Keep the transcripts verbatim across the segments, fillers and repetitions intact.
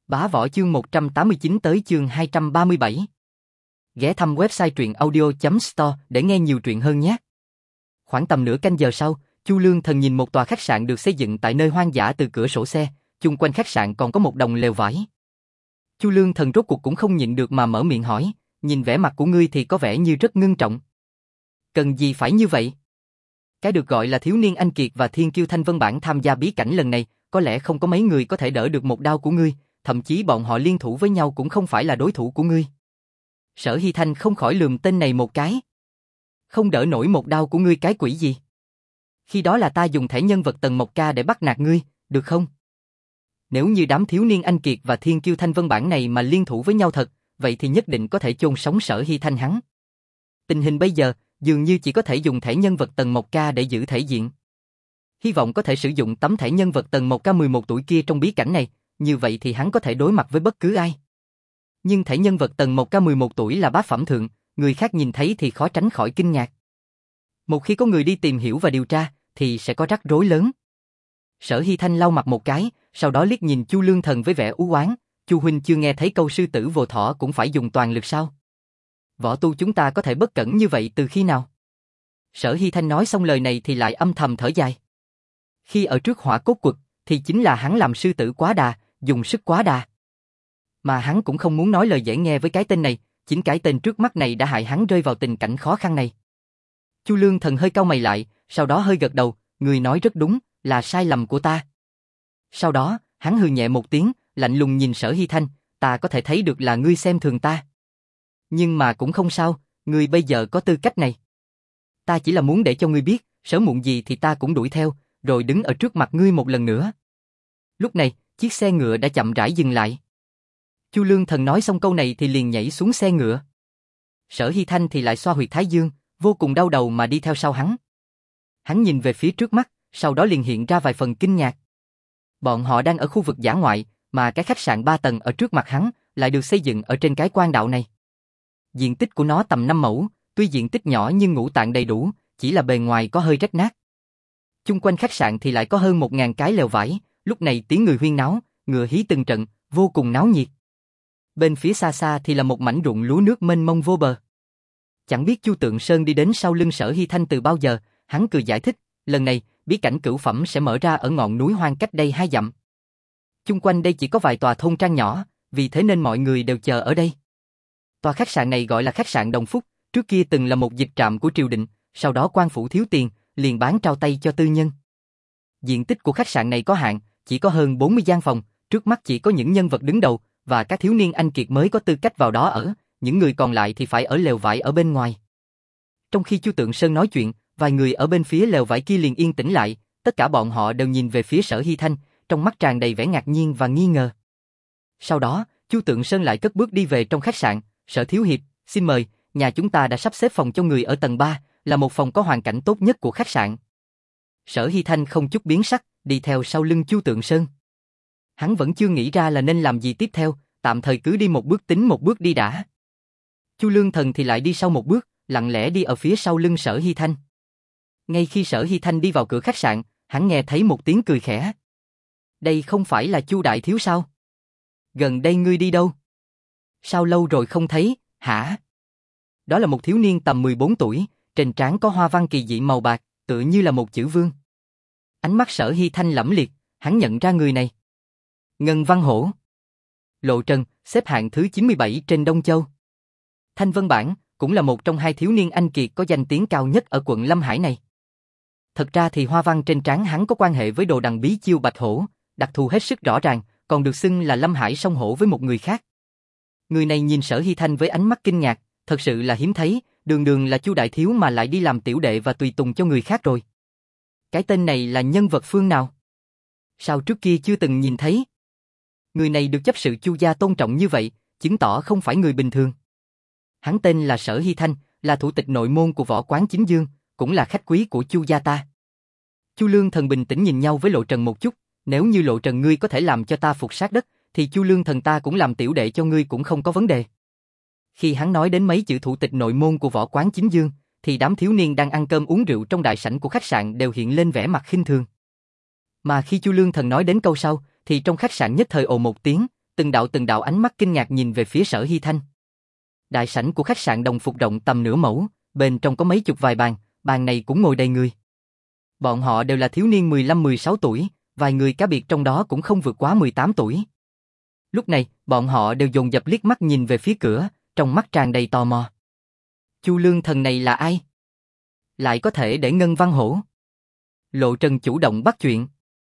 Bá Võ chương một trăm tám mươi chín tới chương hai trăm ba mươi bảy. Ghé thăm website truyện audio chấm store để nghe nhiều truyện hơn nhé. Khoảng tầm nửa canh giờ sau, Chu Lương Thần nhìn một tòa khách sạn được xây dựng tại nơi hoang dã từ cửa sổ xe, chung quanh khách sạn còn có một đồng lều vải. Chu Lương Thần rốt cuộc cũng không nhịn được mà mở miệng hỏi, nhìn vẻ mặt của ngươi thì có vẻ như rất ngưng trọng. Cần gì phải như vậy? Cái được gọi là thiếu niên anh kiệt và thiên kiêu Thanh Vân Bản tham gia bí cảnh lần này, có lẽ không có mấy người có thể đỡ được một đao của ngươi, thậm chí bọn họ liên thủ với nhau cũng không phải là đối thủ của ngươi. Sở Hy Thanh không khỏi lườm tên này một cái. Không đỡ nổi một đao của ngươi cái quỷ gì? Khi đó là ta dùng thẻ nhân vật tầng một K để bắt nạt ngươi, được không? Nếu như đám thiếu niên anh kiệt và thiên kiêu Thanh Vân Bản này mà liên thủ với nhau thật, vậy thì nhất định có thể chôn sống Sở Hy Thanh hắn. Tình hình bây giờ, dường như chỉ có thể dùng thẻ nhân vật tầng một K để giữ thể diện. Hy vọng có thể sử dụng tấm thẻ nhân vật tầng một K mười một tuổi kia trong bí cảnh này, như vậy thì hắn có thể đối mặt với bất cứ ai. Nhưng thẻ nhân vật tầng một K mười một tuổi là bá phẩm thượng, người khác nhìn thấy thì khó tránh khỏi kinh ngạc. Một khi có người đi tìm hiểu và điều tra, thì sẽ có rắc rối lớn. Sở Hy Thanh lau mặt một cái, sau đó liếc nhìn Chu Lương Thần với vẻ u oán, Chu huynh chưa nghe thấy câu sư tử vô thỏ cũng phải dùng toàn lực sao? Võ tu chúng ta có thể bất cẩn như vậy từ khi nào? Sở Hy Thanh nói xong lời này thì lại âm thầm thở dài. Khi ở trước Hỏa Cốt Quật, thì chính là hắn làm sư tử quá đà, dùng sức quá đà. Mà hắn cũng không muốn nói lời dễ nghe với cái tên này, chính cái tên trước mắt này đã hại hắn rơi vào tình cảnh khó khăn này. Chu Lương Thần hơi cau mày lại, sau đó hơi gật đầu, người nói rất đúng, là sai lầm của ta. Sau đó, hắn hừ nhẹ một tiếng, lạnh lùng nhìn Sở Hy Thanh, ta có thể thấy được là ngươi xem thường ta. Nhưng mà cũng không sao, ngươi bây giờ có tư cách này. Ta chỉ là muốn để cho ngươi biết, sớm muộn gì thì ta cũng đuổi theo, rồi đứng ở trước mặt ngươi một lần nữa. Lúc này, chiếc xe ngựa đã chậm rãi dừng lại. Chu Lương Thần nói xong câu này thì liền nhảy xuống xe ngựa. Sở Hy Thanh thì lại xoa huyệt thái dương, vô cùng đau đầu mà đi theo sau hắn. Hắn nhìn về phía trước mắt, sau đó liền hiện ra vài phần kinh ngạc. Bọn họ đang ở khu vực dã ngoại, mà cái khách sạn ba tầng ở trước mặt hắn lại được xây dựng ở trên cái quan đạo này. Diện tích của nó tầm năm mẫu, tuy diện tích nhỏ nhưng ngũ tạng đầy đủ, chỉ là bề ngoài có hơi rách nát. Chung quanh khách sạn thì lại có hơn một ngàn cái lều vải, lúc này tiếng người huyên náo, ngựa hí từng trận, vô cùng náo nhiệt. Bên phía xa xa thì là một mảnh ruộng lúa nước mênh mông vô bờ. Chẳng biết Chu Tượng Sơn đi đến sau lưng Sở Hy Thanh từ bao giờ, hắn cười giải thích, lần này, bí cảnh cửu phẩm sẽ mở ra ở ngọn núi hoang cách đây hai dặm. Chung quanh đây chỉ có vài tòa thôn trang nhỏ, vì thế nên mọi người đều chờ ở đây. Tòa khách sạn này gọi là khách sạn Đồng Phúc, trước kia từng là một dịch trạm của triều đình, sau đó quan phủ thiếu tiền, liền bán trao tay cho tư nhân. Diện tích của khách sạn này có hạn, chỉ có hơn bốn mươi gian phòng, trước mắt chỉ có những nhân vật đứng đầu và các thiếu niên anh kiệt mới có tư cách vào đó ở, những người còn lại thì phải ở lều vải ở bên ngoài. Trong khi Chu Tượng Sơn nói chuyện, vài người ở bên phía lều vải kia liền yên tĩnh lại, tất cả bọn họ đều nhìn về phía Sở Hy Thanh, trong mắt tràn đầy vẻ ngạc nhiên và nghi ngờ. Sau đó, Chu Tượng Sơn lại cất bước đi về trong khách sạn, Sở thiếu hiệp, xin mời, nhà chúng ta đã sắp xếp phòng cho người ở tầng ba, là một phòng có hoàn cảnh tốt nhất của khách sạn. Sở Hy Thanh không chút biến sắc, đi theo sau lưng Chu Tượng Sơn. Hắn vẫn chưa nghĩ ra là nên làm gì tiếp theo, tạm thời cứ đi một bước tính một bước đi đã. Chu Lương Thần thì lại đi sau một bước, lặng lẽ đi ở phía sau lưng Sở Hy Thanh. Ngay khi Sở Hy Thanh đi vào cửa khách sạn, hắn nghe thấy một tiếng cười khẽ. Đây không phải là Chu đại thiếu sao? Gần đây ngươi đi đâu? Sao lâu rồi không thấy, hả? Đó là một thiếu niên tầm mười bốn tuổi, trên trán có hoa văn kỳ dị màu bạc, tựa như là một chữ vương. Ánh mắt Sở Hy Thanh lẫm liệt, hắn nhận ra người này. Ngân Văn Hổ. Lộ Trần, xếp hạng thứ chín mươi bảy trên Đông Châu. Thanh Vân Bản, cũng là một trong hai thiếu niên anh kiệt có danh tiếng cao nhất ở quận Lâm Hải này. Thật ra thì hoa văn trên trán hắn có quan hệ với đồ đằng bí chiêu Bạch Hổ, đặc thù hết sức rõ ràng, còn được xưng là Lâm Hải song hổ với một người khác. Người này nhìn Sở Hy Thanh với ánh mắt kinh ngạc, thật sự là hiếm thấy, đường đường là Chu đại thiếu mà lại đi làm tiểu đệ và tùy tùng cho người khác rồi. Cái tên này là nhân vật phương nào? Sao trước kia chưa từng nhìn thấy? Người này được chấp sự Chu gia tôn trọng như vậy, chứng tỏ không phải người bình thường. Hắn tên là Sở Hy Thanh, là thủ tịch nội môn của Võ Quán Chính Dương, cũng là khách quý của Chu gia ta. Chu Lương Thần bình tĩnh nhìn nhau với Lộ Trần một chút, nếu như Lộ Trần ngươi có thể làm cho ta phục sát đất, thì Chu Lương Thần ta cũng làm tiểu đệ cho ngươi cũng không có vấn đề. Khi hắn nói đến mấy chữ thủ tịch nội môn của Võ Quán Chính Dương, thì đám thiếu niên đang ăn cơm uống rượu trong đại sảnh của khách sạn đều hiện lên vẻ mặt khinh thường. Mà khi Chu Lương Thần nói đến câu sau, thì trong khách sạn nhất thời ồ một tiếng, từng đạo từng đạo ánh mắt kinh ngạc nhìn về phía Sở Hy Thanh. Đại sảnh của khách sạn đồng phục rộng tầm nửa mẫu, bên trong có mấy chục vài bàn, bàn này cũng ngồi đầy người. Bọn họ đều là thiếu niên mười lăm mười sáu tuổi, vài người cá biệt trong đó cũng không vượt quá mười tám tuổi. Lúc này, bọn họ đều dồn dập liếc mắt nhìn về phía cửa, trong mắt tràn đầy tò mò. Chu Lương Thần này là ai? Lại có thể để Ngân Văn Hổ? Lộ Trần chủ động bắt chuyện.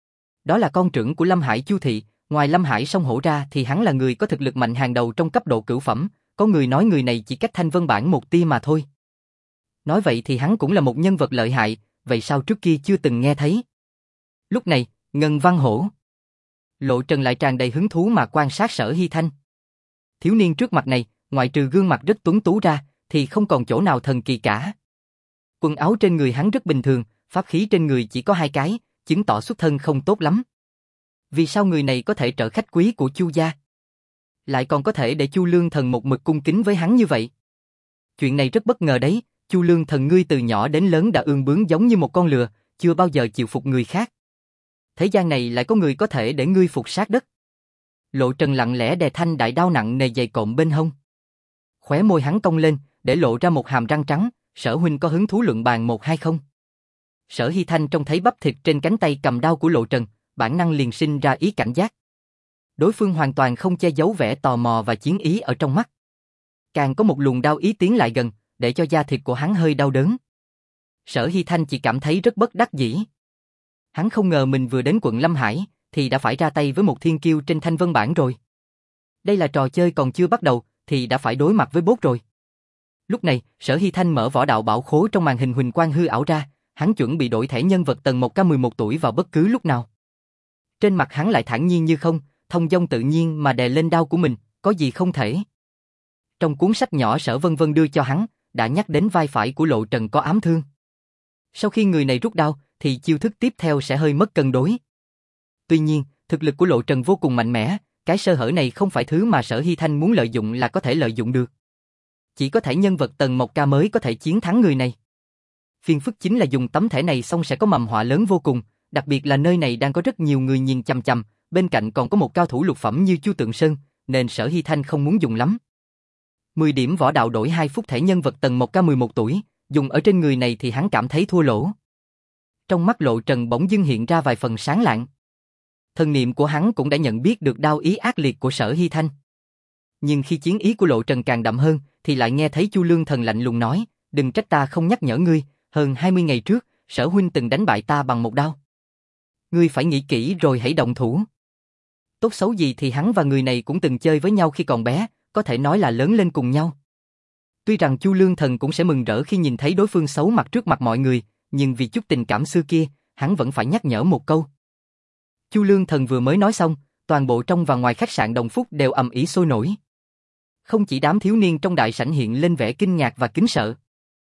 Đó là con trưởng của Lâm Hải Chu thị, ngoài Lâm Hải Song Hổ ra thì hắn là người có thực lực mạnh hàng đầu trong cấp độ cửu phẩm, có người nói người này chỉ cách Thanh Vân Bản một tia mà thôi. Nói vậy thì hắn cũng là một nhân vật lợi hại, vậy sao trước kia chưa từng nghe thấy? Lúc này, Ngân Văn Hổ. Lộ Trần lại tràn đầy hứng thú mà quan sát Sở Hy Thanh. Thiếu niên trước mặt này, ngoại trừ gương mặt rất tuấn tú ra, thì không còn chỗ nào thần kỳ cả. Quần áo trên người hắn rất bình thường, pháp khí trên người chỉ có hai cái, chứng tỏ xuất thân không tốt lắm. Vì sao người này có thể trở khách quý của Chu gia? Lại còn có thể để Chu Lương Thần một mực cung kính với hắn như vậy? Chuyện này rất bất ngờ đấy, Chu Lương Thần ngươi từ nhỏ đến lớn đã ương bướng giống như một con lừa, chưa bao giờ chịu phục người khác. Thế gian này lại có người có thể để ngươi phục sát đất. Lộ Trần lặng lẽ đè thanh đại đao nặng nề dày cộm bên hông. Khóe môi hắn cong lên, để lộ ra một hàm răng trắng, Sở huynh có hứng thú luận bàn một hay không? Sở Hy Thanh trông thấy bắp thịt trên cánh tay cầm đao của Lộ Trần, bản năng liền sinh ra ý cảnh giác. Đối phương hoàn toàn không che giấu vẻ tò mò và chiến ý ở trong mắt. Càng có một luồng đao ý tiến lại gần, để cho da thịt của hắn hơi đau đớn. Sở Hy Thanh chỉ cảm thấy rất bất đắc dĩ. Hắn không ngờ mình vừa đến quận Lâm Hải, thì đã phải ra tay với một thiên kiêu trên Thanh Vân Bản rồi. Đây là trò chơi còn chưa bắt đầu, thì đã phải đối mặt với bốt rồi. Lúc này, Sở Hy Thanh mở võ đạo bảo khố trong màn hình huỳnh quang hư ảo ra, hắn chuẩn bị đổi thẻ nhân vật tầng một K mười một tuổi vào bất cứ lúc nào. Trên mặt hắn lại thản nhiên như không, thông dong tự nhiên mà đè lên đao của mình, có gì không thể. Trong cuốn sách nhỏ Sở Vân Vân đưa cho hắn, đã nhắc đến vai phải của Lộ Trần có ám thương. Sau khi người này rút đao, thì chiêu thức tiếp theo sẽ hơi mất cân đối. Tuy nhiên, thực lực của Lộ Trần vô cùng mạnh mẽ, cái sơ hở này không phải thứ mà Sở Hy Thanh muốn lợi dụng là có thể lợi dụng được. Chỉ có thể nhân vật tầng một K mới có thể chiến thắng người này. Phiền phức chính là dùng tấm thẻ này xong sẽ có mầm họa lớn vô cùng, đặc biệt là nơi này đang có rất nhiều người nhìn chằm chằm, bên cạnh còn có một cao thủ lục phẩm như Chu Tượng Sơn, nên Sở Hy Thanh không muốn dùng lắm. mười điểm võ đạo đổi hai phút thẻ nhân vật tầng một K mười một tuổi, dùng ở trên người này thì hắn cảm thấy thua lỗ. Trong mắt Lộ Trần bỗng dưng hiện ra vài phần sáng lạng. Thần niệm của hắn cũng đã nhận biết được đao ý ác liệt của Sở Hy Thanh. Nhưng khi chiến ý của Lộ Trần càng đậm hơn, thì lại nghe thấy Chu Lương Thần lạnh lùng nói, đừng trách ta không nhắc nhở ngươi, hơn hai mươi ngày trước, Sở huynh từng đánh bại ta bằng một đao. Ngươi phải nghĩ kỹ rồi hãy động thủ. Tốt xấu gì thì hắn và người này cũng từng chơi với nhau khi còn bé, có thể nói là lớn lên cùng nhau. Tuy rằng Chu Lương Thần cũng sẽ mừng rỡ khi nhìn thấy đối phương xấu mặt trước mặt mọi người, nhưng vì chút tình cảm xưa kia, hắn vẫn phải nhắc nhở một câu. Chu Lương Thần vừa mới nói xong, toàn bộ trong và ngoài khách sạn Đồng Phúc đều ầm ĩ sôi nổi. Không chỉ đám thiếu niên trong đại sảnh hiện lên vẻ kinh ngạc và kính sợ,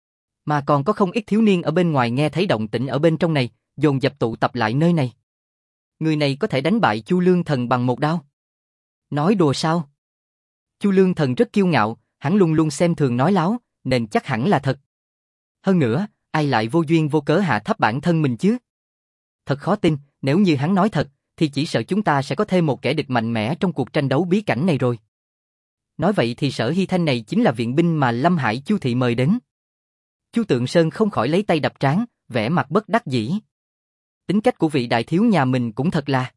mà còn có không ít thiếu niên ở bên ngoài nghe thấy động tĩnh ở bên trong này, dồn dập tụ tập lại nơi này. Người này có thể đánh bại Chu Lương Thần bằng một đao. Nói đùa sao? Chu Lương Thần rất kiêu ngạo, hắn luôn luôn xem thường nói láo, nên chắc hẳn là thật. Hơn nữa, ai lại vô duyên vô cớ hạ thấp bản thân mình chứ? Thật khó tin, nếu như hắn nói thật, thì chỉ sợ chúng ta sẽ có thêm một kẻ địch mạnh mẽ trong cuộc tranh đấu bí cảnh này rồi. Nói vậy thì Sở Hy Thanh này chính là viện binh mà Lâm Hải Chu thị mời đến. Chu Tượng Sơn không khỏi lấy tay đập trán, vẻ mặt bất đắc dĩ. Tính cách của vị đại thiếu nhà mình cũng thật là.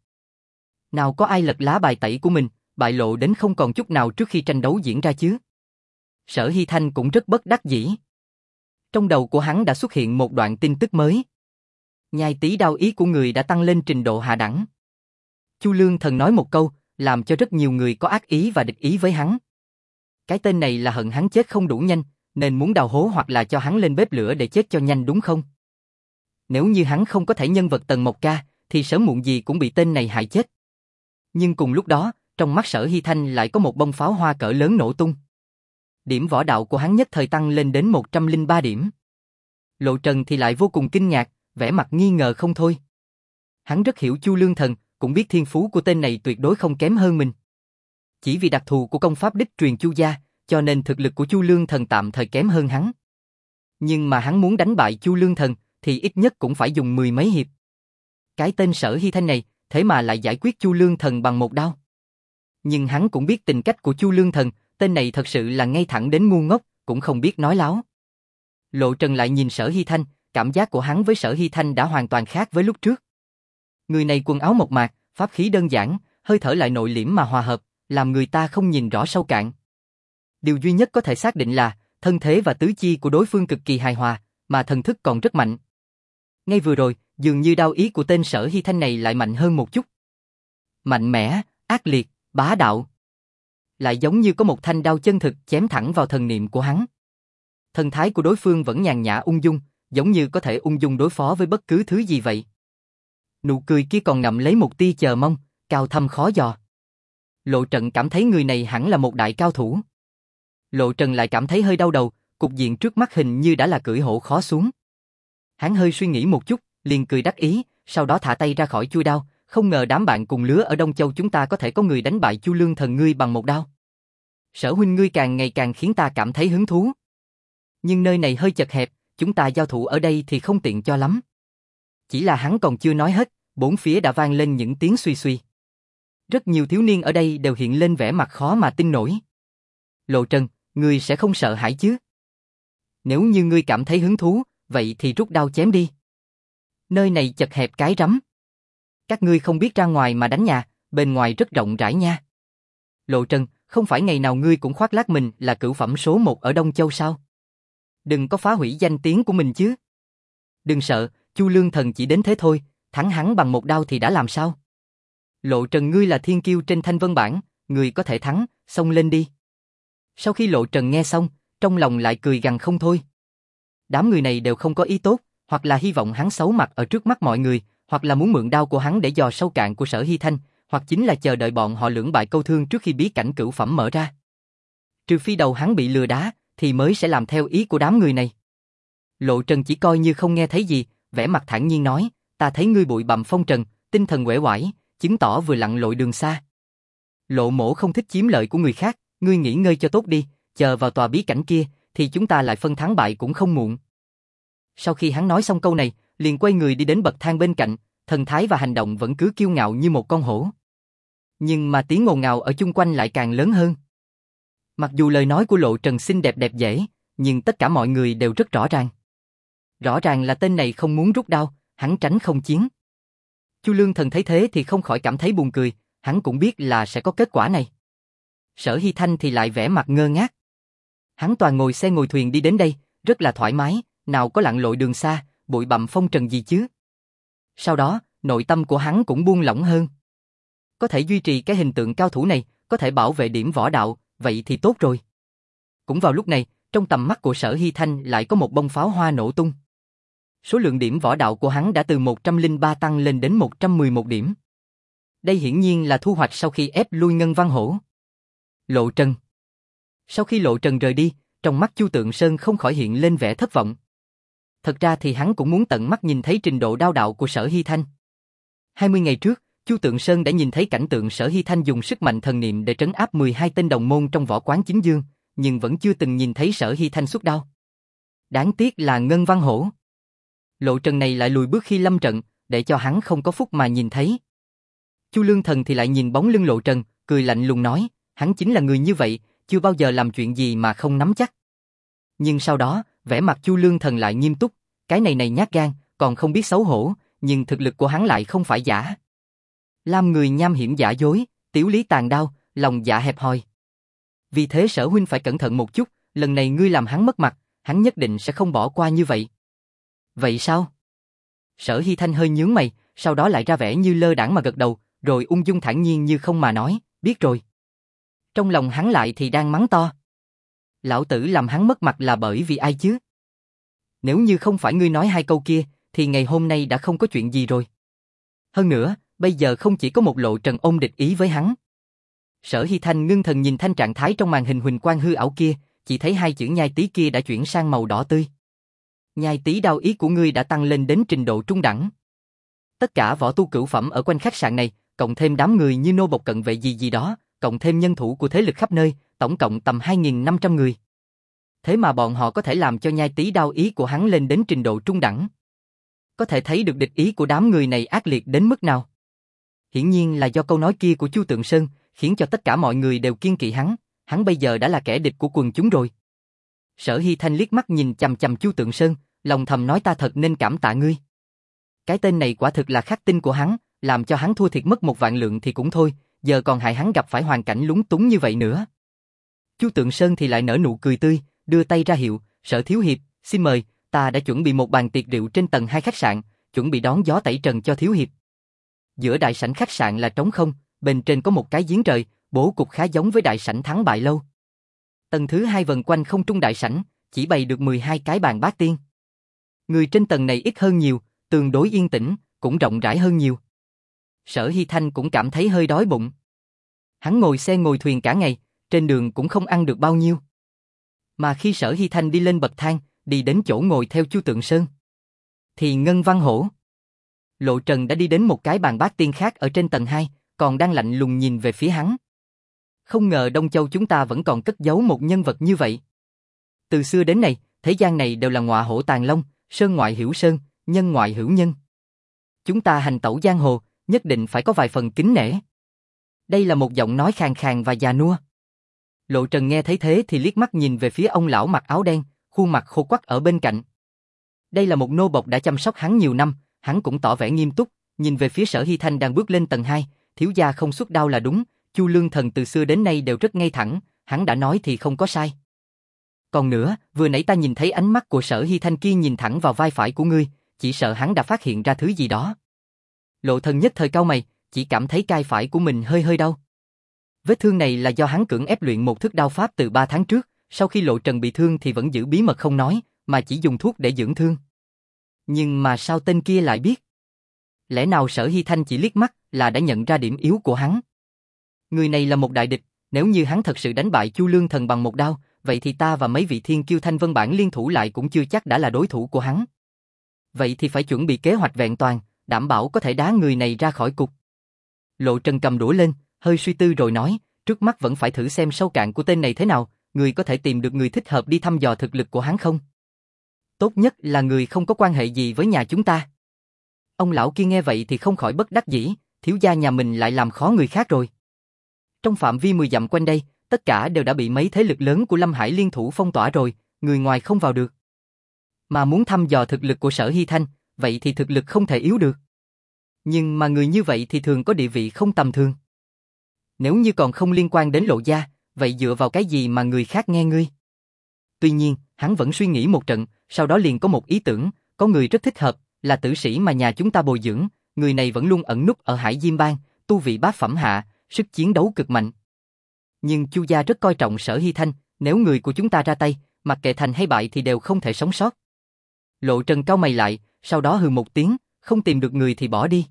Nào có ai lật lá bài tẩy của mình, bại lộ đến không còn chút nào trước khi tranh đấu diễn ra chứ. Sở Hy Thanh cũng rất bất đắc dĩ. Trong đầu của hắn đã xuất hiện một đoạn tin tức mới. Nhai tí đao ý của người đã tăng lên trình độ hạ đẳng. Chu Lương Thần nói một câu, làm cho rất nhiều người có ác ý và địch ý với hắn. Cái tên này là hận hắn chết không đủ nhanh, nên muốn đào hố hoặc là cho hắn lên bếp lửa để chết cho nhanh đúng không? Nếu như hắn không có thể nhân vật tầng một K, thì sớm muộn gì cũng bị tên này hại chết. Nhưng cùng lúc đó, trong mắt Sở Hy Thanh lại có một bông pháo hoa cỡ lớn nổ tung. Điểm võ đạo của hắn nhất thời tăng lên đến một trăm lẻ ba điểm. Lộ Trần thì lại vô cùng kinh ngạc, vẻ mặt nghi ngờ không thôi. Hắn rất hiểu Chu Lương Thần, cũng biết thiên phú của tên này tuyệt đối không kém hơn mình. Chỉ vì đặc thù của công pháp đích truyền Chu gia, cho nên thực lực của Chu Lương Thần tạm thời kém hơn hắn. Nhưng mà hắn muốn đánh bại Chu Lương Thần, thì ít nhất cũng phải dùng mười mấy hiệp. Cái tên Sở Hy Thanh này, thế mà lại giải quyết Chu Lương Thần bằng một đao. Nhưng hắn cũng biết tình cách của Chu Lương Thần, tên này thật sự là ngay thẳng đến ngu ngốc, cũng không biết nói láo. Lộ Trần lại nhìn Sở Hy Thanh, cảm giác của hắn với Sở Hy Thanh đã hoàn toàn khác với lúc trước. Người này quần áo mộc mạc, pháp khí đơn giản, hơi thở lại nội liễm mà hòa hợp, làm người ta không nhìn rõ sâu cạn. Điều duy nhất có thể xác định là, thân thế và tứ chi của đối phương cực kỳ hài hòa, mà thần thức còn rất mạnh. Ngay vừa rồi, dường như đao ý của tên Sở Hy Thanh này lại mạnh hơn một chút. Mạnh mẽ, ác liệt, bá đạo. Lại giống như có một thanh đao chân thực chém thẳng vào thần niệm của hắn. Thần thái của đối phương vẫn nhàn nhã ung dung, giống như có thể ung dung đối phó với bất cứ thứ gì vậy. Nụ cười kia còn ngậm lấy một tia chờ mong, cao thâm khó dò. Lộ Trần cảm thấy người này hẳn là một đại cao thủ. Lộ Trần lại cảm thấy hơi đau đầu, cục diện trước mắt hình như đã là cưỡi hổ khó xuống. Hắn hơi suy nghĩ một chút, liền cười đắc ý, sau đó thả tay ra khỏi chuôi đao, không ngờ đám bạn cùng lứa ở Đông Châu chúng ta có thể có người đánh bại Chu Lương Thần ngươi bằng một đao. Sở huynh ngươi càng ngày càng khiến ta cảm thấy hứng thú. Nhưng nơi này hơi chật hẹp, chúng ta giao thủ ở đây thì không tiện cho lắm. Chỉ là hắn còn chưa nói hết, bốn phía đã vang lên những tiếng suy suy. Rất nhiều thiếu niên ở đây đều hiện lên vẻ mặt khó mà tin nổi. Lộ Trần, ngươi sẽ không sợ hãi chứ? Nếu như ngươi cảm thấy hứng thú, vậy thì rút đao chém đi. Nơi này chật hẹp cái rắm. Các ngươi không biết ra ngoài mà đánh nhà, bên ngoài rất rộng rãi nha. Lộ Trần, không phải ngày nào ngươi cũng khoác lác mình là cửu phẩm số một ở Đông Châu sao? Đừng có phá hủy danh tiếng của mình chứ. Đừng sợ, Chu Lương Thần chỉ đến thế thôi, thắng hắn bằng một đao thì đã làm sao? Lộ Trần ngươi là thiên kiêu trên thanh vân bảng, ngươi có thể thắng, xông lên đi. Sau khi Lộ Trần nghe xong, trong lòng lại cười gằn không thôi. Đám người này đều không có ý tốt, hoặc là hy vọng hắn xấu mặt ở trước mắt mọi người, hoặc là muốn mượn đao của hắn để dò sâu cạn của Sở Hy Thanh, hoặc chính là chờ đợi bọn họ lưỡng bại câu thương trước khi bí cảnh cửu phẩm mở ra. Trừ phi đầu hắn bị lừa đá, thì mới sẽ làm theo ý của đám người này. Lộ Trần chỉ coi như không nghe thấy gì, vẻ mặt thản nhiên nói, ta thấy ngươi bụi bặm phong trần, tinh thần uể oải, chứng tỏ vừa lặn lội đường xa. Lộ mổ không thích chiếm lợi của người khác, ngươi nghỉ ngơi cho tốt đi, chờ vào tòa bí cảnh kia, thì chúng ta lại phân thắng bại cũng không muộn. Sau khi hắn nói xong câu này, liền quay người đi đến bậc thang bên cạnh, thần thái và hành động vẫn cứ kiêu ngạo như một con hổ. Nhưng mà tiếng ồn ào ở chung quanh lại càng lớn hơn. Mặc dù lời nói của Lộ Trần xinh đẹp đẹp dễ, nhưng tất cả mọi người đều rất rõ ràng. Rõ ràng là tên này không muốn rút đao, hắn tránh không chiến. Chu Lương Thần thấy thế thì không khỏi cảm thấy buồn cười, hắn cũng biết là sẽ có kết quả này. Sở Hy Thanh thì lại vẻ mặt ngơ ngác. Hắn toàn ngồi xe ngồi thuyền đi đến đây, rất là thoải mái, nào có lặn lội đường xa, bụi bặm phong trần gì chứ. Sau đó, nội tâm của hắn cũng buông lỏng hơn. Có thể duy trì cái hình tượng cao thủ này, có thể bảo vệ điểm võ đạo, vậy thì tốt rồi. Cũng vào lúc này, trong tầm mắt của Sở Hy Thanh lại có một bông pháo hoa nổ tung. Số lượng điểm võ đạo của hắn đã từ một trăm lẻ ba tăng lên đến một trăm mười một điểm. Đây hiển nhiên là thu hoạch sau khi ép lui Ngân Văn Hổ. Lộ Trần. Sau khi Lộ Trần rời đi, trong mắt Chu Tượng Sơn không khỏi hiện lên vẻ thất vọng. Thật ra thì hắn cũng muốn tận mắt nhìn thấy trình độ đao đạo của Sở Hy Thanh. hai mươi ngày trước, Chu Tượng Sơn đã nhìn thấy cảnh tượng Sở Hy Thanh dùng sức mạnh thần niệm để trấn áp mười hai tên đồng môn trong võ quán chính dương, nhưng vẫn chưa từng nhìn thấy Sở Hy Thanh xuất đao. Đáng tiếc là Ngân Văn Hổ. Lộ Trần này lại lùi bước khi lâm trận, để cho hắn không có phúc mà nhìn thấy. Chu Lương Thần thì lại nhìn bóng lưng Lộ Trần, cười lạnh lùng nói, hắn chính là người như vậy, chưa bao giờ làm chuyện gì mà không nắm chắc. Nhưng sau đó, vẻ mặt Chu Lương Thần lại nghiêm túc, cái này này nhát gan, còn không biết xấu hổ, nhưng thực lực của hắn lại không phải giả. Làm người nham hiểm giả dối, tiểu lý tàn đao, lòng dạ hẹp hòi. Vì thế Sở huynh phải cẩn thận một chút, lần này ngươi làm hắn mất mặt, hắn nhất định sẽ không bỏ qua như vậy. Vậy sao? Sở Hy Thanh hơi nhướng mày, sau đó lại ra vẻ như lơ đãng mà gật đầu, rồi ung dung thản nhiên như không mà nói, biết rồi. Trong lòng hắn lại thì đang mắng to. Lão tử làm hắn mất mặt là bởi vì ai chứ? Nếu như không phải ngươi nói hai câu kia, thì ngày hôm nay đã không có chuyện gì rồi. Hơn nữa, bây giờ không chỉ có một Lộ Trần ôm địch ý với hắn. Sở Hy Thanh ngưng thần nhìn thanh trạng thái trong màn hình huỳnh quang hư ảo kia, chỉ thấy hai chữ nhai tí kia đã chuyển sang màu đỏ tươi. Nhai tí đao ý của ngươi đã tăng lên đến trình độ trung đẳng. Tất cả võ tu cửu phẩm ở quanh khách sạn này, cộng thêm đám người như nô bộc cận vệ gì gì đó, cộng thêm nhân thủ của thế lực khắp nơi, tổng cộng tầm hai nghìn năm trăm người. Thế mà bọn họ có thể làm cho nhai tí đao ý của hắn lên đến trình độ trung đẳng. Có thể thấy được địch ý của đám người này ác liệt đến mức nào. Hiển nhiên là do câu nói kia của Chu Tượng Sơn, khiến cho tất cả mọi người đều kiêng kỵ hắn, hắn bây giờ đã là kẻ địch của quần chúng rồi. Sở Hy Thanh liếc mắt nhìn chằm chằm Chu Tượng Sơn, lòng thầm nói ta thật nên cảm tạ ngươi. Cái tên này quả thực là khắc tinh của hắn, làm cho hắn thua thiệt mất một vạn lượng thì cũng thôi, giờ còn hại hắn gặp phải hoàn cảnh lúng túng như vậy nữa. Chu Tượng Sơn thì lại nở nụ cười tươi, đưa tay ra hiệu, Sở thiếu hiệp, xin mời, ta đã chuẩn bị một bàn tiệc rượu trên tầng hai khách sạn, chuẩn bị đón gió tẩy trần cho thiếu hiệp. Giữa đại sảnh khách sạn là trống không, bên trên có một cái giếng trời, bố cục khá giống với đại sảnh thắng bại lâu. Tầng thứ hai vần quanh không trung đại sảnh, chỉ bày được mười hai cái bàn bát tiên. Người trên tầng này ít hơn nhiều, tương đối yên tĩnh, cũng rộng rãi hơn nhiều. Sở Hy Thanh cũng cảm thấy hơi đói bụng. Hắn ngồi xe ngồi thuyền cả ngày, trên đường cũng không ăn được bao nhiêu. Mà khi Sở Hy Thanh đi lên bậc thang, đi đến chỗ ngồi theo Chu Tượng Sơn, thì Ngân Văn Hổ, Lộ Trần đã đi đến một cái bàn bát tiên khác ở trên tầng hai, còn đang lạnh lùng nhìn về phía hắn. Không ngờ Đông Châu chúng ta vẫn còn cất giấu một nhân vật như vậy. Từ xưa đến nay, thế gian này đều là ngọa hổ tàng long, sơn ngoại hữu sơn, nhân ngoại hữu nhân. Chúng ta hành tẩu giang hồ, nhất định phải có vài phần kính nể. Đây là một giọng nói khàn khàn và già nua. Lộ Trần nghe thấy thế thì liếc mắt nhìn về phía ông lão mặc áo đen, khuôn mặt khô quắt ở bên cạnh. Đây là một nô bộc đã chăm sóc hắn nhiều năm, hắn cũng tỏ vẻ nghiêm túc, nhìn về phía Sở Hy Thanh đang bước lên tầng hai, thiếu gia không xuất đao là đúng, Chu Lương Thần từ xưa đến nay đều rất ngay thẳng, hắn đã nói thì không có sai. Còn nữa, vừa nãy ta nhìn thấy ánh mắt của Sở Hy Thanh kia nhìn thẳng vào vai phải của ngươi, chỉ sợ hắn đã phát hiện ra thứ gì đó. Lộ Thần nhất thời cau mày, chỉ cảm thấy cai phải của mình hơi hơi đau. Vết thương này là do hắn cưỡng ép luyện một thức đao pháp từ ba tháng trước, sau khi Lộ Trần bị thương thì vẫn giữ bí mật không nói, mà chỉ dùng thuốc để dưỡng thương. Nhưng mà sao tên kia lại biết? Lẽ nào Sở Hy Thanh chỉ liếc mắt là đã nhận ra điểm yếu của hắn? Người này là một đại địch, nếu như hắn thật sự đánh bại Chu Lương Thần bằng một đao, vậy thì ta và mấy vị thiên kiêu Thanh Vân bản liên thủ lại cũng chưa chắc đã là đối thủ của hắn. Vậy thì phải chuẩn bị kế hoạch vẹn toàn, đảm bảo có thể đá người này ra khỏi cục. Lộ Trần cầm đũa lên, hơi suy tư rồi nói, trước mắt vẫn phải thử xem sâu cạn của tên này thế nào, người có thể tìm được người thích hợp đi thăm dò thực lực của hắn không? Tốt nhất là người không có quan hệ gì với nhà chúng ta. Ông lão kia nghe vậy thì không khỏi bất đắc dĩ, thiếu gia nhà mình lại làm khó người khác rồi. Trong phạm vi mười dặm quanh đây, tất cả đều đã bị mấy thế lực lớn của Lâm Hải liên thủ phong tỏa rồi, người ngoài không vào được. Mà muốn thăm dò thực lực của Sở Hy Thanh, vậy thì thực lực không thể yếu được. Nhưng mà người như vậy thì thường có địa vị không tầm thường. Nếu như còn không liên quan đến Lộ gia, vậy dựa vào cái gì mà người khác nghe ngươi? Tuy nhiên, hắn vẫn suy nghĩ một trận, sau đó liền có một ý tưởng, có người rất thích hợp, là tử sĩ mà nhà chúng ta bồi dưỡng, người này vẫn luôn ẩn núp ở Hải Diêm Bang, tu vị bát phẩm hạ, sức chiến đấu cực mạnh. Nhưng Chu gia rất coi trọng Sở Hy Thanh, nếu người của chúng ta ra tay, mặc kệ thành hay bại thì đều không thể sống sót. Lộ Trần cau mày lại, sau đó hừ một tiếng, không tìm được người thì bỏ đi.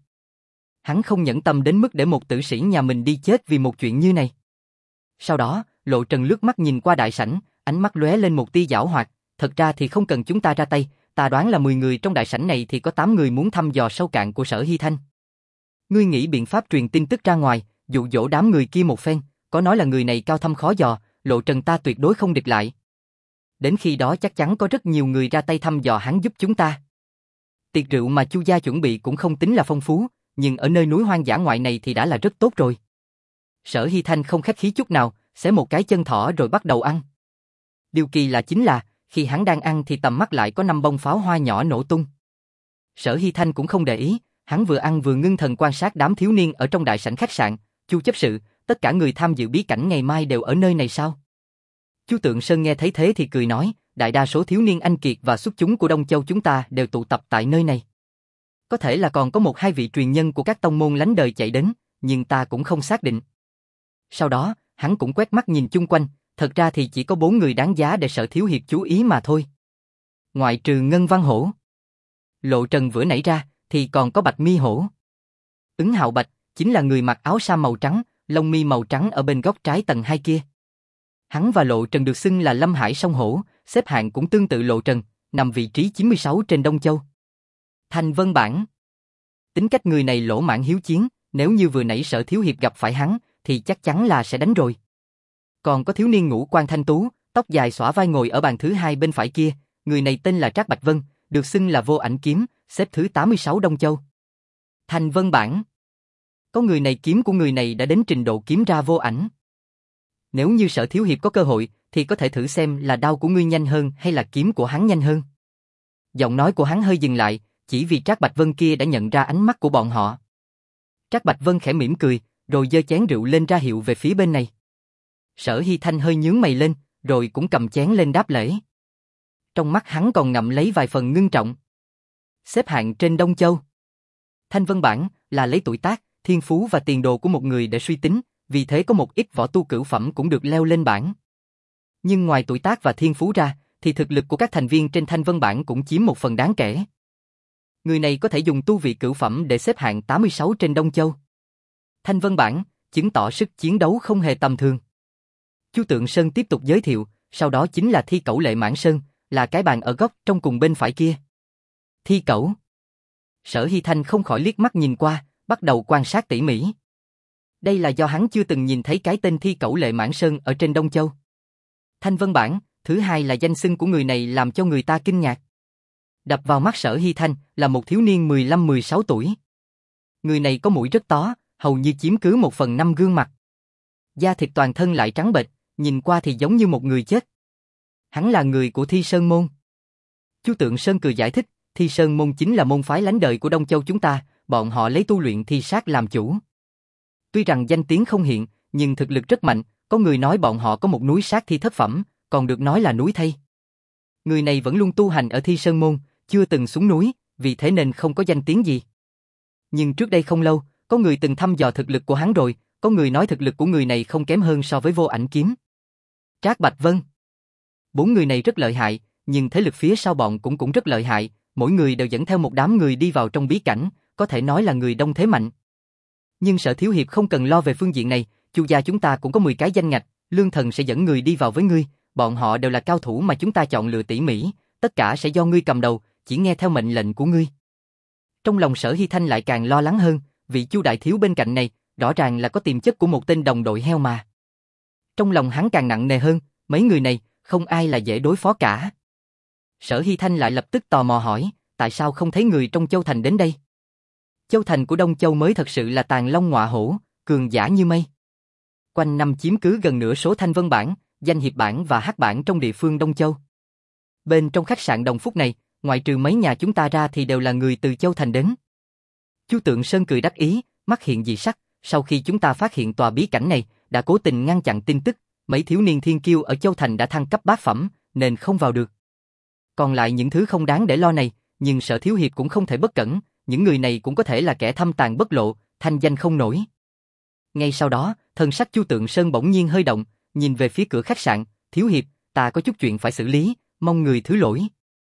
Hắn không nhẫn tâm đến mức để một tử sĩ nhà mình đi chết vì một chuyện như này. Sau đó, Lộ Trần lướt mắt nhìn qua đại sảnh, ánh mắt lóe lên một tia giảo hoạt, thật ra thì không cần chúng ta ra tay, ta đoán là mười người trong đại sảnh này thì có tám người muốn thăm dò sâu cạn của Sở Hy Thanh. Ngươi nghĩ biện pháp truyền tin tức ra ngoài, dụ dỗ đám người kia một phen, có nói là người này cao thâm khó dò, Lộ Trần ta tuyệt đối không địch lại. Đến khi đó chắc chắn có rất nhiều người ra tay thăm dò hắn giúp chúng ta. Tiệc rượu mà Chu gia chuẩn bị cũng không tính là phong phú, nhưng ở nơi núi hoang dã ngoại này thì đã là rất tốt rồi. Sở Hy Thanh không khách khí chút nào, xé một cái chân thỏ rồi bắt đầu ăn. Điều kỳ lạ chính là, khi hắn đang ăn thì tầm mắt lại có năm bông pháo hoa nhỏ nổ tung. Sở Hy Thanh cũng không để ý, hắn vừa ăn vừa ngưng thần quan sát đám thiếu niên ở trong đại sảnh khách sạn. Chu chấp sự, tất cả người tham dự bí cảnh ngày mai đều ở nơi này sao? Chu Tượng Sơn nghe thấy thế thì cười nói, đại đa số thiếu niên anh kiệt và xuất chúng của Đông Châu chúng ta đều tụ tập tại nơi này. Có thể là còn có một hai vị truyền nhân của các tông môn lánh đời chạy đến, nhưng ta cũng không xác định. Sau đó, hắn cũng quét mắt nhìn chung quanh, thật ra thì chỉ có bốn người đáng giá để Sở thiếu hiệp chú ý mà thôi. Ngoại trừ Ngân Văn Hổ, Lộ Trần vừa nảy ra, thì còn có Bạch Mi Hổ. Ứng Hạo Bạch chính là người mặc áo sa màu trắng, lông mi màu trắng ở bên góc trái tầng hai kia. Hắn và Lộ Trần được xưng là Lâm Hải song hổ, xếp hạng cũng tương tự Lộ Trần, nằm vị trí chín mươi sáu trên Đông Châu. Thanh Vân Bản, tính cách người này lỗ mãng hiếu chiến, nếu như vừa nãy Sở thiếu hiệp gặp phải hắn, thì chắc chắn là sẽ đánh rồi. Còn có thiếu niên ngũ quan thanh tú, tóc dài xõa vai ngồi ở bàn thứ hai bên phải kia, người này tên là Trác Bạch Vân, được xưng là Vô Ảnh Kiếm, xếp thứ tám mươi sáu Đông Châu. Thanh Vân Bản, Có người này kiếm của người này đã đến trình độ kiếm ra vô ảnh. Nếu như Sở thiếu hiệp có cơ hội, thì có thể thử xem là đao của ngươi nhanh hơn hay là kiếm của hắn nhanh hơn. Giọng nói của hắn hơi dừng lại, chỉ vì Trác Bạch Vân kia đã nhận ra ánh mắt của bọn họ. Trác Bạch Vân khẽ mỉm cười, rồi giơ chén rượu lên ra hiệu về phía bên này. Sở Hy Thanh hơi nhướng mày lên, rồi cũng cầm chén lên đáp lễ. Trong mắt hắn còn ngậm lấy vài phần ngưng trọng. Xếp hạng trên Đông Châu. Thanh Vân bảng là lấy tuổi tác, thiên phú và tiền đồ của một người để suy tính, vì thế có một ít võ tu cửu phẩm cũng được leo lên bảng. Nhưng ngoài tuổi tác và thiên phú ra, thì thực lực của các thành viên trên Thanh Vân bảng cũng chiếm một phần đáng kể. Người này có thể dùng tu vị cửu phẩm để xếp hạng tám mươi sáu trên Đông Châu. Thanh Vân bảng chứng tỏ sức chiến đấu không hề tầm thường. Chu Tượng Sơn tiếp tục giới thiệu, sau đó chính là Thi Cẩu Lệ Mãn Sơn, là cái bàn ở góc trong cùng bên phải kia. Thi Cẩu. Sở Hy Thanh không khỏi liếc mắt nhìn qua, bắt đầu quan sát tỉ mỉ. Đây là do hắn chưa từng nhìn thấy cái tên Thi Cẩu Lệ Mãn Sơn ở trên Đông Châu. Thanh Vân bảng, thứ hai là danh xưng của người này làm cho người ta kinh ngạc. Đập vào mắt Sở Hy Thanh là một thiếu niên mười lăm mười sáu tuổi. Người này có mũi rất to, hầu như chiếm cứ một phần năm gương mặt. Da thịt toàn thân lại trắng bệch, nhìn qua thì giống như một người chết. Hắn là người của Thi Sơn Môn. Chu Tượng Sơn cười giải thích, Thi Sơn Môn chính là môn phái lánh đời của Đông Châu chúng ta, bọn họ lấy tu luyện thi sát làm chủ. Tuy rằng danh tiếng không hiện, nhưng thực lực rất mạnh, có người nói bọn họ có một núi sát thi thất phẩm, còn được nói là núi thây. Người này vẫn luôn tu hành ở Thi Sơn Môn, chưa từng xuống núi, vì thế nên không có danh tiếng gì. Nhưng trước đây không lâu, có người từng thăm dò thực lực của hắn rồi, có người nói thực lực của người này không kém hơn so với Vô Ảnh Kiếm. Trác Bạch Vân. Bốn người này rất lợi hại, nhưng thế lực phía sau bọn cũng cũng rất lợi hại, mỗi người đều dẫn theo một đám người đi vào trong bí cảnh, có thể nói là người đông thế mạnh. Nhưng Sở thiếu hiệp không cần lo về phương diện này, Chu gia chúng ta cũng có mười cái danh ngạch, Lương Thần sẽ dẫn người đi vào với ngươi, bọn họ đều là cao thủ mà chúng ta chọn lựa tỉ mỉ, tất cả sẽ do ngươi cầm đầu, chỉ nghe theo mệnh lệnh của ngươi. Trong lòng Sở Hy Thanh lại càng lo lắng hơn, vị Chu đại thiếu bên cạnh này, rõ ràng là có tiềm chất của một tên đồng đội heo mà. Trong lòng hắn càng nặng nề hơn, mấy người này, không ai là dễ đối phó cả. Sở Hy Thanh lại lập tức tò mò hỏi, tại sao không thấy người trong Châu Thành đến đây? Châu Thành của Đông Châu mới thật sự là tàn long ngọa hổ, cường giả như mây. Quanh năm chiếm cứ gần nửa số Thanh Vân bảng, danh hiệp bảng và hắc bảng trong địa phương Đông Châu. Bên trong khách sạn Đồng Phúc này, ngoại trừ mấy nhà chúng ta ra thì đều là người từ Châu Thành đến. Chu Tượng Sơn cười đắc ý, mắt hiện dị sắc, sau khi chúng ta phát hiện tòa bí cảnh này, đã cố tình ngăn chặn tin tức, mấy thiếu niên thiên kiêu ở Châu Thành đã thăng cấp bát phẩm, nên không vào được. Còn lại những thứ không đáng để lo này, nhưng Sở thiếu hiệp cũng không thể bất cẩn, những người này cũng có thể là kẻ thâm tàn bất lộ, thanh danh không nổi. Ngay sau đó, thần sắc Chu Tượng Sơn bỗng nhiên hơi động, nhìn về phía cửa khách sạn, thiếu hiệp, ta có chút chuyện phải xử lý, mong người thứ lỗi.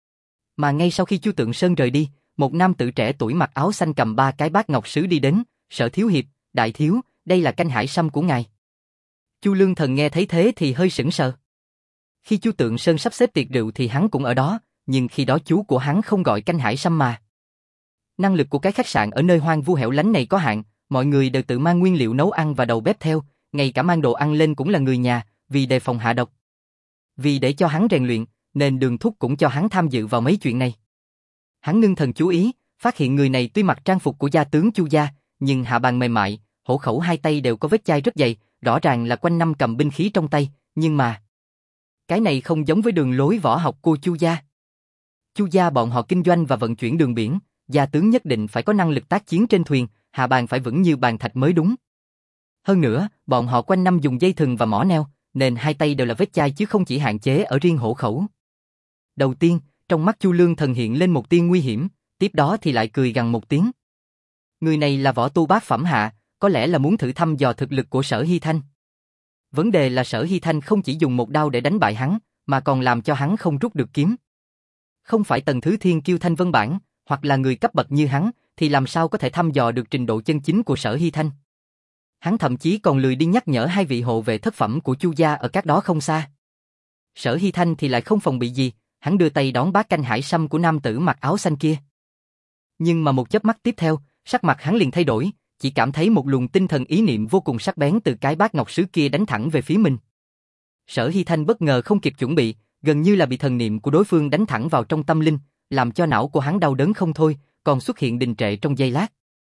Mà ngay sau khi Chu Tượng Sơn rời đi, một nam tử trẻ tuổi mặc áo xanh cầm ba cái bát ngọc sứ đi đến, Sở thiếu hiệp, đại thiếu, đây là canh hải sâm của ngài. Chu Lương Thần nghe thấy thế thì hơi sững sờ. Khi Chu Tượng Sơn sắp xếp tiệc rượu thì hắn cũng ở đó, nhưng khi đó chú của hắn không gọi canh hải sâm mà. Năng lực của cái khách sạn ở nơi hoang vu hẻo lánh này có hạn, mọi người đều tự mang nguyên liệu nấu ăn và đầu bếp theo, ngay cả mang đồ ăn lên cũng là người nhà, vì đề phòng hạ độc. Vì để cho hắn rèn luyện, nên Đường Thúc cũng cho hắn tham dự vào mấy chuyện này. Hắn ngưng thần chú ý, phát hiện người này tuy mặc trang phục của gia tướng Chu gia, nhưng hạ bàn mềm mại, hổ khẩu hai tay đều có vết chai rất dày, rõ ràng là quanh năm cầm binh khí trong tay, nhưng mà cái này không giống với đường lối võ học của Chu gia. Chu gia bọn họ kinh doanh và vận chuyển đường biển, gia tướng nhất định phải có năng lực tác chiến trên thuyền, hạ bàn phải vững như bàn thạch mới đúng. Hơn nữa, bọn họ quanh năm dùng dây thừng và mỏ neo, nên hai tay đều là vết chai chứ không chỉ hạn chế ở riêng hổ khẩu. Đầu tiên, trong mắt Chu Lương Thần hiện lên một tia nguy hiểm, tiếp đó thì lại cười gằn một tiếng. Người này là võ tu bát phẩm hạ, có lẽ là muốn thử thăm dò thực lực của Sở Hy Thanh. Vấn đề là Sở Hy Thanh không chỉ dùng một đao để đánh bại hắn, mà còn làm cho hắn không rút được kiếm. Không phải tầng thứ thiên kiêu Thanh Vân bảng, hoặc là người cấp bậc như hắn, thì làm sao có thể thăm dò được trình độ chân chính của Sở Hy Thanh. Hắn thậm chí còn lười đi nhắc nhở hai vị hộ vệ thất phẩm của Chu gia ở các đó không xa. Sở Hy Thanh thì lại không phòng bị gì, hắn đưa tay đón bát canh hải sâm của nam tử mặc áo xanh kia. Nhưng mà một chớp mắt tiếp theo, sắc mặt hắn liền thay đổi, chỉ cảm thấy một luồng tinh thần ý niệm vô cùng sắc bén từ cái bát ngọc sứ kia đánh thẳng về phía mình. Sở Hy Thanh bất ngờ không kịp chuẩn bị, gần như là bị thần niệm của đối phương đánh thẳng vào trong tâm linh, làm cho não của hắn đau đớn không thôi, còn xuất hiện đình trệ trong giây lát.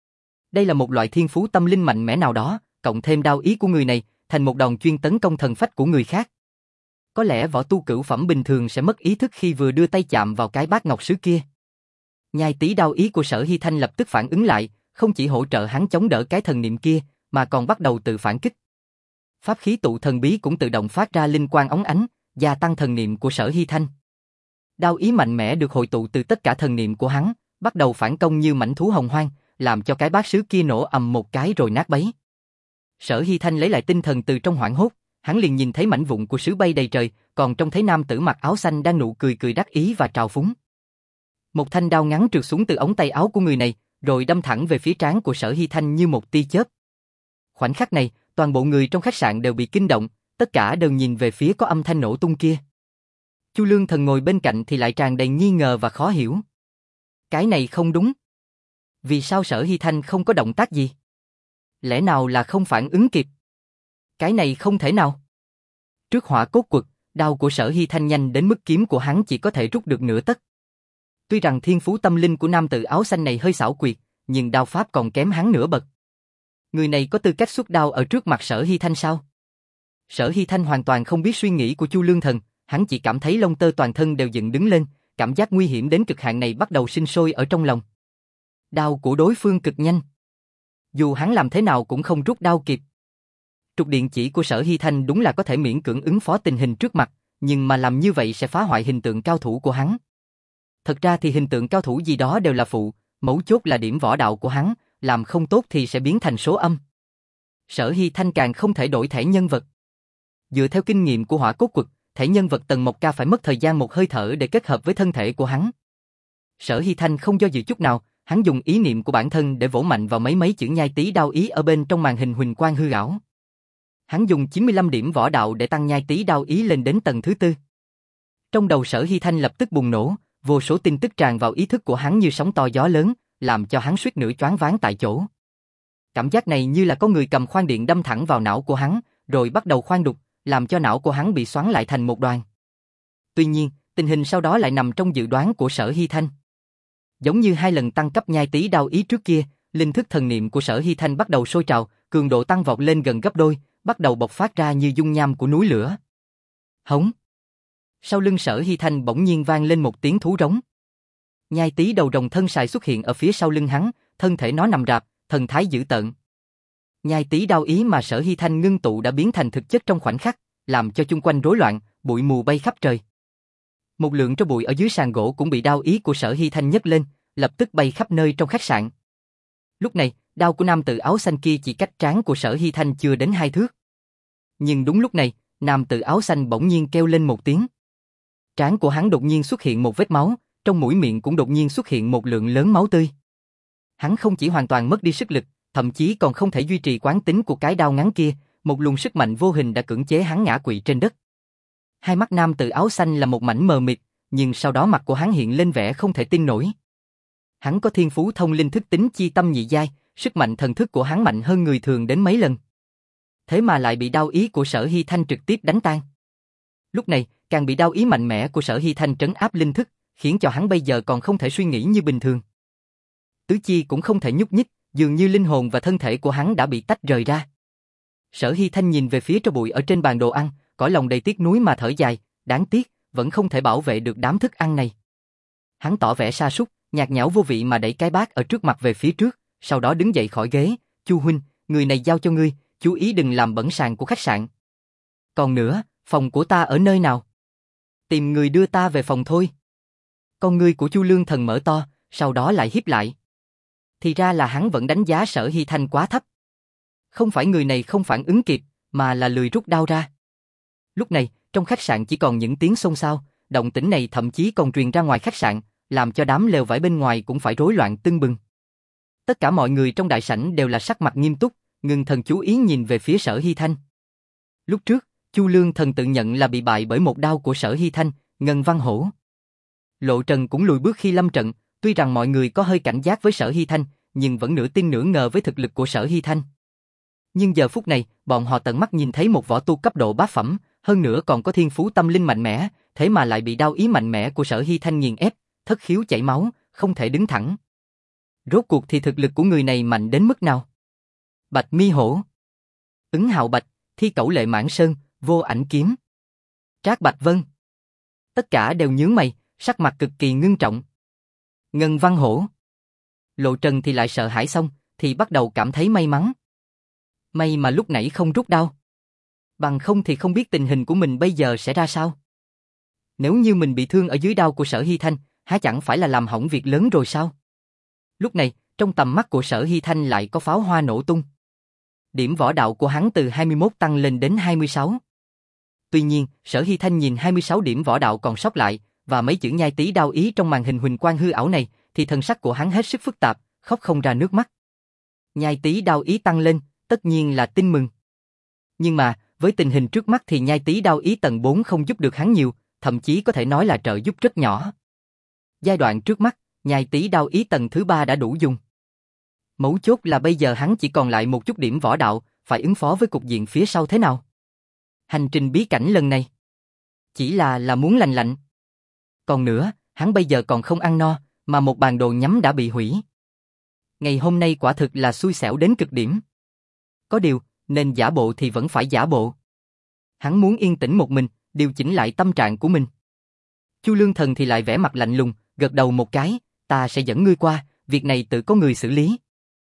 Đây là một loại thiên phú tâm linh mạnh mẽ nào đó, cộng thêm đao ý của người này, thành một đòn chuyên tấn công thần phách của người khác. Có lẽ võ tu cửu phẩm bình thường sẽ mất ý thức khi vừa đưa tay chạm vào cái bát ngọc sứ kia. Nhai tí đao ý của Sở Hy Thanh lập tức phản ứng lại, không chỉ hỗ trợ hắn chống đỡ cái thần niệm kia, mà còn bắt đầu tự phản kích. Pháp khí tụ thần bí cũng tự động phát ra linh quang óng ánh, gia tăng thần niệm của Sở Hy Thanh. Đao ý mạnh mẽ được hội tụ từ tất cả thần niệm của hắn, bắt đầu phản công như mãnh thú hồng hoang, làm cho cái bát sứ kia nổ ầm một cái rồi nát bấy. Sở Hy Thanh lấy lại tinh thần từ trong hoảng hốt, hắn liền nhìn thấy mảnh vụn của sứ bay đầy trời, còn trông thấy nam tử mặc áo xanh đang nụ cười cười đắc ý và trào phúng. Một thanh đao ngắn trượt xuống từ ống tay áo của người này, rồi đâm thẳng về phía trán của Sở Hy Thanh như một tia chớp. Khoảnh khắc này, toàn bộ người trong khách sạn đều bị kinh động, tất cả đều nhìn về phía có âm thanh nổ tung kia. Chu Lương Thần ngồi bên cạnh thì lại tràn đầy nghi ngờ và khó hiểu. Cái này không đúng. Vì sao Sở Hy Thanh không có động tác gì? Lẽ nào là không phản ứng kịp? Cái này không thể nào. Trước hỏa cốt quật, đao của Sở Hy Thanh nhanh đến mức kiếm của hắn chỉ có thể rút được nửa tấc. Tuy rằng thiên phú tâm linh của nam tử áo xanh này hơi xảo quyệt, nhưng đao pháp còn kém hắn nửa bậc. Người này có tư cách xuất đao ở trước mặt Sở Hy Thanh sao? Sở Hy Thanh hoàn toàn không biết suy nghĩ của Chu Lương Thần, hắn chỉ cảm thấy lông tơ toàn thân đều dựng đứng lên, cảm giác nguy hiểm đến cực hạn này bắt đầu sinh sôi ở trong lòng. Đao của đối phương cực nhanh. Dù hắn làm thế nào cũng không rút đao kịp. Trục điện chỉ của Sở Hy Thanh đúng là có thể miễn cưỡng ứng phó tình hình trước mặt, nhưng mà làm như vậy sẽ phá hoại hình tượng cao thủ của hắn. Thật ra thì hình tượng cao thủ gì đó đều là phụ, mấu chốt là điểm võ đạo của hắn, làm không tốt thì sẽ biến thành số âm. Sở Hy Thanh càng không thể đổi thể nhân vật. Dựa theo kinh nghiệm của hỏa cốt quật, thể nhân vật tầng một ca phải mất thời gian một hơi thở để kết hợp với thân thể của hắn. Sở Hy Thanh không do dự chút nào, hắn dùng ý niệm của bản thân để vỗ mạnh vào mấy mấy chữ nhai tí đao ý ở bên trong màn hình huỳnh quang hư ảo. Hắn dùng chín mươi lăm điểm võ đạo để tăng nhai tí đao ý lên đến tầng thứ tư. Trong đầu Sở Hy Thanh lập tức bùng nổ, vô số tin tức tràn vào ý thức của hắn như sóng to gió lớn, làm cho hắn suýt nữa choáng váng tại chỗ. Cảm giác này như là có người cầm khoan điện đâm thẳng vào não của hắn, rồi bắt đầu khoan đục, làm cho não của hắn bị xoắn lại thành một đoàn. Tuy nhiên, tình hình sau đó lại nằm trong dự đoán của Sở Hy Thanh. Giống như hai lần tăng cấp nhai tí đao ý trước kia, linh thức thần niệm của Sở Hy Thanh bắt đầu sôi trào, cường độ tăng vọt lên gần gấp đôi, bắt đầu bộc phát ra như dung nham của núi lửa. Hống! Sau lưng Sở Hy Thanh bỗng nhiên vang lên một tiếng thú rống. Nhai tí đầu rồng thân sài xuất hiện ở phía sau lưng hắn, thân thể nó nằm rạp, thần thái dữ tợn. Nhai tí đao ý mà Sở Hy Thanh ngưng tụ đã biến thành thực chất trong khoảnh khắc, làm cho chung quanh rối loạn, bụi mù bay khắp trời. Một lượng tro bụi ở dưới sàn gỗ cũng bị đao ý của Sở Hy Thanh nhấc lên, lập tức bay khắp nơi trong khách sạn. Lúc này, đao của nam tử áo xanh kia chỉ cách trán của Sở Hy Thanh chưa đến hai thước. Nhưng đúng lúc này, nam tử áo xanh bỗng nhiên kêu lên một tiếng. Trán của hắn đột nhiên xuất hiện một vết máu, trong mũi miệng cũng đột nhiên xuất hiện một lượng lớn máu tươi. Hắn không chỉ hoàn toàn mất đi sức lực, thậm chí còn không thể duy trì quán tính của cái đao ngắn kia, một luồng sức mạnh vô hình đã cưỡng chế hắn ngã quỵ trên đất. Hai mắt nam tử áo xanh là một mảnh mờ mịt, nhưng sau đó mặt của hắn hiện lên vẻ không thể tin nổi. Hắn có thiên phú thông linh thức tính chi tâm nhị giai, sức mạnh thần thức của hắn mạnh hơn người thường đến mấy lần. Thế mà lại bị đao ý của Sở Hy Thanh trực tiếp đánh tan. Lúc này, càng bị đao ý mạnh mẽ của Sở Hy Thanh trấn áp linh thức, khiến cho hắn bây giờ còn không thể suy nghĩ như bình thường. Tứ chi cũng không thể nhúc nhích, dường như linh hồn và thân thể của hắn đã bị tách rời ra. Sở Hy Thanh nhìn về phía tro bụi ở trên bàn đồ ăn, cõi lòng đầy tiếc nuối mà thở dài, đáng tiếc, vẫn không thể bảo vệ được đám thức ăn này. Hắn tỏ vẻ sa sút, nhạt nhẽo vô vị mà đẩy cái bát ở trước mặt về phía trước, sau đó đứng dậy khỏi ghế, "Chu huynh, người này giao cho ngươi, chú ý đừng làm bẩn sàn của khách sạn. Còn nữa, phòng của ta ở nơi nào? Tìm người đưa ta về phòng thôi." Con ngươi của Chu Lương Thần mở to, sau đó lại híp lại. Thì ra là hắn vẫn đánh giá Sở Hy Thanh quá thấp. Không phải người này không phản ứng kịp, mà là lười rút đao ra. Lúc này, trong khách sạn chỉ còn những tiếng xôn xao, động tĩnh này thậm chí còn truyền ra ngoài khách sạn, làm cho đám lều vải bên ngoài cũng phải rối loạn tưng bừng. Tất cả mọi người trong đại sảnh đều là sắc mặt nghiêm túc, ngưng thần chú ý nhìn về phía Sở Hy Thanh. Lúc trước, Chu Lương Thần tự nhận là bị bại bởi một đao của Sở Hy Thanh, Ngân Văn Hổ. Lộ Trần cũng lùi bước khi lâm trận, tuy rằng mọi người có hơi cảnh giác với Sở Hy Thanh, nhưng vẫn nửa tin nửa ngờ với thực lực của Sở Hy Thanh. Nhưng giờ phút này, bọn họ tận mắt nhìn thấy một võ tu cấp độ bát phẩm, hơn nữa còn có thiên phú tâm linh mạnh mẽ, thế mà lại bị đao ý mạnh mẽ của Sở Hy Thanh nghiền ép, thất khiếu chảy máu, không thể đứng thẳng. Rốt cuộc thì thực lực của người này mạnh đến mức nào? Bạch Mi Hổ, Ứng Hạo Bạch, Thi Cẩu Lệ Mãn Sơn, Vô Ảnh Kiếm, Trác Bạch Vân. Tất cả đều nhướng mày, sắc mặt cực kỳ ngưng trọng. Ngân Văn Hổ. Lộ Trần thì lại sợ hãi xong, thì bắt đầu cảm thấy may mắn. May mà lúc nãy không rút đao. Bằng không thì không biết tình hình của mình bây giờ sẽ ra sao. Nếu như mình bị thương ở dưới đao của Sở Hy Thanh, há chẳng phải là làm hỏng việc lớn rồi sao? Lúc này, trong tầm mắt của Sở Hy Thanh lại có pháo hoa nổ tung. Điểm võ đạo của hắn từ hai mươi mốt tăng lên đến hai mươi sáu. Tuy nhiên, Sở Hy Thanh nhìn hai mươi sáu điểm võ đạo còn sót lại, và mấy chữ nhai tí đao ý trong màn hình huỳnh quang hư ảo này, thì thần sắc của hắn hết sức phức tạp, khóc không ra nước mắt. Nhai tí đao ý tăng lên, tất nhiên là tin mừng. Nhưng mà, với tình hình trước mắt thì nhai tí đao ý tầng bốn không giúp được hắn nhiều, thậm chí có thể nói là trợ giúp rất nhỏ. Giai đoạn trước mắt, nhai tí đao ý tầng thứ ba đã đủ dùng. Mấu chốt là bây giờ hắn chỉ còn lại một chút điểm võ đạo, phải ứng phó với cục diện phía sau thế nào. Hành trình bí cảnh lần này chỉ là là muốn lành lạnh. Còn nữa, hắn bây giờ còn không ăn no, mà một bàn đồ nhắm đã bị hủy. Ngày hôm nay quả thực là xui xẻo đến cực điểm. Có điều, nên giả bộ thì vẫn phải giả bộ. Hắn muốn yên tĩnh một mình, điều chỉnh lại tâm trạng của mình. Chu Lương Thần thì lại vẻ mặt lạnh lùng, gật đầu một cái, ta sẽ dẫn ngươi qua, việc này tự có người xử lý.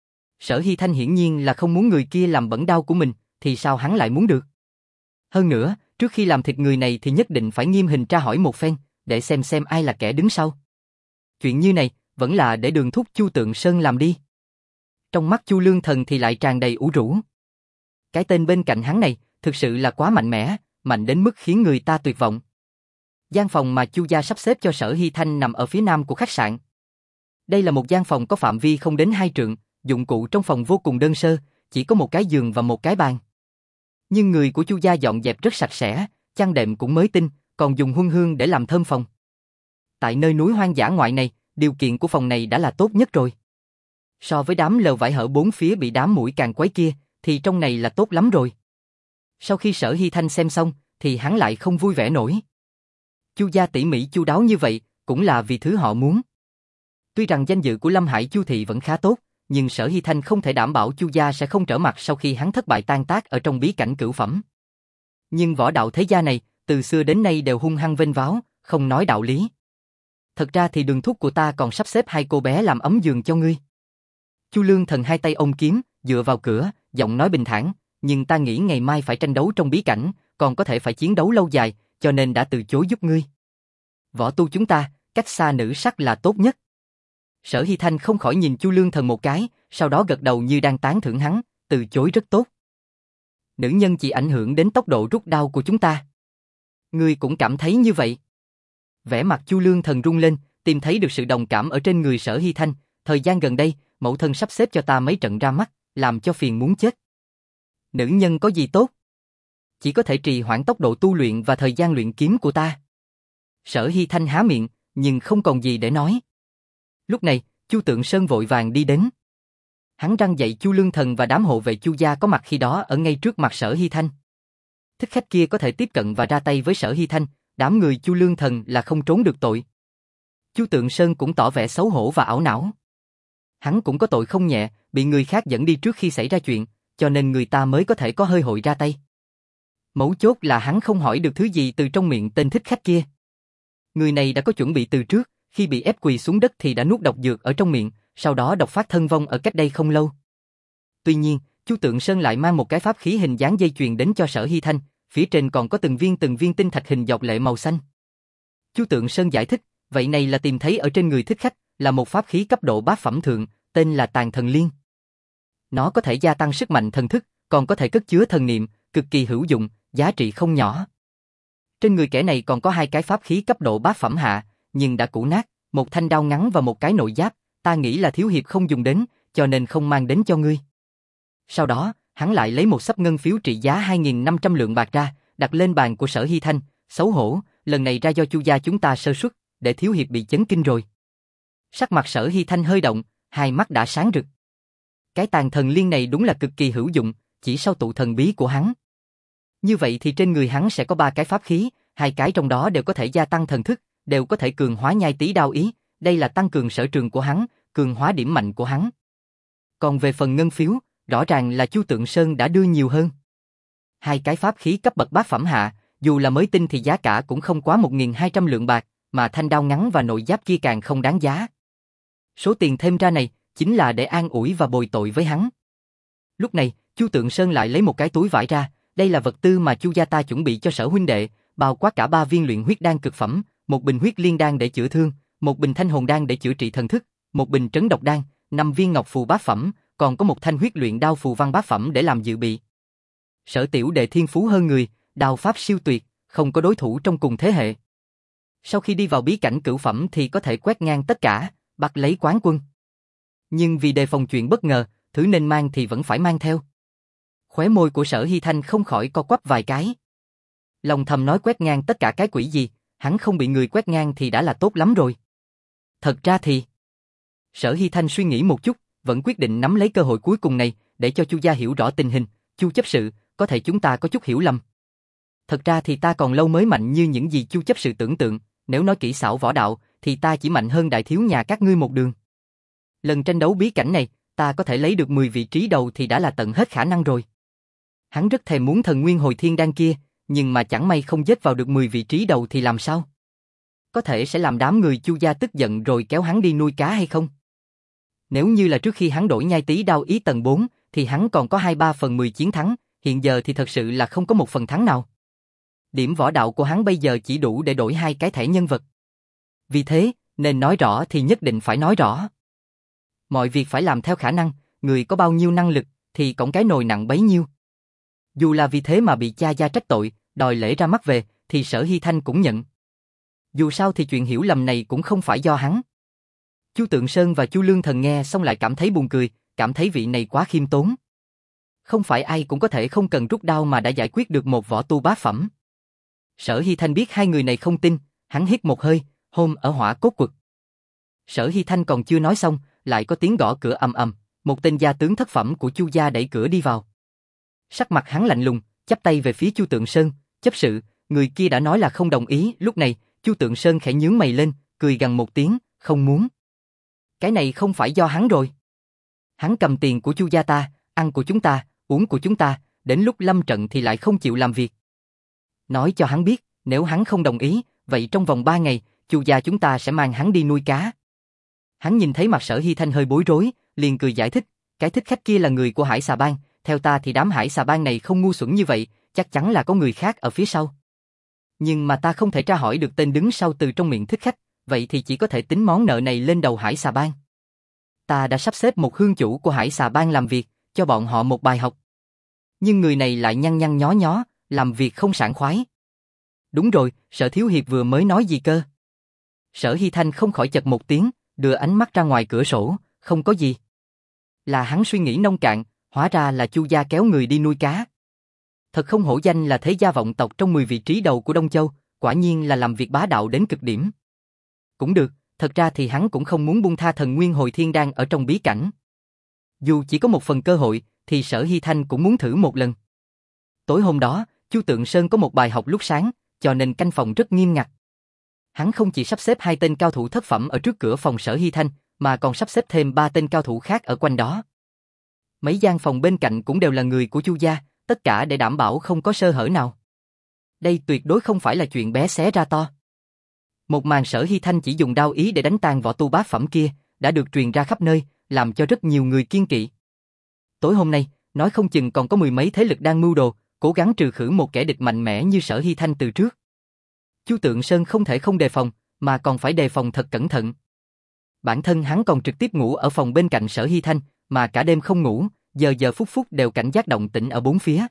Sở Hy Thanh hiển nhiên là không muốn người kia làm bẩn đao của mình, thì sao hắn lại muốn được? Hơn nữa, trước khi làm thịt người này thì nhất định phải nghiêm hình tra hỏi một phen, để xem xem ai là kẻ đứng sau. Chuyện như này, vẫn là để Đường thúc Chu Tượng Sơn làm đi. Trong mắt Chu Lương Thần thì lại tràn đầy ủ rũ. Cái tên bên cạnh hắn này, thực sự là quá mạnh mẽ, mạnh đến mức khiến người ta tuyệt vọng. Gian phòng mà Chu gia sắp xếp cho Sở Hy Thanh nằm ở phía nam của khách sạn. Đây là một gian phòng có phạm vi không đến hai trượng, dụng cụ trong phòng vô cùng đơn sơ, chỉ có một cái giường và một cái bàn. Nhưng người của Chu gia dọn dẹp rất sạch sẽ, chăn đệm cũng mới tinh, còn dùng huân hương để làm thơm phòng. Tại nơi núi hoang dã ngoại này, điều kiện của phòng này đã là tốt nhất rồi. So với đám lều vải hở bốn phía bị đám muỗi càng quấy kia, thì trong này là tốt lắm rồi. Sau khi Sở Hy Thanh xem xong, thì hắn lại không vui vẻ nổi. Chu gia tỉ mỉ chu đáo như vậy, cũng là vì thứ họ muốn. Tuy rằng danh dự của Lâm Hải Chu thị vẫn khá tốt, nhưng Sở Hy Thanh không thể đảm bảo Chu gia sẽ không trở mặt sau khi hắn thất bại tan tác ở trong bí cảnh cửu phẩm. Nhưng võ đạo thế gia này, từ xưa đến nay đều hung hăng vênh váo, không nói đạo lý. Thật ra thì Đường thúc của ta còn sắp xếp hai cô bé làm ấm giường cho ngươi. Chu Lương Thần hai tay ôm kiếm, dựa vào cửa, giọng nói bình thản, nhưng ta nghĩ ngày mai phải tranh đấu trong bí cảnh, còn có thể phải chiến đấu lâu dài, cho nên đã từ chối giúp ngươi. Võ tu chúng ta, cách xa nữ sắc là tốt nhất. Sở Hy Thanh không khỏi nhìn Chu Lương Thần một cái, sau đó gật đầu như đang tán thưởng hắn, từ chối rất tốt. Nữ nhân chỉ ảnh hưởng đến tốc độ rút đao của chúng ta. Ngươi cũng cảm thấy như vậy. Vẻ mặt Chu Lương Thần rung lên, tìm thấy được sự đồng cảm ở trên người Sở Hy Thanh, thời gian gần đây, mẫu thân sắp xếp cho ta mấy trận ra mắt, làm cho phiền muốn chết. Nữ nhân có gì tốt? Chỉ có thể trì hoãn tốc độ tu luyện và thời gian luyện kiếm của ta. Sở Hy Thanh há miệng, nhưng không còn gì để nói. Lúc này, Chu Tượng Sơn vội vàng đi đến. Hắn răn dạy Chu Lương Thần và đám hộ vệ Chu gia có mặt khi đó ở ngay trước mặt Sở Hy Thanh. Thích khách kia có thể tiếp cận và ra tay với Sở Hy Thanh, đám người Chu Lương Thần là không trốn được tội. Chu Tượng Sơn cũng tỏ vẻ xấu hổ và ảo não. Hắn cũng có tội không nhẹ, bị người khác dẫn đi trước khi xảy ra chuyện, cho nên người ta mới có thể có hơi hội ra tay. Mấu chốt là hắn không hỏi được thứ gì từ trong miệng tên thích khách kia. Người này đã có chuẩn bị từ trước, khi bị ép quỳ xuống đất thì đã nuốt độc dược ở trong miệng, sau đó độc phát thân vong ở cách đây không lâu. Tuy nhiên, Chu Tượng Sơn lại mang một cái pháp khí hình dáng dây chuyền đến cho Sở Hy Thanh, phía trên còn có từng viên từng viên tinh thạch hình giọt lệ màu xanh. Chu Tượng Sơn giải thích, vậy này là tìm thấy ở trên người thích khách, là một pháp khí cấp độ bát phẩm thượng, tên là Tàn Thần Liên. Nó có thể gia tăng sức mạnh thần thức, còn có thể cất chứa thần niệm, cực kỳ hữu dụng, giá trị không nhỏ. Trên người kẻ này còn có hai cái pháp khí cấp độ bát phẩm hạ, nhưng đã cũ nát, một thanh đao ngắn và một cái nội giáp, ta nghĩ là thiếu hiệp không dùng đến, cho nên không mang đến cho ngươi. Sau đó, hắn lại lấy một xấp ngân phiếu trị giá hai nghìn năm trăm lượng bạc ra, đặt lên bàn của Sở Hy Thanh, xấu hổ, lần này ra do Chu gia chúng ta sơ suất, để thiếu hiệp bị chấn kinh rồi. Sắc mặt Sở Hy Thanh hơi động, hai mắt đã sáng rực. Cái Tàn Thần Liên này đúng là cực kỳ hữu dụng, chỉ sau tụ thần bí của hắn. Như vậy thì trên người hắn sẽ có ba cái pháp khí, hai cái trong đó đều có thể gia tăng thần thức, đều có thể cường hóa nhai tí đao ý, đây là tăng cường sở trường của hắn, cường hóa điểm mạnh của hắn. Còn về phần ngân phiếu, rõ ràng là Chu Tượng Sơn đã đưa nhiều hơn. Hai cái pháp khí cấp bậc bát phẩm hạ, dù là mới tinh thì giá cả cũng không quá một nghìn hai trăm lượng bạc, mà thanh đao ngắn và nội giáp kia càng không đáng giá. Số tiền thêm ra này, chính là để an ủi và bồi tội với hắn. Lúc này, Chu Tượng Sơn lại lấy một cái túi vải ra, đây là vật tư mà Chu gia ta chuẩn bị cho Sở huynh đệ, bao quát cả ba viên luyện huyết đan cực phẩm, một bình huyết liên đan để chữa thương, một bình thanh hồn đan để chữa trị thần thức, một bình trấn độc đan, năm viên ngọc phù bát phẩm, còn có một thanh huyết luyện đao phù văn bát phẩm để làm dự bị. Sở tiểu đệ thiên phú hơn người, đao pháp siêu tuyệt, không có đối thủ trong cùng thế hệ. Sau khi đi vào bí cảnh cửu phẩm thì có thể quét ngang tất cả, bắt lấy quán quân. Nhưng vì đề phòng chuyện bất ngờ, thứ nên mang thì vẫn phải mang theo. Khóe môi của Sở Hy Thanh không khỏi co quắp vài cái. Lòng thầm nói quét ngang tất cả cái quỷ gì, hắn không bị người quét ngang thì đã là tốt lắm rồi. Thật ra thì... Sở Hy Thanh suy nghĩ một chút, vẫn quyết định nắm lấy cơ hội cuối cùng này, để cho Chu gia hiểu rõ tình hình. Chu chấp sự, có thể chúng ta có chút hiểu lầm. Thật ra thì ta còn lâu mới mạnh như những gì Chu chấp sự tưởng tượng, nếu nói kỹ xảo võ đạo, thì ta chỉ mạnh hơn đại thiếu nhà các ngươi một đường. Lần tranh đấu bí cảnh này, ta có thể lấy được mười vị trí đầu thì đã là tận hết khả năng rồi. Hắn rất thèm muốn thần nguyên hồi thiên đan kia, nhưng mà chẳng may không dết vào được mười vị trí đầu thì làm sao? Có thể sẽ làm đám người Chu gia tức giận rồi kéo hắn đi nuôi cá hay không? Nếu như là trước khi hắn đổi nhai tí đao ý tầng bốn, thì hắn còn có hai ba phần mười chiến thắng, hiện giờ thì thật sự là không có một phần thắng nào. Điểm võ đạo của hắn bây giờ chỉ đủ để đổi hai cái thẻ nhân vật. Vì thế, nên nói rõ thì nhất định phải nói rõ. Mọi việc phải làm theo khả năng, người có bao nhiêu năng lực, thì cõng cái nồi nặng bấy nhiêu. Dù là vì thế mà bị cha gia trách tội, đòi lễ ra mắt về, thì Sở Hy Thanh cũng nhận. Dù sao thì chuyện hiểu lầm này cũng không phải do hắn. Chu Tượng Sơn và Chu Lương Thần nghe xong lại cảm thấy buồn cười, cảm thấy vị này quá khiêm tốn. Không phải ai cũng có thể không cần rút đao mà đã giải quyết được một võ tu bát phẩm. Sở Hy Thanh biết hai người này không tin, hắn hít một hơi, hôn ở hỏa cốt quật. Sở Hy Thanh còn chưa nói xong, lại có tiếng gõ cửa ầm ầm, một tên gia tướng thất phẩm của Chu gia đẩy cửa đi vào. Sắc mặt hắn lạnh lùng, chắp tay về phía Chu Tượng Sơn, chấp sự, người kia đã nói là không đồng ý. Lúc này, Chu Tượng Sơn khẽ nhướng mày lên, cười gằn một tiếng, không muốn. Cái này không phải do hắn rồi. Hắn cầm tiền của Chu gia ta, ăn của chúng ta, uống của chúng ta, đến lúc lâm trận thì lại không chịu làm việc. Nói cho hắn biết, nếu hắn không đồng ý, vậy trong vòng ba ngày, Chu gia chúng ta sẽ mang hắn đi nuôi cá. Hắn nhìn thấy mặt Sở Hy Thanh hơi bối rối, liền cười giải thích, cái thích khách kia là người của Hải Xà Bang, theo ta thì đám Hải Xà Bang này không ngu xuẩn như vậy, chắc chắn là có người khác ở phía sau. Nhưng mà ta không thể tra hỏi được tên đứng sau từ trong miệng thích khách, vậy thì chỉ có thể tính món nợ này lên đầu Hải Xà Bang. Ta đã sắp xếp một hương chủ của Hải Xà Bang làm việc, cho bọn họ một bài học. Nhưng người này lại nhăn nhăn nhó nhó, làm việc không sảng khoái. Đúng rồi, Sở thiếu hiệp vừa mới nói gì cơ? Sở Hy Thanh không khỏi chật một tiếng, đưa ánh mắt ra ngoài cửa sổ, không có gì. Là hắn suy nghĩ nông cạn, hóa ra là Chu gia kéo người đi nuôi cá. Thật không hổ danh là thế gia vọng tộc trong mười vị trí đầu của Đông Châu, quả nhiên là làm việc bá đạo đến cực điểm. Cũng được, thật ra thì hắn cũng không muốn buông tha thần nguyên hồi thiên đan ở trong bí cảnh. Dù chỉ có một phần cơ hội, thì Sở Hy Thanh cũng muốn thử một lần. Tối hôm đó, Chu Tượng Sơn có một bài học lúc sáng, cho nên canh phòng rất nghiêm ngặt. Hắn không chỉ sắp xếp hai tên cao thủ thất phẩm ở trước cửa phòng Sở Hy Thanh, mà còn sắp xếp thêm ba tên cao thủ khác ở quanh đó. Mấy gian phòng bên cạnh cũng đều là người của Chu gia, tất cả để đảm bảo không có sơ hở nào. Đây tuyệt đối không phải là chuyện bé xé ra to. Một màn Sở Hy Thanh chỉ dùng đao ý để đánh tan võ tu bát phẩm kia, đã được truyền ra khắp nơi, làm cho rất nhiều người kiêng kỵ. Tối hôm nay, nói không chừng còn có mười mấy thế lực đang mưu đồ, cố gắng trừ khử một kẻ địch mạnh mẽ như Sở Hy Thanh từ trước. Chu Tượng Sơn không thể không đề phòng, mà còn phải đề phòng thật cẩn thận. Bản thân hắn còn trực tiếp ngủ ở phòng bên cạnh Sở Hy Thanh, mà cả đêm không ngủ, giờ giờ phút phút đều cảnh giác động tĩnh ở bốn phía.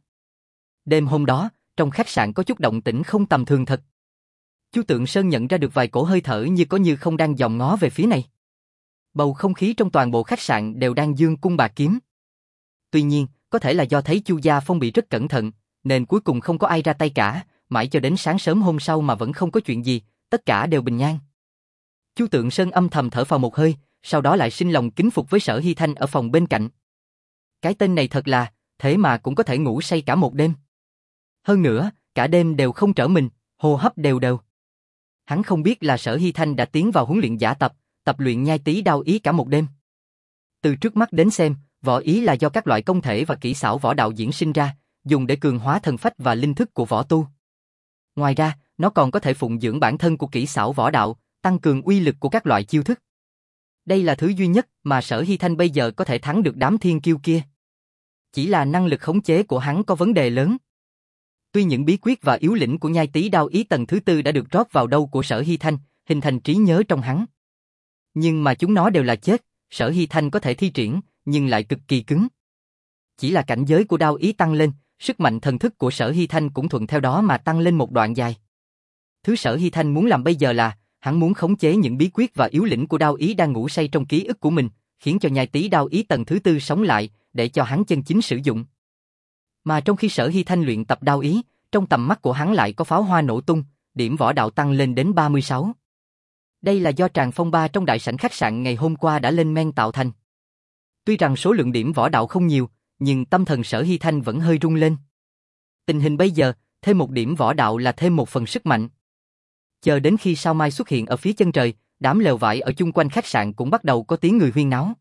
Đêm hôm đó, trong khách sạn có chút động tĩnh không tầm thường thật. Chu Tượng Sơn nhận ra được vài cổ hơi thở như có như không đang dòm ngó về phía này. Bầu không khí trong toàn bộ khách sạn đều đang dương cung bạc kiếm. Tuy nhiên, có thể là do thấy Chu gia phong bị rất cẩn thận, nên cuối cùng không có ai ra tay cả, mãi cho đến sáng sớm hôm sau mà vẫn không có chuyện gì, tất cả đều bình an. Chu Tượng Sơn âm thầm thở phào một hơi, sau đó lại sinh lòng kính phục với Sở Hy Thanh ở phòng bên cạnh. Cái tên này thật là, thế mà cũng có thể ngủ say cả một đêm. Hơn nữa, cả đêm đều không trở mình, hô hấp đều đều. Hắn không biết là Sở Hy Thanh đã tiến vào huấn luyện giả tập, tập luyện nhai tí đao ý cả một đêm. Từ trước mắt đến xem, võ ý là do các loại công thể và kỹ xảo võ đạo diễn sinh ra, dùng để cường hóa thần phách và linh thức của võ tu. Ngoài ra, nó còn có thể phụng dưỡng bản thân của kỹ xảo võ đạo, tăng cường uy lực của các loại chiêu thức. Đây là thứ duy nhất mà Sở Hy Thanh bây giờ có thể thắng được đám thiên kiêu kia. Chỉ là năng lực khống chế của hắn có vấn đề lớn. Tuy những bí quyết và yếu lĩnh của nhai tí đao ý tầng thứ tư đã được rót vào đầu của Sở Hy Thanh, hình thành trí nhớ trong hắn. Nhưng mà chúng nó đều là chết, Sở Hy Thanh có thể thi triển, nhưng lại cực kỳ cứng. Chỉ là cảnh giới của đao ý tăng lên, sức mạnh thần thức của Sở Hy Thanh cũng thuận theo đó mà tăng lên một đoạn dài. Thứ Sở Hy Thanh muốn làm bây giờ là, hắn muốn khống chế những bí quyết và yếu lĩnh của đao ý đang ngủ say trong ký ức của mình, khiến cho nhai tí đao ý tầng thứ tư sống lại, để cho hắn chân chính sử dụng. Mà trong khi Sở Hy Thanh luyện tập đao ý, trong tầm mắt của hắn lại có pháo hoa nổ tung, điểm võ đạo tăng lên đến ba mươi sáu. Đây là do tràng phong ba trong đại sảnh khách sạn ngày hôm qua đã lên men tạo thành. Tuy rằng số lượng điểm võ đạo không nhiều, nhưng tâm thần Sở Hy Thanh vẫn hơi rung lên. Tình hình bây giờ, thêm một điểm võ đạo là thêm một phần sức mạnh. Chờ đến khi sao mai xuất hiện ở phía chân trời, đám lều vải ở chung quanh khách sạn cũng bắt đầu có tiếng người huyên náo.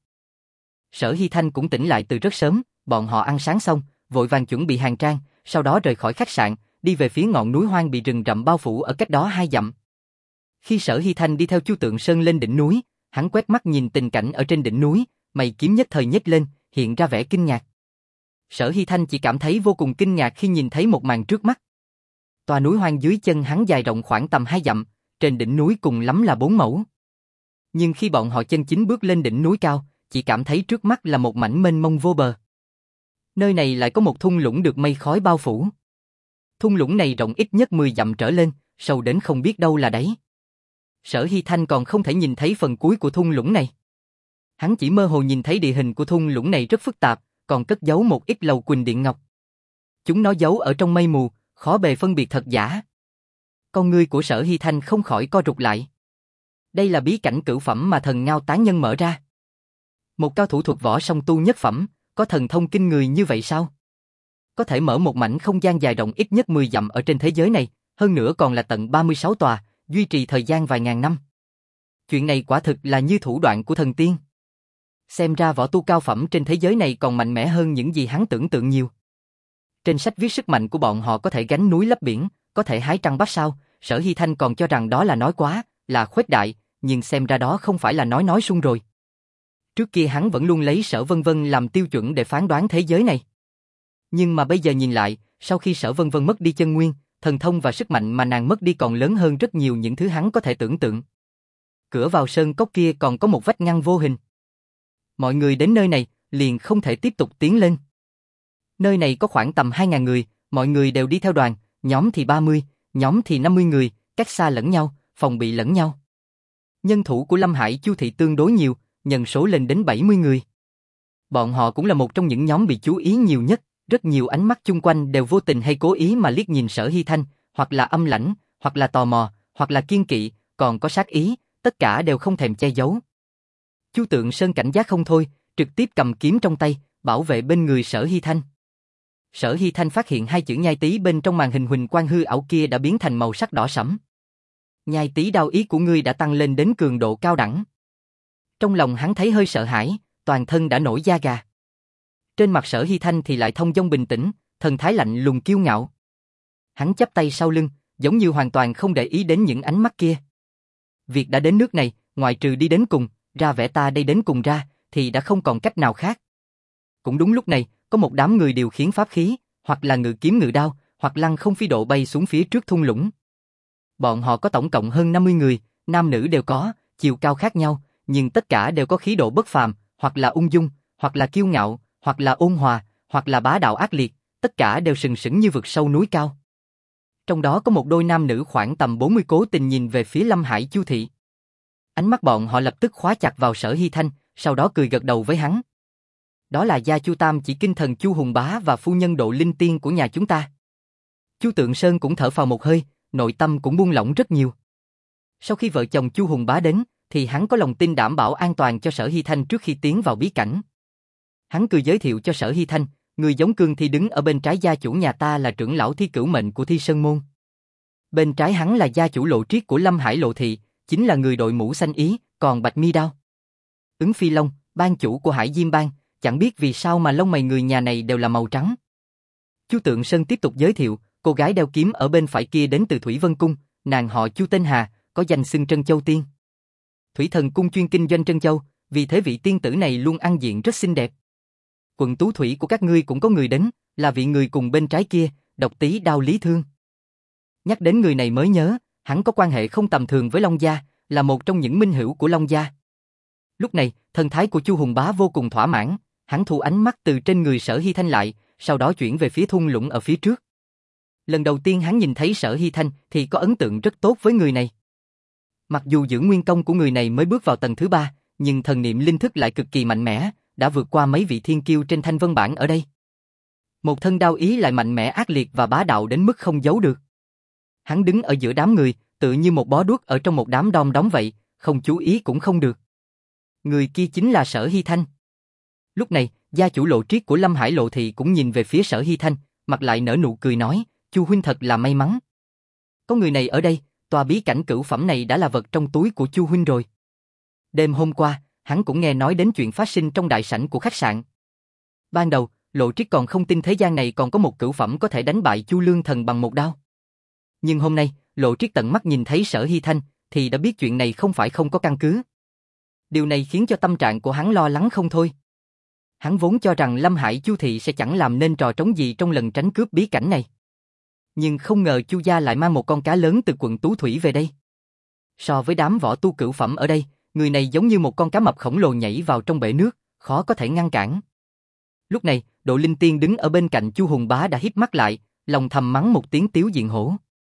Sở Hy Thanh cũng tỉnh lại từ rất sớm, bọn họ ăn sáng xong, vội vàng chuẩn bị hàng trang, sau đó rời khỏi khách sạn, đi về phía ngọn núi hoang bị rừng rậm bao phủ ở cách đó hai dặm. Khi Sở Hy Thanh đi theo Chu Tượng Sơn lên đỉnh núi, hắn quét mắt nhìn tình cảnh ở trên đỉnh núi, mày kiếm nhất thời nhếch lên, hiện ra vẻ kinh ngạc. Sở Hy Thanh chỉ cảm thấy vô cùng kinh ngạc khi nhìn thấy một màn trước mắt. Tòa núi hoang dưới chân hắn dài rộng khoảng tầm hai dặm, trên đỉnh núi cùng lắm là bốn mẫu. Nhưng khi bọn họ chân chính bước lên đỉnh núi cao, chỉ cảm thấy trước mắt là một mảnh mênh mông vô bờ. Nơi này lại có một thung lũng được mây khói bao phủ. Thung lũng này rộng ít nhất mười dặm trở lên, sâu đến không biết đâu là đáy. Sở Hy Thanh còn không thể nhìn thấy phần cuối của thung lũng này. Hắn chỉ mơ hồ nhìn thấy địa hình của thung lũng này rất phức tạp, còn cất giấu một ít lầu quỳnh điện ngọc. Chúng nó giấu ở trong mây mù, khó bề phân biệt thật giả. Con ngươi của Sở Hy Thanh không khỏi co rụt lại. Đây là bí cảnh cửu phẩm mà thần Ngao Tán Nhân mở ra. Một cao thủ thuật võ song tu nhất phẩm, có thần thông kinh người như vậy sao? Có thể mở một mảnh không gian dài rộng ít nhất mười dặm ở trên thế giới này, hơn nữa còn là tận ba mươi sáu tòa, duy trì thời gian vài ngàn năm. Chuyện này quả thực là như thủ đoạn của thần tiên. Xem ra võ tu cao phẩm trên thế giới này còn mạnh mẽ hơn những gì hắn tưởng tượng nhiều. Trên sách viết sức mạnh của bọn họ có thể gánh núi lấp biển, có thể hái trăng bắt sao, Sở Hy Thanh còn cho rằng đó là nói quá, là khuếch đại, nhưng xem ra đó không phải là nói nói suông rồi. Trước kia hắn vẫn luôn lấy Sở Vân Vân làm tiêu chuẩn để phán đoán thế giới này. Nhưng mà bây giờ nhìn lại, sau khi Sở Vân Vân mất đi chân nguyên, thần thông và sức mạnh mà nàng mất đi còn lớn hơn rất nhiều những thứ hắn có thể tưởng tượng. Cửa vào sơn cốc kia còn có một vách ngăn vô hình. Mọi người đến nơi này, liền không thể tiếp tục tiến lên. Nơi này có khoảng tầm hai nghìn người, mọi người đều đi theo đoàn, nhóm thì ba mươi, nhóm thì năm mươi người, cách xa lẫn nhau, phòng bị lẫn nhau. Nhân thủ của Lâm Hải Chu thị tương đối nhiều, nhân số lên đến bảy mươi người. Bọn họ cũng là một trong những nhóm bị chú ý nhiều nhất, rất nhiều ánh mắt chung quanh đều vô tình hay cố ý mà liếc nhìn Sở Hy Thanh, hoặc là âm lãnh, hoặc là tò mò, hoặc là kiên kỵ, còn có sát ý, tất cả đều không thèm che giấu. Chu Tượng Sơn cảnh giác không thôi, trực tiếp cầm kiếm trong tay, bảo vệ bên người Sở Hy Thanh. Sở Hy Thanh phát hiện hai chữ nhai tí bên trong màn hình huỳnh quang hư ảo kia đã biến thành màu sắc đỏ sẫm. Nhai tí đao ý của ngươi đã tăng lên đến cường độ cao đẳng. Trong lòng hắn thấy hơi sợ hãi, toàn thân đã nổi da gà. Trên mặt Sở Hy Thanh thì lại thông dong bình tĩnh, thần thái lạnh lùng kiêu ngạo. Hắn chắp tay sau lưng, giống như hoàn toàn không để ý đến những ánh mắt kia. Việc đã đến nước này, ngoài trừ đi đến cùng, ra vẻ ta đây đến cùng ra, thì đã không còn cách nào khác. Cũng đúng lúc này, có một đám người điều khiển pháp khí, hoặc là ngự kiếm ngự đao, hoặc lăng không phi độ bay xuống phía trước thung lũng. Bọn họ có tổng cộng hơn năm mươi người, nam nữ đều có, chiều cao khác nhau, nhưng tất cả đều có khí độ bất phàm, hoặc là ung dung, hoặc là kiêu ngạo, hoặc là ôn hòa, hoặc là bá đạo ác liệt, tất cả đều sừng sững như vực sâu núi cao. Trong đó có một đôi nam nữ khoảng tầm bốn mươi cố tình nhìn về phía Lâm Hải Chu thị. Ánh mắt bọn họ lập tức khóa chặt vào Sở Hy Thanh, sau đó cười gật đầu với hắn. Đó là gia Chu Tam chỉ kinh thần Chu Hùng Bá và phu nhân Độ Linh Tiên của nhà chúng ta. Chu Tượng Sơn cũng thở phào một hơi, nội tâm cũng buông lỏng rất nhiều. Sau khi vợ chồng Chu Hùng Bá đến, thì hắn có lòng tin đảm bảo an toàn cho Sở Hy Thanh trước khi tiến vào bí cảnh. Hắn cười giới thiệu cho Sở Hy Thanh, người giống cương thi đứng ở bên trái gia chủ nhà ta là trưởng lão thi cửu mệnh của Thi Sơn Môn. Bên trái hắn là gia chủ Lộ Triết của Lâm Hải Lộ Thị, chính là người đội mũ xanh ý, còn Bạch Mi Đao. Ứng Phi Long, ban chủ của Hải Diêm Bang, chẳng biết vì sao mà lông mày người nhà này đều là màu trắng. Chu Tượng Sơn tiếp tục giới thiệu, cô gái đeo kiếm ở bên phải kia đến từ Thủy Vân Cung, nàng họ Chu tên Hà, có danh xưng Trân Châu Tiên. Thủy Thần Cung chuyên kinh doanh trân châu, vì thế vị tiên tử này luôn ăn diện rất xinh đẹp. Quận Tú Thủy của các ngươi cũng có người đến, là vị người cùng bên trái kia, Độc Tý Đao Lý Thương. Nhắc đến người này mới nhớ, hắn có quan hệ không tầm thường với Long Gia, là một trong những minh hữu của Long Gia. Lúc này, thần thái của Chu Hùng Bá vô cùng thỏa mãn, hắn thu ánh mắt từ trên người Sở Hy Thanh lại, sau đó chuyển về phía thung lũng ở phía trước. Lần đầu tiên hắn nhìn thấy Sở Hy Thanh thì có ấn tượng rất tốt với người này. Mặc dù giữ nguyên công của người này mới bước vào tầng thứ ba, nhưng thần niệm linh thức lại cực kỳ mạnh mẽ, đã vượt qua mấy vị thiên kiêu trên thanh vân bảng ở đây. Một thân đao ý lại mạnh mẽ ác liệt và bá đạo đến mức không giấu được. Hắn đứng ở giữa đám người, tự như một bó đuốc ở trong một đám đom đóm vậy, không chú ý cũng không được. Người kia chính là Sở Hy Thanh. Lúc này, gia chủ Lộ Triết của Lâm Hải Lộ Thị cũng nhìn về phía Sở Hy Thanh, mặt lại nở nụ cười nói, Chu huynh thật là may mắn. Có người này ở đây, tòa bí cảnh cửu phẩm này đã là vật trong túi của Chu huynh rồi. Đêm hôm qua, hắn cũng nghe nói đến chuyện phát sinh trong đại sảnh của khách sạn. Ban đầu, Lộ Triết còn không tin thế gian này còn có một cửu phẩm có thể đánh bại Chu Lương Thần bằng một đao. Nhưng hôm nay, Lộ Triết tận mắt nhìn thấy Sở Hy Thanh, thì đã biết chuyện này không phải không có căn cứ. Điều này khiến cho tâm trạng của hắn lo lắng không thôi. Hắn vốn cho rằng Lâm Hải Chu Thị sẽ chẳng làm nên trò trống gì trong lần tránh cướp bí cảnh này. Nhưng không ngờ Chu gia lại mang một con cá lớn từ quận Tú Thủy về đây. So với đám võ tu cửu phẩm ở đây, người này giống như một con cá mập khổng lồ nhảy vào trong bể nước, khó có thể ngăn cản. Lúc này, Độ Linh Tiên đứng ở bên cạnh Chu Hùng Bá đã híp mắt lại, lòng thầm mắng một tiếng Tiếu Diện Hổ.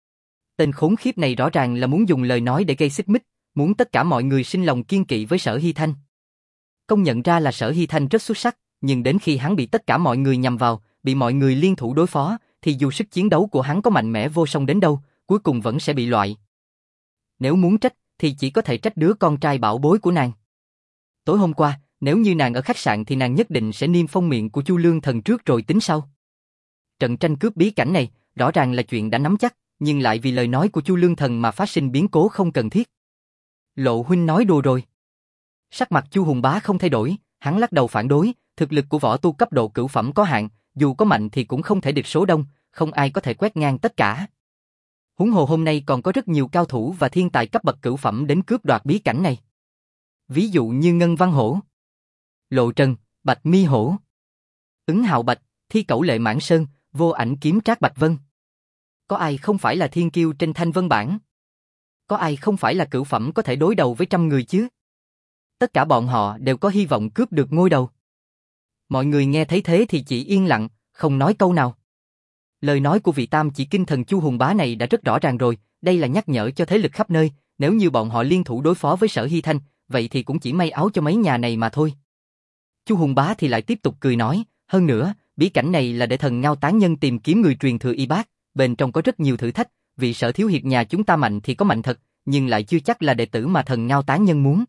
Tên khốn khiếp này rõ ràng là muốn dùng lời nói để gây xích mích, muốn tất cả mọi người sinh lòng kiên kỵ với Sở Hy Thanh. Công nhận ra là Sở Hy Thanh rất xuất sắc, nhưng đến khi hắn bị tất cả mọi người nhằm vào, bị mọi người liên thủ đối phó, thì dù sức chiến đấu của hắn có mạnh mẽ vô song đến đâu, cuối cùng vẫn sẽ bị loại. Nếu muốn trách, thì chỉ có thể trách đứa con trai bảo bối của nàng. Tối hôm qua, nếu như nàng ở khách sạn thì nàng nhất định sẽ niêm phong miệng của Chu Lương Thần trước rồi tính sau. Trận tranh cướp bí cảnh này, rõ ràng là chuyện đã nắm chắc, nhưng lại vì lời nói của Chu Lương Thần mà phát sinh biến cố không cần thiết. Lộ huynh nói đùa rồi. Sắc mặt Chu Hùng Bá không thay đổi, hắn lắc đầu phản đối, thực lực của võ tu cấp độ cửu phẩm có hạn, dù có mạnh thì cũng không thể địch số đông, không ai có thể quét ngang tất cả. Huống hồ hôm nay còn có rất nhiều cao thủ và thiên tài cấp bậc cửu phẩm đến cướp đoạt bí cảnh này. Ví dụ như Ngân Văn Hổ, Lộ Trần, Bạch Mi Hổ, Ứng Hạo Bạch, Thi Cẩu Lệ Mãn Sơn, Vô Ảnh Kiếm Trác Bạch Vân. Có ai không phải là thiên kiêu trên thanh vân bảng? Có ai không phải là cửu phẩm có thể đối đầu với trăm người chứ? Tất cả bọn họ đều có hy vọng cướp được ngôi đầu. Mọi người nghe thấy thế thì chỉ yên lặng, không nói câu nào. Lời nói của vị tam chỉ kinh thần Chu Hùng Bá này đã rất rõ ràng rồi, đây là nhắc nhở cho thế lực khắp nơi, nếu như bọn họ liên thủ đối phó với Sở Hy Thanh, vậy thì cũng chỉ may áo cho mấy nhà này mà thôi. Chu Hùng Bá thì lại tiếp tục cười nói, hơn nữa, bí cảnh này là để thần Ngao Tán Nhân tìm kiếm người truyền thừa y bác, bên trong có rất nhiều thử thách, vị Sở thiếu hiệp nhà chúng ta mạnh thì có mạnh thật, nhưng lại chưa chắc là đệ tử mà thần Ngao Tán Nhân muốn.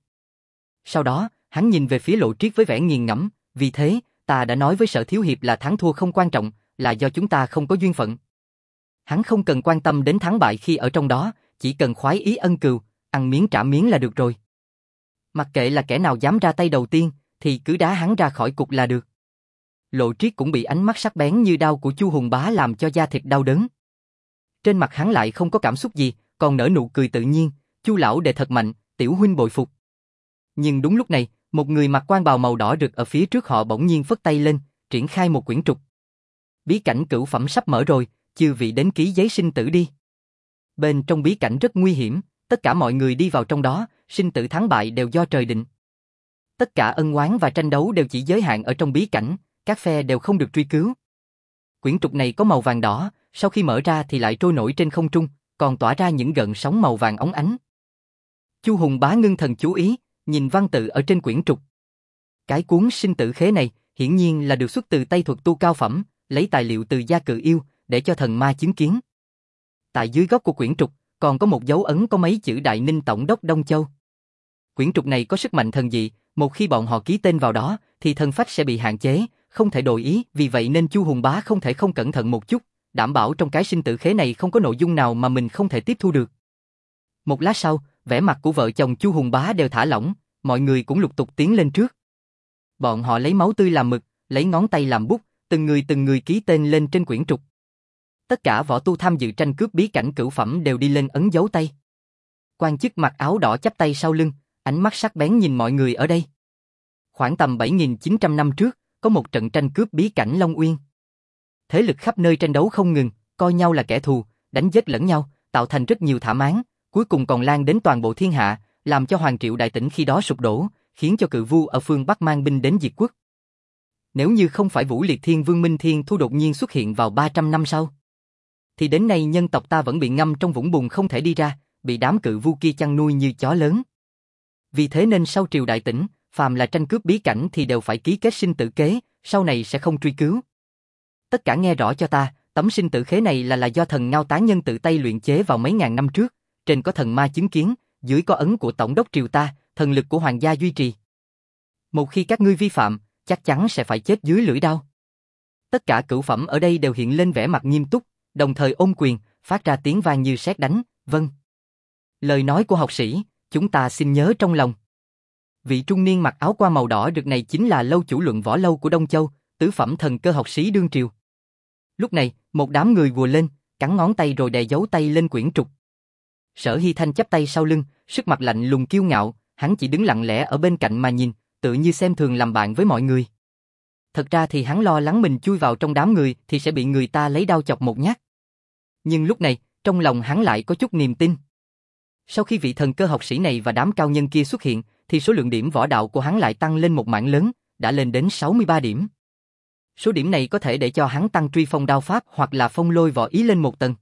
Sau đó, hắn nhìn về phía Lộ Triết với vẻ nghiền ngẫm, vì thế, ta đã nói với Sở thiếu hiệp là thắng thua không quan trọng, là do chúng ta không có duyên phận. Hắn không cần quan tâm đến thắng bại khi ở trong đó, chỉ cần khoái ý ân cừu, ăn miếng trả miếng là được rồi. Mặc kệ là kẻ nào dám ra tay đầu tiên, thì cứ đá hắn ra khỏi cục là được. Lộ Triết cũng bị ánh mắt sắc bén như đao của Chu Hùng Bá làm cho da thịt đau đớn. Trên mặt hắn lại không có cảm xúc gì, còn nở nụ cười tự nhiên, Chu lão đệ thật mạnh, tiểu huynh bội phục. Nhưng đúng lúc này, một người mặc quan bào màu đỏ rực ở phía trước họ bỗng nhiên phất tay lên, triển khai một quyển trục. Bí cảnh cửu phẩm sắp mở rồi, chư vị đến ký giấy sinh tử đi. Bên trong bí cảnh rất nguy hiểm, tất cả mọi người đi vào trong đó, sinh tử thắng bại đều do trời định. Tất cả ân oán và tranh đấu đều chỉ giới hạn ở trong bí cảnh, các phe đều không được truy cứu. Quyển trục này có màu vàng đỏ, sau khi mở ra thì lại trôi nổi trên không trung, còn tỏa ra những gợn sóng màu vàng óng ánh. Chu Hùng Bá ngưng thần chú ý, nhìn văn tự ở trên quyển trục. Cái cuốn sinh tử khế này, hiển nhiên là được xuất từ tay thuật tu cao phẩm, lấy tài liệu từ gia cự yêu, để cho thần ma chứng kiến. Tại dưới góc của quyển trục, còn có một dấu ấn có mấy chữ Đại Ninh Tổng đốc Đông Châu. Quyển trục này có sức mạnh thần dị, một khi bọn họ ký tên vào đó, thì thần phách sẽ bị hạn chế, không thể đổi ý, vì vậy nên Chu Hùng Bá không thể không cẩn thận một chút, đảm bảo trong cái sinh tử khế này không có nội dung nào mà mình không thể tiếp thu được. Một lát sau, vẻ mặt của vợ chồng Chu Hùng Bá đều thả lỏng, mọi người cũng lục tục tiến lên trước. Bọn họ lấy máu tươi làm mực, lấy ngón tay làm bút, từng người từng người ký tên lên trên quyển trục. Tất cả võ tu tham dự tranh cướp bí cảnh cửu phẩm đều đi lên ấn dấu tay. Quan chức mặc áo đỏ chắp tay sau lưng, ánh mắt sắc bén nhìn mọi người ở đây. Khoảng tầm bảy nghìn chín trăm năm trước, có một trận tranh cướp bí cảnh Long Uyên. Thế lực khắp nơi tranh đấu không ngừng, coi nhau là kẻ thù, đánh giết lẫn nhau, tạo thành rất nhiều thảm án, cuối cùng còn lan đến toàn bộ thiên hạ, làm cho Hoàng Triệu Đại Tỉnh khi đó sụp đổ, khiến cho cự vu ở phương Bắc mang binh đến diệt quốc. Nếu như không phải Vũ Liệt Thiên Vương Minh Thiên Thu đột nhiên xuất hiện vào ba trăm năm sau, thì đến nay nhân tộc ta vẫn bị ngâm trong vũng bùn không thể đi ra, bị đám cự vu kia chăn nuôi như chó lớn. Vì thế nên sau Triều Đại Tỉnh, phàm là tranh cướp bí cảnh thì đều phải ký kết sinh tử kế, sau này sẽ không truy cứu. Tất cả nghe rõ cho ta, tấm sinh tử khế này là là do thần Ngao Tán Nhân tự tay luyện chế vào mấy ngàn năm trước, trên có thần ma chứng kiến, dưới có ấn của tổng đốc triều ta, thần lực của hoàng gia duy trì. Một khi các ngươi vi phạm, chắc chắn sẽ phải chết dưới lưỡi đao. Tất cả cửu phẩm ở đây đều hiện lên vẻ mặt nghiêm túc, đồng thời ôm quyền, phát ra tiếng vang như sét đánh, vâng. Lời nói của học sĩ, chúng ta xin nhớ trong lòng. Vị trung niên mặc áo qua màu đỏ rực này chính là lâu chủ luận võ lâu của Đông Châu, tứ phẩm thần cơ học sĩ đương triều. Lúc này, một đám người vùa lên, cắn ngón tay rồi đè dấu tay lên quyển trục. Sở Hy Thanh chắp tay sau lưng, sức mặt lạnh lùng kiêu ngạo, hắn chỉ đứng lặng lẽ ở bên cạnh mà nhìn, tự như xem thường làm bạn với mọi người. Thật ra thì hắn lo lắng mình chui vào trong đám người thì sẽ bị người ta lấy đao chọc một nhát. Nhưng lúc này, trong lòng hắn lại có chút niềm tin. Sau khi vị thần cơ học sĩ này và đám cao nhân kia xuất hiện, thì số lượng điểm võ đạo của hắn lại tăng lên một mảng lớn, đã lên đến sáu mươi ba điểm. Số điểm này có thể để cho hắn tăng truy phong đao pháp hoặc là phong lôi võ ý lên một tầng.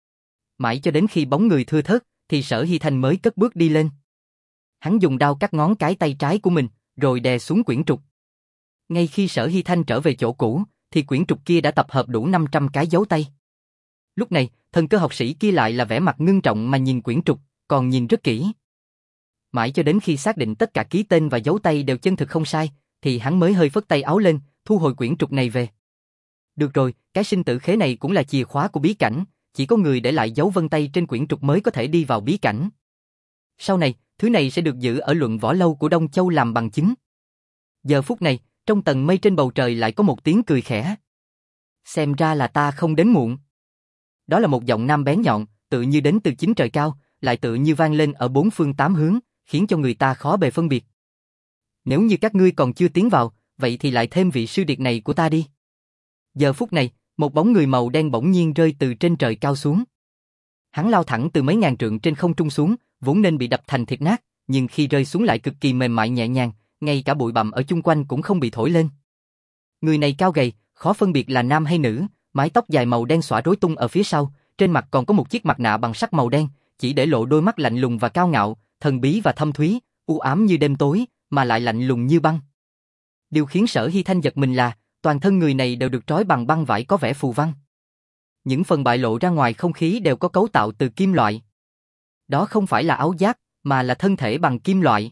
Mãi cho đến khi bóng người thưa thớt, thì Sở Hy Thanh mới cất bước đi lên. Hắn dùng đao cắt ngón cái tay trái của mình, rồi đè xuống quyển trục. Ngay khi Sở Hy Thanh trở về chỗ cũ, thì quyển trục kia đã tập hợp đủ năm trăm cái dấu tay. Lúc này, thần cơ học sĩ kia lại là vẻ mặt ngưng trọng mà nhìn quyển trục, còn nhìn rất kỹ. Mãi cho đến khi xác định tất cả ký tên và dấu tay đều chân thực không sai, thì hắn mới hơi phất tay áo lên, thu hồi quyển trục này về. Được rồi, cái sinh tử khế này cũng là chìa khóa của bí cảnh, chỉ có người để lại dấu vân tay trên quyển trục mới có thể đi vào bí cảnh. Sau này, thứ này sẽ được giữ ở luận võ lâu của Đông Châu làm bằng chứng. Giờ phút này, trong tầng mây trên bầu trời lại có một tiếng cười khẽ. Xem ra là ta không đến muộn. Đó là một giọng nam bén nhọn, tự như đến từ chính trời cao, lại tự như vang lên ở bốn phương tám hướng, khiến cho người ta khó bề phân biệt. Nếu như các ngươi còn chưa tiến vào, vậy thì lại thêm vị sư điệt này của ta đi. Giờ phút này, một bóng người màu đen bỗng nhiên rơi từ trên trời cao xuống. Hắn lao thẳng từ mấy ngàn trượng trên không trung xuống, vốn nên bị đập thành thịt nát, nhưng khi rơi xuống lại cực kỳ mềm mại nhẹ nhàng, ngay cả bụi bặm ở chung quanh cũng không bị thổi lên. Người này cao gầy, khó phân biệt là nam hay nữ, mái tóc dài màu đen xõa rối tung ở phía sau, trên mặt còn có một chiếc mặt nạ bằng sắt màu đen, chỉ để lộ đôi mắt lạnh lùng và cao ngạo, thần bí và thâm thúy, u ám như đêm tối, mà lại lạnh lùng như băng. Điều khiến Sở Hy Thanh giật mình là, toàn thân người này đều được trói bằng băng vải có vẻ phù văn. Những phần bại lộ ra ngoài không khí đều có cấu tạo từ kim loại. Đó không phải là áo giáp, mà là thân thể bằng kim loại.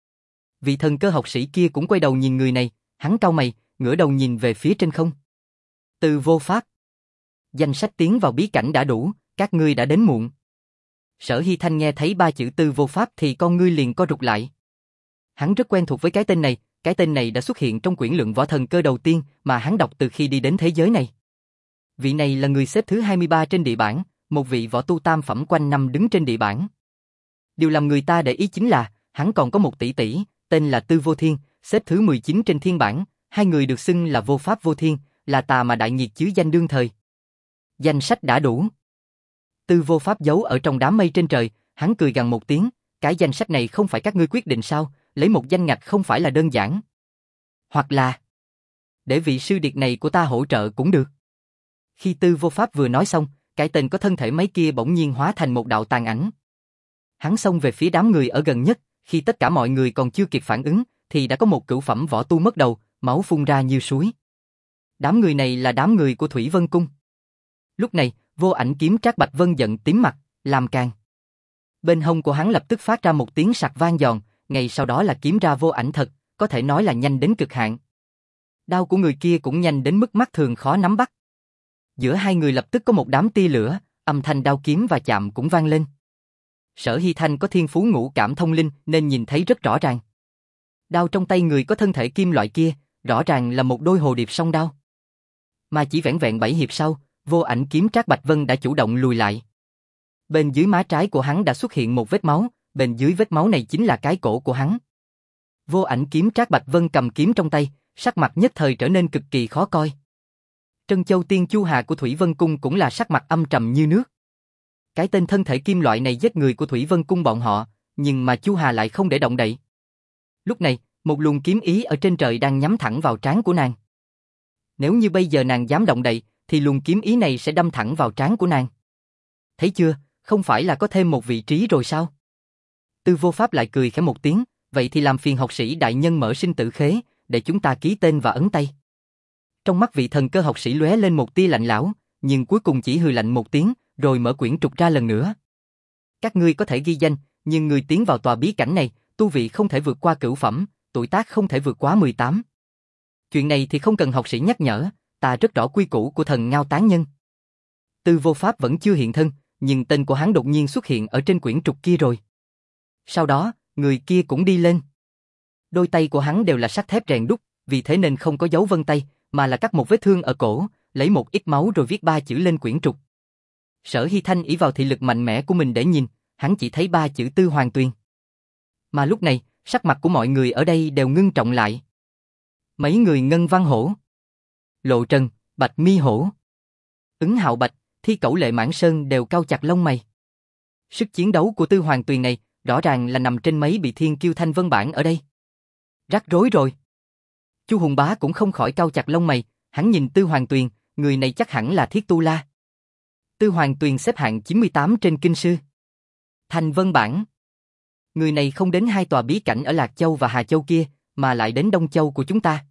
Vị thần cơ học sĩ kia cũng quay đầu nhìn người này, hắn cau mày, ngửa đầu nhìn về phía trên không. Từ vô pháp. Danh sách tiến vào bí cảnh đã đủ, các ngươi đã đến muộn. Sở Hy Thanh nghe thấy ba chữ tư vô pháp thì con ngươi liền co rụt lại. Hắn rất quen thuộc với cái tên này, cái tên này đã xuất hiện trong quyển luận võ thần cơ đầu tiên mà hắn đọc từ khi đi đến thế giới này. Vị này là người xếp thứ hai mươi ba trên địa bảng, một vị võ tu tam phẩm quanh năm đứng trên địa bảng. Điều làm người ta để ý chính là, hắn còn có một tỷ tỷ, tên là Tư Vô Thiên, xếp thứ mười chín trên thiên bảng, hai người được xưng là vô pháp vô thiên, là tà mà đại nghiệt chứ danh đương thời. Danh sách đã đủ. Tư vô pháp giấu ở trong đám mây trên trời, hắn cười gằn một tiếng, cái danh sách này không phải các ngươi quyết định sao, lấy một danh ngạch không phải là đơn giản. Hoặc là, để vị sư điệt này của ta hỗ trợ cũng được. Khi tư vô pháp vừa nói xong, cái tên có thân thể mấy kia bỗng nhiên hóa thành một đạo tàn ảnh. Hắn xông về phía đám người ở gần nhất, khi tất cả mọi người còn chưa kịp phản ứng, thì đã có một cửu phẩm võ tu mất đầu, máu phun ra như suối. Đám người này là đám người của Thủy Vân Cung. Lúc này, Vô Ảnh kiếm Trác Bạch Vân giận tím mặt, làm càng. Bên hông của hắn lập tức phát ra một tiếng sặc vang giòn, ngay sau đó là kiếm ra Vô Ảnh thật, có thể nói là nhanh đến cực hạn. Đao của người kia cũng nhanh đến mức mắt thường khó nắm bắt. Giữa hai người lập tức có một đám tia lửa, âm thanh đao kiếm và chạm cũng vang lên. Sở Hy Thanh có thiên phú ngũ cảm thông linh nên nhìn thấy rất rõ ràng. Đao trong tay người có thân thể kim loại kia, rõ ràng là một đôi hồ điệp song đao. Mà chỉ vẻn vẹn bảy hiệp sau, Vô Ảnh kiếm Trác Bạch Vân đã chủ động lùi lại. Bên dưới má trái của hắn đã xuất hiện một vết máu, bên dưới vết máu này chính là cái cổ của hắn. Vô Ảnh kiếm Trác Bạch Vân cầm kiếm trong tay, sắc mặt nhất thời trở nên cực kỳ khó coi. Trân Châu Tiên Chu Hà của Thủy Vân Cung cũng là sắc mặt âm trầm như nước. Cái tên thân thể kim loại này giết người của Thủy Vân Cung bọn họ, nhưng mà Chu Hà lại không để động đậy. Lúc này, một luồng kiếm ý ở trên trời đang nhắm thẳng vào trán của nàng. Nếu như bây giờ nàng dám động đậy, thì luồng kiếm ý này sẽ đâm thẳng vào trán của nàng. Thấy chưa, không phải là có thêm một vị trí rồi sao? Tư Vô Pháp lại cười khẽ một tiếng, vậy thì làm phiền học sĩ đại nhân mở sinh tử khế, để chúng ta ký tên và ấn tay. Trong mắt vị thần cơ học sĩ lóe lên một tia lạnh lẽo, nhưng cuối cùng chỉ hừ lạnh một tiếng, rồi mở quyển trục ra lần nữa. Các ngươi có thể ghi danh, nhưng người tiến vào tòa bí cảnh này, tu vị không thể vượt qua cửu phẩm, tuổi tác không thể vượt quá mười tám. Chuyện này thì không cần học sĩ nhắc nhở, ta rất rõ quy củ của thần Ngao Tán Nhân. Tư Vô Pháp vẫn chưa hiện thân, nhưng tên của hắn đột nhiên xuất hiện ở trên quyển trục kia rồi. Sau đó, người kia cũng đi lên. Đôi tay của hắn đều là sắt thép rèn đúc, vì thế nên không có dấu vân tay, mà là cắt một vết thương ở cổ, lấy một ít máu rồi viết ba chữ lên quyển trục. Sở Hy Thanh ỷ vào thị lực mạnh mẽ của mình để nhìn, hắn chỉ thấy ba chữ Tư Hoàng Tuyền. Mà lúc này, sắc mặt của mọi người ở đây đều ngưng trọng lại. Mấy người Ngân Văn Hổ, Lộ Trần, Bạch Mi Hổ, Ứng Hạo Bạch, Thi Cẩu Lệ Mãn Sơn đều cau chặt lông mày. Sức chiến đấu của Tư Hoàng Tuyền này, rõ ràng là nằm trên mấy bị thiên kiêu Thanh Vân Bản ở đây. Rắc rối rồi. Chu Hùng Bá cũng không khỏi cau chặt lông mày, hắn nhìn Tư Hoàng Tuyền, người này chắc hẳn là Thiết Tu La. Tư Hoàng Tuyền xếp hạng chín mươi tám trên kinh sư. Thanh Vân Bản. Người này không đến hai tòa bí cảnh ở Lạc Châu và Hà Châu kia, mà lại đến Đông Châu của chúng ta.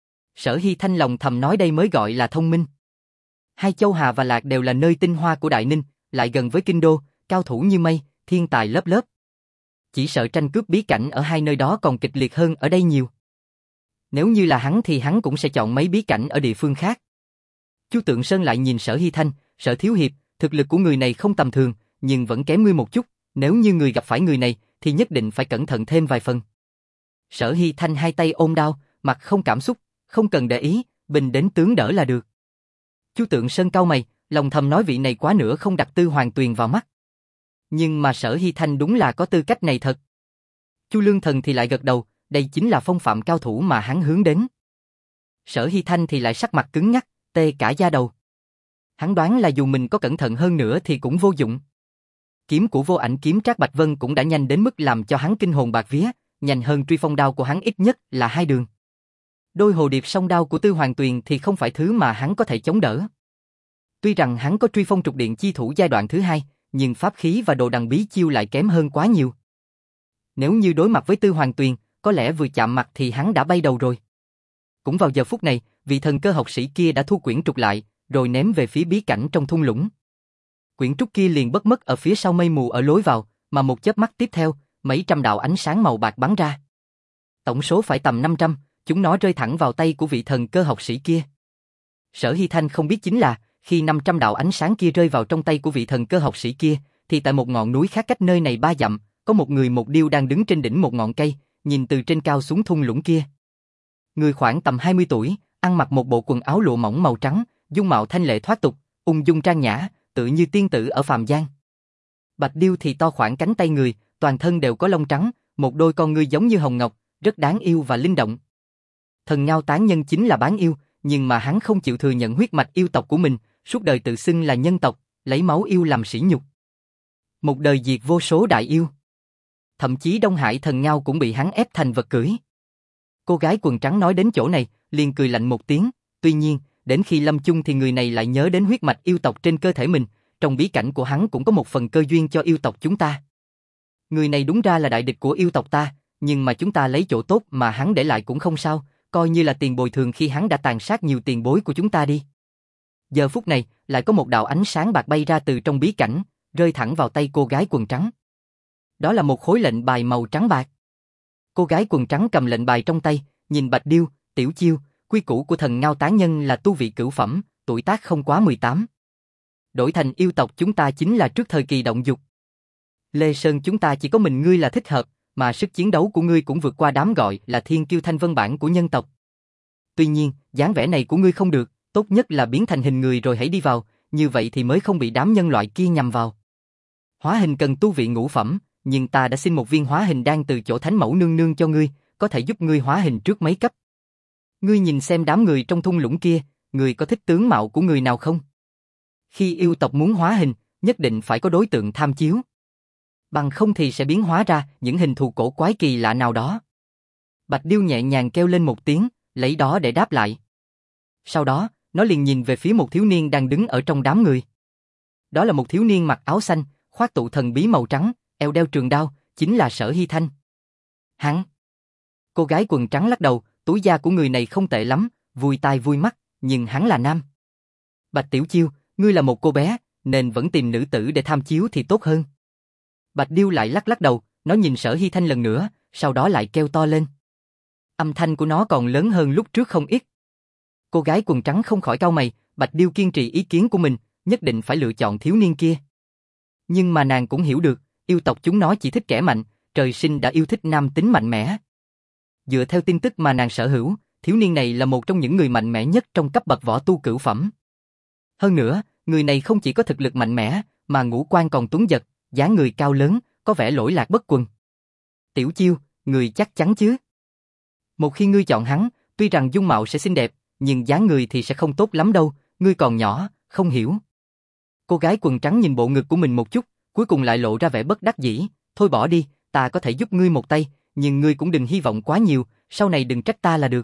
Sở Hy Thanh lòng thầm nói đây mới gọi là thông minh. Hai châu Hà và Lạc đều là nơi tinh hoa của Đại Ninh, lại gần với kinh đô, cao thủ như mây, thiên tài lớp lớp. Chỉ sợ tranh cướp bí cảnh ở hai nơi đó còn kịch liệt hơn ở đây nhiều. Nếu như là hắn thì hắn cũng sẽ chọn mấy bí cảnh ở địa phương khác. Chu Tượng Sơn lại nhìn Sở Hy Thanh, Sở Thiếu Hiệp, thực lực của người này không tầm thường, nhưng vẫn kém ngươi một chút, nếu như người gặp phải người này, thì nhất định phải cẩn thận thêm vài phần. Sở Hy Thanh hai tay ôm đao, mặt không cảm xúc, không cần để ý, bình đến tướng đỡ là được. Chu Tượng Sơn cau mày, lòng thầm nói vị này quá nữa không đặt Tư Hoàng Tuyền vào mắt. Nhưng mà Sở Hy Thanh đúng là có tư cách này thật. Chu Lương Thần thì lại gật đầu, đây chính là phong phạm cao thủ mà hắn hướng đến. Sở Hy Thanh thì lại sắc mặt cứng nhắc, tê cả da đầu. Hắn đoán là dù mình có cẩn thận hơn nữa thì cũng vô dụng. Kiếm của Vô Ảnh kiếm Trác Bạch Vân cũng đã nhanh đến mức làm cho hắn kinh hồn bạt vía, nhanh hơn truy phong đao của hắn ít nhất là hai đường. Đôi hồ điệp song đao của Tư Hoàng Tuyền thì không phải thứ mà hắn có thể chống đỡ. Tuy rằng hắn có truy phong trục điện chi thủ giai đoạn thứ hai, nhưng pháp khí và đồ đằng bí chiêu lại kém hơn quá nhiều. Nếu như đối mặt với Tư Hoàng Tuyền, có lẽ vừa chạm mặt thì hắn đã bay đầu rồi. Cũng vào giờ phút này, vị thần cơ học sĩ kia đã thu quyển trục lại, rồi ném về phía bí cảnh trong thung lũng. Quyển trục kia liền bất mất ở phía sau mây mù ở lối vào, mà một chớp mắt tiếp theo, mấy trăm đạo ánh sáng màu bạc bắn ra. Tổng số phải tầm năm trăm, chúng nó rơi thẳng vào tay của vị thần cơ học sĩ kia. Sở Hy Thanh không biết chính là, khi năm trăm đạo ánh sáng kia rơi vào trong tay của vị thần cơ học sĩ kia, thì tại một ngọn núi khác cách nơi này ba dặm, có một người một điêu đang đứng trên đỉnh một ngọn cây, nhìn từ trên cao xuống thung lũng kia. Người khoảng tầm hai mươi tuổi, ăn mặc một bộ quần áo lụa mỏng màu trắng, dung mạo thanh lệ thoát tục, ung dung trang nhã, tự như tiên tử ở phàm gian. Bạch điêu thì to khoảng cánh tay người, toàn thân đều có lông trắng, một đôi con ngươi giống như hồng ngọc, rất đáng yêu và linh động. Thần Ngao Tán Nhân chính là bán yêu, nhưng mà hắn không chịu thừa nhận huyết mạch yêu tộc của mình, suốt đời tự xưng là nhân tộc, lấy máu yêu làm sỉ nhục. Một đời diệt vô số đại yêu. Thậm chí Đông Hải thần Ngao cũng bị hắn ép thành vật cưỡi. Cô gái quần trắng nói đến chỗ này, liền cười lạnh một tiếng, tuy nhiên, đến khi lâm chung thì người này lại nhớ đến huyết mạch yêu tộc trên cơ thể mình, trong bí cảnh của hắn cũng có một phần cơ duyên cho yêu tộc chúng ta. Người này đúng ra là đại địch của yêu tộc ta, nhưng mà chúng ta lấy chỗ tốt mà hắn để lại cũng không sao, coi như là tiền bồi thường khi hắn đã tàn sát nhiều tiền bối của chúng ta đi. Giờ phút này, lại có một đạo ánh sáng bạc bay ra từ trong bí cảnh, rơi thẳng vào tay cô gái quần trắng. Đó là một khối lệnh bài màu trắng bạc. Cô gái quần trắng cầm lệnh bài trong tay, nhìn Bạch Điêu, Tiểu Chiêu, quy củ của thần Ngao Tán Nhân là tu vị cửu phẩm, tuổi tác không quá mười tám. Đổi thành yêu tộc chúng ta chính là trước thời kỳ động dục. Lê Sơn chúng ta chỉ có mình ngươi là thích hợp, mà sức chiến đấu của ngươi cũng vượt qua đám gọi là thiên kiêu thanh vân bản của nhân tộc. Tuy nhiên, dáng vẻ này của ngươi không được, tốt nhất là biến thành hình người rồi hãy đi vào, như vậy thì mới không bị đám nhân loại kia nhằm vào. Hóa hình cần tu vị ngũ phẩm, nhưng ta đã xin một viên hóa hình đan từ chỗ Thánh Mẫu nương nương cho ngươi, có thể giúp ngươi hóa hình trước mấy cấp. Ngươi nhìn xem đám người trong thung lũng kia, ngươi có thích tướng mạo của người nào không? Khi yêu tộc muốn hóa hình, nhất định phải có đối tượng tham chiếu. Bằng không thì sẽ biến hóa ra những hình thù cổ quái kỳ lạ nào đó. Bạch Điêu nhẹ nhàng kêu lên một tiếng, lấy đó để đáp lại. Sau đó, nó liền nhìn về phía một thiếu niên đang đứng ở trong đám người. Đó là một thiếu niên mặc áo xanh, khoác tụ thần bí màu trắng, eo đeo trường đao, chính là Sở Hy Thanh. Hắn. Cô gái quần trắng lắc đầu, túi da của người này không tệ lắm, vui tai vui mắt, nhưng hắn là nam. Bạch Tiểu Chiêu, ngươi là một cô bé, nên vẫn tìm nữ tử để tham chiếu thì tốt hơn. Bạch Điêu lại lắc lắc đầu, nó nhìn Sở Hy Thanh lần nữa, sau đó lại kêu to lên. Âm thanh của nó còn lớn hơn lúc trước không ít. Cô gái quần trắng không khỏi cau mày, Bạch Điêu kiên trì ý kiến của mình, nhất định phải lựa chọn thiếu niên kia. Nhưng mà nàng cũng hiểu được, yêu tộc chúng nó chỉ thích kẻ mạnh, trời sinh đã yêu thích nam tính mạnh mẽ. Dựa theo tin tức mà nàng sở hữu, thiếu niên này là một trong những người mạnh mẽ nhất trong cấp bậc võ tu cửu phẩm. Hơn nữa, người này không chỉ có thực lực mạnh mẽ, mà ngũ quan còn tuấn giật, dáng người cao lớn, có vẻ lỗi lạc bất quần. Tiểu Chiêu, người chắc chắn chứ? Một khi ngươi chọn hắn, tuy rằng dung mạo sẽ xinh đẹp, nhưng dáng người thì sẽ không tốt lắm đâu, ngươi còn nhỏ, không hiểu. Cô gái quần trắng nhìn bộ ngực của mình một chút, cuối cùng lại lộ ra vẻ bất đắc dĩ, thôi bỏ đi, ta có thể giúp ngươi một tay, nhưng ngươi cũng đừng hy vọng quá nhiều, sau này đừng trách ta là được.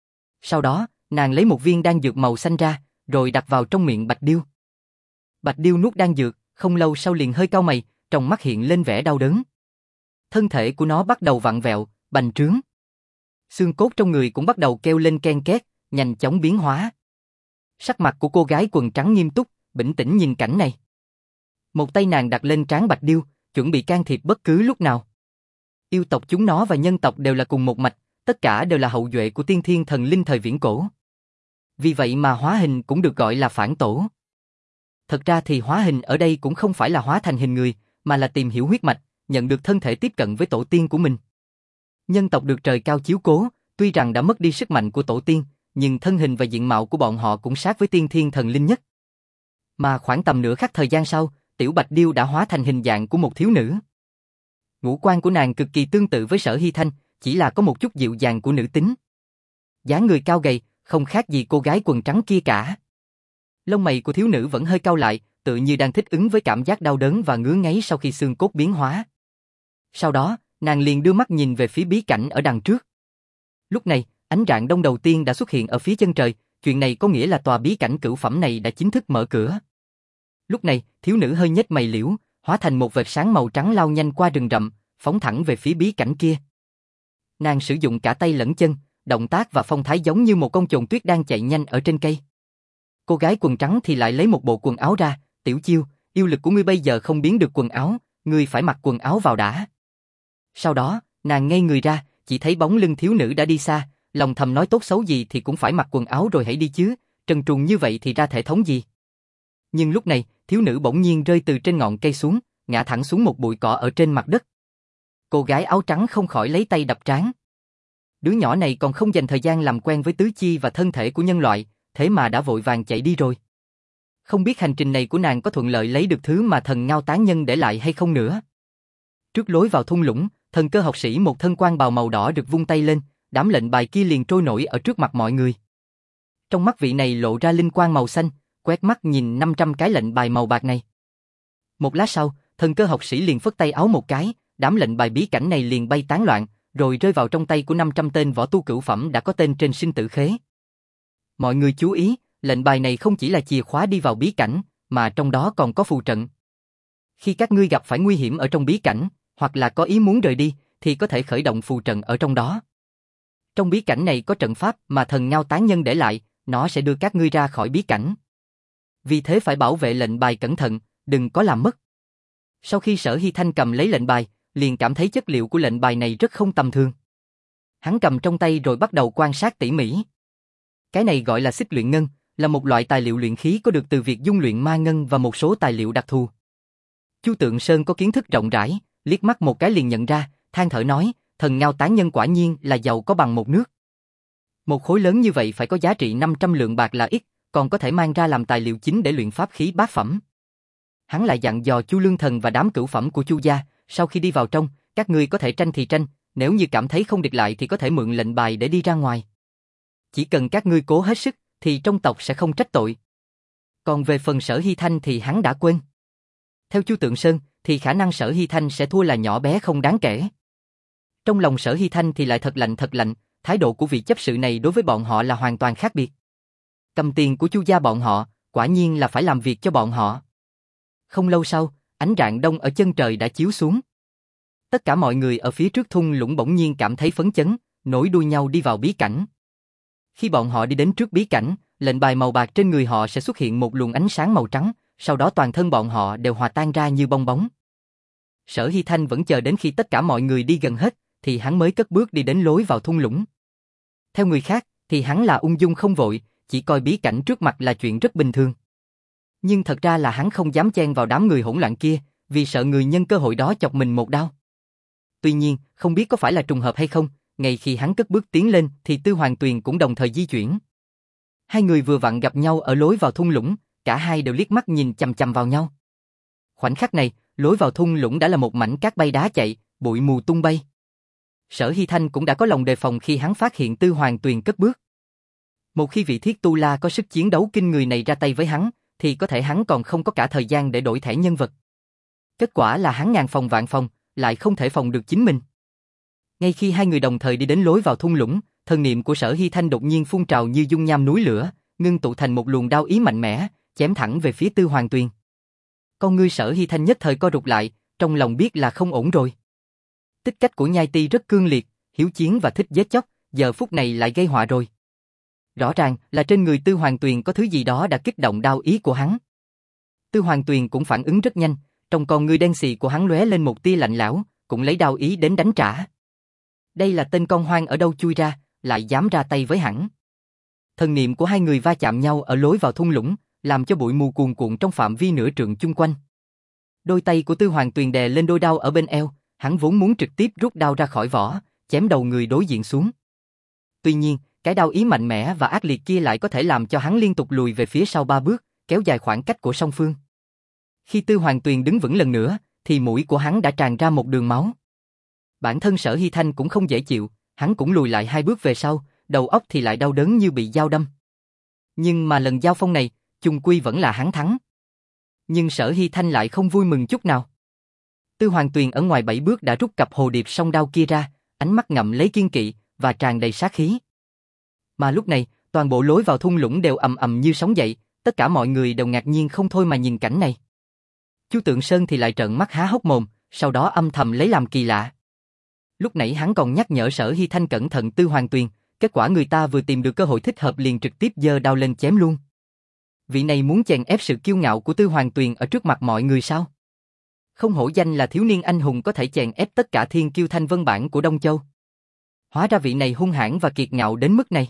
Sau đó, nàng lấy một viên đan dược màu xanh ra, rồi đặt vào trong miệng Bạch Điêu. Bạch Điêu nuốt đan dược, không lâu sau liền hơi cau mày, trong mắt hiện lên vẻ đau đớn. Thân thể của nó bắt đầu vặn vẹo, bành trướng. Xương cốt trong người cũng bắt đầu kêu lên ken két, nhanh chóng biến hóa. Sắc mặt của cô gái quần trắng nghiêm túc, bình tĩnh nhìn cảnh này. Một tay nàng đặt lên trán Bạch Điêu, chuẩn bị can thiệp bất cứ lúc nào. Yêu tộc chúng nó và nhân tộc đều là cùng một mạch, tất cả đều là hậu duệ của tiên thiên thần linh thời viễn cổ. Vì vậy mà hóa hình cũng được gọi là phản tổ. Thật ra thì hóa hình ở đây cũng không phải là hóa thành hình người, mà là tìm hiểu huyết mạch, nhận được thân thể tiếp cận với tổ tiên của mình. Nhân tộc được trời cao chiếu cố, tuy rằng đã mất đi sức mạnh của tổ tiên, nhưng thân hình và diện mạo của bọn họ cũng sát với tiên thiên thần linh nhất. Mà khoảng tầm nửa khắc thời gian sau, Tiểu Bạch Điêu đã hóa thành hình dạng của một thiếu nữ. Ngũ quan của nàng cực kỳ tương tự với Sở Hy Thanh, chỉ là có một chút dịu dàng của nữ tính. Dáng người cao gầy, không khác gì cô gái quần trắng kia cả. Lông mày của thiếu nữ vẫn hơi cau lại, tự như đang thích ứng với cảm giác đau đớn và ngứa ngáy sau khi xương cốt biến hóa. Sau đó, nàng liền đưa mắt nhìn về phía bí cảnh ở đằng trước. Lúc này, ánh rạng đông đầu tiên đã xuất hiện ở phía chân trời, chuyện này có nghĩa là tòa bí cảnh cửu phẩm này đã chính thức mở cửa. Lúc này, thiếu nữ hơi nhếch mày liễu, hóa thành một vệt sáng màu trắng lao nhanh qua rừng rậm, phóng thẳng về phía bí cảnh kia. Nàng sử dụng cả tay lẫn chân, động tác và phong thái giống như một con chồn tuyết đang chạy nhanh ở trên cây. Cô gái quần trắng thì lại lấy một bộ quần áo ra, Tiểu Chiêu, yêu lực của ngươi bây giờ không biến được quần áo, ngươi phải mặc quần áo vào đã. Sau đó, nàng ngây người ra, chỉ thấy bóng lưng thiếu nữ đã đi xa, lòng thầm nói tốt xấu gì thì cũng phải mặc quần áo rồi hãy đi chứ, trần truồng như vậy thì ra thể thống gì. Nhưng lúc này, thiếu nữ bỗng nhiên rơi từ trên ngọn cây xuống, ngã thẳng xuống một bụi cỏ ở trên mặt đất. Cô gái áo trắng không khỏi lấy tay đập trán. Đứa nhỏ này còn không dành thời gian làm quen với tứ chi và thân thể của nhân loại, thế mà đã vội vàng chạy đi rồi. Không biết hành trình này của nàng có thuận lợi lấy được thứ mà thần Ngao Tán Nhân để lại hay không nữa. Trước lối vào thung lũng, thần cơ học sĩ một thân quan bào màu đỏ được vung tay lên, đám lệnh bài kia liền trôi nổi ở trước mặt mọi người. Trong mắt vị này lộ ra linh quang màu xanh, quét mắt nhìn năm trăm cái lệnh bài màu bạc này. Một lát sau, thần cơ học sĩ liền phất tay áo một cái, đám lệnh bài bí cảnh này liền bay tán loạn, rồi rơi vào trong tay của năm trăm tên võ tu cửu phẩm đã có tên trên sinh tử khế. Mọi người chú ý, lệnh bài này không chỉ là chìa khóa đi vào bí cảnh, mà trong đó còn có phù trận. Khi các ngươi gặp phải nguy hiểm ở trong bí cảnh, hoặc là có ý muốn rời đi, thì có thể khởi động phù trận ở trong đó. Trong bí cảnh này có trận pháp mà thần Ngao Tán Nhân để lại, nó sẽ đưa các ngươi ra khỏi bí cảnh. Vì thế phải bảo vệ lệnh bài cẩn thận, đừng có làm mất. Sau khi Sở Hy Thanh cầm lấy lệnh bài, liền cảm thấy chất liệu của lệnh bài này rất không tầm thường. Hắn cầm trong tay rồi bắt đầu quan sát tỉ mỉ. Cái này gọi là xích luyện ngân, là một loại tài liệu luyện khí có được từ việc dung luyện ma ngân và một số tài liệu đặc thù. Chu Tượng Sơn có kiến thức rộng rãi, liếc mắt một cái liền nhận ra, than thở nói, thần ngao tán nhân quả nhiên là giàu có bằng một nước. Một khối lớn như vậy phải có giá trị năm trăm lượng bạc là ít, còn có thể mang ra làm tài liệu chính để luyện pháp khí bát phẩm. Hắn lại dặn dò Chu Lương Thần và đám cửu phẩm của Chu gia, sau khi đi vào trong, các ngươi có thể tranh thì tranh, nếu như cảm thấy không địch lại thì có thể mượn lệnh bài để đi ra ngoài. Chỉ cần các ngươi cố hết sức, thì trong tộc sẽ không trách tội. Còn về phần Sở Hy Thanh thì hắn đã quên. Theo Chu Tượng Sơn, thì khả năng Sở Hy Thanh sẽ thua là nhỏ bé không đáng kể. Trong lòng Sở Hy Thanh thì lại thật lạnh thật lạnh, thái độ của vị chấp sự này đối với bọn họ là hoàn toàn khác biệt. Cầm tiền của Chu gia bọn họ, quả nhiên là phải làm việc cho bọn họ. Không lâu sau, ánh rạng đông ở chân trời đã chiếu xuống. Tất cả mọi người ở phía trước thung lũng bỗng nhiên cảm thấy phấn chấn, nối đuôi nhau đi vào bí cảnh. Khi bọn họ đi đến trước bí cảnh, lệnh bài màu bạc trên người họ sẽ xuất hiện một luồng ánh sáng màu trắng, sau đó toàn thân bọn họ đều hòa tan ra như bong bóng. Sở Hy Thanh vẫn chờ đến khi tất cả mọi người đi gần hết, thì hắn mới cất bước đi đến lối vào thung lũng. Theo người khác, thì hắn là ung dung không vội, chỉ coi bí cảnh trước mặt là chuyện rất bình thường. Nhưng thật ra là hắn không dám chen vào đám người hỗn loạn kia, vì sợ người nhân cơ hội đó chọc mình một đao. Tuy nhiên, không biết có phải là trùng hợp hay không, ngay khi hắn cất bước tiến lên thì Tư Hoàng Tuyền cũng đồng thời di chuyển. Hai người vừa vặn gặp nhau ở lối vào thung lũng, cả hai đều liếc mắt nhìn chằm chằm vào nhau. Khoảnh khắc này, lối vào thung lũng đã là một mảnh cát bay đá chạy, bụi mù tung bay. Sở Hy Thanh cũng đã có lòng đề phòng khi hắn phát hiện Tư Hoàng Tuyền cất bước. Một khi vị Thiết Tu La có sức chiến đấu kinh người này ra tay với hắn, thì có thể hắn còn không có cả thời gian để đổi thẻ nhân vật. Kết quả là hắn ngàn phòng vạn phòng, lại không thể phòng được chính mình. Ngay khi hai người đồng thời đi đến lối vào thung lũng, thần niệm của Sở Hy Thanh đột nhiên phun trào như dung nham núi lửa, ngưng tụ thành một luồng đao ý mạnh mẽ, chém thẳng về phía Tư Hoàng Tuyền. Con ngươi Sở Hy Thanh nhất thời co rụt lại, trong lòng biết là không ổn rồi. Tích cách của Nhai Ti rất cương liệt, hiếu chiến và thích giết chóc, giờ phút này lại gây họa rồi. Rõ ràng là trên người Tư Hoàng Tuyền có thứ gì đó đã kích động đao ý của hắn. Tư Hoàng Tuyền cũng phản ứng rất nhanh, trong con ngươi đen xì của hắn lóe lên một tia lạnh lẽo, cũng lấy đao ý đến đánh trả. Đây là tên con hoang ở đâu chui ra, lại dám ra tay với hắn. Thần niệm của hai người va chạm nhau ở lối vào thung lũng, làm cho bụi mù cuồn cuộn trong phạm vi nửa trượng chung quanh. Đôi tay của Tư Hoàng Tuyền đè lên đôi đao ở bên eo, hắn vốn muốn trực tiếp rút đao ra khỏi vỏ, chém đầu người đối diện xuống. Tuy nhiên, cái đao ý mạnh mẽ và ác liệt kia lại có thể làm cho hắn liên tục lùi về phía sau ba bước, kéo dài khoảng cách của song phương. Khi Tư Hoàng Tuyền đứng vững lần nữa, thì mũi của hắn đã tràn ra một đường máu. Bản thân Sở Hy Thanh cũng không dễ chịu, hắn cũng lùi lại hai bước về sau, đầu óc thì lại đau đớn như bị dao đâm. Nhưng mà lần giao phong này, chung quy vẫn là hắn thắng. Nhưng Sở Hy Thanh lại không vui mừng chút nào. Tư Hoàng Tuyền ở ngoài bảy bước đã rút cặp hồ điệp song đao kia ra, ánh mắt ngậm lấy kiên kỵ và tràn đầy sát khí. Mà lúc này, toàn bộ lối vào thung lũng đều ầm ầm như sóng dậy, tất cả mọi người đều ngạc nhiên không thôi mà nhìn cảnh này. Chu Tượng Sơn thì lại trợn mắt há hốc mồm, sau đó âm thầm lấy làm kỳ lạ. Lúc nãy hắn còn nhắc nhở Sở Hy Thanh cẩn thận Tư Hoàng Tuyền, kết quả người ta vừa tìm được cơ hội thích hợp liền trực tiếp giơ đao lên chém luôn. Vị này muốn chèn ép sự kiêu ngạo của Tư Hoàng Tuyền ở trước mặt mọi người sao? Không hổ danh là thiếu niên anh hùng có thể chèn ép tất cả thiên kiêu thanh vân bản của Đông Châu. Hóa ra vị này hung hãn và kiệt ngạo đến mức này.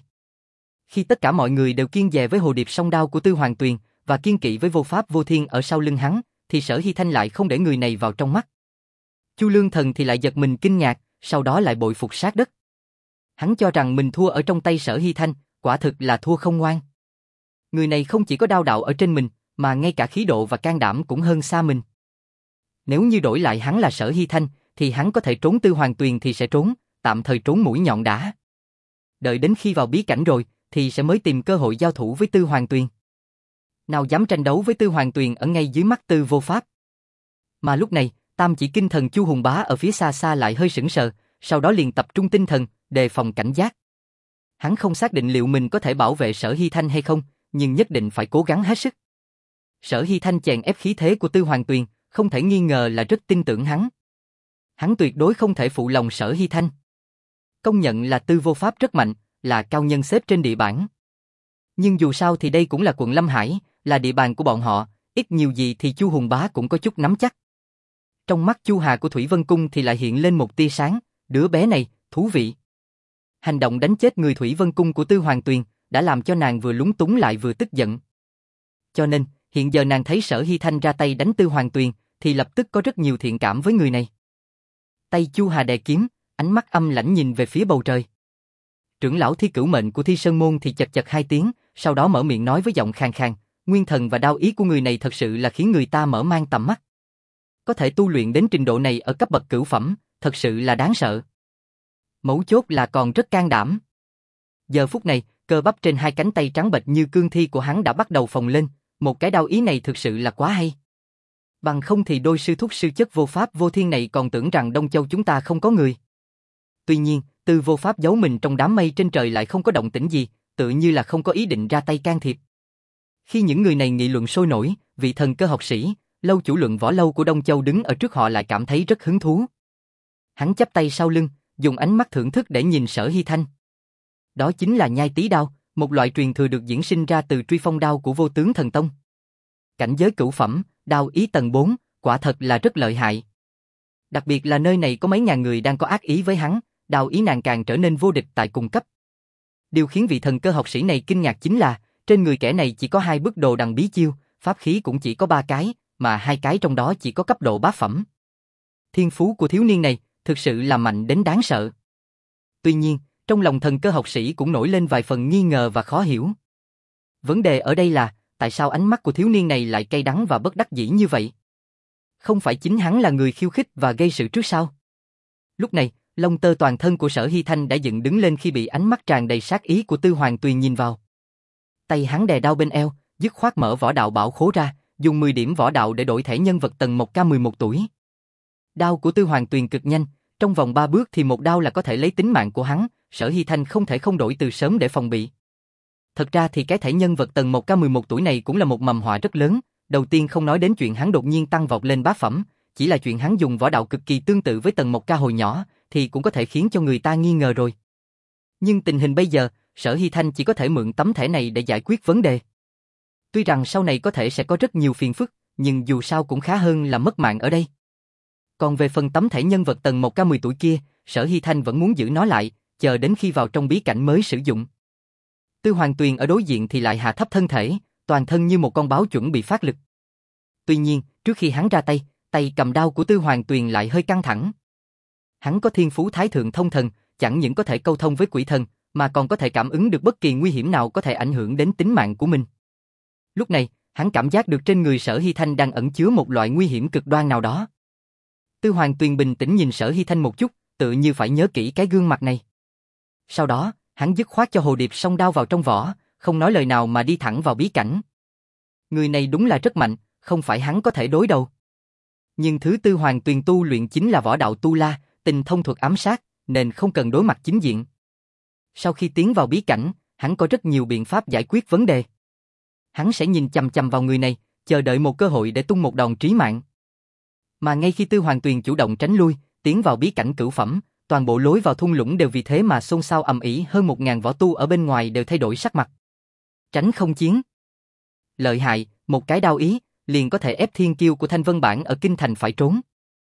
Khi tất cả mọi người đều kiêng dè với hồ điệp song đao của Tư Hoàng Tuyền và kiêng kỵ với vô pháp vô thiên ở sau lưng hắn, thì Sở Hy Thanh lại không để người này vào trong mắt. Chu Lương Thần thì lại giật mình kinh ngạc, sau đó lại bội phục sát đất. Hắn cho rằng mình thua ở trong tay Sở Hy Thanh, quả thực là thua không ngoan. Người này không chỉ có đao đạo ở trên mình, mà ngay cả khí độ và can đảm cũng hơn xa mình. Nếu như đổi lại hắn là Sở Hy Thanh, thì hắn có thể trốn Tư Hoàng Tuyền thì sẽ trốn, tạm thời trốn mũi nhọn đã. Đợi đến khi vào bí cảnh rồi, thì sẽ mới tìm cơ hội giao thủ với Tư Hoàng Tuyền. Nào dám tranh đấu với Tư Hoàng Tuyền ở ngay dưới mắt Tư Vô Pháp. Mà lúc này, Tam Chỉ Kinh Thần Chu Hùng Bá ở phía xa xa lại hơi sững sờ, sau đó liền tập trung tinh thần, đề phòng cảnh giác. Hắn không xác định liệu mình có thể bảo vệ Sở Hy Thanh hay không, nhưng nhất định phải cố gắng hết sức. Sở Hy Thanh chèn ép khí thế của Tư Hoàng Tuyền, không thể nghi ngờ là rất tin tưởng hắn. Hắn tuyệt đối không thể phụ lòng Sở Hy Thanh. Công nhận là Tư Vô Pháp rất mạnh, là cao nhân xếp trên địa bảng. Nhưng dù sao thì đây cũng là quận Lâm Hải, là địa bàn của bọn họ, ít nhiều gì thì Chu Hùng Bá cũng có chút nắm chắc. Trong mắt Chu Hà của Thủy Vân Cung thì lại hiện lên một tia sáng, đứa bé này, thú vị. Hành động đánh chết người Thủy Vân Cung của Tư Hoàng Tuyền đã làm cho nàng vừa lúng túng lại vừa tức giận. Cho nên, hiện giờ nàng thấy Sở Hy Thanh ra tay đánh Tư Hoàng Tuyền, thì lập tức có rất nhiều thiện cảm với người này. Tay Chu Hà đè kiếm, ánh mắt âm lãnh nhìn về phía bầu trời. Trưởng lão Thi Cửu Mệnh của Thi Sơn Môn thì chật chật hai tiếng, sau đó mở miệng nói với giọng khàn khàn, nguyên thần và đao ý của người này thật sự là khiến người ta mở mang tầm mắt. Có thể tu luyện đến trình độ này ở cấp bậc cửu phẩm, thật sự là đáng sợ. Mấu chốt là còn rất can đảm. Giờ phút này, cơ bắp trên hai cánh tay trắng bệch như cương thi của hắn đã bắt đầu phồng lên, một cái đao ý này thực sự là quá hay. Bằng không thì đôi sư thúc sư chất vô pháp vô thiên này còn tưởng rằng Đông Châu chúng ta không có người. Tuy nhiên, Tư Vô Pháp giấu mình trong đám mây trên trời lại không có động tĩnh gì, tự như là không có ý định ra tay can thiệp. Khi những người này nghị luận sôi nổi, vị thần cơ học sĩ, lâu chủ luận võ lâu của Đông Châu đứng ở trước họ lại cảm thấy rất hứng thú. Hắn chắp tay sau lưng, dùng ánh mắt thưởng thức để nhìn Sở Hy Thanh. Đó chính là nhai tí đao, một loại truyền thừa được diễn sinh ra từ truy phong đao của Vô Tướng Thần Tông. Cảnh giới cửu phẩm, đao ý tầng bốn, quả thật là rất lợi hại. Đặc biệt là nơi này có mấy ngàn người đang có ác ý với hắn, đao ý nàng càng trở nên vô địch tại cùng cấp. Điều khiến vị thần cơ học sĩ này kinh ngạc chính là, trên người kẻ này chỉ có hai bức đồ đằng bí chiêu, pháp khí cũng chỉ có ba cái, mà hai cái trong đó chỉ có cấp độ bát phẩm. Thiên phú của thiếu niên này, thực sự là mạnh đến đáng sợ. Tuy nhiên, trong lòng thần cơ học sĩ cũng nổi lên vài phần nghi ngờ và khó hiểu. Vấn đề ở đây là, tại sao ánh mắt của thiếu niên này lại cay đắng và bất đắc dĩ như vậy? Không phải chính hắn là người khiêu khích và gây sự trước sao? Lúc này, lông tơ toàn thân của Sở Hy Thanh đã dựng đứng lên khi bị ánh mắt tràn đầy sát ý của Tư Hoàng Tuyền nhìn vào. Tay hắn đè đao bên eo, dứt khoát mở võ đạo bảo khố ra, dùng mười điểm võ đạo để đổi thẻ nhân vật tầng một K mười một tuổi. Đao của Tư Hoàng Tuyền cực nhanh, trong vòng ba bước thì một đao là có thể lấy tính mạng của hắn, Sở Hy Thanh không thể không đổi từ sớm để phòng bị. Thật ra thì cái thẻ nhân vật tầng một K mười một tuổi này cũng là một mầm họa rất lớn, đầu tiên không nói đến chuyện hắn đột nhiên tăng vọt lên bát phẩm, chỉ là chuyện hắn dùng võ đạo cực kỳ tương tự với tầng một K hồi nhỏ, thì cũng có thể khiến cho người ta nghi ngờ rồi. Nhưng tình hình bây giờ, Sở Hy Thanh chỉ có thể mượn tấm thẻ này để giải quyết vấn đề. Tuy rằng sau này có thể sẽ có rất nhiều phiền phức, nhưng dù sao cũng khá hơn là mất mạng ở đây. Còn về phần tấm thẻ nhân vật tầng một K mười tuổi kia, Sở Hy Thanh vẫn muốn giữ nó lại, chờ đến khi vào trong bí cảnh mới sử dụng. Tư Hoàng Tuyền ở đối diện thì lại hạ thấp thân thể, toàn thân như một con báo chuẩn bị phát lực. Tuy nhiên, trước khi hắn ra tay, tay cầm đao của Tư Hoàng Tuyền lại hơi căng thẳng. Hắn có thiên phú Thái Thượng Thông Thần, chẳng những có thể câu thông với quỷ thần, mà còn có thể cảm ứng được bất kỳ nguy hiểm nào có thể ảnh hưởng đến tính mạng của mình. Lúc này, hắn cảm giác được trên người Sở Hy Thanh đang ẩn chứa một loại nguy hiểm cực đoan nào đó. Tư Hoàng Tuyền bình tĩnh nhìn Sở Hy Thanh một chút, tự như phải nhớ kỹ cái gương mặt này. Sau đó, hắn dứt khoát cho hồ điệp song đao vào trong vỏ, không nói lời nào mà đi thẳng vào bí cảnh. Người này đúng là rất mạnh, không phải hắn có thể đối đầu. Nhưng thứ Tư Hoàng Tuyền tu luyện chính là võ đạo tu la, tình thông thuật ám sát, nên không cần đối mặt chính diện. Sau khi tiến vào bí cảnh, hắn có rất nhiều biện pháp giải quyết vấn đề. Hắn sẽ nhìn chằm chằm vào người này, chờ đợi một cơ hội để tung một đòn trí mạng. Mà ngay khi Tư Hoàng Tuyền chủ động tránh lui, tiến vào bí cảnh cửu phẩm, toàn bộ lối vào thung lũng đều vì thế mà xôn xao ầm ĩ, hơn một ngàn võ tu ở bên ngoài đều thay đổi sắc mặt. Tránh không chiến. Lợi hại, một cái đao ý, liền có thể ép thiên kiêu của Thanh Vân Bản ở Kinh Thành phải trốn.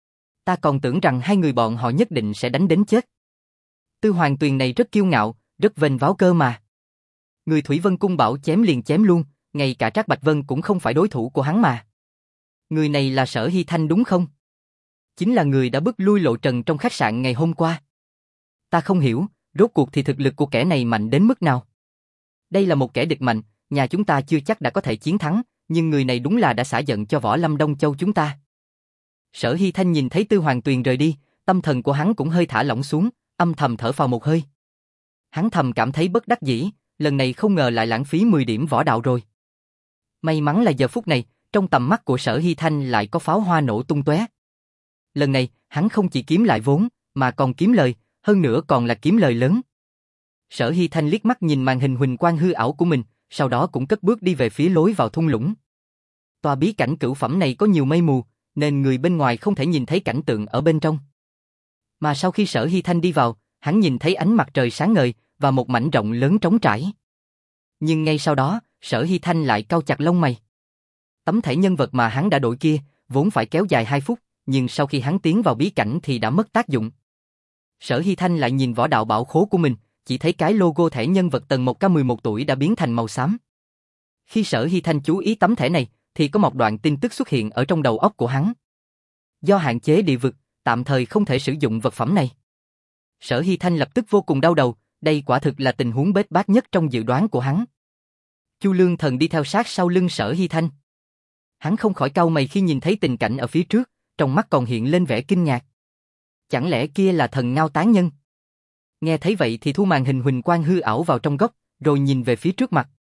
Ta còn tưởng rằng hai người bọn họ nhất định sẽ đánh đến chết. Tư Hoàng Tuyền này rất kiêu ngạo, rất vênh váo cơ mà. Người Thủy Vân Cung bảo chém liền chém luôn, ngay cả Trác Bạch Vân cũng không phải đối thủ của hắn mà. Người này là Sở Hy Thanh đúng không? Chính là người đã bức lui Lộ Trần trong khách sạn ngày hôm qua. Ta không hiểu, rốt cuộc thì thực lực của kẻ này mạnh đến mức nào? Đây là một kẻ địch mạnh, nhà chúng ta chưa chắc đã có thể chiến thắng, nhưng người này đúng là đã xả giận cho Võ Lâm Đông Châu chúng ta. Sở Hy Thanh nhìn thấy Tư Hoàng Tuyền rời đi, tâm thần của hắn cũng hơi thả lỏng xuống, âm thầm thở phào một hơi. Hắn thầm cảm thấy bất đắc dĩ, lần này không ngờ lại lãng phí mười điểm võ đạo rồi. May mắn là giờ phút này, trong tầm mắt của Sở Hy Thanh lại có pháo hoa nổ tung tóe. Lần này, hắn không chỉ kiếm lại vốn, mà còn kiếm lời, hơn nữa còn là kiếm lời lớn. Sở Hy Thanh liếc mắt nhìn màn hình huỳnh quang hư ảo của mình, sau đó cũng cất bước đi về phía lối vào thung lũng. Tòa bí cảnh cửu phẩm này có nhiều mây mù, nên người bên ngoài không thể nhìn thấy cảnh tượng ở bên trong. Mà sau khi Sở Hy Thanh đi vào, hắn nhìn thấy ánh mặt trời sáng ngời và một mảnh rộng lớn trống trải. Nhưng ngay sau đó, Sở Hy Thanh lại cau chặt lông mày. Tấm thẻ nhân vật mà hắn đã đổi kia, vốn phải kéo dài hai phút, nhưng sau khi hắn tiến vào bí cảnh thì đã mất tác dụng. Sở Hy Thanh lại nhìn võ đạo bảo khố của mình, chỉ thấy cái logo thẻ nhân vật tầng một K mười một tuổi đã biến thành màu xám. Khi Sở Hy Thanh chú ý tấm thẻ này, thì có một đoạn tin tức xuất hiện ở trong đầu óc của hắn. Do hạn chế địa vực, tạm thời không thể sử dụng vật phẩm này. Sở Hy Thanh lập tức vô cùng đau đầu, đây quả thực là tình huống bết bát nhất trong dự đoán của hắn. Chu Lương Thần đi theo sát sau lưng Sở Hy Thanh. Hắn không khỏi cau mày khi nhìn thấy tình cảnh ở phía trước, trong mắt còn hiện lên vẻ kinh ngạc. Chẳng lẽ kia là thần ngao tán nhân? Nghe thấy vậy thì thu màn hình huỳnh quang hư ảo vào trong góc, rồi nhìn về phía trước mặt.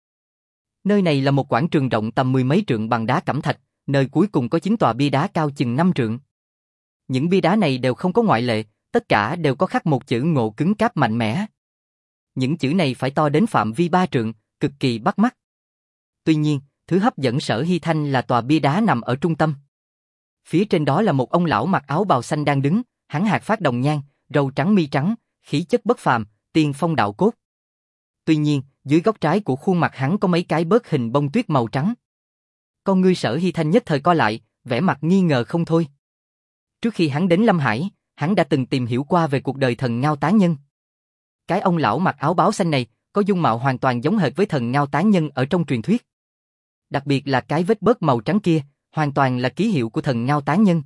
Nơi này là một quảng trường rộng tầm mười mấy trượng bằng đá cẩm thạch, nơi cuối cùng có chín tòa bia đá cao chừng năm trượng. Những bia đá này đều không có ngoại lệ, tất cả đều có khắc một chữ ngộ cứng cáp mạnh mẽ. Những chữ này phải to đến phạm vi ba trượng, cực kỳ bắt mắt. Tuy nhiên, thứ hấp dẫn Sở Hy Thanh là tòa bia đá nằm ở trung tâm. Phía trên đó là một ông lão mặc áo bào xanh đang đứng, hắn hạc phát đồng nhan, râu trắng mi trắng, khí chất bất phàm, tiên phong đạo cốt. Tuy nhiên, dưới góc trái của khuôn mặt hắn có mấy cái bớt hình bông tuyết màu trắng. Con ngươi Sở Hy Thanh nhất thời co lại, vẻ mặt nghi ngờ không thôi. Trước khi hắn đến Lâm Hải, hắn đã từng tìm hiểu qua về cuộc đời thần ngao tán nhân. Cái ông lão mặc áo báo xanh này, có dung mạo hoàn toàn giống hệt với thần ngao tán nhân ở trong truyền thuyết. Đặc biệt là cái vết bớt màu trắng kia, hoàn toàn là ký hiệu của thần ngao tán nhân.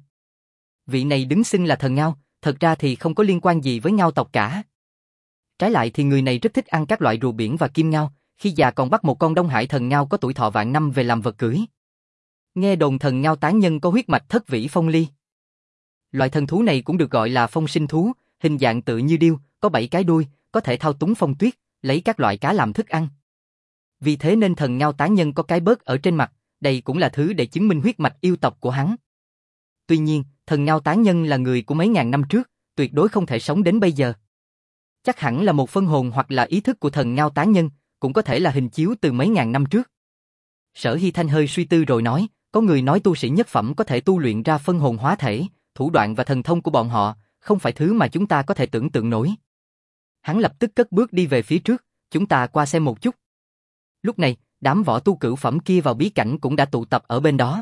Vị này đứng xưng là thần ngao, thật ra thì không có liên quan gì với ngao tộc cả. Trái lại thì người này rất thích ăn các loại rùa biển và kim ngao, khi già còn bắt một con Đông Hải thần ngao có tuổi thọ vạn năm về làm vật cưỡi. Nghe đồn thần ngao tán nhân có huyết mạch thất vĩ phong ly. Loại thần thú này cũng được gọi là phong sinh thú, hình dạng tự như điêu, có bảy cái đuôi, có thể thao túng phong tuyết, lấy các loại cá làm thức ăn. Vì thế nên thần ngao tán nhân có cái bớt ở trên mặt, đây cũng là thứ để chứng minh huyết mạch yêu tộc của hắn. Tuy nhiên, thần ngao tán nhân là người của mấy ngàn năm trước, tuyệt đối không thể sống đến bây giờ. Chắc hẳn là một phân hồn hoặc là ý thức của thần ngao tán nhân, cũng có thể là hình chiếu từ mấy ngàn năm trước. Sở Hy Thanh hơi suy tư rồi nói, có người nói tu sĩ nhất phẩm có thể tu luyện ra phân hồn hóa thể, thủ đoạn và thần thông của bọn họ, không phải thứ mà chúng ta có thể tưởng tượng nổi. Hắn lập tức cất bước đi về phía trước, chúng ta qua xem một chút. Lúc này, đám võ tu cửu phẩm kia vào bí cảnh cũng đã tụ tập ở bên đó.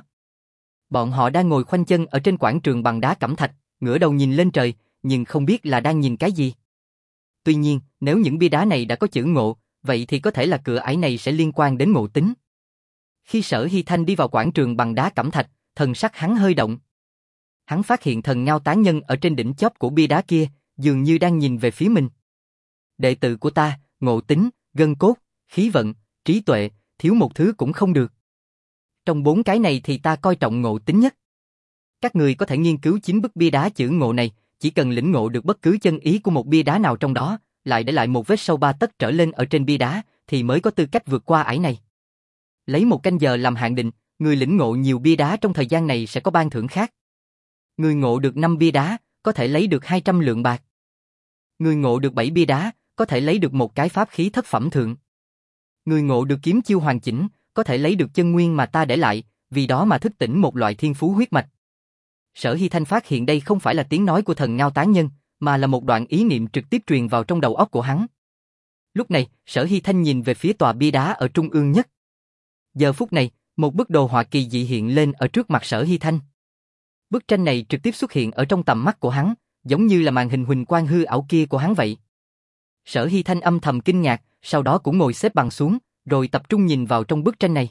Bọn họ đang ngồi khoanh chân ở trên quảng trường bằng đá cẩm thạch, ngửa đầu nhìn lên trời, nhưng không biết là đang nhìn cái gì. Tuy nhiên, nếu những bia đá này đã có chữ ngộ, vậy thì có thể là cửa ải này sẽ liên quan đến ngộ tính. Khi Sở Hy Thanh đi vào quảng trường bằng đá cẩm thạch, thần sắc hắn hơi động. Hắn phát hiện thần ngao tán nhân ở trên đỉnh chóp của bia đá kia, dường như đang nhìn về phía mình. Đệ tử của ta, ngộ tính, gân cốt, khí vận, trí tuệ, thiếu một thứ cũng không được. Trong bốn cái này thì ta coi trọng ngộ tính nhất. Các người có thể nghiên cứu chín bức bia đá chữ ngộ này, chỉ cần lĩnh ngộ được bất cứ chân ý của một bia đá nào trong đó, lại để lại một vết sâu ba tấc trở lên ở trên bia đá, thì mới có tư cách vượt qua ải này. Lấy một canh giờ làm hạn định, người lĩnh ngộ nhiều bia đá trong thời gian này sẽ có ban thưởng khác. Người ngộ được năm bia đá, có thể lấy được hai trăm lượng bạc. Người ngộ được bảy bia đá, có thể lấy được một cái pháp khí thất phẩm thượng. Người ngộ được kiếm chiêu hoàn chỉnh, có thể lấy được chân nguyên mà ta để lại, vì đó mà thức tỉnh một loại thiên phú huyết mạch. Sở Hy Thanh phát hiện đây không phải là tiếng nói của thần ngao tán nhân, mà là một đoạn ý niệm trực tiếp truyền vào trong đầu óc của hắn. Lúc này, Sở Hy Thanh nhìn về phía tòa bia đá ở trung ương nhất. Giờ phút này, một bức đồ họa kỳ dị hiện lên ở trước mặt Sở Hy Thanh. Bức tranh này trực tiếp xuất hiện ở trong tầm mắt của hắn, giống như là màn hình huỳnh quang hư ảo kia của hắn vậy. Sở Hy Thanh âm thầm kinh ngạc, sau đó cũng ngồi xếp bằng xuống, rồi tập trung nhìn vào trong bức tranh này.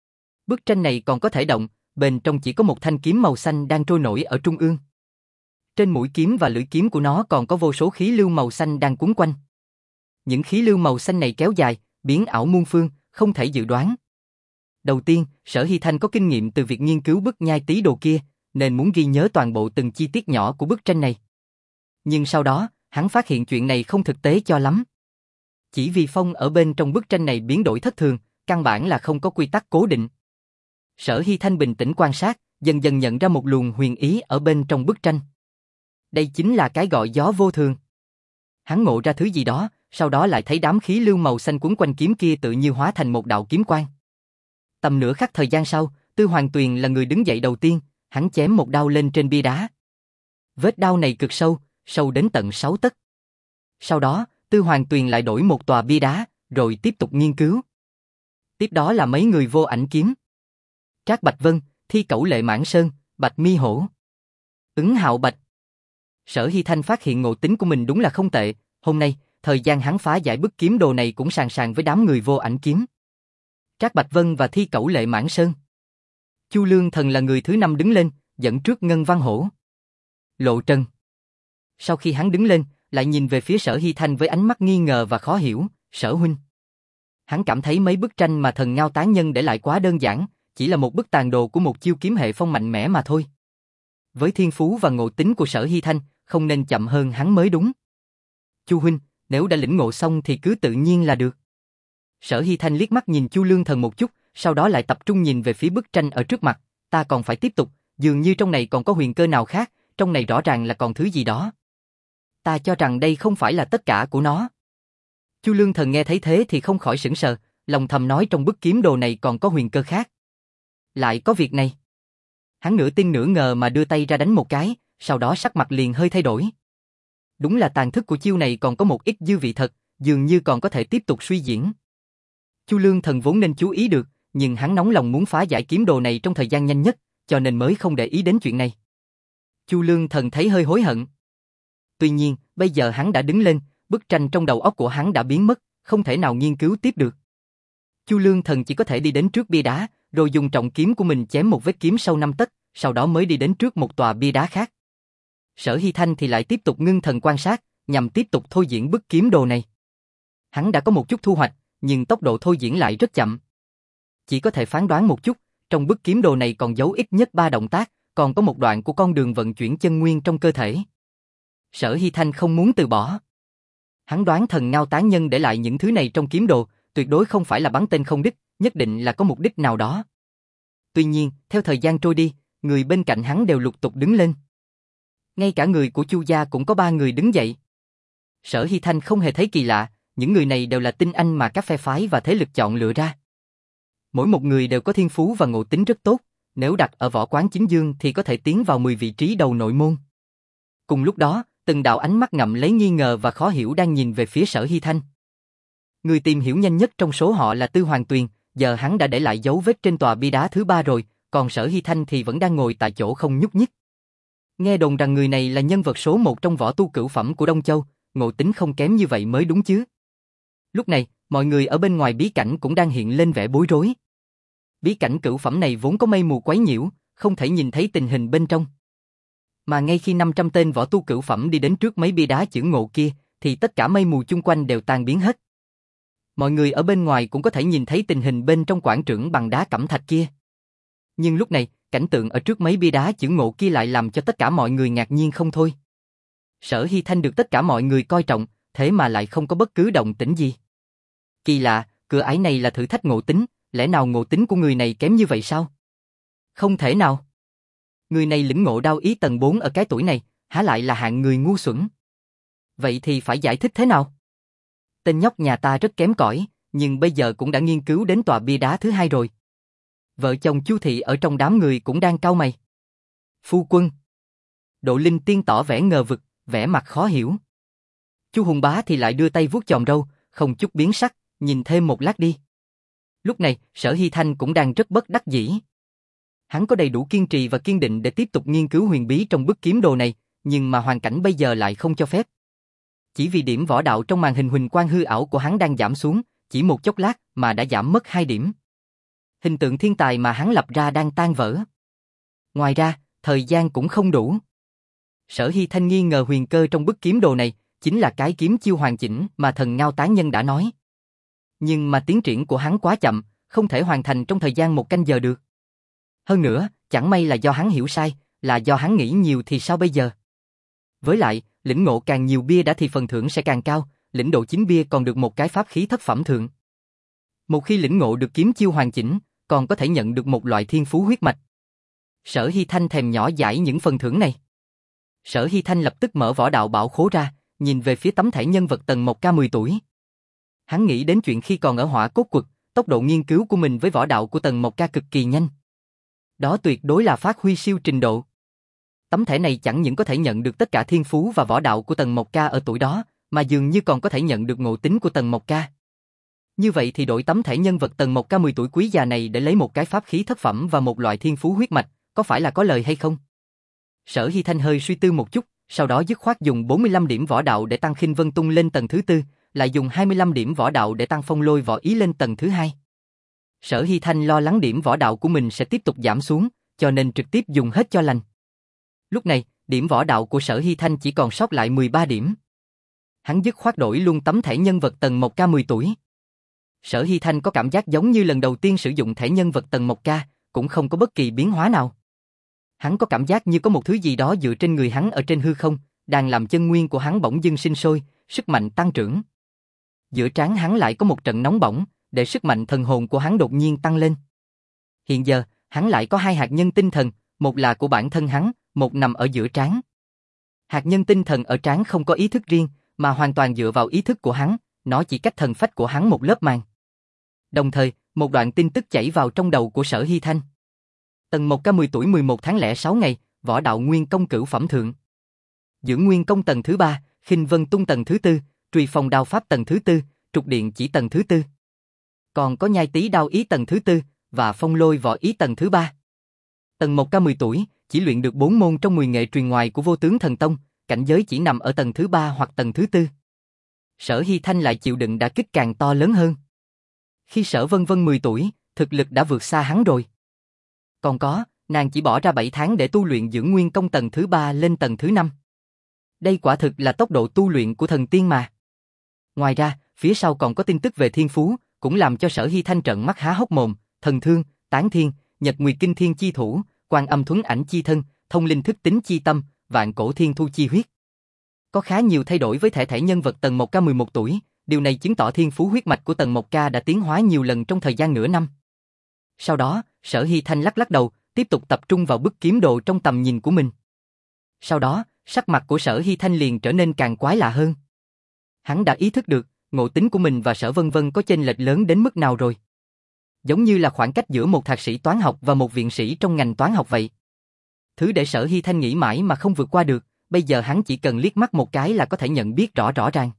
Bức tranh này còn có thể động, bên trong chỉ có một thanh kiếm màu xanh đang trôi nổi ở trung ương. Trên mũi kiếm và lưỡi kiếm của nó còn có vô số khí lưu màu xanh đang cuốn quanh. Những khí lưu màu xanh này kéo dài, biến ảo muôn phương, không thể dự đoán. Đầu tiên, Sở Hy Thanh có kinh nghiệm từ việc nghiên cứu bức nhai tí đồ kia, nên muốn ghi nhớ toàn bộ từng chi tiết nhỏ của bức tranh này. Nhưng sau đó, hắn phát hiện chuyện này không thực tế cho lắm. Chỉ vì phong ở bên trong bức tranh này biến đổi thất thường, căn bản là không có quy tắc cố định. Sở Hy Thanh bình tĩnh quan sát, dần dần nhận ra một luồng huyền ý ở bên trong bức tranh. Đây chính là cái gọi gió vô thường. Hắn ngộ ra thứ gì đó, sau đó lại thấy đám khí lưu màu xanh quấn quanh kiếm kia tự như hóa thành một đạo kiếm quang. Tầm nửa khắc thời gian sau, Tư Hoàng Tuyền là người đứng dậy đầu tiên, hắn chém một đao lên trên bia đá. Vết đao này cực sâu, sâu đến tận sáu tấc. Sau đó, Tư Hoàng Tuyền lại đổi một tòa bia đá, rồi tiếp tục nghiên cứu. Tiếp đó là mấy người vô ảnh kiếm. Trác Bạch Vân, Thi Cẩu Lệ Mãn Sơn, Bạch Mi Hổ, Ứng Hạo Bạch. Sở Hy Thanh phát hiện ngộ tính của mình đúng là không tệ, hôm nay, thời gian hắn phá giải bức kiếm đồ này cũng sàn sàn với đám người vô ảnh kiếm. Trác Bạch Vân và Thi Cẩu Lệ Mãn Sơn. Chu Lương Thần là người thứ năm đứng lên, dẫn trước Ngân Văn Hổ. Lộ Trần. Sau khi hắn đứng lên, lại nhìn về phía Sở Hy Thanh với ánh mắt nghi ngờ và khó hiểu, Sở huynh. Hắn cảm thấy mấy bức tranh mà Thần Ngao Tán Nhân để lại quá đơn giản, chỉ là một bức tàn đồ của một chiêu kiếm hệ phong mạnh mẽ mà thôi. Với thiên phú và ngộ tính của Sở Hy Thanh, không nên chậm hơn hắn mới đúng. Chu huynh, nếu đã lĩnh ngộ xong thì cứ tự nhiên là được. Sở Hy Thanh liếc mắt nhìn Chu Lương Thần một chút, sau đó lại tập trung nhìn về phía bức tranh ở trước mặt, ta còn phải tiếp tục, dường như trong này còn có huyền cơ nào khác, trong này rõ ràng là còn thứ gì đó. Ta cho rằng đây không phải là tất cả của nó. Chu Lương Thần nghe thấy thế thì không khỏi sửng sờ, lòng thầm nói trong bức kiếm đồ này còn có huyền cơ khác. Lại có việc này. Hắn nửa tin nửa ngờ mà đưa tay ra đánh một cái, sau đó sắc mặt liền hơi thay đổi. Đúng là tàn thức của chiêu này còn có một ít dư vị thật, dường như còn có thể tiếp tục suy diễn. Chu Lương Thần vốn nên chú ý được, nhưng hắn nóng lòng muốn phá giải kiếm đồ này trong thời gian nhanh nhất, cho nên mới không để ý đến chuyện này. Chu Lương Thần thấy hơi hối hận. Tuy nhiên, bây giờ hắn đã đứng lên, bức tranh trong đầu óc của hắn đã biến mất, không thể nào nghiên cứu tiếp được. Chu Lương Thần chỉ có thể đi đến trước bia đá, rồi dùng trọng kiếm của mình chém một vết kiếm sâu năm tấc, sau đó mới đi đến trước một tòa bia đá khác. Sở Hy Thanh thì lại tiếp tục ngưng thần quan sát, nhằm tiếp tục thôi diễn bức kiếm đồ này. Hắn đã có một chút thu hoạch, nhưng tốc độ thôi diễn lại rất chậm. Chỉ có thể phán đoán một chút, trong bức kiếm đồ này còn giấu ít nhất ba động tác, còn có một đoạn của con đường vận chuyển chân nguyên trong cơ thể. Sở Hy Thanh không muốn từ bỏ. Hắn đoán Thần Ngao Tán Nhân để lại những thứ này trong kiếm đồ, tuyệt đối không phải là bắn tên không đích, nhất định là có mục đích nào đó. Tuy nhiên, theo thời gian trôi đi, người bên cạnh hắn đều lục tục đứng lên. Ngay cả người của Chu gia cũng có ba người đứng dậy. Sở Hy Thanh không hề thấy kỳ lạ, những người này đều là tinh anh mà các phe phái và thế lực chọn lựa ra. Mỗi một người đều có thiên phú và ngộ tính rất tốt, nếu đặt ở võ quán chính dương thì có thể tiến vào mười vị trí đầu nội môn. Cùng lúc đó, từng đạo ánh mắt ngậm lấy nghi ngờ và khó hiểu đang nhìn về phía Sở Hy Thanh. Người tìm hiểu nhanh nhất trong số họ là Tư Hoàng Tuyền, giờ hắn đã để lại dấu vết trên tòa bia đá thứ ba rồi, còn Sở Hy Thanh thì vẫn đang ngồi tại chỗ không nhúc nhích. Nghe đồn rằng người này là nhân vật số một trong võ tu cửu phẩm của Đông Châu, ngộ tính không kém như vậy mới đúng chứ. Lúc này, mọi người ở bên ngoài bí cảnh cũng đang hiện lên vẻ bối rối. Bí cảnh cửu phẩm này vốn có mây mù quấy nhiễu, không thể nhìn thấy tình hình bên trong. Mà ngay khi năm trăm tên võ tu cửu phẩm đi đến trước mấy bia đá chữ ngộ kia, thì tất cả mây mù chung quanh đều tan biến hết. Mọi người ở bên ngoài cũng có thể nhìn thấy tình hình bên trong quảng trường bằng đá cẩm thạch kia. Nhưng lúc này, cảnh tượng ở trước mấy bia đá chữ ngộ kia lại làm cho tất cả mọi người ngạc nhiên không thôi. Sở Hy Thanh được tất cả mọi người coi trọng, thế mà lại không có bất cứ động tĩnh gì. Kỳ lạ, cửa ải này là thử thách ngộ tính, lẽ nào ngộ tính của người này kém như vậy sao? Không thể nào. Người này lĩnh ngộ đao ý tầng bốn ở cái tuổi này, há lại là hạng người ngu xuẩn. Vậy thì phải giải thích thế nào? Tên nhóc nhà ta rất kém cỏi, nhưng bây giờ cũng đã nghiên cứu đến tòa bia đá thứ hai rồi. Vợ chồng Chu Thị ở trong đám người cũng đang cau mày. Phu quân. Độ Linh Tiên tỏ vẻ ngờ vực, vẻ mặt khó hiểu. Chu Hùng Bá thì lại đưa tay vuốt chòm râu, không chút biến sắc, nhìn thêm một lát đi. Lúc này, Sở Hy Thanh cũng đang rất bất đắc dĩ. Hắn có đầy đủ kiên trì và kiên định để tiếp tục nghiên cứu huyền bí trong bức kiếm đồ này, nhưng mà hoàn cảnh bây giờ lại không cho phép. Chỉ vì điểm võ đạo trong màn hình huỳnh quang hư ảo của hắn đang giảm xuống, chỉ một chốc lát mà đã giảm mất hai điểm. Hình tượng thiên tài mà hắn lập ra đang tan vỡ. Ngoài ra, thời gian cũng không đủ. Sở Hy Thanh nghi ngờ huyền cơ trong bức kiếm đồ này chính là cái kiếm chiêu hoàn chỉnh mà Thần Ngao Tán Nhân đã nói. Nhưng mà tiến triển của hắn quá chậm, không thể hoàn thành trong thời gian một canh giờ được. Hơn nữa, chẳng may là do hắn hiểu sai, là do hắn nghĩ nhiều thì sao bây giờ? Với lại, lĩnh ngộ càng nhiều bia đã thì phần thưởng sẽ càng cao, lĩnh độ chín bia còn được một cái pháp khí thất phẩm thượng. Một khi lĩnh ngộ được kiếm chiêu hoàn chỉnh, còn có thể nhận được một loại thiên phú huyết mạch. Sở Hy Thanh thèm nhỏ dãi những phần thưởng này. Sở Hy Thanh lập tức mở võ đạo bảo khố ra, nhìn về phía tấm thẻ nhân vật Tần Mộc Ca mười tuổi. Hắn nghĩ đến chuyện khi còn ở Hỏa Cốt Quật, tốc độ nghiên cứu của mình với võ đạo của Tần Mộc Ca cực kỳ nhanh. Đó tuyệt đối là phát huy siêu trình độ. Tấm thẻ này chẳng những có thể nhận được tất cả thiên phú và võ đạo của Tần Mộc Ca ở tuổi đó, mà dường như còn có thể nhận được ngộ tính của Tần Mộc Ca. Như vậy thì đổi tấm thẻ nhân vật Tần Mộc Ca mười tuổi quý già này để lấy một cái pháp khí thất phẩm và một loại thiên phú huyết mạch, có phải là có lời hay không? Sở Hy Thanh hơi suy tư một chút, sau đó dứt khoát dùng bốn mươi lăm điểm võ đạo để tăng Khinh Vân Tung lên tầng thứ tư, lại dùng hai mươi lăm điểm võ đạo để tăng Phong Lôi Võ Ý lên tầng thứ hai. Sở Hy Thanh lo lắng điểm võ đạo của mình sẽ tiếp tục giảm xuống, cho nên trực tiếp dùng hết cho lành. Lúc này, điểm võ đạo của Sở Hy Thanh chỉ còn sót lại mười ba điểm. Hắn dứt khoát đổi luôn tấm thẻ nhân vật tầng một K mười tuổi. Sở Hy Thanh có cảm giác giống như lần đầu tiên sử dụng thẻ nhân vật tầng một K, cũng không có bất kỳ biến hóa nào. Hắn có cảm giác như có một thứ gì đó dựa trên người hắn ở trên hư không, đang làm chân nguyên của hắn bỗng dưng sinh sôi, sức mạnh tăng trưởng. Giữa trán hắn lại có một trận nóng bỏng, để sức mạnh thần hồn của hắn đột nhiên tăng lên. Hiện giờ, hắn lại có hai hạt nhân tinh thần, một là của bản thân hắn, một nằm ở giữa trán. Hạt nhân tinh thần ở trán không có ý thức riêng, mà hoàn toàn dựa vào ý thức của hắn, nó chỉ cách thần phách của hắn một lớp màng. Đồng thời, một đoạn tin tức chảy vào trong đầu của Sở Hy Thanh. Tầng một K mười tuổi mười một tháng lẻ sáu ngày, võ đạo nguyên công cửu phẩm thượng. Dưỡng nguyên công tầng thứ ba, khinh vân tung tầng thứ tư, truy phong đao pháp tầng thứ tư, trục điện chỉ tầng thứ tư. Còn có nhai tí đao ý tầng thứ tư, và phong lôi võ ý tầng thứ ba. Tầng một K mười tuổi, chỉ luyện được bốn môn trong mười nghệ truyền ngoài của Vô Tướng Thần Tông, cảnh giới chỉ nằm ở tầng thứ ba hoặc tầng thứ tư. Sở Hy Thanh lại chịu đựng đả kích càng to lớn hơn. Khi Sở Vân Vân mười tuổi, thực lực đã vượt xa hắn rồi. Còn có, nàng chỉ bỏ ra bảy tháng để tu luyện dưỡng nguyên công tầng thứ ba lên tầng thứ năm. Đây quả thực là tốc độ tu luyện của thần tiên mà. Ngoài ra, phía sau còn có tin tức về thiên phú, cũng làm cho Sở Hy Thanh trợn mắt há hốc mồm, thần thương, tán thiên, nhật nguyệt kinh thiên chi thủ, quan âm thuấn ảnh chi thân, thông linh thức tính chi tâm, vạn cổ thiên thu chi huyết. Có khá nhiều thay đổi với thể thể nhân vật tầng một K mười một tuổi, điều này chứng tỏ thiên phú huyết mạch của tầng một K đã tiến hóa nhiều lần trong thời gian nửa năm. Sau đó, Sở Hy Thanh lắc lắc đầu, tiếp tục tập trung vào bức kiếm đồ trong tầm nhìn của mình. Sau đó, sắc mặt của Sở Hy Thanh liền trở nên càng quái lạ hơn. Hắn đã ý thức được, ngộ tính của mình và Sở Vân Vân có chênh lệch lớn đến mức nào rồi. Giống như là khoảng cách giữa một thạc sĩ toán học và một viện sĩ trong ngành toán học vậy. Thứ để Sở Hy Thanh nghĩ mãi mà không vượt qua được, bây giờ hắn chỉ cần liếc mắt một cái là có thể nhận biết rõ rõ ràng.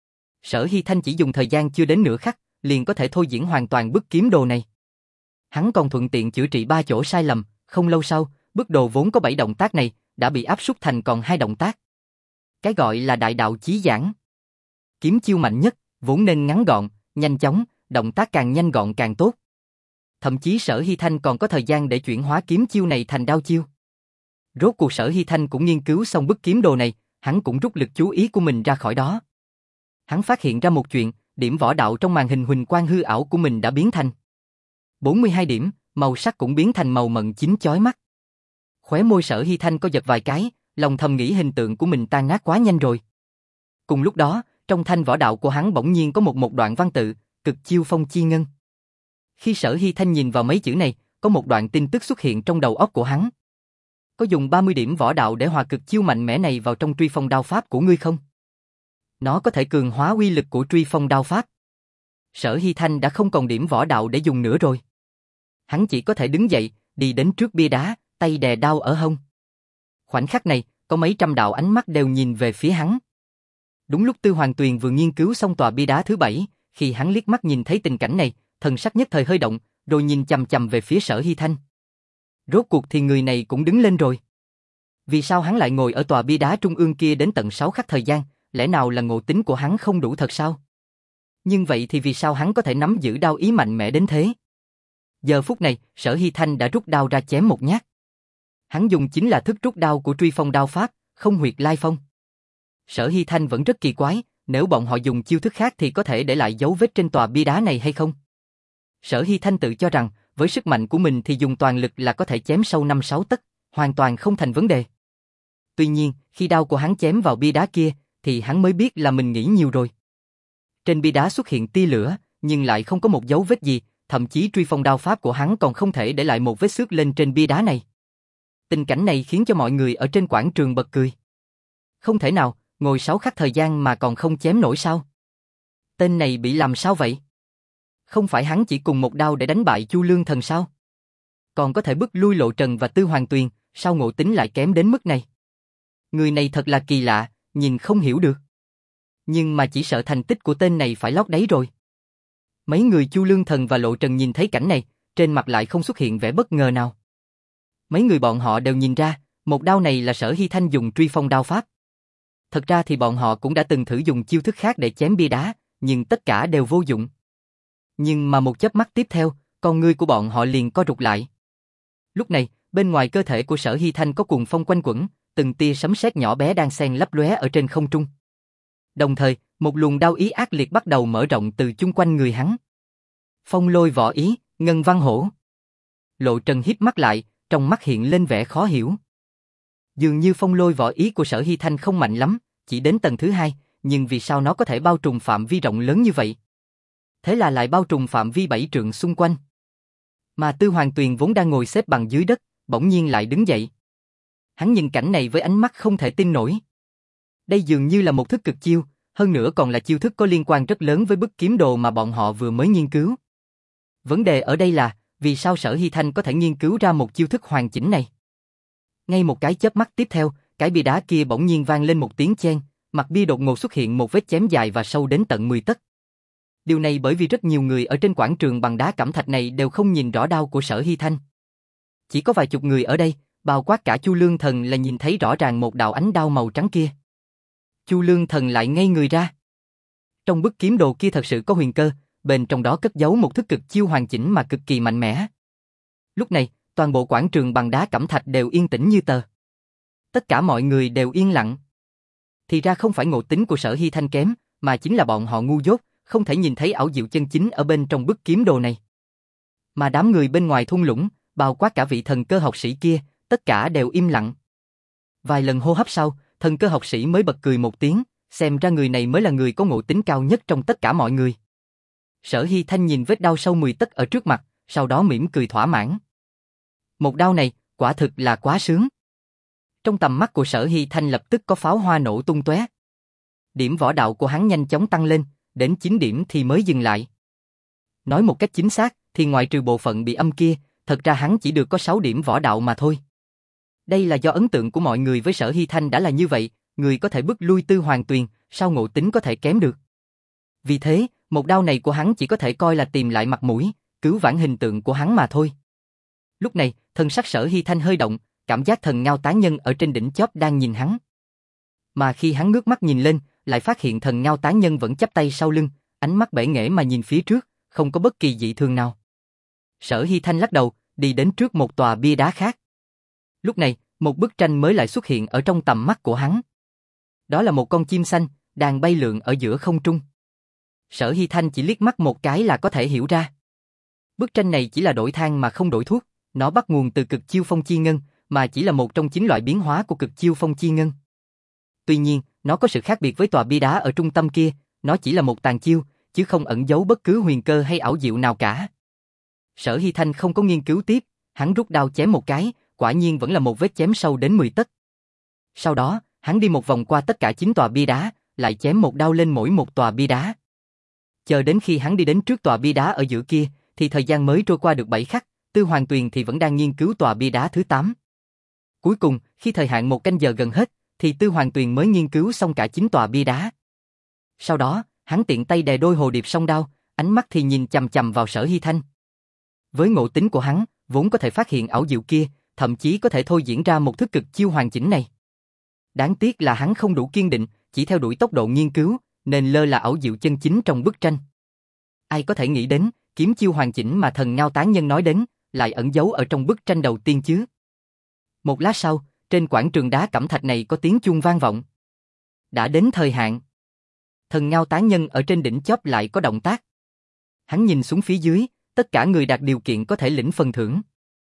Sở Hy Thanh chỉ dùng thời gian chưa đến nửa khắc, liền có thể thôi diễn hoàn toàn bức kiếm đồ này. Hắn còn thuận tiện chữa trị ba chỗ sai lầm, không lâu sau, bức đồ vốn có bảy động tác này, đã bị áp sút thành còn hai động tác. Cái gọi là đại đạo chí giảng. Kiếm chiêu mạnh nhất, vốn nên ngắn gọn, nhanh chóng, động tác càng nhanh gọn càng tốt. Thậm chí Sở Hy Thanh còn có thời gian để chuyển hóa kiếm chiêu này thành đao chiêu. Rốt cuộc Sở Hy Thanh cũng nghiên cứu xong bức kiếm đồ này, hắn cũng rút lực chú ý của mình ra khỏi đó. Hắn phát hiện ra một chuyện, điểm võ đạo trong màn hình huỳnh quang hư ảo của mình đã biến thành bốn mươi hai điểm, màu sắc cũng biến thành màu mận chín chói mắt. Khóe môi Sở Hy Thanh có giật vài cái, lòng thầm nghĩ hình tượng của mình tan nát quá nhanh rồi. Cùng lúc đó, trong thanh võ đạo của hắn bỗng nhiên có một một đoạn văn tự, cực chiêu phong chi ngân. Khi Sở Hy Thanh nhìn vào mấy chữ này, có một đoạn tin tức xuất hiện trong đầu óc của hắn. Có dùng ba mươi điểm võ đạo để hòa cực chiêu mạnh mẽ này vào trong truy phong đao pháp của ngươi không? Nó có thể cường hóa uy lực của truy phong đao pháp. Sở Hy Thanh đã không còn điểm võ đạo để dùng nữa rồi. Hắn chỉ có thể đứng dậy, đi đến trước bia đá, tay đè đao ở hông. Khoảnh khắc này, có mấy trăm đạo ánh mắt đều nhìn về phía hắn. Đúng lúc Tư Hoàng Tuyền vừa nghiên cứu xong tòa bia đá thứ bảy, khi hắn liếc mắt nhìn thấy tình cảnh này, thần sắc nhất thời hơi động, rồi nhìn chằm chằm về phía Sở Hy Thanh. Rốt cuộc thì người này cũng đứng lên rồi. Vì sao hắn lại ngồi ở tòa bia đá trung ương kia đến tận sáu khắc thời gian, lẽ nào là ngộ tính của hắn không đủ thật sao? Nhưng vậy thì vì sao hắn có thể nắm giữ đao ý mạnh mẽ đến thế? Giờ phút này, Sở Hy Thanh đã rút đao ra chém một nhát. Hắn dùng chính là thức rút đao của truy phong đao pháp, không huyệt lai phong. Sở Hy Thanh vẫn rất kỳ quái, nếu bọn họ dùng chiêu thức khác thì có thể để lại dấu vết trên tòa bia đá này hay không? Sở Hy Thanh tự cho rằng, với sức mạnh của mình thì dùng toàn lực là có thể chém sâu năm sáu tấc, hoàn toàn không thành vấn đề. Tuy nhiên, khi đao của hắn chém vào bia đá kia, thì hắn mới biết là mình nghĩ nhiều rồi. Trên bia đá xuất hiện tia lửa, nhưng lại không có một dấu vết gì, thậm chí truy phong đao pháp của hắn còn không thể để lại một vết xước lên trên bia đá này. Tình cảnh này khiến cho mọi người ở trên quảng trường bật cười. Không thể nào, ngồi sáu khắc thời gian mà còn không chém nổi sao? Tên này bị làm sao vậy? Không phải hắn chỉ cùng một đao để đánh bại Chu Lương Thần sao? Còn có thể bức lui Lộ Trần và Tư Hoàng Tuyền, sao ngộ tính lại kém đến mức này? Người này thật là kỳ lạ, nhìn không hiểu được. Nhưng mà chỉ sợ thành tích của tên này phải lót đáy rồi. Mấy người Chu Lương Thần và Lộ Trần nhìn thấy cảnh này, trên mặt lại không xuất hiện vẻ bất ngờ nào. Mấy người bọn họ đều nhìn ra, một đao này là Sở Hy Thanh dùng truy phong đao pháp. Thật ra thì bọn họ cũng đã từng thử dùng chiêu thức khác để chém bia đá, nhưng tất cả đều vô dụng. Nhưng mà một chớp mắt tiếp theo, con ngươi của bọn họ liền co rụt lại. Lúc này, bên ngoài cơ thể của Sở Hy Thanh có cuồng phong quanh quẩn, từng tia sấm sét nhỏ bé đang xen lấp lóe ở trên không trung. Đồng thời, một luồng đao ý ác liệt bắt đầu mở rộng từ chung quanh người hắn. Phong lôi võ ý, Ngân Văn Hổ. Lộ Trần híp mắt lại, trong mắt hiện lên vẻ khó hiểu. Dường như phong lôi võ ý của Sở Hy Thanh không mạnh lắm, chỉ đến tầng thứ hai, nhưng vì sao nó có thể bao trùm phạm vi rộng lớn như vậy? Thế là lại bao trùm phạm vi bảy trượng xung quanh. Mà Tư Hoàng Tuyền vốn đang ngồi xếp bằng dưới đất, bỗng nhiên lại đứng dậy. Hắn nhìn cảnh này với ánh mắt không thể tin nổi. Đây dường như là một thức cực chiêu, hơn nữa còn là chiêu thức có liên quan rất lớn với bức kiếm đồ mà bọn họ vừa mới nghiên cứu. Vấn đề ở đây là, vì sao Sở Hy Thanh có thể nghiên cứu ra một chiêu thức hoàn chỉnh này? Ngay một cái chớp mắt tiếp theo, cái bia đá kia bỗng nhiên vang lên một tiếng chen, mặt bia đột ngột xuất hiện một vết chém dài và sâu đến tận mười tấc. Điều này bởi vì rất nhiều người ở trên quảng trường bằng đá cẩm thạch này đều không nhìn rõ đao của Sở Hy Thanh. Chỉ có vài chục người ở đây, bao quát cả Chu Lương Thần là nhìn thấy rõ ràng một đạo ánh đao màu trắng kia. Chu Lương Thần lại ngây người ra. Trong bức kiếm đồ kia thật sự có huyền cơ, bên trong đó cất giấu một thức cực chiêu hoàn chỉnh mà cực kỳ mạnh mẽ. Lúc này, toàn bộ quảng trường bằng đá cẩm thạch đều yên tĩnh như tờ. Tất cả mọi người đều yên lặng. Thì ra không phải ngộ tính của Sở Hy Thanh kém, mà chính là bọn họ ngu dốt, không thể nhìn thấy ảo diệu chân chính ở bên trong bức kiếm đồ này. Mà đám người bên ngoài thung lũng, bao quát cả vị thần cơ học sĩ kia, tất cả đều im lặng. Vài lần hô hấp sau, thần cơ học sĩ mới bật cười một tiếng, xem ra người này mới là người có ngộ tính cao nhất trong tất cả mọi người. Sở Hy Thanh nhìn vết đao sâu mười tấc ở trước mặt, sau đó mỉm cười thỏa mãn. Một đao này, quả thực là quá sướng. Trong tầm mắt của Sở Hy Thanh lập tức có pháo hoa nổ tung tóe. Điểm võ đạo của hắn nhanh chóng tăng lên, đến chín điểm thì mới dừng lại. Nói một cách chính xác, thì ngoại trừ bộ phận bị âm kia, thật ra hắn chỉ được có sáu điểm võ đạo mà thôi. Đây là do ấn tượng của mọi người với Sở Hy Thanh đã là như vậy, người có thể bức lui Tư Hoàng Tuyền, sao ngộ tính có thể kém được. Vì thế, một đao này của hắn chỉ có thể coi là tìm lại mặt mũi, cứu vãn hình tượng của hắn mà thôi. Lúc này, thân sắc Sở Hy Thanh hơi động, cảm giác thần ngao tán nhân ở trên đỉnh chóp đang nhìn hắn. Mà khi hắn ngước mắt nhìn lên, lại phát hiện thần ngao tán nhân vẫn chắp tay sau lưng, ánh mắt bể nghễ mà nhìn phía trước, không có bất kỳ dị thường nào. Sở Hy Thanh lắc đầu, đi đến trước một tòa bia đá khác. Lúc này, một bức tranh mới lại xuất hiện ở trong tầm mắt của hắn. Đó là một con chim xanh, đang bay lượn ở giữa không trung. Sở Hy Thanh chỉ liếc mắt một cái là có thể hiểu ra. Bức tranh này chỉ là đổi thang mà không đổi thuốc, nó bắt nguồn từ cực chiêu phong chi ngân, mà chỉ là một trong chín loại biến hóa của cực chiêu phong chi ngân. Tuy nhiên, nó có sự khác biệt với tòa bia đá ở trung tâm kia, nó chỉ là một tàn chiêu, chứ không ẩn giấu bất cứ huyền cơ hay ảo diệu nào cả. Sở Hy Thanh không có nghiên cứu tiếp, hắn rút đao chém một cái, quả nhiên vẫn là một vết chém sâu đến mười tấc. Sau đó, hắn đi một vòng qua tất cả chín tòa bia đá, lại chém một đao lên mỗi một tòa bia đá. Chờ đến khi hắn đi đến trước tòa bia đá ở giữa kia, thì thời gian mới trôi qua được bảy khắc, Tư Hoàng Tuyền thì vẫn đang nghiên cứu tòa bia đá thứ tám. Cuối cùng, khi thời hạn một canh giờ gần hết, thì Tư Hoàng Tuyền mới nghiên cứu xong cả chín tòa bia đá. Sau đó, hắn tiện tay đè đôi hồ điệp song đao, ánh mắt thì nhìn chằm chằm vào Sở Hy Thanh. Với ngộ tính của hắn, vốn có thể phát hiện ảo diệu kia, thậm chí có thể thôi diễn ra một thức cực chiêu hoàn chỉnh này. Đáng tiếc là hắn không đủ kiên định, chỉ theo đuổi tốc độ nghiên cứu, nên lơ là ảo diệu chân chính trong bức tranh. Ai có thể nghĩ đến, kiếm chiêu hoàn chỉnh mà thần ngao tán nhân nói đến, lại ẩn giấu ở trong bức tranh đầu tiên chứ. Một lát sau, trên quảng trường đá cẩm thạch này có tiếng chuông vang vọng. Đã đến thời hạn. Thần ngao tán nhân ở trên đỉnh chóp lại có động tác. Hắn nhìn xuống phía dưới, tất cả người đạt điều kiện có thể lĩnh phần thưởng.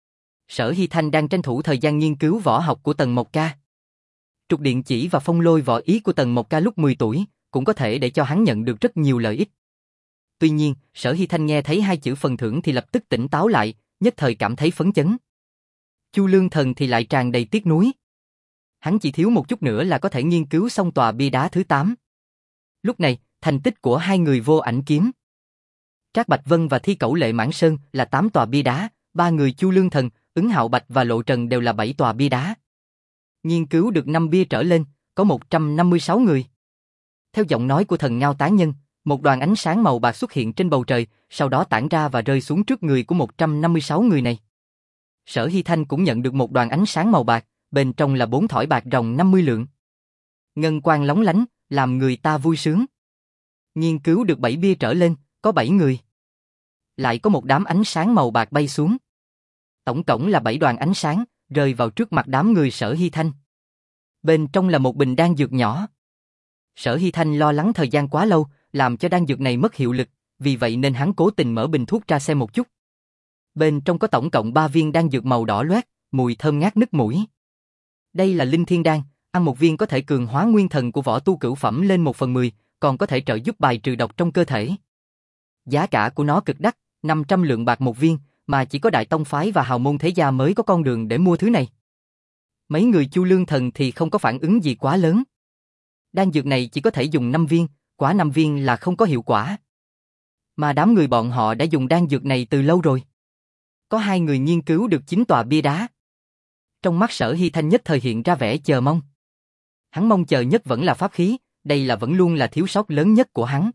Sở Hy Thanh đang tranh thủ thời gian nghiên cứu võ học của Tần Mộc Ca. Trục điện chỉ và phong lôi võ ý của Tần Mộc Ca lúc mười tuổi, cũng có thể để cho hắn nhận được rất nhiều lợi ích. Tuy nhiên, Sở Hy Thanh nghe thấy hai chữ phần thưởng thì lập tức tỉnh táo lại, nhất thời cảm thấy phấn chấn. Chu Lương Thần thì lại tràn đầy tiếc nuối. Hắn chỉ thiếu một chút nữa là có thể nghiên cứu xong tòa bia đá thứ tám. Lúc này, thành tích của hai người vô ảnh kiếm. Trác Bạch Vân và Thi Cẩu Lệ Mãn Sơn là tám tòa bia đá, ba người Chu Lương Thần, Ứng Hạo Bạch và Lộ Trần đều là bảy tòa bia đá. Nghiên cứu được năm bia trở lên, có một trăm năm mươi sáu người. Theo giọng nói của thần ngao tán nhân, một đoàn ánh sáng màu bạc xuất hiện trên bầu trời, sau đó tản ra và rơi xuống trước người của một trăm năm mươi sáu người này. Sở Hy Thanh cũng nhận được một đoàn ánh sáng màu bạc, bên trong là bốn thỏi bạc ròng năm mươi lượng. Ngân quang lóng lánh, làm người ta vui sướng. Nghiên cứu được bảy bia trở lên, có bảy người. Lại có một đám ánh sáng màu bạc bay xuống. Tổng cộng là bảy đoàn ánh sáng, rơi vào trước mặt đám người Sở Hy Thanh. Bên trong là một bình đan dược nhỏ. Sở Hy Thanh lo lắng thời gian quá lâu, làm cho đan dược này mất hiệu lực, vì vậy nên hắn cố tình mở bình thuốc ra xem một chút. Bên trong có tổng cộng ba viên đan dược màu đỏ loét, mùi thơm ngát nức mũi. Đây là linh thiên đan, ăn một viên có thể cường hóa nguyên thần của võ tu cửu phẩm lên một phần mười, còn có thể trợ giúp bài trừ độc trong cơ thể. Giá cả của nó cực đắt, năm trăm lượng bạc một viên, mà chỉ có đại tông phái và hào môn thế gia mới có con đường để mua thứ này. Mấy người Chu Lương Thần thì không có phản ứng gì quá lớn. Đan dược này chỉ có thể dùng năm viên, quá năm viên là không có hiệu quả. Mà đám người bọn họ đã dùng đan dược này từ lâu rồi. Có hai người nghiên cứu được chín tòa bia đá. Trong mắt Sở Hy Thanh nhất thời hiện ra vẻ chờ mong. Hắn mong chờ nhất vẫn là pháp khí, đây là vẫn luôn là thiếu sót lớn nhất của hắn.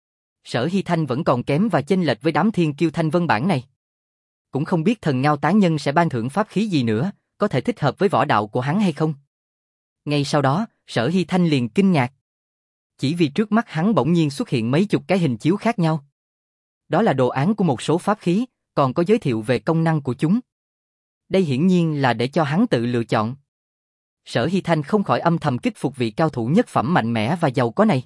Sở Hy Thanh vẫn còn kém và chênh lệch với đám thiên kiêu thanh vân bản này. Cũng không biết thần ngao tán nhân sẽ ban thưởng pháp khí gì nữa, có thể thích hợp với võ đạo của hắn hay không. Ngay sau đó, Sở Hy Thanh liền kinh ngạc. Chỉ vì trước mắt hắn bỗng nhiên xuất hiện mấy chục cái hình chiếu khác nhau. Đó là đồ án của một số pháp khí, còn có giới thiệu về công năng của chúng. Đây hiển nhiên là để cho hắn tự lựa chọn. Sở Hy Thanh không khỏi âm thầm kích phục vị cao thủ nhất phẩm mạnh mẽ và giàu có này.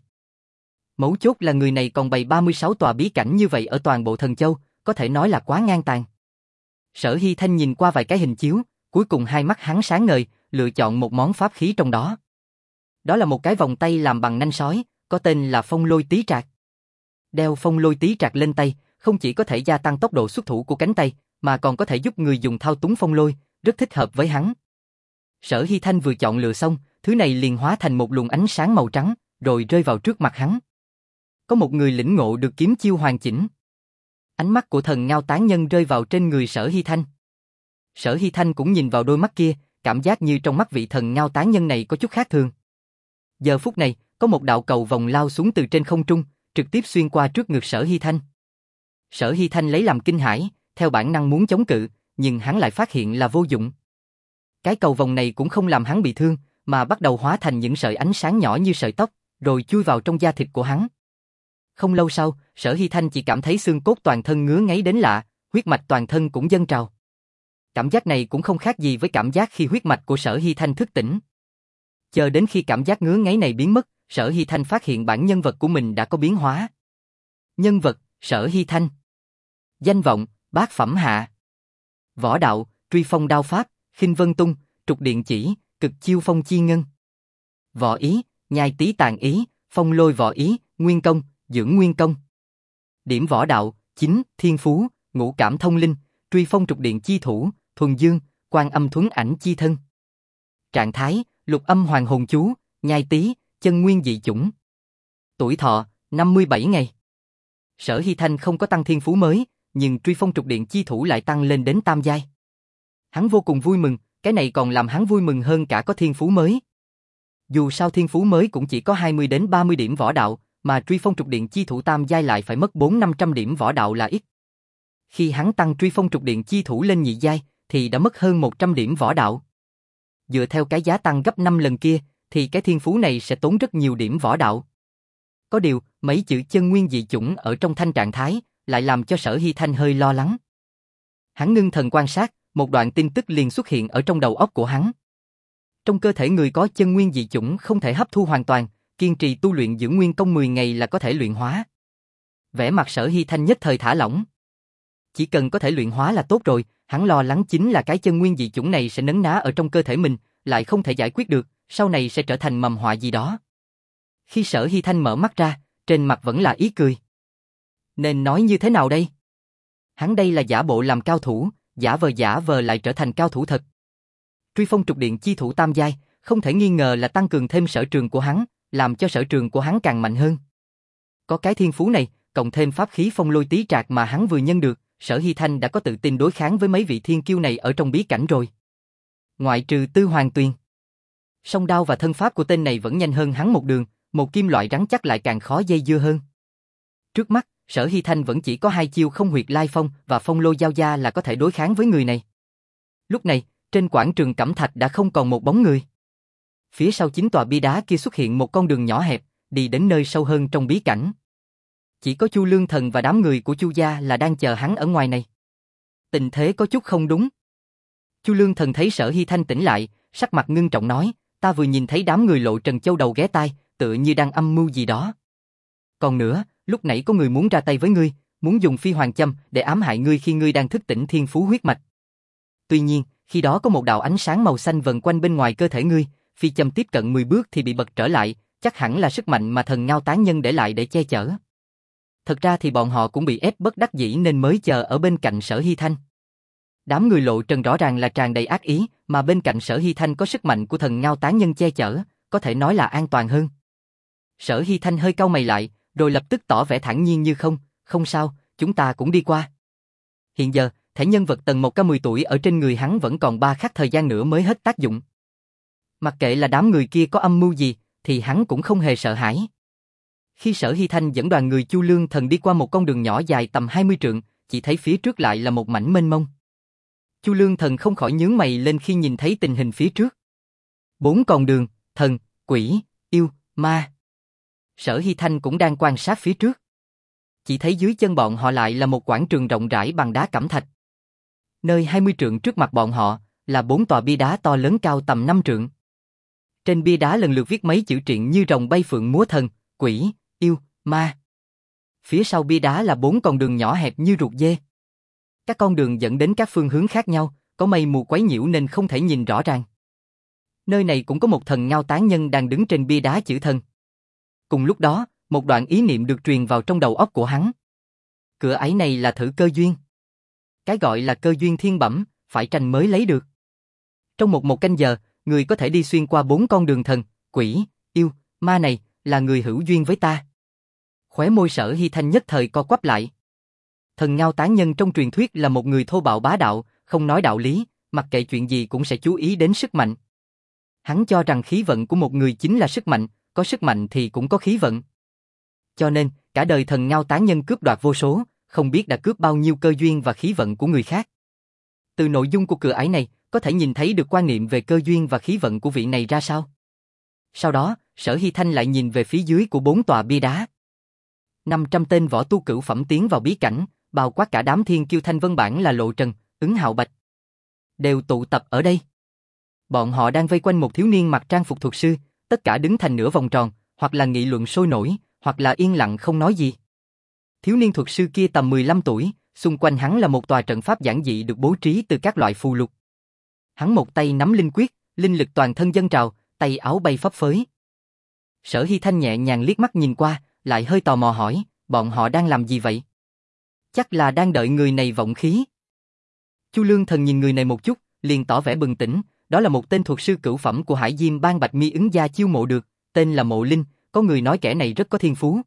Mấu chốt là người này còn bày ba mươi sáu tòa bí cảnh như vậy ở toàn bộ Thần Châu, có thể nói là quá ngang tàn. Sở Hy Thanh nhìn qua vài cái hình chiếu, cuối cùng hai mắt hắn sáng ngời, lựa chọn một món pháp khí trong đó. Đó là một cái vòng tay làm bằng nanh sói, có tên là Phong Lôi Tí Trạc. Đeo Phong Lôi Tí Trạc lên tay, không chỉ có thể gia tăng tốc độ xuất thủ của cánh tay, mà còn có thể giúp người dùng thao túng phong lôi, rất thích hợp với hắn. Sở Hy Thanh vừa chọn lựa xong, thứ này liền hóa thành một luồng ánh sáng màu trắng, rồi rơi vào trước mặt hắn. Có một người lĩnh ngộ được kiếm chiêu hoàn chỉnh. Ánh mắt của thần ngao tán nhân rơi vào trên người Sở Hy Thanh. Sở Hy Thanh cũng nhìn vào đôi mắt kia, cảm giác như trong mắt vị thần ngao tán nhân này có chút khác thường. Giờ phút này, có một đạo cầu vòng lao xuống từ trên không trung, trực tiếp xuyên qua trước ngực Sở Hy Thanh. Sở Hy Thanh lấy làm kinh hãi, theo bản năng muốn chống cự, nhưng hắn lại phát hiện là vô dụng. Cái cầu vòng này cũng không làm hắn bị thương, mà bắt đầu hóa thành những sợi ánh sáng nhỏ như sợi tóc, rồi chui vào trong da thịt của hắn. Không lâu sau, Sở Hy Thanh chỉ cảm thấy xương cốt toàn thân ngứa ngáy đến lạ, huyết mạch toàn thân cũng dâng trào. Cảm giác này cũng không khác gì với cảm giác khi huyết mạch của Sở Hy Thanh thức tỉnh. Chờ đến khi cảm giác ngứa ngáy này biến mất, Sở Hy Thanh phát hiện bản nhân vật của mình đã có biến hóa. Nhân vật, Sở Hy Thanh. Danh vọng, bát phẩm hạ. Võ đạo, truy phong đao pháp, khinh vân tung, trục điện chỉ, cực chiêu phong chi ngân. Võ ý, nhai tí tàn ý, phong lôi võ ý, nguyên công, dưỡng nguyên công. Điểm võ đạo, chín, thiên phú, ngũ cảm thông linh, truy phong trục điện chi thủ, thuần dương, quan âm thuấn ảnh chi thân. Trạng thái, lục âm hoàng hồn chú, nhai tí, chân nguyên dị chủng. Tuổi thọ, năm mươi bảy ngày. Sở Hy Thanh không có tăng thiên phú mới, nhưng truy phong trục điện chi thủ lại tăng lên đến tam giai. Hắn vô cùng vui mừng, cái này còn làm hắn vui mừng hơn cả có thiên phú mới. Dù sao thiên phú mới cũng chỉ có hai mươi đến ba mươi điểm võ đạo, mà truy phong trục điện chi thủ tam giai lại phải mất bốn năm trăm điểm võ đạo là ít. Khi hắn tăng truy phong trục điện chi thủ lên nhị giai, thì đã mất hơn một trăm điểm võ đạo. Dựa theo cái giá tăng gấp năm lần kia, thì cái thiên phú này sẽ tốn rất nhiều điểm võ đạo. Có điều, mấy chữ chân nguyên dị chủng ở trong thanh trạng thái, lại làm cho Sở Hy Thanh hơi lo lắng. Hắn ngưng thần quan sát, một đoạn tin tức liền xuất hiện ở trong đầu óc của hắn. Trong cơ thể người có chân nguyên dị chủng không thể hấp thu hoàn toàn, kiên trì tu luyện dưỡng nguyên công mười ngày là có thể luyện hóa. Vẻ mặt Sở Hy Thanh nhất thời thả lỏng. Chỉ cần có thể luyện hóa là tốt rồi, hắn lo lắng chính là cái chân nguyên dị chủng này sẽ nấn ná ở trong cơ thể mình, lại không thể giải quyết được, sau này sẽ trở thành mầm họa gì đó. Khi Sở Hy Thanh mở mắt ra, trên mặt vẫn là ý cười. Nên nói như thế nào đây? Hắn đây là giả bộ làm cao thủ, giả vờ giả vờ lại trở thành cao thủ thật. Truy phong trục điện chi thủ tam giai, không thể nghi ngờ là tăng cường thêm sở trường của hắn, làm cho sở trường của hắn càng mạnh hơn. Có cái thiên phú này, cộng thêm pháp khí phong lôi tí trạc mà hắn vừa nhân được, Sở Hy Thanh đã có tự tin đối kháng với mấy vị thiên kiêu này ở trong bí cảnh rồi. Ngoại trừ Tư Hoàng Tuyền. Song đao và thân pháp của tên này vẫn nhanh hơn hắn một đường, một kim loại rắn chắc lại càng khó dây dưa hơn. Trước mắt, Sở Hy Thanh vẫn chỉ có hai chiêu không huyệt lai phong và phong lôi giao gia là có thể đối kháng với người này. Lúc này, trên quảng trường Cẩm Thạch đã không còn một bóng người. Phía sau chín tòa bia đá kia xuất hiện một con đường nhỏ hẹp, đi đến nơi sâu hơn trong bí cảnh. Chỉ có Chu Lương Thần và đám người của Chu gia là đang chờ hắn ở ngoài này. Tình thế có chút không đúng. Chu Lương Thần thấy Sở Hy Thanh tỉnh lại, sắc mặt ngưng trọng nói, ta vừa nhìn thấy đám người Lộ Trần châu đầu ghé tai, tựa như đang âm mưu gì đó. Còn nữa, lúc nãy có người muốn ra tay với ngươi, muốn dùng phi hoàng châm để ám hại ngươi khi ngươi đang thức tỉnh thiên phú huyết mạch. Tuy nhiên, khi đó có một đạo ánh sáng màu xanh vần quanh bên ngoài cơ thể ngươi, phi châm tiếp cận mười bước thì bị bật trở lại, chắc hẳn là sức mạnh mà thần ngao tán nhân để lại để che chở. Thật ra thì bọn họ cũng bị ép bất đắc dĩ nên mới chờ ở bên cạnh Sở Hy Thanh. Đám người Lộ Trần rõ ràng là tràn đầy ác ý, mà bên cạnh Sở Hy Thanh có sức mạnh của thần ngao tán nhân che chở, có thể nói là an toàn hơn. Sở Hy Thanh hơi cau mày lại, rồi lập tức tỏ vẻ thản nhiên như không, không sao, chúng ta cũng đi qua. Hiện giờ, thẻ nhân vật tầng một K mười tuổi ở trên người hắn vẫn còn ba khắc thời gian nữa mới hết tác dụng. Mặc kệ là đám người kia có âm mưu gì, thì hắn cũng không hề sợ hãi. Khi Sở Hy Thanh dẫn đoàn người Chu Lương Thần đi qua một con đường nhỏ dài tầm hai mươi trượng, chỉ thấy phía trước lại là một mảnh mênh mông. Chu Lương Thần không khỏi nhướng mày lên khi nhìn thấy tình hình phía trước. Bốn con đường, thần, quỷ, yêu, ma. Sở Hy Thanh cũng đang quan sát phía trước. Chỉ thấy dưới chân bọn họ lại là một quảng trường rộng rãi bằng đá cẩm thạch. Nơi hai mươi trượng trước mặt bọn họ là bốn tòa bia đá to lớn cao tầm năm trượng. Trên bia đá lần lượt viết mấy chữ triện như rồng bay phượng múa thần, quỷ, yêu, ma. Phía sau bia đá là bốn con đường nhỏ hẹp như ruột dê. Các con đường dẫn đến các phương hướng khác nhau, có mây mù quấy nhiễu nên không thể nhìn rõ ràng. Nơi này cũng có một thần ngao tán nhân đang đứng trên bia đá chữ thần. Cùng lúc đó, một đoạn ý niệm được truyền vào trong đầu óc của hắn. Cửa ải này là thử cơ duyên. Cái gọi là cơ duyên thiên bẩm, phải tranh mới lấy được. Trong một một canh giờ, người có thể đi xuyên qua bốn con đường thần, quỷ, yêu, ma này, là người hữu duyên với ta. Khóe môi Sở Hy Thanh nhất thời co quắp lại. Thần ngao tán nhân trong truyền thuyết là một người thô bạo bá đạo, không nói đạo lý, mặc kệ chuyện gì cũng sẽ chú ý đến sức mạnh. Hắn cho rằng khí vận của một người chính là sức mạnh, có sức mạnh thì cũng có khí vận. Cho nên, cả đời thần ngao tán nhân cướp đoạt vô số, không biết đã cướp bao nhiêu cơ duyên và khí vận của người khác. Từ nội dung của cửa ải này, có thể nhìn thấy được quan niệm về cơ duyên và khí vận của vị này ra sao. Sau đó, Sở Hy Thanh lại nhìn về phía dưới của bốn tòa bia đá. năm trăm tên võ tu cửu phẩm tiến vào bí cảnh, bao quát cả đám thiên kiêu Thanh Vân Bản là Lộ Trần, Ứng Hạo Bạch. Đều tụ tập ở đây. Bọn họ đang vây quanh một thiếu niên mặc trang phục thuật sư, tất cả đứng thành nửa vòng tròn, hoặc là nghị luận sôi nổi, hoặc là yên lặng không nói gì. Thiếu niên thuật sư kia tầm mười lăm tuổi, xung quanh hắn là một tòa trận pháp giản dị được bố trí từ các loại phù lục. Hắn một tay nắm linh quyết, linh lực toàn thân dâng trào, tay áo bay phấp phới. Sở Hy Thanh nhẹ nhàng liếc mắt nhìn qua, lại hơi tò mò hỏi, bọn họ đang làm gì vậy? Chắc là đang đợi người này vọng khí. Chu Lương Thần nhìn người này một chút, liền tỏ vẻ bừng tỉnh, đó là một tên thuật sư cửu phẩm của Hải Diêm Bang Bạch Mi ứng gia chiêu mộ được, tên là Mộ Linh, có người nói kẻ này rất có thiên phú.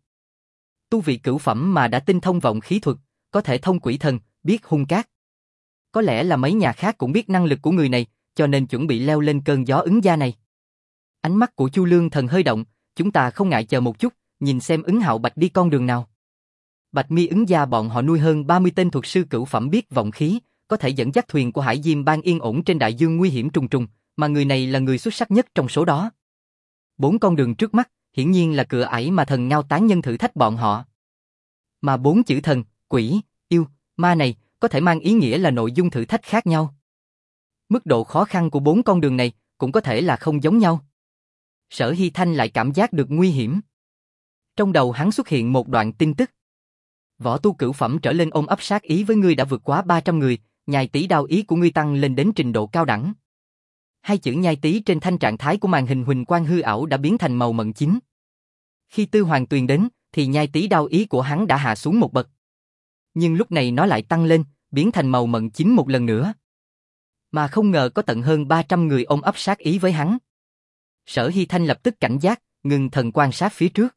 Tu vị cửu phẩm mà đã tinh thông vọng khí thuật, có thể thông quỷ thần, biết hung cát. Có lẽ là mấy nhà khác cũng biết năng lực của người này, cho nên chuẩn bị leo lên cơn gió ứng gia này. Ánh mắt của Chu Lương Thần hơi động, chúng ta không ngại chờ một chút, nhìn xem Ứng Hạo Bạch đi con đường nào. Bạch Mi ứng gia bọn họ nuôi hơn ba mươi tên thuật sư cửu phẩm biết vọng khí, có thể dẫn dắt thuyền của Hải Diêm Bang yên ổn trên đại dương nguy hiểm trùng trùng, mà người này là người xuất sắc nhất trong số đó. Bốn con đường trước mắt, hiển nhiên là cửa ải mà thần ngao tán nhân thử thách bọn họ. Mà bốn chữ thần, quỷ, yêu, ma này, có thể mang ý nghĩa là nội dung thử thách khác nhau. Mức độ khó khăn của bốn con đường này, cũng có thể là không giống nhau. Sở Hy Thanh lại cảm giác được nguy hiểm. Trong đầu hắn xuất hiện một đoạn tin tức. Võ tu cửu phẩm trở lên ôm ấp sát ý với ngươi đã vượt quá ba trăm người, nhai tí đao ý của ngươi tăng lên đến trình độ cao đẳng. Hai chữ nhai tí trên thanh trạng thái của màn hình huỳnh quang hư ảo đã biến thành màu mận chín. Khi Tư Hoàng Tuyền đến, thì nhai tí đao ý của hắn đã hạ xuống một bậc. Nhưng lúc này nó lại tăng lên, biến thành màu mận chín một lần nữa. Mà không ngờ có tận hơn ba trăm người ôm ấp sát ý với hắn. Sở Hy Thanh lập tức cảnh giác, ngừng thần quan sát phía trước.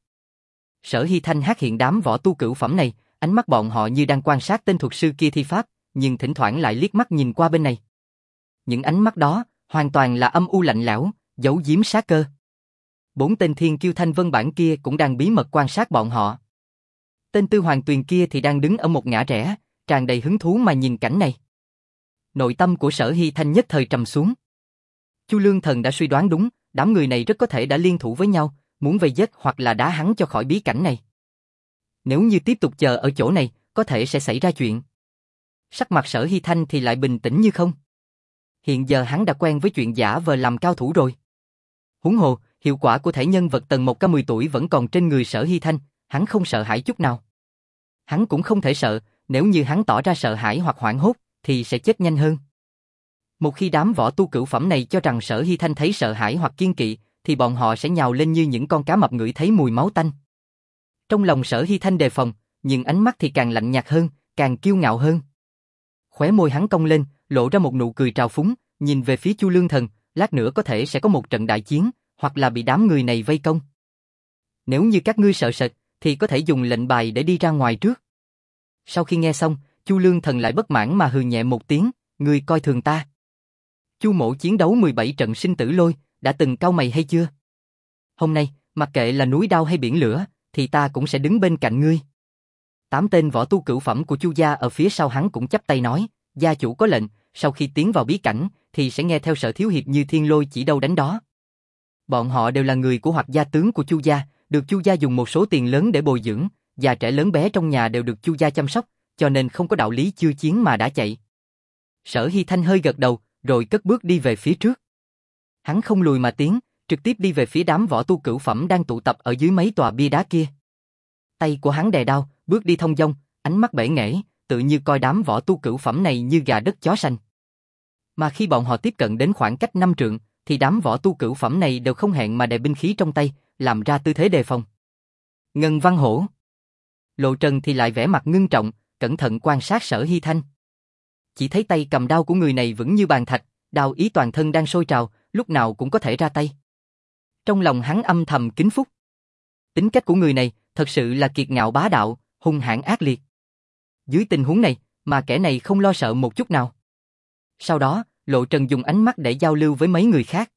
Sở Hy Thanh hát hiện đám võ tu cửu phẩm này, ánh mắt bọn họ như đang quan sát tên thuật sư kia thi pháp, nhưng thỉnh thoảng lại liếc mắt nhìn qua bên này. Những ánh mắt đó, hoàn toàn là âm u lạnh lẽo, giấu giếm sát cơ. Bốn tên thiên kiêu Thanh Vân Bản kia cũng đang bí mật quan sát bọn họ. Tên Tư Hoàng Tuyền kia thì đang đứng ở một ngã rẽ, tràn đầy hứng thú mà nhìn cảnh này. Nội tâm của Sở Hy Thanh nhất thời trầm xuống. Chu Lương Thần đã suy đoán đúng, đám người này rất có thể đã liên thủ với nhau, muốn vây giết hoặc là đá hắn cho khỏi bí cảnh này. Nếu như tiếp tục chờ ở chỗ này, có thể sẽ xảy ra chuyện. Sắc mặt Sở Hy Thanh thì lại bình tĩnh như không. Hiện giờ hắn đã quen với chuyện giả vờ làm cao thủ rồi. Huống hồ, hiệu quả của thể nhân vật tầng một K mười tuổi vẫn còn trên người Sở Hy Thanh, hắn không sợ hãi chút nào. Hắn cũng không thể sợ, nếu như hắn tỏ ra sợ hãi hoặc hoảng hốt, thì sẽ chết nhanh hơn. Một khi đám võ tu cửu phẩm này cho rằng Sở Hy Thanh thấy sợ hãi hoặc kiêng kỵ, thì bọn họ sẽ nhào lên như những con cá mập ngửi thấy mùi máu tanh. Trong lòng Sở Hy Thanh đề phòng, nhưng ánh mắt thì càng lạnh nhạt hơn, càng kiêu ngạo hơn. Khóe môi hắn cong lên, lộ ra một nụ cười trào phúng, nhìn về phía Chu Lương Thần, lát nữa có thể sẽ có một trận đại chiến, hoặc là bị đám người này vây công. Nếu như các ngươi sợ sệt, thì có thể dùng lệnh bài để đi ra ngoài trước. Sau khi nghe xong, Chu Lương Thần lại bất mãn mà hừ nhẹ một tiếng, ngươi coi thường ta. Chu Mỗ chiến đấu mười bảy trận sinh tử lôi, đã từng cau mày hay chưa? Hôm nay, mặc kệ là núi đao hay biển lửa, thì ta cũng sẽ đứng bên cạnh ngươi. Tám tên võ tu cửu phẩm của Chu gia ở phía sau hắn cũng chắp tay nói, gia chủ có lệnh, sau khi tiến vào bí cảnh, thì sẽ nghe theo Sở thiếu hiệp như thiên lôi chỉ đâu đánh đó. Bọn họ đều là người của hoặc gia tướng của Chu gia, được Chu gia dùng một số tiền lớn để bồi dưỡng, già trẻ lớn bé trong nhà đều được Chu gia chăm sóc, cho nên không có đạo lý chưa chiến mà đã chạy. Sở Hy Thanh hơi gật đầu, rồi cất bước đi về phía trước. Hắn không lùi mà tiến, trực tiếp đi về phía đám võ tu cửu phẩm đang tụ tập ở dưới mấy tòa bia đá kia. Tay của hắn đè đao, bước đi thong dong, ánh mắt bể nghễ, tự như coi đám võ tu cửu phẩm này như gà đất chó sành. Mà khi bọn họ tiếp cận đến khoảng cách năm trượng, thì đám võ tu cửu phẩm này đều không hẹn mà đè binh khí trong tay, làm ra tư thế đề phòng. Ngân Văn Hổ. Lộ Trần thì lại vẻ mặt ngưng trọng, cẩn thận quan sát Sở Hy Thanh. Chỉ thấy tay cầm đao của người này vững như bàn thạch, đao ý toàn thân đang sôi trào, lúc nào cũng có thể ra tay. Trong lòng hắn âm thầm kính phúc. Tính cách của người này thật sự là kiệt ngạo bá đạo, hung hãn ác liệt. Dưới tình huống này mà kẻ này không lo sợ một chút nào. Sau đó, Lộ Trần dùng ánh mắt để giao lưu với mấy người khác.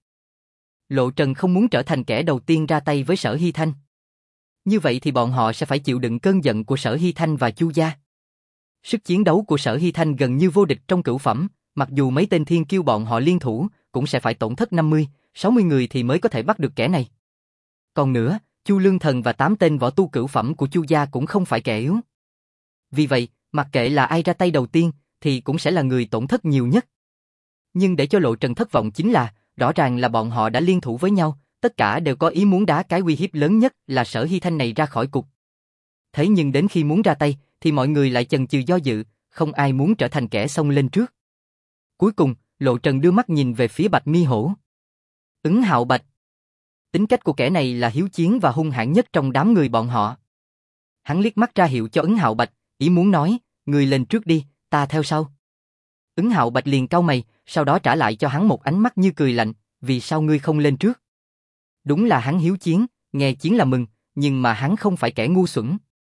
Lộ Trần không muốn trở thành kẻ đầu tiên ra tay với Sở Hy Thanh. Như vậy thì bọn họ sẽ phải chịu đựng cơn giận của Sở Hy Thanh và Chu gia. Sức chiến đấu của Sở Hy Thanh gần như vô địch trong cửu phẩm, mặc dù mấy tên thiên kiêu bọn họ liên thủ, cũng sẽ phải tổn thất năm mươi, sáu mươi người thì mới có thể bắt được kẻ này. Còn nữa, Chu Lương Thần và tám tên võ tu cửu phẩm của Chu gia cũng không phải kẻ yếu. Vì vậy, mặc kệ là ai ra tay đầu tiên, thì cũng sẽ là người tổn thất nhiều nhất. Nhưng để cho Lộ Trần thất vọng chính là, rõ ràng là bọn họ đã liên thủ với nhau, tất cả đều có ý muốn đá cái uy hiếp lớn nhất là Sở Hy Thanh này ra khỏi cục. Thế nhưng đến khi muốn ra tay, thì mọi người lại chần chừ do dự, không ai muốn trở thành kẻ xông lên trước. Cuối cùng, Lộ Trần đưa mắt nhìn về phía Bạch Mi Hổ. Ứng Hạo Bạch. Tính cách của kẻ này là hiếu chiến và hung hãn nhất trong đám người bọn họ. Hắn liếc mắt ra hiệu cho Ứng Hạo Bạch, ý muốn nói, người lên trước đi, ta theo sau. Ứng Hạo Bạch liền cau mày, sau đó trả lại cho hắn một ánh mắt như cười lạnh, vì sao ngươi không lên trước? Đúng là hắn hiếu chiến, nghe chiến là mừng, nhưng mà hắn không phải kẻ ngu xuẩn.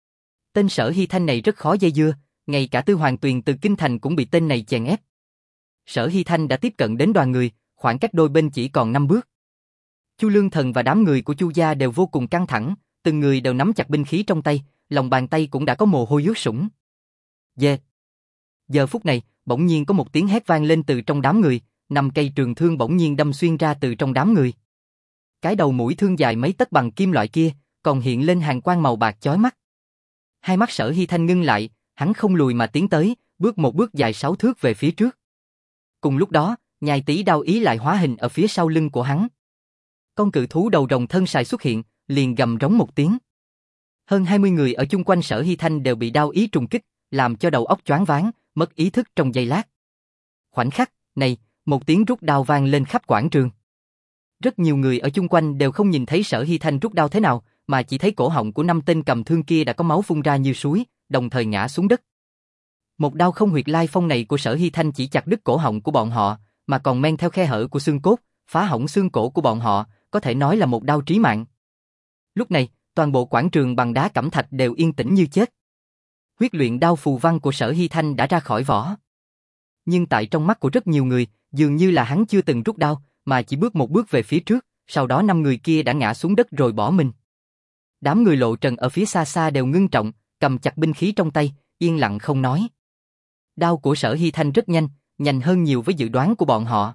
Tên Sở Hy Thanh này rất khó dây dưa, ngay cả Tư Hoàng Tuyền từ Kinh Thành cũng bị tên này chèn ép. Sở Hy Thanh đã tiếp cận đến đoàn người, khoảng cách đôi bên chỉ còn năm bước. Chu Lương Thần và đám người của Chu gia đều vô cùng căng thẳng, từng người đều nắm chặt binh khí trong tay, lòng bàn tay cũng đã có mồ hôi ướt sũng. Dê. Giờ phút này, bỗng nhiên có một tiếng hét vang lên từ trong đám người, năm cây trường thương bỗng nhiên đâm xuyên ra từ trong đám người. Cái đầu mũi thương dài mấy tấc bằng kim loại kia, còn hiện lên hàn quang màu bạc chói mắt. Hai mắt Sở Hy Thanh ngưng lại, hắn không lùi mà tiến tới, bước một bước dài sáu thước về phía trước. Cùng lúc đó, nhai tí đao ý lại hóa hình ở phía sau lưng của hắn. Con cự thú đầu rồng thân sài xuất hiện, liền gầm rống một tiếng. Hơn hai mươi người ở chung quanh Sở Hy Thanh đều bị đao ý trùng kích, làm cho đầu óc choáng váng, mất ý thức trong giây lát. Khoảnh khắc này, một tiếng rút đao vang lên khắp quảng trường. Rất nhiều người ở chung quanh đều không nhìn thấy Sở Hy Thanh rút đao thế nào, mà chỉ thấy cổ họng của năm tên cầm thương kia đã có máu phun ra như suối, đồng thời ngã xuống đất. Một đao không huyệt lai phong này của Sở Hy Thanh chỉ chặt đứt cổ họng của bọn họ, mà còn men theo khe hở của xương cốt, phá hỏng xương cổ của bọn họ, có thể nói là một đao trí mạng. Lúc này, toàn bộ quảng trường bằng đá cẩm thạch đều yên tĩnh như chết. Huyết luyện đao phù văn của Sở Hy Thanh đã ra khỏi vỏ. Nhưng tại trong mắt của rất nhiều người, dường như là hắn chưa từng rút đao, mà chỉ bước một bước về phía trước, sau đó năm người kia đã ngã xuống đất rồi bỏ mình. Đám người Lộ Trần ở phía xa xa đều ngưng trọng, cầm chặt binh khí trong tay, yên lặng không nói. Đao của Sở Hy Thanh rất nhanh, nhanh hơn nhiều với dự đoán của bọn họ.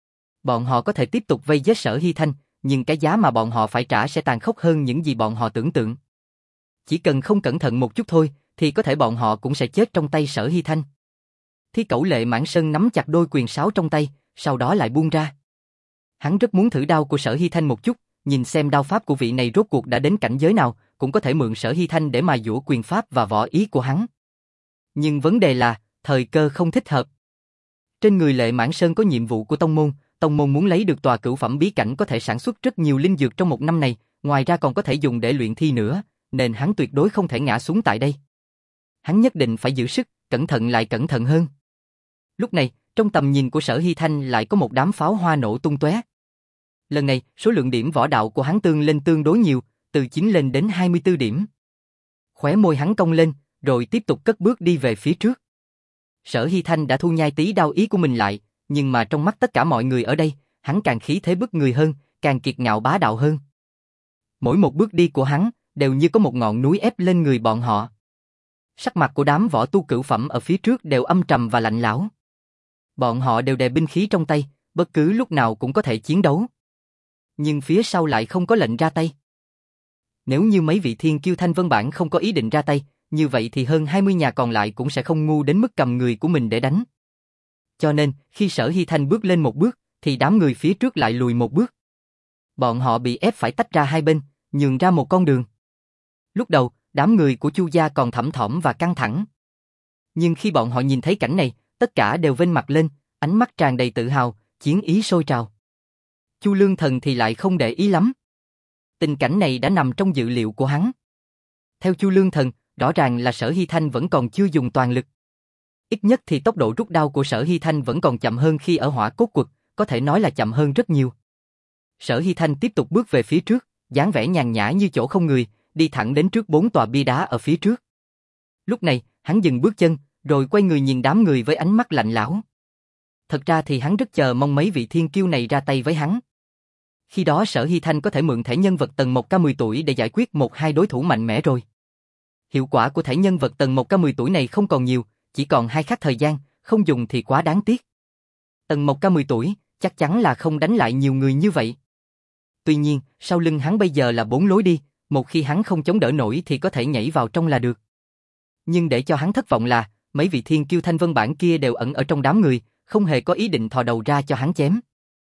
Bọn họ có thể tiếp tục vây giết Sở Hy Thanh, nhưng cái giá mà bọn họ phải trả sẽ tàn khốc hơn những gì bọn họ tưởng tượng. Chỉ cần không cẩn thận một chút thôi, thì có thể bọn họ cũng sẽ chết trong tay Sở Hy Thanh. Thi Cẩu Lệ Mãn Sơn nắm chặt đôi quyền sáo trong tay, sau đó lại buông ra. Hắn rất muốn thử đao của Sở Hy Thanh một chút, nhìn xem đao pháp của vị này rốt cuộc đã đến cảnh giới nào, cũng có thể mượn Sở Hy Thanh để mài dũa quyền pháp và võ ý của hắn. Nhưng vấn đề là, thời cơ không thích hợp. Trên người Lệ Mãn Sơn có nhiệm vụ của tông môn, tông môn muốn lấy được tòa cửu phẩm bí cảnh có thể sản xuất rất nhiều linh dược trong một năm này, ngoài ra còn có thể dùng để luyện thi nữa, nên hắn tuyệt đối không thể ngã xuống tại đây. Hắn nhất định phải giữ sức, cẩn thận lại cẩn thận hơn. Lúc này, trong tầm nhìn của Sở Hy Thanh lại có một đám pháo hoa nổ tung tóe. Lần này, số lượng điểm võ đạo của hắn tương lên tương đối nhiều, từ chín lên đến hai mươi tư điểm. Khóe môi hắn cong lên, rồi tiếp tục cất bước đi về phía trước. Sở Hy Thanh đã thu nhai tí đao ý của mình lại, nhưng mà trong mắt tất cả mọi người ở đây, hắn càng khí thế bức người hơn, càng kiệt ngạo bá đạo hơn. Mỗi một bước đi của hắn, đều như có một ngọn núi ép lên người bọn họ. Sắc mặt của đám võ tu cửu phẩm ở phía trước đều âm trầm và lạnh lẽo. Bọn họ đều đè binh khí trong tay, bất cứ lúc nào cũng có thể chiến đấu. Nhưng phía sau lại không có lệnh ra tay. Nếu như mấy vị thiên kiêu Thanh Vân Bản không có ý định ra tay, như vậy thì hơn hai mươi nhà còn lại cũng sẽ không ngu đến mức cầm người của mình để đánh. Cho nên, khi Sở Hy Thanh bước lên một bước, thì đám người phía trước lại lùi một bước. Bọn họ bị ép phải tách ra hai bên, nhường ra một con đường. Lúc đầu, đám người của Chu gia còn thẫn thỏm và căng thẳng. Nhưng khi bọn họ nhìn thấy cảnh này, tất cả đều vênh mặt lên, ánh mắt tràn đầy tự hào, chiến ý sôi trào. Chu Lương Thần thì lại không để ý lắm. Tình cảnh này đã nằm trong dự liệu của hắn. Theo Chu Lương Thần, rõ ràng là Sở Hy Thanh vẫn còn chưa dùng toàn lực. Ít nhất thì tốc độ rút đao của Sở Hy Thanh vẫn còn chậm hơn khi ở Hỏa Cốt Quật, có thể nói là chậm hơn rất nhiều. Sở Hy Thanh tiếp tục bước về phía trước, dáng vẻ nhàn nhã như chỗ không người, đi thẳng đến trước bốn tòa bia đá ở phía trước. Lúc này, hắn dừng bước chân, rồi quay người nhìn đám người với ánh mắt lạnh lẽo. Thật ra thì hắn rất chờ mong mấy vị thiên kiêu này ra tay với hắn. Khi đó Sở Hy Thanh có thể mượn thể nhân vật tầng một K mười tuổi để giải quyết một hai đối thủ mạnh mẽ rồi. Hiệu quả của thể nhân vật tầng một K mười tuổi này không còn nhiều, chỉ còn hai khắc thời gian, không dùng thì quá đáng tiếc. Tầng một K mười tuổi, chắc chắn là không đánh lại nhiều người như vậy. Tuy nhiên, sau lưng hắn bây giờ là bốn lối đi, một khi hắn không chống đỡ nổi thì có thể nhảy vào trong là được. Nhưng để cho hắn thất vọng là, mấy vị thiên kiêu Thanh Vân Bản kia đều ẩn ở trong đám người, không hề có ý định thò đầu ra cho hắn chém.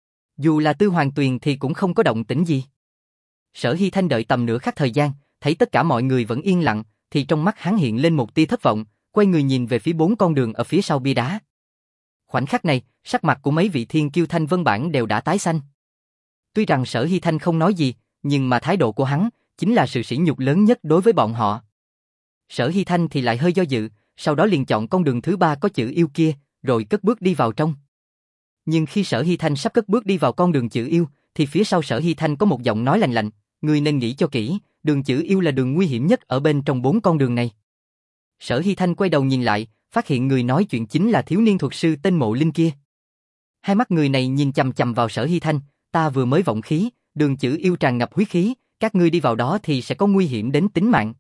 Dù là Tư Hoàng Tuyền thì cũng không có động tĩnh gì. Sở Hy Thanh đợi tầm nửa khắc thời gian, thấy tất cả mọi người vẫn yên lặng, thì trong mắt hắn hiện lên một tia thất vọng, quay người nhìn về phía bốn con đường ở phía sau bia đá. Khoảnh khắc này, sắc mặt của mấy vị thiên kiêu Thanh Vân Bản đều đã tái xanh. Tuy rằng Sở Hy Thanh không nói gì, nhưng mà thái độ của hắn chính là sự sỉ nhục lớn nhất đối với bọn họ. Sở Hy Thanh thì lại hơi do dự, sau đó liền chọn con đường thứ ba có chữ yêu kia, rồi cất bước đi vào trong. Nhưng khi Sở Hy Thanh sắp cất bước đi vào con đường chữ yêu, thì phía sau Sở Hy Thanh có một giọng nói lạnh lạnh, ngươi nên nghĩ cho kỹ, đường chữ yêu là đường nguy hiểm nhất ở bên trong bốn con đường này. Sở Hy Thanh quay đầu nhìn lại, phát hiện người nói chuyện chính là thiếu niên thuật sư tên Mộ Linh kia. Hai mắt người này nhìn chằm chằm vào Sở Hy Thanh, ta vừa mới vọng khí, đường chữ yêu tràn ngập huyết khí, các ngươi đi vào đó thì sẽ có nguy hiểm đến tính mạng.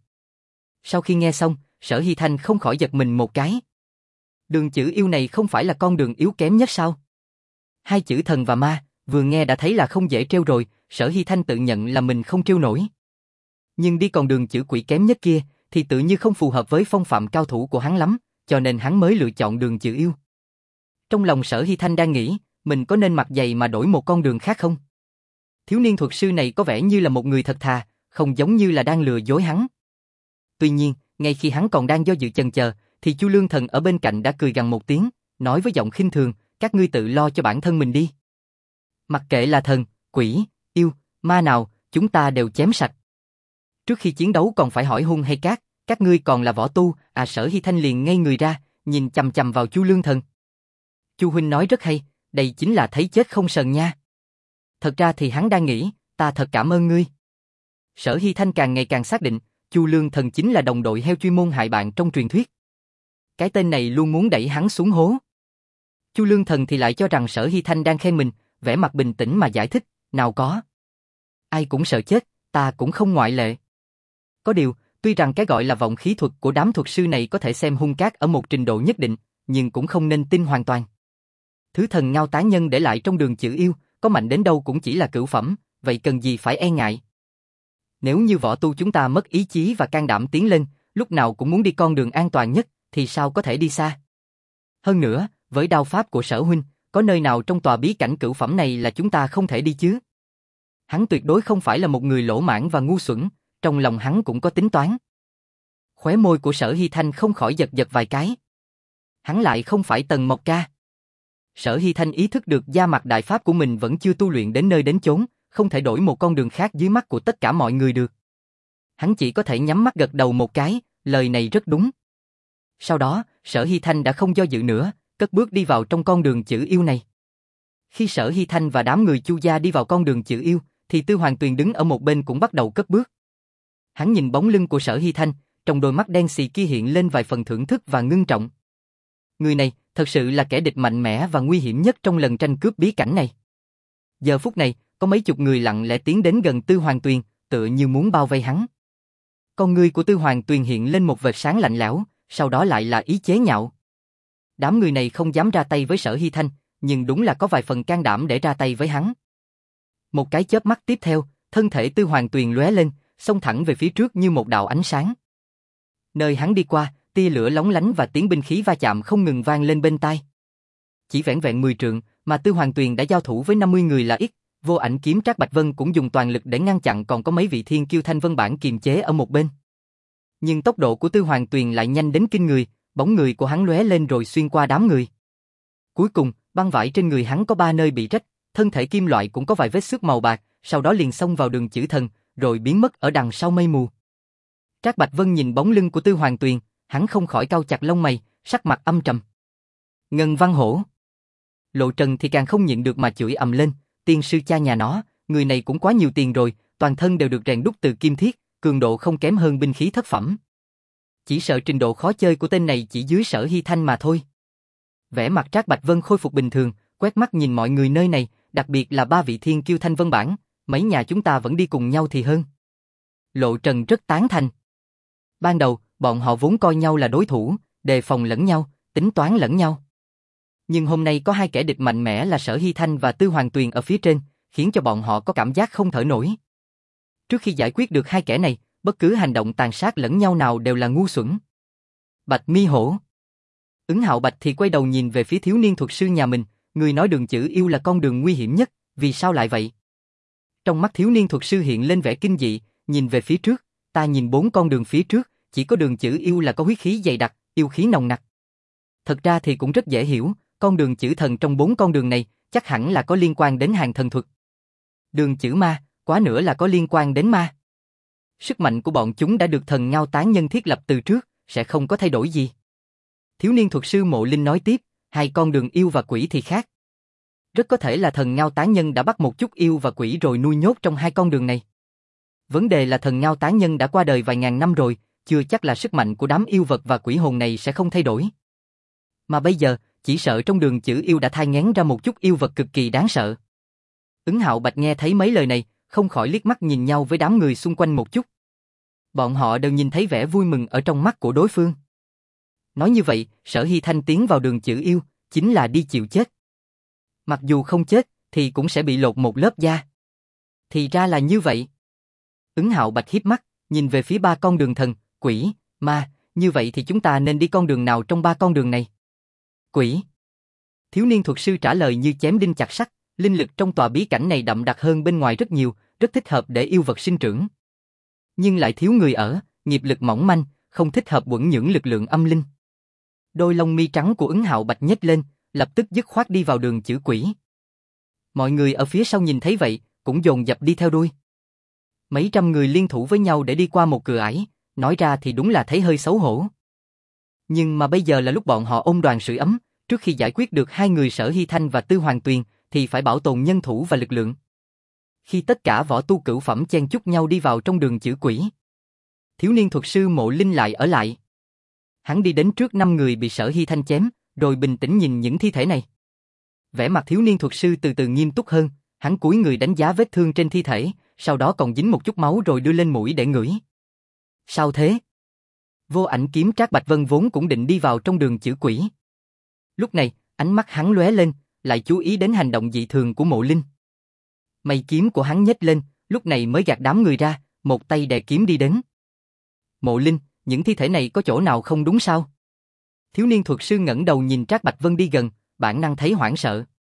Sau khi nghe xong, Sở Hy Thanh không khỏi giật mình một cái. Đường chữ yêu này không phải là con đường yếu kém nhất sao? Hai chữ thần và ma, vừa nghe đã thấy là không dễ trêu rồi, Sở Hy Thanh tự nhận là mình không trêu nổi. Nhưng đi con đường chữ quỷ kém nhất kia, thì tự như không phù hợp với phong phạm cao thủ của hắn lắm, cho nên hắn mới lựa chọn đường chữ yêu. Trong lòng Sở Hy Thanh đang nghĩ, mình có nên mặc giày mà đổi một con đường khác không? Thiếu niên thuật sư này có vẻ như là một người thật thà, không giống như là đang lừa dối hắn. Tuy nhiên, ngay khi hắn còn đang do dự chần chờ, thì Chu Lương Thần ở bên cạnh đã cười gằn một tiếng, nói với giọng khinh thường, các ngươi tự lo cho bản thân mình đi. Mặc kệ là thần, quỷ, yêu, ma nào, chúng ta đều chém sạch. Trước khi chiến đấu còn phải hỏi hung hay cát, các ngươi còn là võ tu, à Sở Hy Thanh liền ngây người ra, nhìn chằm chằm vào Chu Lương Thần. Chu huynh nói rất hay, đây chính là thấy chết không sờn nha. Thật ra thì hắn đang nghĩ, ta thật cảm ơn ngươi. Sở Hy Thanh càng ngày càng xác định, Chu Lương Thần chính là đồng đội heo chuyên môn hại bạn trong truyền thuyết. Cái tên này luôn muốn đẩy hắn xuống hố. Chu Lương Thần thì lại cho rằng Sở Hy Thanh đang khen mình, vẻ mặt bình tĩnh mà giải thích, nào có. Ai cũng sợ chết, ta cũng không ngoại lệ. Có điều, tuy rằng cái gọi là vọng khí thuật của đám thuật sư này có thể xem hung cát ở một trình độ nhất định, nhưng cũng không nên tin hoàn toàn. Thứ thần ngao tán nhân để lại trong đường chữ yêu, có mạnh đến đâu cũng chỉ là cửu phẩm, vậy cần gì phải e ngại. Nếu như võ tu chúng ta mất ý chí và can đảm tiến lên, lúc nào cũng muốn đi con đường an toàn nhất, thì sao có thể đi xa. Hơn nữa, với đao pháp của Sở huynh, có nơi nào trong tòa bí cảnh cửu phẩm này là chúng ta không thể đi chứ? Hắn tuyệt đối không phải là một người lỗ mãng và ngu xuẩn, trong lòng hắn cũng có tính toán. Khóe môi của Sở Hy Thanh không khỏi giật giật vài cái. Hắn lại không phải Tần Mộc Ca. Sở Hy Thanh ý thức được gia mặt đại pháp của mình vẫn chưa tu luyện đến nơi đến chốn, không thể đổi một con đường khác dưới mắt của tất cả mọi người được. Hắn chỉ có thể nhắm mắt gật đầu một cái, lời này rất đúng. Sau đó, Sở Hy Thanh đã không do dự nữa, cất bước đi vào trong con đường chữ yêu này. Khi Sở Hy Thanh và đám người Chu gia đi vào con đường chữ yêu, thì Tư Hoàng Tuyền đứng ở một bên cũng bắt đầu cất bước. Hắn nhìn bóng lưng của Sở Hy Thanh, trong đôi mắt đen xì kia hiện lên vài phần thưởng thức và ngưng trọng. Người này, thật sự là kẻ địch mạnh mẽ và nguy hiểm nhất trong lần tranh cướp bí cảnh này. Giờ phút này, có mấy chục người lặng lẽ tiến đến gần Tư Hoàng Tuyền, tựa như muốn bao vây hắn. Con ngươi của Tư Hoàng Tuyền hiện lên một vệt sáng lạnh lẽo, sau đó lại là ý chế nhạo. Đám người này không dám ra tay với Sở Hy Thanh, nhưng đúng là có vài phần can đảm để ra tay với hắn. Một cái chớp mắt tiếp theo, thân thể Tư Hoàng Tuyền lóe lên, xông thẳng về phía trước như một đạo ánh sáng. Nơi hắn đi qua, tia lửa lóng lánh và tiếng binh khí va chạm không ngừng vang lên bên tai. Chỉ vẻn vẹn mười trượng, mà Tư Hoàng Tuyền đã giao thủ với năm mươi người là ít, Vô Ảnh kiếm Trác Bạch Vân cũng dùng toàn lực để ngăn chặn, còn có mấy vị thiên kiêu Thanh Vân bản kiềm chế ở một bên. Nhưng tốc độ của Tư Hoàng Tuyền lại nhanh đến kinh người, bóng người của hắn lóe lên rồi xuyên qua đám người. Cuối cùng, băng vải trên người hắn có ba nơi bị rách, thân thể kim loại cũng có vài vết xước màu bạc, sau đó liền xông vào đường chữ thần, rồi biến mất ở đằng sau mây mù. Trác Bạch Vân nhìn bóng lưng của Tư Hoàng Tuyền, hắn không khỏi cau chặt lông mày, sắc mặt âm trầm. Ngân Văn Hổ. Lộ Trần thì càng không nhịn được mà chửi ầm lên, tiên sư cha nhà nó, người này cũng quá nhiều tiền rồi, toàn thân đều được rèn đúc từ kim thiết, cường độ không kém hơn binh khí thất phẩm. Chỉ sợ trình độ khó chơi của tên này chỉ dưới Sở Hy Thanh mà thôi. Vẻ mặt Trác Bạch Vân khôi phục bình thường, quét mắt nhìn mọi người nơi này, đặc biệt là ba vị thiên kiêu Thanh Vân bản, mấy nhà chúng ta vẫn đi cùng nhau thì hơn. Lộ Trần rất tán thành. Ban đầu, bọn họ vốn coi nhau là đối thủ, đề phòng lẫn nhau, tính toán lẫn nhau. Nhưng hôm nay có hai kẻ địch mạnh mẽ là Sở Hy Thanh và Tư Hoàng Tuyền ở phía trên, khiến cho bọn họ có cảm giác không thở nổi. Trước khi giải quyết được hai kẻ này, bất cứ hành động tàn sát lẫn nhau nào đều là ngu xuẩn. Bạch Mi Hổ. Ứng Hạo Bạch thì quay đầu nhìn về phía thiếu niên thuật sư nhà mình, người nói đường chữ yêu là con đường nguy hiểm nhất, vì sao lại vậy? Trong mắt thiếu niên thuật sư hiện lên vẻ kinh dị, nhìn về phía trước, ta nhìn bốn con đường phía trước, chỉ có đường chữ yêu là có huyết khí dày đặc, yêu khí nồng nặc. Thật ra thì cũng rất dễ hiểu, con đường chữ thần trong bốn con đường này, chắc hẳn là có liên quan đến hàng thần thuật. Đường chữ ma, quá nữa là có liên quan đến ma. Sức mạnh của bọn chúng đã được thần Ngao Tán Nhân thiết lập từ trước, sẽ không có thay đổi gì. Thiếu niên thuật sư Mộ Linh nói tiếp, hai con đường yêu và quỷ thì khác. Rất có thể là thần Ngao Tán Nhân đã bắt một chút yêu và quỷ rồi nuôi nhốt trong hai con đường này. Vấn đề là thần Ngao Tán Nhân đã qua đời vài ngàn năm rồi, chưa chắc là sức mạnh của đám yêu vật và quỷ hồn này sẽ không thay đổi. Mà bây giờ, chỉ sợ trong đường chữ yêu đã thai nghén ra một chút yêu vật cực kỳ đáng sợ. Ứng Hạo Bạch nghe thấy mấy lời này, không khỏi liếc mắt nhìn nhau với đám người xung quanh một chút. Bọn họ đều nhìn thấy vẻ vui mừng ở trong mắt của đối phương. Nói như vậy, Sở Hy Thanh tiến vào đường chữ yêu, chính là đi chịu chết. Mặc dù không chết, thì cũng sẽ bị lột một lớp da. Thì ra là như vậy. Ứng Hạo Bạch híp mắt, nhìn về phía ba con đường thần, quỷ, ma, như vậy thì chúng ta nên đi con đường nào trong ba con đường này? Quỷ. Thiếu niên thuật sư trả lời như chém đinh chặt sắt, linh lực trong tòa bí cảnh này đậm đặc hơn bên ngoài rất nhiều, rất thích hợp để yêu vật sinh trưởng. Nhưng lại thiếu người ở, nghiệp lực mỏng manh, không thích hợp quẩn nhưỡng lực lượng âm linh. Đôi lông mi trắng của Ứng Hạo Bạch nhếch lên, lập tức dứt khoát đi vào đường chữ quỷ. Mọi người ở phía sau nhìn thấy vậy, cũng dồn dập đi theo đuôi. Mấy trăm người liên thủ với nhau để đi qua một cửa ải, nói ra thì đúng là thấy hơi xấu hổ. Nhưng mà bây giờ là lúc bọn họ ôm đoàn sưởi ấm, trước khi giải quyết được hai người Sở Hy Thanh và Tư Hoàng Tuyền, thì phải bảo tồn nhân thủ và lực lượng. Khi tất cả võ tu cửu phẩm chen chúc nhau đi vào trong đường chữ quỷ, thiếu niên thuật sư Mộ Linh lại ở lại. Hắn đi đến trước năm người bị Sở Hy Thanh chém, rồi bình tĩnh nhìn những thi thể này. Vẻ mặt thiếu niên thuật sư từ từ nghiêm túc hơn, hắn cúi người đánh giá vết thương trên thi thể, sau đó còn dính một chút máu rồi đưa lên mũi để ngửi. Sao thế? Vô Ảnh kiếm Trác Bạch Vân vốn cũng định đi vào trong đường chữ quỷ. Lúc này, ánh mắt hắn lóe lên, lại chú ý đến hành động dị thường của Mộ Linh. Mày kiếm của hắn nhếch lên, lúc này mới gạt đám người ra, một tay đè kiếm đi đến. Mộ Linh, những thi thể này có chỗ nào không đúng sao? Thiếu niên thuật sư ngẩng đầu nhìn Trác Bạch Vân đi gần, bản năng thấy hoảng sợ.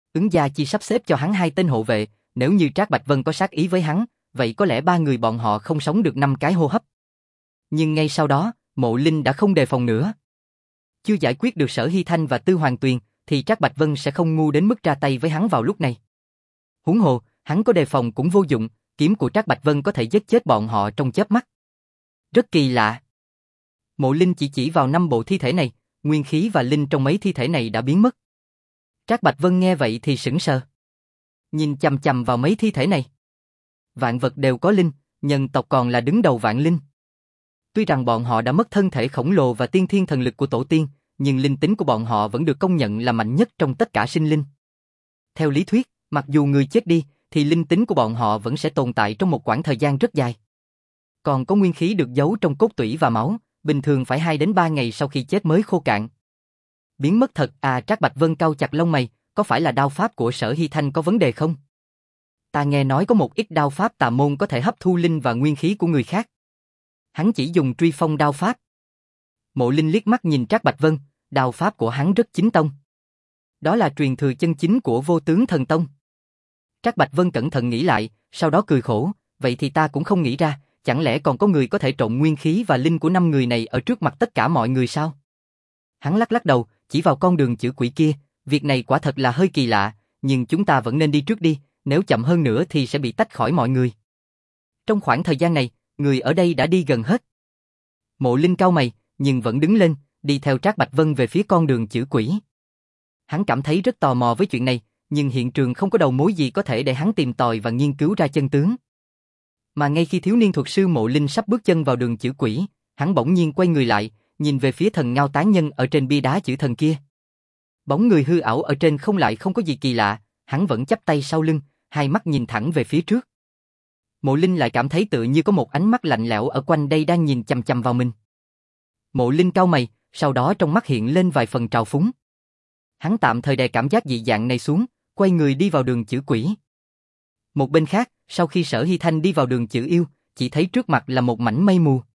Ứng Gia Chi sắp xếp cho hắn hai tên hộ vệ, nếu như Trác Bạch Vân có sát ý với hắn, vậy có lẽ ba người bọn họ không sống được năm cái hô hấp. Nhưng ngay sau đó, Mộ Linh đã không đề phòng nữa. Chưa giải quyết được Sở Hy Thanh và Tư Hoàng Tuyền, thì Trác Bạch Vân sẽ không ngu đến mức ra tay với hắn vào lúc này. Huống hồ, hắn có đề phòng cũng vô dụng, kiếm của Trác Bạch Vân có thể giết chết bọn họ trong chớp mắt. Rất kỳ lạ. Mộ Linh chỉ chỉ vào năm bộ thi thể này, nguyên khí và linh trong mấy thi thể này đã biến mất. Trác Bạch Vân nghe vậy thì sững sờ. Nhìn chằm chằm vào mấy thi thể này. Vạn vật đều có linh, nhân tộc còn là đứng đầu vạn linh. Tuy rằng bọn họ đã mất thân thể khổng lồ và tiên thiên thần lực của tổ tiên, nhưng linh tính của bọn họ vẫn được công nhận là mạnh nhất trong tất cả sinh linh. Theo lý thuyết, mặc dù người chết đi, thì linh tính của bọn họ vẫn sẽ tồn tại trong một quãng thời gian rất dài. Còn có nguyên khí được giấu trong cốt tủy và máu, bình thường phải hai đến ba ngày sau khi chết mới khô cạn. Biến mất thật à? Trác Bạch Vân cau chặt lông mày, có phải là đao pháp của Sở Hy Thanh có vấn đề không? Ta nghe nói có một ít đao pháp tà môn có thể hấp thu linh và nguyên khí của người khác. Hắn chỉ dùng truy phong đao pháp. Mộ Linh liếc mắt nhìn Trác Bạch Vân, đao pháp của hắn rất chính tông. Đó là truyền thừa chân chính của Vô Tướng Thần Tông. Trác Bạch Vân cẩn thận nghĩ lại, sau đó cười khổ, vậy thì ta cũng không nghĩ ra, chẳng lẽ còn có người có thể trộn nguyên khí và linh của năm người này ở trước mặt tất cả mọi người sao? Hắn lắc lắc đầu, chỉ vào con đường chữ quỷ kia, việc này quả thật là hơi kỳ lạ, nhưng chúng ta vẫn nên đi trước đi, nếu chậm hơn nữa thì sẽ bị tách khỏi mọi người. Trong khoảng thời gian này, người ở đây đã đi gần hết. Mộ Linh cau mày, nhưng vẫn đứng lên, đi theo Trác Bạch Vân về phía con đường chữ quỷ. Hắn cảm thấy rất tò mò với chuyện này, nhưng hiện trường không có đầu mối gì có thể để hắn tìm tòi và nghiên cứu ra chân tướng. Mà ngay khi thiếu niên thuật sư Mộ Linh sắp bước chân vào đường chữ quỷ, hắn bỗng nhiên quay người lại, nhìn về phía thần ngao tán nhân ở trên bia đá chữ thần kia. Bóng người hư ảo ở trên không lại không có gì kỳ lạ, hắn vẫn chắp tay sau lưng, hai mắt nhìn thẳng về phía trước. Mộ Linh lại cảm thấy tự như có một ánh mắt lạnh lẽo ở quanh đây đang nhìn chằm chằm vào mình. Mộ Linh cau mày, sau đó trong mắt hiện lên vài phần trào phúng. Hắn tạm thời đè cảm giác dị dạng này xuống, quay người đi vào đường chữ quỷ. Một bên khác, sau khi Sở Hy Thanh đi vào đường chữ yêu, chỉ thấy trước mặt là một mảnh mây mù.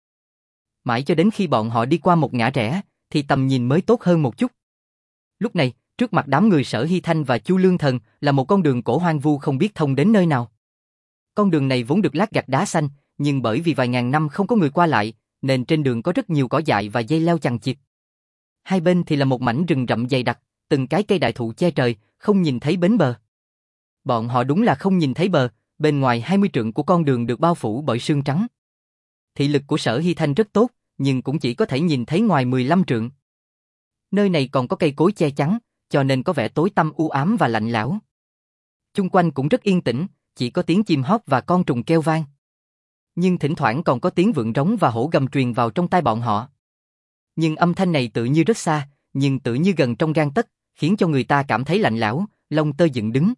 Mãi cho đến khi bọn họ đi qua một ngã rẽ, thì tầm nhìn mới tốt hơn một chút. Lúc này, trước mặt đám người Sở Hy Thanh và Chu Lương Thần là một con đường cổ hoang vu không biết thông đến nơi nào. Con đường này vốn được lát gạch đá xanh, nhưng bởi vì vài ngàn năm không có người qua lại, nên trên đường có rất nhiều cỏ dại và dây leo chằng chịt. Hai bên thì là một mảnh rừng rậm dày đặc, từng cái cây đại thụ che trời, không nhìn thấy bến bờ. Bọn họ đúng là không nhìn thấy bờ, bên ngoài hai mươi trượng của con đường được bao phủ bởi sương trắng. Thị lực của Sở Hy Thanh rất tốt, nhưng cũng chỉ có thể nhìn thấy ngoài mười lăm trượng. Nơi này còn có cây cối che chắn, cho nên có vẻ tối tăm u ám và lạnh lẽo. Chung quanh cũng rất yên tĩnh, chỉ có tiếng chim hót và con trùng kêu vang. Nhưng thỉnh thoảng còn có tiếng vượn rống và hổ gầm truyền vào trong tai bọn họ. Nhưng âm thanh này tự như rất xa, nhưng tự như gần trong gang tấc, khiến cho người ta cảm thấy lạnh lẽo, lông tơ dựng đứng.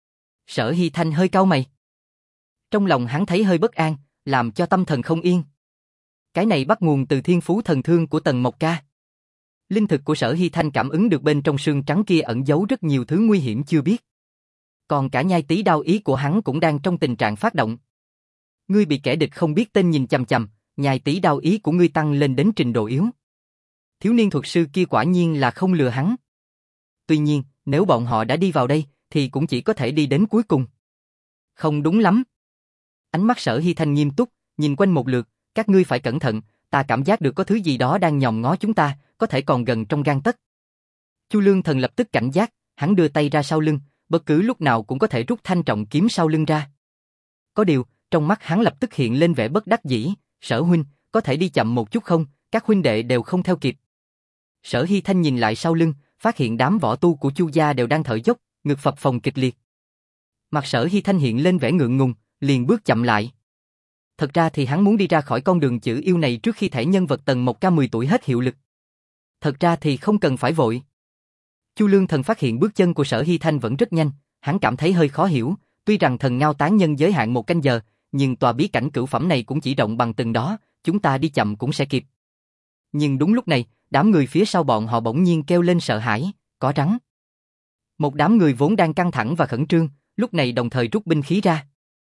Sở Hy Thanh hơi cau mày. Trong lòng hắn thấy hơi bất an, làm cho tâm thần không yên. Cái này bắt nguồn từ thiên phú thần thương của Tần Mộc Ca. Linh thực của Sở Hy Thanh cảm ứng được bên trong sương trắng kia ẩn giấu rất nhiều thứ nguy hiểm chưa biết. Còn cả nhai tí đao ý của hắn cũng đang trong tình trạng phát động. Ngươi bị kẻ địch không biết tên nhìn chằm chằm, nhai tí đao ý của ngươi tăng lên đến trình độ yếu. Thiếu niên thuật sư kia quả nhiên là không lừa hắn. Tuy nhiên, nếu bọn họ đã đi vào đây, thì cũng chỉ có thể đi đến cuối cùng. Không đúng lắm. Ánh mắt Sở Hy Thanh nghiêm túc, nhìn quanh một lượt, các ngươi phải cẩn thận, ta cảm giác được có thứ gì đó đang nhòm ngó chúng ta, có thể còn gần trong gang tấc. Chu Lương Thần lập tức cảnh giác, hắn đưa tay ra sau lưng, bất cứ lúc nào cũng có thể rút thanh trọng kiếm sau lưng ra. Có điều, trong mắt hắn lập tức hiện lên vẻ bất đắc dĩ, Sở huynh, có thể đi chậm một chút không, các huynh đệ đều không theo kịp. Sở Hy Thanh nhìn lại sau lưng, phát hiện đám võ tu của Chu gia đều đang thở dốc, ngực phập phồng kịch liệt. Mặt Sở Hy Thanh hiện lên vẻ ngượng ngùng, liền bước chậm lại. Thật ra thì hắn muốn đi ra khỏi con đường chữ yêu này trước khi thẻ nhân vật Tần Mộc Ca mười tuổi hết hiệu lực. Thật ra thì không cần phải vội. Chu Lương Thần phát hiện bước chân của Sở Hy Thanh vẫn rất nhanh, hắn cảm thấy hơi khó hiểu, tuy rằng thần ngao tán nhân giới hạn một canh giờ, nhưng tòa bí cảnh cửu phẩm này cũng chỉ rộng bằng từng đó, chúng ta đi chậm cũng sẽ kịp. Nhưng đúng lúc này, đám người phía sau bọn họ bỗng nhiên kêu lên sợ hãi, có rắn. Một đám người vốn đang căng thẳng và khẩn trương, lúc này đồng thời rút binh khí ra.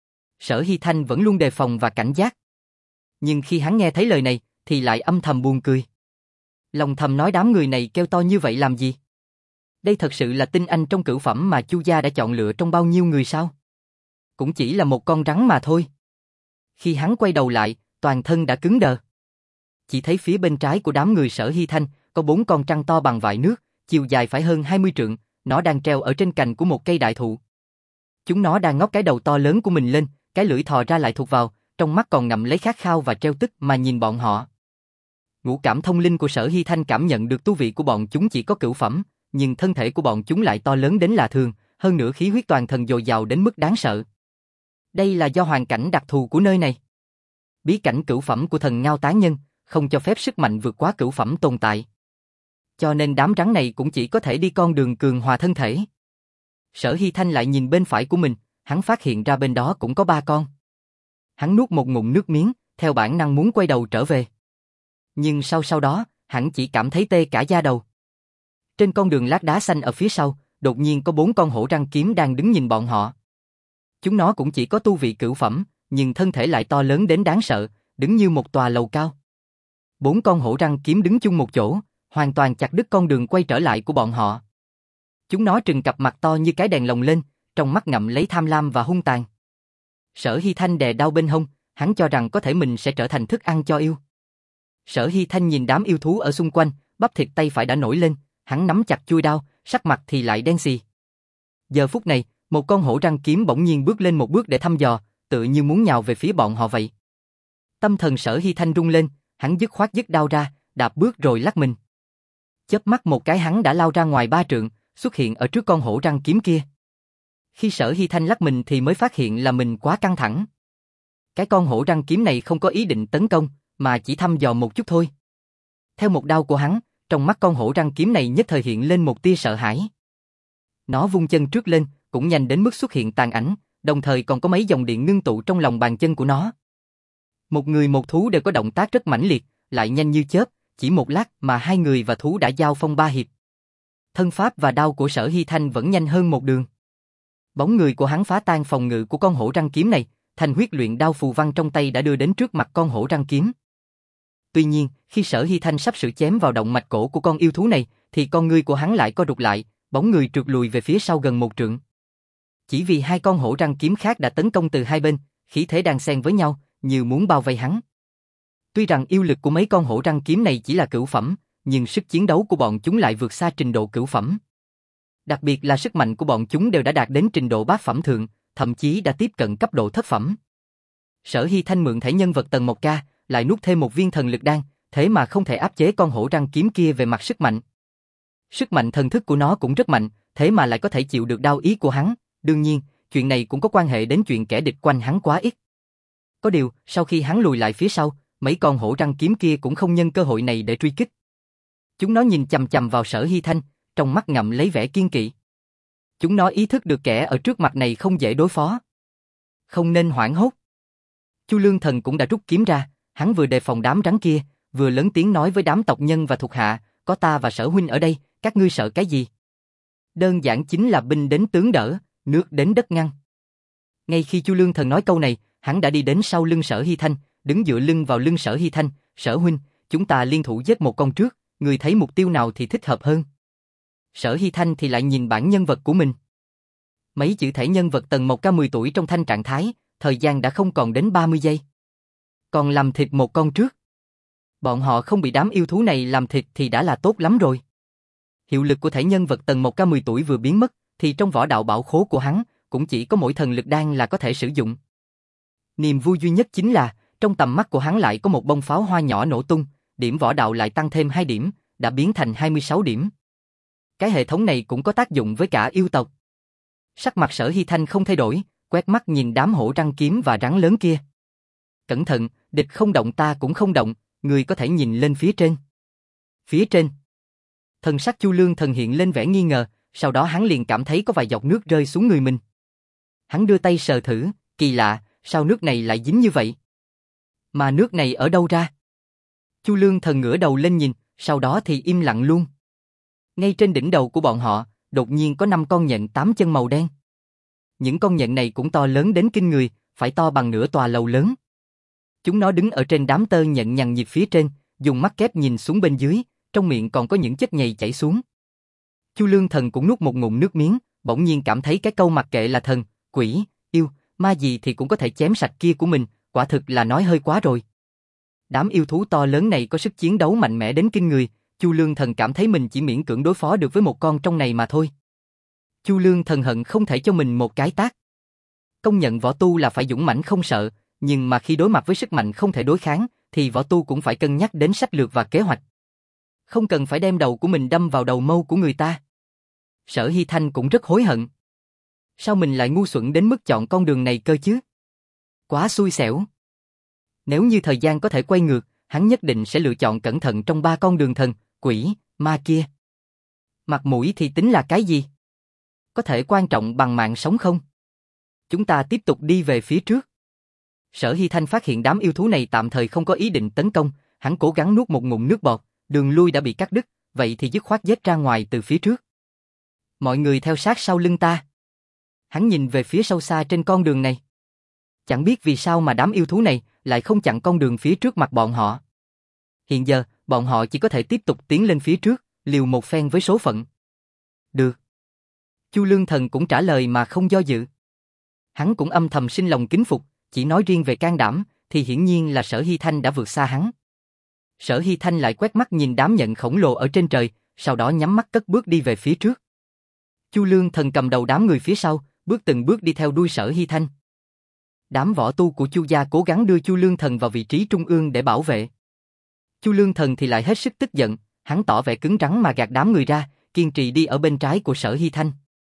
Sở Hy Thanh vẫn luôn đề phòng và cảnh giác. Nhưng khi hắn nghe thấy lời này, thì lại âm thầm buồn cười. Lòng thầm nói đám người này kêu to như vậy làm gì? Đây thật sự là tinh anh trong cửu phẩm mà Chu gia đã chọn lựa trong bao nhiêu người sao? Cũng chỉ là một con rắn mà thôi. Khi hắn quay đầu lại, toàn thân đã cứng đờ. Chỉ thấy phía bên trái của đám người Sở Hy Thanh có bốn con trăng to bằng vại nước, chiều dài phải hơn hai mươi trượng, nó đang treo ở trên cành của một cây đại thụ. Chúng nó đang ngóc cái đầu to lớn của mình lên, cái lưỡi thò ra lại thụt vào, trong mắt còn ngậm lấy khát khao và treo tức mà nhìn bọn họ. Ngũ cảm thông linh của Sở Hy Thanh cảm nhận được tu vị của bọn chúng chỉ có cửu phẩm, nhưng thân thể của bọn chúng lại to lớn đến lạ thường, hơn nữa khí huyết toàn thân dồi dào đến mức đáng sợ. Đây là do hoàn cảnh đặc thù của nơi này. Bí cảnh cửu phẩm của thần Ngao Tán Nhân không cho phép sức mạnh vượt quá cửu phẩm tồn tại. Cho nên đám rắn này cũng chỉ có thể đi con đường cường hòa thân thể. Sở Hy Thanh lại nhìn bên phải của mình, hắn phát hiện ra bên đó cũng có ba con. Hắn nuốt một ngụm nước miếng, theo bản năng muốn quay đầu trở về. Nhưng sau sau đó, hắn chỉ cảm thấy tê cả da đầu. Trên con đường lát đá xanh ở phía sau, đột nhiên có bốn con hổ răng kiếm đang đứng nhìn bọn họ. Chúng nó cũng chỉ có tu vị cửu phẩm, nhưng thân thể lại to lớn đến đáng sợ, đứng như một tòa lầu cao. Bốn con hổ răng kiếm đứng chung một chỗ, hoàn toàn chặt đứt con đường quay trở lại của bọn họ. Chúng nó trừng cặp mặt to như cái đèn lồng lên, trong mắt ngậm lấy tham lam và hung tàn. Sở Hy Thanh đè đau bên hông, hắn cho rằng có thể mình sẽ trở thành thức ăn cho yêu. Sở Hy Thanh nhìn đám yêu thú ở xung quanh, bắp thịt tay phải đã nổi lên, hắn nắm chặt chuôi đao, sắc mặt thì lại đen xì. Giờ phút này, một con hổ răng kiếm bỗng nhiên bước lên một bước để thăm dò, tự như muốn nhào về phía bọn họ vậy. Tâm thần Sở Hy Thanh rung lên, hắn dứt khoát dứt đao ra, đạp bước rồi lắc mình. Chớp mắt một cái hắn đã lao ra ngoài ba trượng, xuất hiện ở trước con hổ răng kiếm kia. Khi Sở Hy Thanh lắc mình thì mới phát hiện là mình quá căng thẳng. Cái con hổ răng kiếm này không có ý định tấn công, mà chỉ thăm dò một chút thôi. Theo một đao của hắn, trong mắt con hổ răng kiếm này nhất thời hiện lên một tia sợ hãi. Nó vung chân trước lên, cũng nhanh đến mức xuất hiện tàn ảnh, đồng thời còn có mấy dòng điện ngưng tụ trong lòng bàn chân của nó. Một người một thú đều có động tác rất mãnh liệt, lại nhanh như chớp, chỉ một lát mà hai người và thú đã giao phong ba hiệp. Thân pháp và đao của Sở Hy Thanh vẫn nhanh hơn một đường. Bóng người của hắn phá tan phòng ngự của con hổ răng kiếm này, thành huyết luyện đao phù văn trong tay đã đưa đến trước mặt con hổ răng kiếm. Tuy nhiên, khi Sở Hy Thanh sắp sửa chém vào động mạch cổ của con yêu thú này, thì con ngươi của hắn lại co rụt lại, bóng người trượt lùi về phía sau gần một trượng. Chỉ vì hai con hổ răng kiếm khác đã tấn công từ hai bên, khí thế đang xen với nhau, như muốn bao vây hắn. Tuy rằng yêu lực của mấy con hổ răng kiếm này chỉ là cửu phẩm, nhưng sức chiến đấu của bọn chúng lại vượt xa trình độ cửu phẩm. Đặc biệt là sức mạnh của bọn chúng đều đã đạt đến trình độ bát phẩm thượng, thậm chí đã tiếp cận cấp độ thất phẩm. Sở Hy Thanh mượn thể nhân vật tầng một ca, lại nuốt thêm một viên thần lực đan, thế mà không thể áp chế con hổ răng kiếm kia về mặt sức mạnh. Sức mạnh thần thức của nó cũng rất mạnh, thế mà lại có thể chịu được đao ý của hắn. Đương nhiên, chuyện này cũng có quan hệ đến chuyện kẻ địch quanh hắn quá ít. Có điều, sau khi hắn lùi lại phía sau, mấy con hổ răng kiếm kia cũng không nhân cơ hội này để truy kích. Chúng nó nhìn chằm chằm vào Sở Hy Thanh, trong mắt ngậm lấy vẻ kiên kỵ. Chúng nó ý thức được kẻ ở trước mặt này không dễ đối phó. Không nên hoảng hốt. Chu Lương Thần cũng đã rút kiếm ra, hắn vừa đề phòng đám rắn kia, vừa lớn tiếng nói với đám tộc nhân và thuộc hạ, có ta và Sở huynh ở đây, các ngươi sợ cái gì? Đơn giản chính là binh đến tướng đỡ, nước đến đất ngăn. Ngay khi Chu Lương Thần nói câu này, hắn đã đi đến sau lưng Sở Hy Thanh, đứng dựa lưng vào lưng Sở Hy Thanh, Sở huynh, chúng ta liên thủ giết một con trước, người thấy mục tiêu nào thì thích hợp hơn. Sở Hy Thanh thì lại nhìn bản nhân vật của mình. Mấy chữ thể nhân vật tầng một ca mười tuổi trong thanh trạng thái, thời gian đã không còn đến ba mươi giây. Còn làm thịt một con trước. Bọn họ không bị đám yêu thú này làm thịt thì đã là tốt lắm rồi. Hiệu lực của thể nhân vật tầng một ca mười tuổi vừa biến mất, thì trong võ đạo bảo khố của hắn, cũng chỉ có mỗi thần lực đan là có thể sử dụng. Niềm vui duy nhất chính là, trong tầm mắt của hắn lại có một bông pháo hoa nhỏ nổ tung, điểm võ đạo lại tăng thêm hai điểm, đã biến thành hai mươi sáu điểm. Cái hệ thống này cũng có tác dụng với cả yêu tộc. Sắc mặt Sở Hy Thanh không thay đổi, quét mắt nhìn đám hổ răng kiếm và rắn lớn kia. Cẩn thận, địch không động ta cũng không động, người có thể nhìn lên phía trên. Phía trên. Thần sắc Chu Lương Thần hiện lên vẻ nghi ngờ, sau đó hắn liền cảm thấy có vài giọt nước rơi xuống người mình. Hắn đưa tay sờ thử, kỳ lạ, sao nước này lại dính như vậy? Mà nước này ở đâu ra? Chu Lương Thần ngửa đầu lên nhìn, sau đó thì im lặng luôn. Ngay trên đỉnh đầu của bọn họ, đột nhiên có năm con nhện tám chân màu đen. Những con nhện này cũng to lớn đến kinh người, phải to bằng nửa tòa lầu lớn. Chúng nó đứng ở trên đám tơ nhện nhằn nhịp phía trên, dùng mắt kép nhìn xuống bên dưới, trong miệng còn có những chất nhầy chảy xuống. Chu Lương Thần cũng nuốt một ngụm nước miếng, bỗng nhiên cảm thấy cái câu mặc kệ là thần, quỷ, yêu, ma gì thì cũng có thể chém sạch kia của mình, quả thực là nói hơi quá rồi. Đám yêu thú to lớn này có sức chiến đấu mạnh mẽ đến kinh người, Chu Lương Thần cảm thấy mình chỉ miễn cưỡng đối phó được với một con trong này mà thôi. Chu Lương Thần hận không thể cho mình một cái tát. Công nhận võ tu là phải dũng mãnh không sợ, nhưng mà khi đối mặt với sức mạnh không thể đối kháng, thì võ tu cũng phải cân nhắc đến sách lược và kế hoạch. Không cần phải đem đầu của mình đâm vào đầu mâu của người ta. Sở Hy Thanh cũng rất hối hận. Sao mình lại ngu xuẩn đến mức chọn con đường này cơ chứ? Quá xui xẻo. Nếu như thời gian có thể quay ngược, hắn nhất định sẽ lựa chọn cẩn thận trong ba con đường thần, quỷ, ma kia. Mặt mũi thì tính là cái gì? Có thể quan trọng bằng mạng sống không? Chúng ta tiếp tục đi về phía trước. Sở Hy Thanh phát hiện đám yêu thú này tạm thời không có ý định tấn công, hắn cố gắng nuốt một ngụm nước bọt, đường lui đã bị cắt đứt, vậy thì dứt khoát giết ra ngoài từ phía trước. Mọi người theo sát sau lưng ta. Hắn nhìn về phía sâu xa trên con đường này. Chẳng biết vì sao mà đám yêu thú này lại không chặn con đường phía trước mặt bọn họ. Hiện giờ, bọn họ chỉ có thể tiếp tục tiến lên phía trước, liều một phen với số phận. Được. Chu Lương Thần cũng trả lời mà không do dự. Hắn cũng âm thầm sinh lòng kính phục, chỉ nói riêng về can đảm, thì hiển nhiên là Sở Hy Thanh đã vượt xa hắn. Sở Hy Thanh lại quét mắt nhìn đám nhện khổng lồ ở trên trời, sau đó nhắm mắt cất bước đi về phía trước. Chu Lương Thần cầm đầu đám người phía sau, bước từng bước đi theo đuôi Sở Hy Thanh. Đám võ tu của Chu gia cố gắng đưa Chu Lương Thần vào vị trí trung ương để bảo vệ. Chu Lương Thần thì lại hết sức tức giận, hắn tỏ vẻ cứng rắn mà gạt đám người ra, kiên trì đi ở bên trái của Sở Hy Thanh.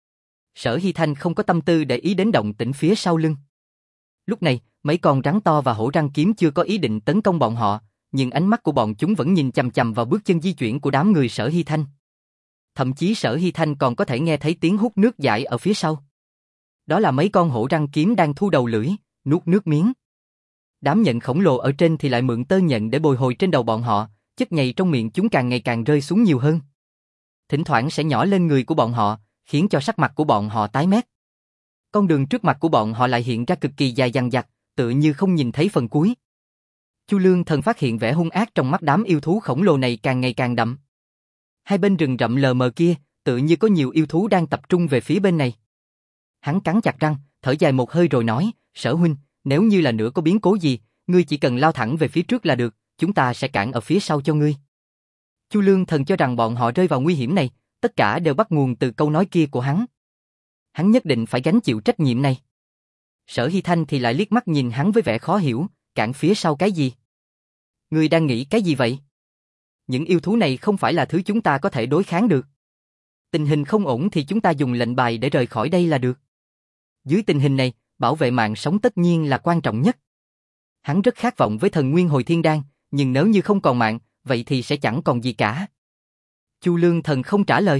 Sở Hy Thanh không có tâm tư để ý đến động tĩnh phía sau lưng. Lúc này, mấy con rắn to và hổ răng kiếm chưa có ý định tấn công bọn họ, nhưng ánh mắt của bọn chúng vẫn nhìn chằm chằm vào bước chân di chuyển của đám người Sở Hy Thanh. Thậm chí Sở Hy Thanh còn có thể nghe thấy tiếng hút nước dãi ở phía sau. Đó là mấy con hổ răng kiếm đang thu đầu lưỡi, nuốt nước miếng. Đám nhện khổng lồ ở trên thì lại mượn tơ nhện để bồi hồi trên đầu bọn họ, chất nhầy trong miệng chúng càng ngày càng rơi xuống nhiều hơn. Thỉnh thoảng sẽ nhỏ lên người của bọn họ, khiến cho sắc mặt của bọn họ tái mét. Con đường trước mặt của bọn họ lại hiện ra cực kỳ dài dằng dặc, tựa như không nhìn thấy phần cuối. Chu Lương Thần phát hiện vẻ hung ác trong mắt đám yêu thú khổng lồ này càng ngày càng đậm. Hai bên rừng rậm lờ mờ kia, tựa như có nhiều yêu thú đang tập trung về phía bên này. Hắn cắn chặt răng, thở dài một hơi rồi nói, Sở huynh, nếu như là nữa có biến cố gì, ngươi chỉ cần lao thẳng về phía trước là được, chúng ta sẽ cản ở phía sau cho ngươi. Chu Lương Thần cho rằng bọn họ rơi vào nguy hiểm này, tất cả đều bắt nguồn từ câu nói kia của hắn. Hắn nhất định phải gánh chịu trách nhiệm này. Sở Hy Thanh thì lại liếc mắt nhìn hắn với vẻ khó hiểu, cản phía sau cái gì? Ngươi đang nghĩ cái gì vậy? Những yêu thú này không phải là thứ chúng ta có thể đối kháng được. Tình hình không ổn thì chúng ta dùng lệnh bài để rời khỏi đây là được. Dưới tình hình này, bảo vệ mạng sống tất nhiên là quan trọng nhất. Hắn rất khát vọng với thần nguyên hồi thiên đan, nhưng nếu như không còn mạng, vậy thì sẽ chẳng còn gì cả. Chu Lương Thần không trả lời.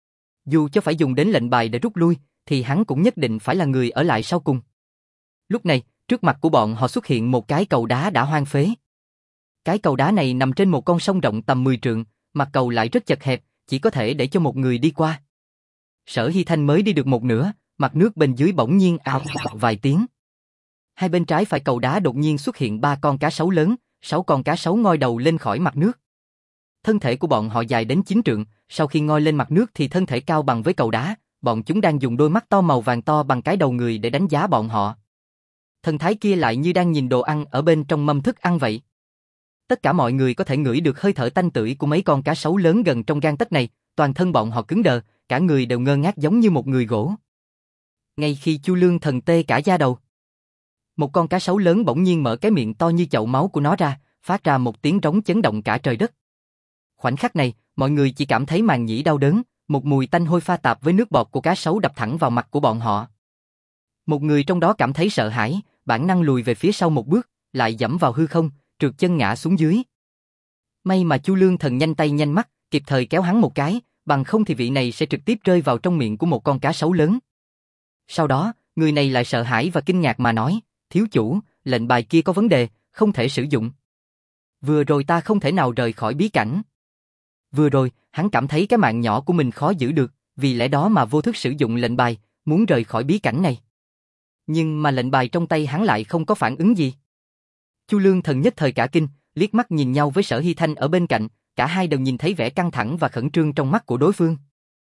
Dù cho phải dùng đến lệnh bài để rút lui, thì hắn cũng nhất định phải là người ở lại sau cùng. Lúc này, trước mặt của bọn họ xuất hiện một cái cầu đá đã hoang phế. Cái cầu đá này nằm trên một con sông rộng tầm mười trượng, mặt cầu lại rất chật hẹp, chỉ có thể để cho một người đi qua. Sở Hy Thanh mới đi được một nửa, mặt nước bên dưới bỗng nhiên ào vài tiếng. Hai bên trái phải cầu đá đột nhiên xuất hiện ba con cá sấu lớn, sáu con cá sấu ngoi đầu lên khỏi mặt nước. Thân thể của bọn họ dài đến chín trượng, sau khi ngoi lên mặt nước thì thân thể cao bằng với cầu đá, bọn chúng đang dùng đôi mắt to màu vàng to bằng cái đầu người để đánh giá bọn họ. Thần thái kia lại như đang nhìn đồ ăn ở bên trong mâm thức ăn vậy. Tất cả mọi người có thể ngửi được hơi thở tanh tưởi của mấy con cá sấu lớn gần trong gang tấc này, toàn thân bọn họ cứng đờ, cả người đều ngơ ngác giống như một người gỗ. Ngay khi Chu Lương Thần tê cả da đầu, một con cá sấu lớn bỗng nhiên mở cái miệng to như chậu máu của nó ra, phát ra một tiếng rống chấn động cả trời đất. Khoảnh khắc này, mọi người chỉ cảm thấy màng nhĩ đau đớn, một mùi tanh hôi pha tạp với nước bọt của cá sấu đập thẳng vào mặt của bọn họ. Một người trong đó cảm thấy sợ hãi, bản năng lùi về phía sau một bước, lại giẫm vào hư không, trượt chân ngã xuống dưới. May mà Chu Lương Thần nhanh tay nhanh mắt, kịp thời kéo hắn một cái, bằng không thì vị này sẽ trực tiếp rơi vào trong miệng của một con cá sấu lớn. Sau đó, người này lại sợ hãi và kinh ngạc mà nói, thiếu chủ, lệnh bài kia có vấn đề, không thể sử dụng. Vừa rồi ta không thể nào rời khỏi bí cảnh. Vừa rồi, hắn cảm thấy cái mạng nhỏ của mình khó giữ được, vì lẽ đó mà vô thức sử dụng lệnh bài, muốn rời khỏi bí cảnh này. Nhưng mà lệnh bài trong tay hắn lại không có phản ứng gì. Chu Lương Thần nhất thời cả kinh, liếc mắt nhìn nhau với Sở Hy Thanh ở bên cạnh, cả hai đều nhìn thấy vẻ căng thẳng và khẩn trương trong mắt của đối phương.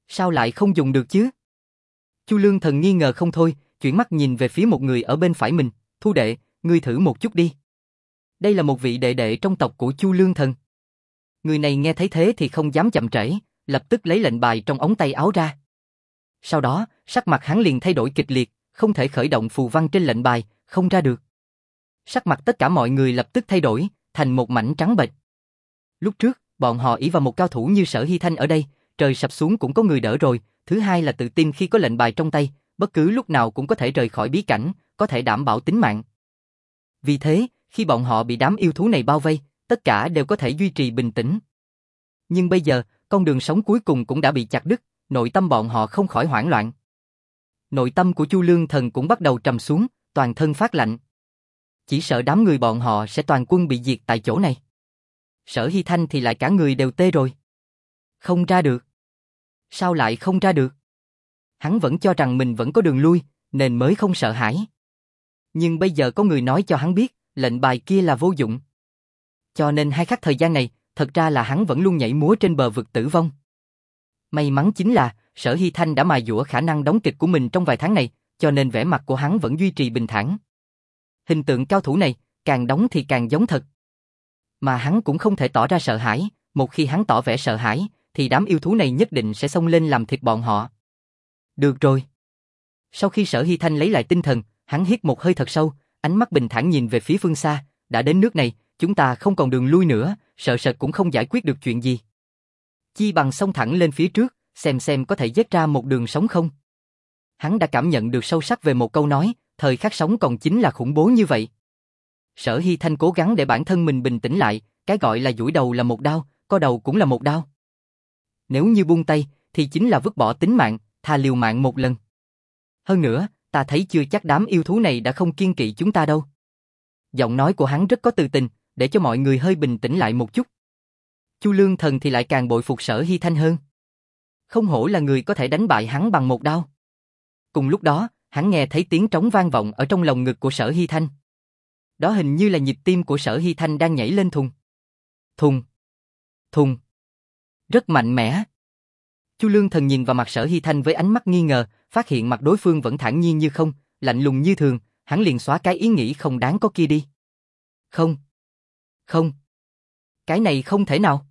Sao lại không dùng được chứ? Chu Lương Thần nghi ngờ không thôi, chuyển mắt nhìn về phía một người ở bên phải mình, Thu đệ, ngươi thử một chút đi. Đây là một vị đệ đệ trong tộc của Chu Lương Thần. Người này nghe thấy thế thì không dám chậm trễ, lập tức lấy lệnh bài trong ống tay áo ra. Sau đó, sắc mặt hắn liền thay đổi kịch liệt, không thể khởi động phù văn trên lệnh bài, không ra được. Sắc mặt tất cả mọi người lập tức thay đổi, thành một mảnh trắng bệch. Lúc trước, bọn họ ỷ vào một cao thủ như Sở Hy Thanh ở đây, trời sập xuống cũng có người đỡ rồi, thứ hai là tự tin khi có lệnh bài trong tay, bất cứ lúc nào cũng có thể rời khỏi bí cảnh, có thể đảm bảo tính mạng. Vì thế, khi bọn họ bị đám yêu thú này bao vây, tất cả đều có thể duy trì bình tĩnh. Nhưng bây giờ, con đường sống cuối cùng cũng đã bị chặt đứt, nội tâm bọn họ không khỏi hoảng loạn. Nội tâm của Chu Lương Thần cũng bắt đầu trầm xuống, toàn thân phát lạnh. Chỉ sợ đám người bọn họ sẽ toàn quân bị diệt tại chỗ này. Sở Hy Thanh thì lại cả người đều tê rồi. Không ra được. Sao lại không ra được? Hắn vẫn cho rằng mình vẫn có đường lui, nên mới không sợ hãi. Nhưng bây giờ có người nói cho hắn biết, lệnh bài kia là vô dụng. Cho nên hai khắc thời gian này, thật ra là hắn vẫn luôn nhảy múa trên bờ vực tử vong. May mắn chính là, Sở Hy Thanh đã mài dũa khả năng đóng kịch của mình trong vài tháng này, cho nên vẻ mặt của hắn vẫn duy trì bình thản. Hình tượng cao thủ này, càng đóng thì càng giống thật. Mà hắn cũng không thể tỏ ra sợ hãi, một khi hắn tỏ vẻ sợ hãi, thì đám yêu thú này nhất định sẽ xông lên làm thịt bọn họ. Được rồi. Sau khi Sở Hy Thanh lấy lại tinh thần, hắn hít một hơi thật sâu, ánh mắt bình thản nhìn về phía phương xa, đã đến nước này, chúng ta không còn đường lui nữa, sợ sệt cũng không giải quyết được chuyện gì. Chi bằng xông thẳng lên phía trước, xem xem có thể giết ra một đường sống không. Hắn đã cảm nhận được sâu sắc về một câu nói, thời khắc sống còn chính là khủng bố như vậy. Sở Hy Thanh cố gắng để bản thân mình bình tĩnh lại, cái gọi là duỗi đầu là một đao, co đầu cũng là một đao. Nếu như buông tay, thì chính là vứt bỏ tính mạng, thà liều mạng một lần. Hơn nữa, ta thấy chưa chắc đám yêu thú này đã không kiêng kỵ chúng ta đâu. Giọng nói của hắn rất có tự tin, để cho mọi người hơi bình tĩnh lại một chút. Chu Lương Thần thì lại càng bội phục Sở Hy Thanh hơn. Không hổ là người có thể đánh bại hắn bằng một đao. Cùng lúc đó, hắn nghe thấy tiếng trống vang vọng ở trong lồng ngực của Sở Hy Thanh. Đó hình như là nhịp tim của Sở Hy Thanh đang nhảy lên thùng. Thùng. Thùng. Rất mạnh mẽ. Chu Lương Thần nhìn vào mặt Sở Hy Thanh với ánh mắt nghi ngờ, phát hiện mặt đối phương vẫn thản nhiên như không, lạnh lùng như thường, hắn liền xóa cái ý nghĩ không đáng có kia đi. Không. Không. Cái này không thể nào.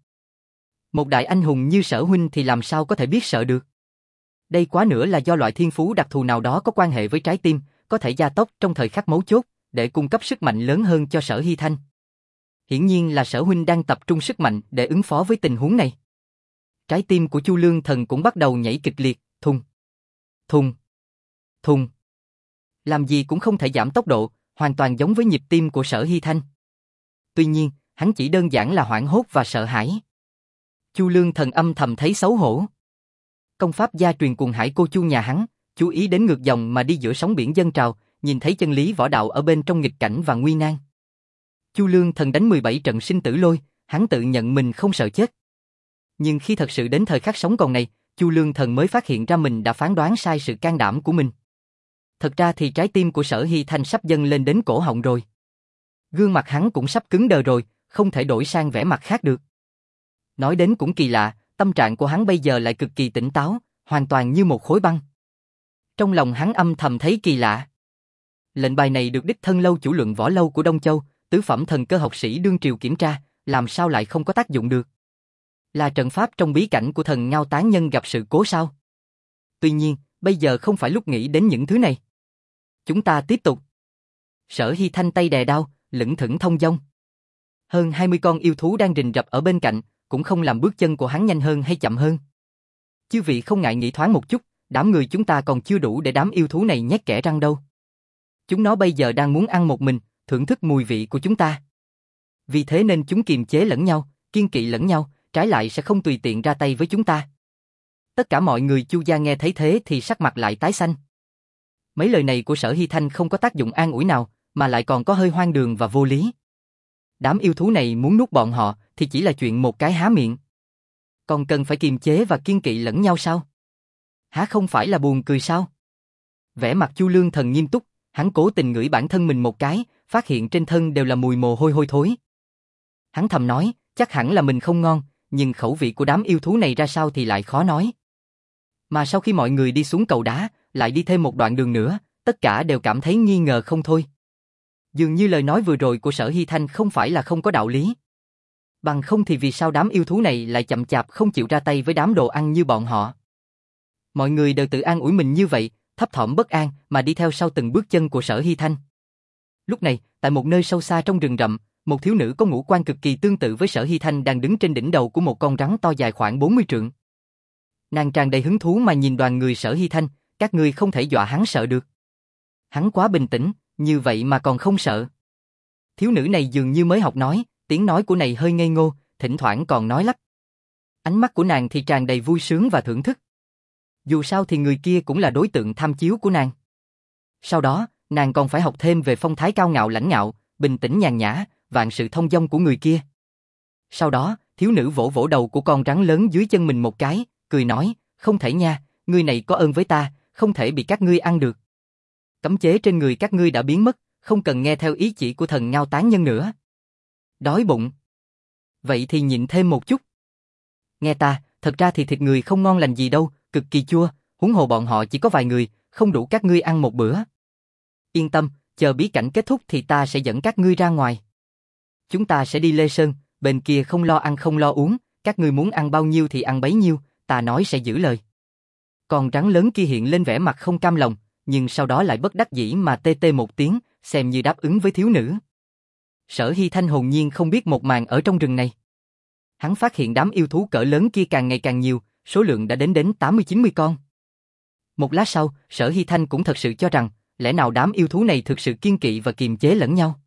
Một đại anh hùng như Sở huynh thì làm sao có thể biết sợ được. Đây quá nữa là do loại thiên phú đặc thù nào đó có quan hệ với trái tim, có thể gia tốc trong thời khắc mấu chốt, để cung cấp sức mạnh lớn hơn cho Sở Hy Thanh. Hiển nhiên là Sở huynh đang tập trung sức mạnh để ứng phó với tình huống này. Trái tim của Chu Lương Thần cũng bắt đầu nhảy kịch liệt, thùng, thùng, thùng. Làm gì cũng không thể giảm tốc độ, hoàn toàn giống với nhịp tim của Sở Hy Thanh. Tuy nhiên, hắn chỉ đơn giản là hoảng hốt và sợ hãi. Chu Lương Thần âm thầm thấy xấu hổ. Công pháp gia truyền cùng Hải Cô Chu nhà hắn, chú ý đến ngược dòng mà đi giữa sóng biển dâng trào, nhìn thấy chân lý võ đạo ở bên trong nghịch cảnh và nguy nan. Chu Lương Thần đánh mười bảy trận sinh tử lôi, hắn tự nhận mình không sợ chết. Nhưng khi thật sự đến thời khắc sống còn này, Chu Lương Thần mới phát hiện ra mình đã phán đoán sai sự can đảm của mình. Thật ra thì trái tim của Sở Hy Thanh sắp dâng lên đến cổ họng rồi. Gương mặt hắn cũng sắp cứng đờ rồi, không thể đổi sang vẻ mặt khác được. Nói đến cũng kỳ lạ, tâm trạng của hắn bây giờ lại cực kỳ tỉnh táo, hoàn toàn như một khối băng. Trong lòng hắn âm thầm thấy kỳ lạ. Lệnh bài này được đích thân lâu chủ luận võ lâu của Đông Châu, tứ phẩm thần cơ học sĩ đương triều kiểm tra, làm sao lại không có tác dụng được? Là trận pháp trong bí cảnh của thần Ngao Tán Nhân gặp sự cố sao? Tuy nhiên, bây giờ không phải lúc nghĩ đến những thứ này. Chúng ta tiếp tục. Sở Hy Thanh tay đè đao, lững thững thông dong. Hơn hai mươi con yêu thú đang rình rập ở bên cạnh, cũng không làm bước chân của hắn nhanh hơn hay chậm hơn. Chư vị không ngại nghĩ thoáng một chút, đám người chúng ta còn chưa đủ để đám yêu thú này nhét kẽ răng đâu. Chúng nó bây giờ đang muốn ăn một mình, thưởng thức mùi vị của chúng ta. Vì thế nên chúng kiềm chế lẫn nhau, kiêng kỵ lẫn nhau, trái lại sẽ không tùy tiện ra tay với chúng ta. Tất cả mọi người Chu gia nghe thấy thế thì sắc mặt lại tái xanh. Mấy lời này của Sở Hy Thanh không có tác dụng an ủi nào, mà lại còn có hơi hoang đường và vô lý. Đám yêu thú này muốn nuốt bọn họ thì chỉ là chuyện một cái há miệng. Còn cần phải kiềm chế và kiêng kỵ lẫn nhau sao? Há không phải là buồn cười sao? Vẻ mặt Chu Lương Thần nghiêm túc, hắn cố tình ngửi bản thân mình một cái, phát hiện trên thân đều là mùi mồ hôi hôi thối. Hắn thầm nói, chắc hẳn là mình không ngon, nhưng khẩu vị của đám yêu thú này ra sao thì lại khó nói. Mà sau khi mọi người đi xuống cầu đá, lại đi thêm một đoạn đường nữa, tất cả đều cảm thấy nghi ngờ không thôi. Dường như lời nói vừa rồi của Sở Hy Thanh không phải là không có đạo lý. Bằng không thì vì sao đám yêu thú này lại chậm chạp không chịu ra tay với đám đồ ăn như bọn họ. Mọi người đều tự an ủi mình như vậy, thấp thỏm bất an mà đi theo sau từng bước chân của Sở Hy Thanh. Lúc này, tại một nơi sâu xa trong rừng rậm, một thiếu nữ có ngũ quan cực kỳ tương tự với Sở Hy Thanh đang đứng trên đỉnh đầu của một con rắn to dài khoảng bốn mươi trượng. Nàng tràn đầy hứng thú mà nhìn đoàn người Sở Hy Thanh, các ngươi không thể dọa hắn sợ được. Hắn quá bình tĩnh, như vậy mà còn không sợ. Thiếu nữ này dường như mới học nói, tiếng nói của này hơi ngây ngô, thỉnh thoảng còn nói lắp. Ánh mắt của nàng thì tràn đầy vui sướng và thưởng thức. Dù sao thì người kia cũng là đối tượng tham chiếu của nàng. Sau đó, nàng còn phải học thêm về phong thái cao ngạo lãnh ngạo, bình tĩnh nhàn nhã, vạn sự thông dong của người kia. Sau đó, thiếu nữ vỗ vỗ đầu của con rắn lớn dưới chân mình một cái, cười nói, không thể nha, người này có ơn với ta, không thể bị các ngươi ăn được. Cấm chế trên người các ngươi đã biến mất, không cần nghe theo ý chỉ của thần Ngao Tán Nhân nữa. Đói bụng. Vậy thì nhịn thêm một chút. Nghe ta, thật ra thì thịt người không ngon lành gì đâu, cực kỳ chua, huống hồ bọn họ chỉ có vài người, không đủ các ngươi ăn một bữa. Yên tâm, chờ bí cảnh kết thúc thì ta sẽ dẫn các ngươi ra ngoài. Chúng ta sẽ đi Lê Sơn, bên kia không lo ăn không lo uống, các ngươi muốn ăn bao nhiêu thì ăn bấy nhiêu, ta nói sẽ giữ lời. Còn rắn lớn kia hiện lên vẻ mặt không cam lòng, nhưng sau đó lại bất đắc dĩ mà tê tê một tiếng, xem như đáp ứng với thiếu nữ. Sở Hy Thanh hồn nhiên không biết một màn ở trong rừng này. Hắn phát hiện đám yêu thú cỡ lớn kia càng ngày càng nhiều, số lượng đã đến đến tám mươi chín mươi con. Một lát sau, Sở Hy Thanh cũng thật sự cho rằng, lẽ nào đám yêu thú này thực sự kiên kỵ và kiềm chế lẫn nhau.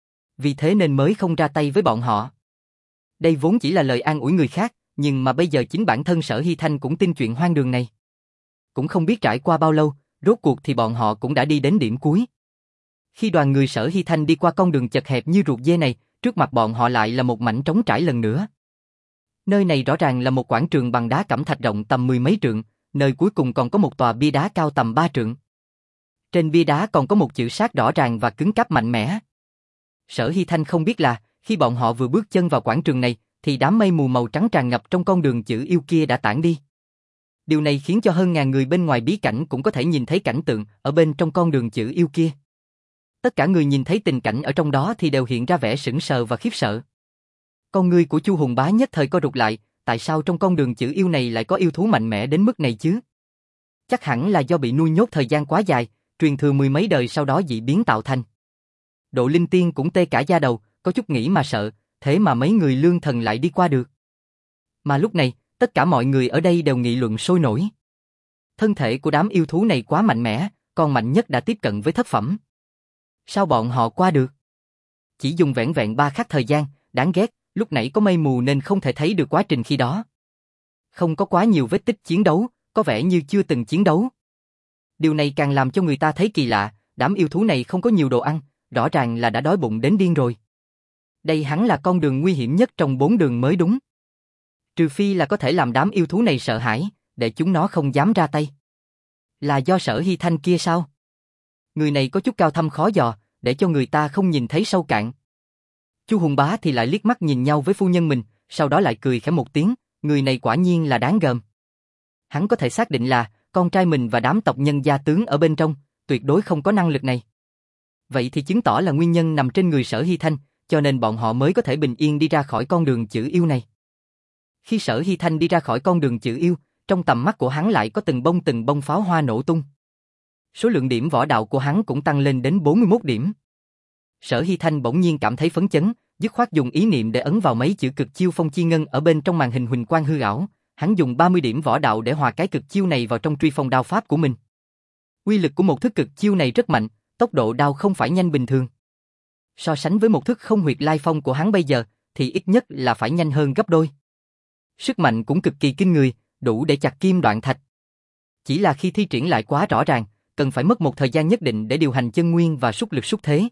Vì thế nên mới không ra tay với bọn họ. Đây vốn chỉ là lời an ủi người khác, nhưng mà bây giờ chính bản thân Sở Hy Thanh cũng tin chuyện hoang đường này. Cũng không biết trải qua bao lâu, rốt cuộc thì bọn họ cũng đã đi đến điểm cuối. Khi đoàn người Sở Hy Thanh đi qua con đường chật hẹp như ruột dê này, trước mặt bọn họ lại là một mảnh trống trải lần nữa. Nơi này rõ ràng là một quảng trường bằng đá cẩm thạch rộng tầm mười mấy trượng, nơi cuối cùng còn có một tòa bia đá cao tầm ba trượng. Trên bia đá còn có một chữ sát rõ ràng và cứng cáp mạnh mẽ. Sở Hy Thanh không biết là, khi bọn họ vừa bước chân vào quảng trường này, thì đám mây mù màu trắng tràn ngập trong con đường chữ yêu kia đã tản đi. Điều này khiến cho hơn ngàn người bên ngoài bí cảnh cũng có thể nhìn thấy cảnh tượng ở bên trong con đường chữ yêu kia. Tất cả người nhìn thấy tình cảnh ở trong đó thì đều hiện ra vẻ sững sờ và khiếp sợ. Con ngươi của Chu Hùng Bá nhất thời co rụt lại, tại sao trong con đường chữ yêu này lại có yêu thú mạnh mẽ đến mức này chứ? Chắc hẳn là do bị nuôi nhốt thời gian quá dài, truyền thừa mười mấy đời sau đó dị biến tạo thành. Độ Linh Tiên cũng tê cả da đầu, có chút nghĩ mà sợ, thế mà mấy người lương thần lại đi qua được. Mà lúc này, tất cả mọi người ở đây đều nghị luận sôi nổi. Thân thể của đám yêu thú này quá mạnh mẽ, con mạnh nhất đã tiếp cận với thất phẩm. Sao bọn họ qua được? Chỉ dùng vẻn vẹn ba khắc thời gian, đáng ghét, lúc nãy có mây mù nên không thể thấy được quá trình khi đó. Không có quá nhiều vết tích chiến đấu, có vẻ như chưa từng chiến đấu. Điều này càng làm cho người ta thấy kỳ lạ, đám yêu thú này không có nhiều đồ ăn, rõ ràng là đã đói bụng đến điên rồi. Đây hẳn là con đường nguy hiểm nhất trong bốn đường mới đúng. Trừ phi là có thể làm đám yêu thú này sợ hãi, để chúng nó không dám ra tay. Là do Sở Hy Thanh kia sao? Người này có chút cao thâm khó dò, để cho người ta không nhìn thấy sâu cạn. Chu Hùng Bá thì lại liếc mắt nhìn nhau với phu nhân mình, sau đó lại cười khẽ một tiếng, người này quả nhiên là đáng gờm. Hắn có thể xác định là, con trai mình và đám tộc nhân gia tướng ở bên trong, tuyệt đối không có năng lực này. Vậy thì chứng tỏ là nguyên nhân nằm trên người Sở Hy Thanh, cho nên bọn họ mới có thể bình yên đi ra khỏi con đường chữ yêu này. Khi Sở Hy Thanh đi ra khỏi con đường chữ yêu, trong tầm mắt của hắn lại có từng bông từng bông pháo hoa nổ tung. Số lượng điểm võ đạo của hắn cũng tăng lên đến bốn mươi mốt điểm. Sở Hy Thanh bỗng nhiên cảm thấy phấn chấn, dứt khoát dùng ý niệm để ấn vào mấy chữ cực chiêu phong chi ngân ở bên trong màn hình huỳnh quang hư ảo. Hắn dùng ba mươi điểm võ đạo để hòa cái cực chiêu này vào trong truy phong đao pháp của mình. Uy lực của một thức cực chiêu này rất mạnh, tốc độ đao không phải nhanh bình thường. So sánh với một thức không huyệt lai phong của hắn bây giờ, thì ít nhất là phải nhanh hơn gấp đôi. Sức mạnh cũng cực kỳ kinh người, đủ để chặt kim đoạn thạch. Chỉ là khi thi triển lại quá rõ ràng, cần phải mất một thời gian nhất định để điều hành chân nguyên và xúc lực xúc thế.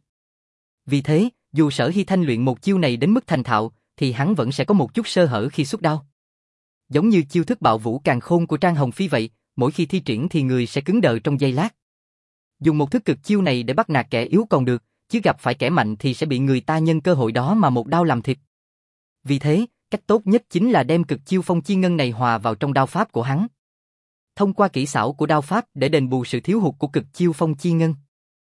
Vì thế, dù Sở Hy Thanh luyện một chiêu này đến mức thành thạo, thì hắn vẫn sẽ có một chút sơ hở khi xuất đao. Giống như chiêu thức bạo vũ càn khôn của Trang Hồng Phi vậy, mỗi khi thi triển thì người sẽ cứng đờ trong giây lát. Dùng một thức cực chiêu này để bắt nạt kẻ yếu còn được, chứ gặp phải kẻ mạnh thì sẽ bị người ta nhân cơ hội đó mà một đao làm thịt. Vì thế, cách tốt nhất chính là đem cực chiêu phong chi ngân này hòa vào trong đao pháp của hắn. thông qua kỹ xảo của đao pháp để đền bù sự thiếu hụt của cực chiêu phong chi ngân.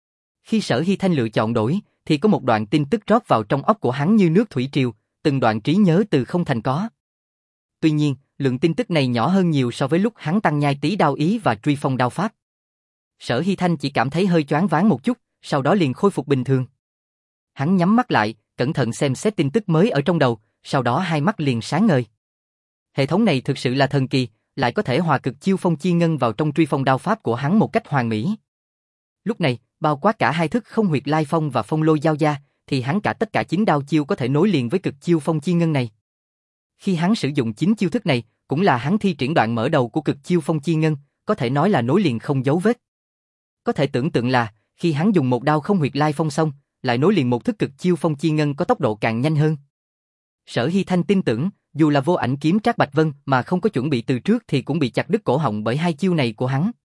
Khi Sở Hy Thanh lựa chọn đổi, thì có một đoạn tin tức rót vào trong óc của hắn như nước thủy triều, từng đoạn trí nhớ từ không thành có. Tuy nhiên, lượng tin tức này nhỏ hơn nhiều so với lúc hắn tăng nhai tí đao ý và truy phong đao pháp. Sở Hy Thanh chỉ cảm thấy hơi choáng váng một chút, sau đó liền khôi phục bình thường. Hắn nhắm mắt lại, cẩn thận xem xét tin tức mới ở trong đầu, sau đó hai mắt liền sáng ngời. Hệ thống này thực sự là thần kỳ, lại có thể hòa cực chiêu phong chi ngân vào trong truy phong đao pháp của hắn một cách hoàn mỹ. Lúc này, bao quát cả hai thức không huyệt lai phong và phong lôi giao gia, thì hắn cả tất cả chín đao chiêu có thể nối liền với cực chiêu phong chi ngân này. Khi hắn sử dụng chín chiêu thức này, cũng là hắn thi triển đoạn mở đầu của cực chiêu phong chi ngân, có thể nói là nối liền không dấu vết. Có thể tưởng tượng là, khi hắn dùng một đao không huyệt lai phong xong, lại nối liền một thức cực chiêu phong chi ngân có tốc độ càng nhanh hơn. Sở Hy Thanh tin tưởng, dù là vô ảnh kiếm Trác Bạch Vân mà không có chuẩn bị từ trước thì cũng bị chặt đứt cổ họng bởi hai chiêu này của hắn.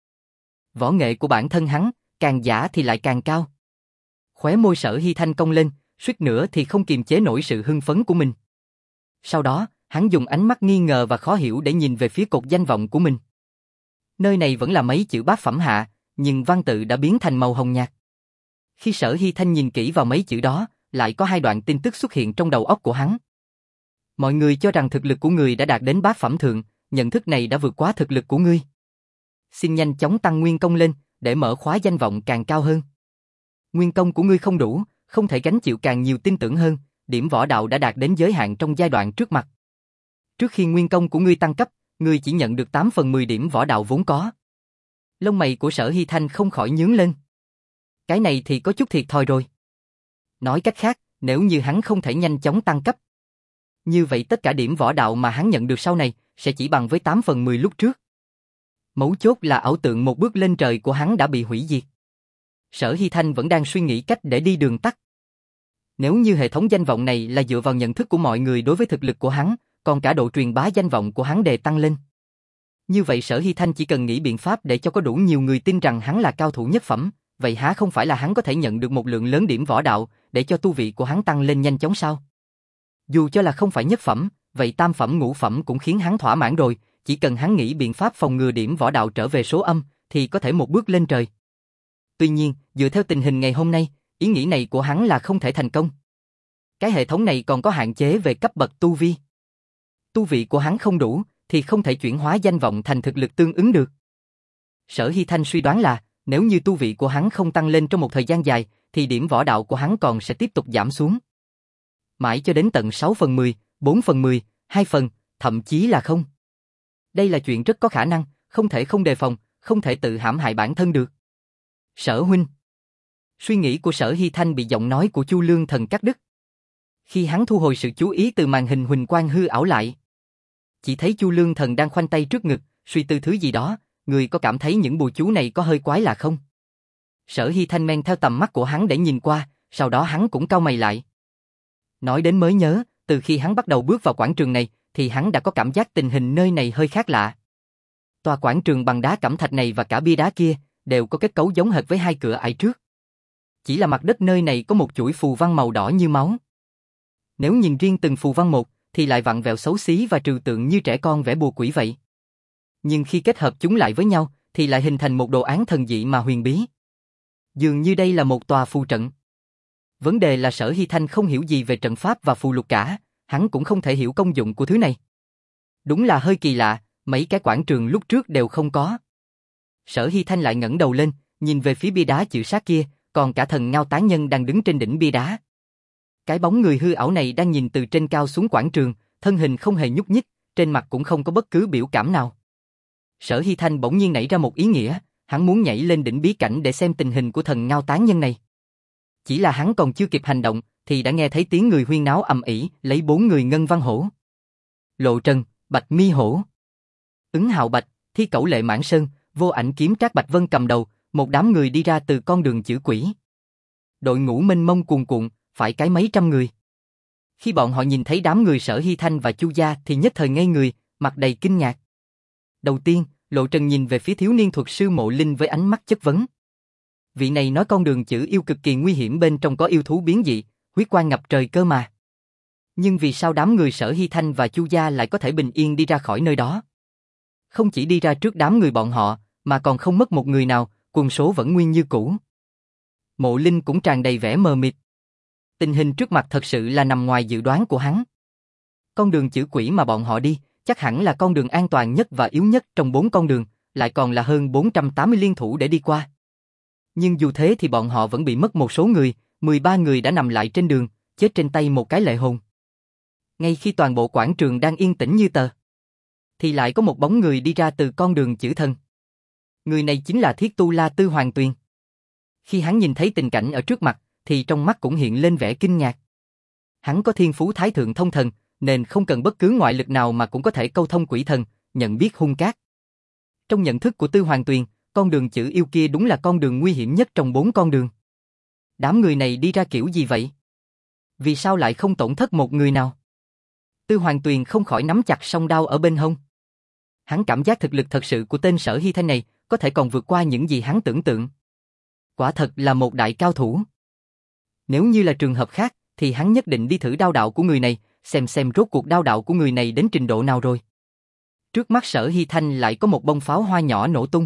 Võ nghệ của bản thân hắn, càng giả thì lại càng cao. Khóe môi Sở Hy Thanh cong lên, suýt nữa thì không kiềm chế nổi sự hưng phấn của mình. Sau đó, hắn dùng ánh mắt nghi ngờ và khó hiểu để nhìn về phía cột danh vọng của mình. Nơi này vẫn là mấy chữ bát phẩm hạ, nhưng văn tự đã biến thành màu hồng nhạt. Khi Sở Hy Thanh nhìn kỹ vào mấy chữ đó, lại có hai đoạn tin tức xuất hiện trong đầu óc của hắn. Mọi người cho rằng thực lực của người đã đạt đến bát phẩm thượng, nhận thức này đã vượt quá thực lực của ngươi. Xin nhanh chóng tăng nguyên công lên, để mở khóa danh vọng càng cao hơn. Nguyên công của ngươi không đủ, không thể gánh chịu càng nhiều tin tưởng hơn, điểm võ đạo đã đạt đến giới hạn trong giai đoạn trước mặt. Trước khi nguyên công của ngươi tăng cấp, ngươi chỉ nhận được tám phần mười điểm võ đạo vốn có. Lông mày của Sở Hy Thanh không khỏi nhướng lên. Cái này thì có chút thiệt thòi rồi. Nói cách khác, nếu như hắn không thể nhanh chóng tăng cấp, như vậy tất cả điểm võ đạo mà hắn nhận được sau này sẽ chỉ bằng với tám phần mười lúc trước. Mấu chốt là ảo tượng một bước lên trời của hắn đã bị hủy diệt. Sở Hy Thanh vẫn đang suy nghĩ cách để đi đường tắt. Nếu như hệ thống danh vọng này là dựa vào nhận thức của mọi người đối với thực lực của hắn, còn cả độ truyền bá danh vọng của hắn đề tăng lên. Như vậy Sở Hy Thanh chỉ cần nghĩ biện pháp để cho có đủ nhiều người tin rằng hắn là cao thủ nhất phẩm, vậy há không phải là hắn có thể nhận được một lượng lớn điểm võ đạo để cho tu vị của hắn tăng lên nhanh chóng sao? Dù cho là không phải nhất phẩm, vậy tam phẩm ngũ phẩm cũng khiến hắn thỏa mãn rồi, chỉ cần hắn nghĩ biện pháp phòng ngừa điểm võ đạo trở về số âm, thì có thể một bước lên trời. Tuy nhiên, dựa theo tình hình ngày hôm nay, ý nghĩ này của hắn là không thể thành công. Cái hệ thống này còn có hạn chế về cấp bậc tu vi. Tu vị của hắn không đủ, thì không thể chuyển hóa danh vọng thành thực lực tương ứng được. Sở Hy Thanh suy đoán là, nếu như tu vị của hắn không tăng lên trong một thời gian dài, thì điểm võ đạo của hắn còn sẽ tiếp tục giảm xuống. Mãi cho đến tận sáu phần mười, bốn phần mười, hai phần, thậm chí là không. Đây là chuyện rất có khả năng, không thể không đề phòng, không thể tự hãm hại bản thân được. Sở huynh. Suy nghĩ của Sở Hy Thanh bị giọng nói của Chu Lương Thần cắt đứt. Khi hắn thu hồi sự chú ý từ màn hình huỳnh quang hư ảo lại, chỉ thấy Chu Lương Thần đang khoanh tay trước ngực, suy tư thứ gì đó, người có cảm thấy những bùa chú này có hơi quái lạ không? Sở Hy Thanh men theo tầm mắt của hắn để nhìn qua, sau đó hắn cũng cau mày lại. Nói đến mới nhớ, từ khi hắn bắt đầu bước vào quảng trường này, thì hắn đã có cảm giác tình hình nơi này hơi khác lạ. Tòa quảng trường bằng đá cẩm thạch này và cả bia đá kia, đều có kết cấu giống hệt với hai cửa ải trước. Chỉ là mặt đất nơi này có một chuỗi phù văn màu đỏ như máu. Nếu nhìn riêng từng phù văn một, thì lại vặn vẹo xấu xí và trừu tượng như trẻ con vẽ bùa quỷ vậy. Nhưng khi kết hợp chúng lại với nhau, thì lại hình thành một đồ án thần dị mà huyền bí. Dường như đây là một tòa phù trận. Vấn đề là Sở Hy Thanh không hiểu gì về trận pháp và phù lục cả, hắn cũng không thể hiểu công dụng của thứ này. Đúng là hơi kỳ lạ, mấy cái quảng trường lúc trước đều không có. Sở Hy Thanh lại ngẩng đầu lên, nhìn về phía bia đá chữ sát kia, còn cả thần Ngao Tán Nhân đang đứng trên đỉnh bia đá. Cái bóng người hư ảo này đang nhìn từ trên cao xuống quảng trường, thân hình không hề nhúc nhích, trên mặt cũng không có bất cứ biểu cảm nào. Sở Hy Thanh bỗng nhiên nảy ra một ý nghĩa, hắn muốn nhảy lên đỉnh bí cảnh để xem tình hình của thần Ngao Tán Nhân này. Chỉ là hắn còn chưa kịp hành động, thì đã nghe thấy tiếng người huyên náo ầm ĩ, lấy bốn người Ngân Văn Hổ, Lộ Trần, Bạch Mi Hổ, Ứng Hạo Bạch, Thi Cẩu Lệ Mãn Sơn, Vô Ảnh Kiếm Trác Bạch Vân cầm đầu, một đám người đi ra từ con đường chữ quỷ. Đội ngũ mênh mông cuồn cuộn, phải cái mấy trăm người. Khi bọn họ nhìn thấy đám người Sở Hy Thanh và Chu Gia thì nhất thời ngây người, mặt đầy kinh ngạc. Đầu tiên, Lộ Trần nhìn về phía thiếu niên thuật sư Mộ Linh với ánh mắt chất vấn. Vị này nói con đường chữ yêu cực kỳ nguy hiểm, bên trong có yêu thú biến dị, huyết quang ngập trời cơ mà. Nhưng vì sao đám người Sở Hy Thanh và Chu Gia lại có thể bình yên đi ra khỏi nơi đó? Không chỉ đi ra trước đám người bọn họ, mà còn không mất một người nào, quân số vẫn nguyên như cũ. Mộ Linh cũng tràn đầy vẻ mờ mịt. Tình hình trước mặt thật sự là nằm ngoài dự đoán của hắn. Con đường chữ quỷ mà bọn họ đi, chắc hẳn là con đường an toàn nhất và yếu nhất trong bốn con đường, lại còn là hơn bốn trăm tám mươi liên thủ để đi qua. Nhưng dù thế thì bọn họ vẫn bị mất một số người, mười ba người đã nằm lại trên đường, chết trên tay một cái lệ hồn. Ngay khi toàn bộ quảng trường đang yên tĩnh như tờ, thì lại có một bóng người đi ra từ con đường chữ thần. Người này chính là Thiết Tu La Tư Hoàng Tuyền. Khi hắn nhìn thấy tình cảnh ở trước mặt, thì trong mắt cũng hiện lên vẻ kinh ngạc. Hắn có thiên phú thái thượng thông thần, nên không cần bất cứ ngoại lực nào mà cũng có thể câu thông quỷ thần, nhận biết hung cát. Trong nhận thức của Tư Hoàng Tuyền, con đường chữ yêu kia đúng là con đường nguy hiểm nhất trong bốn con đường. Đám người này đi ra kiểu gì vậy? Vì sao lại không tổn thất một người nào? Tư Hoàng Tuyền không khỏi nắm chặt song đao ở bên hông. Hắn cảm giác thực lực thật sự của tên Sở Hy Thanh này có thể còn vượt qua những gì hắn tưởng tượng. Quả thật là một đại cao thủ. Nếu như là trường hợp khác, thì hắn nhất định đi thử đao đạo của người này, xem xem rốt cuộc đao đạo của người này đến trình độ nào rồi. Trước mắt Sở Hy Thanh lại có một bông pháo hoa nhỏ nổ tung.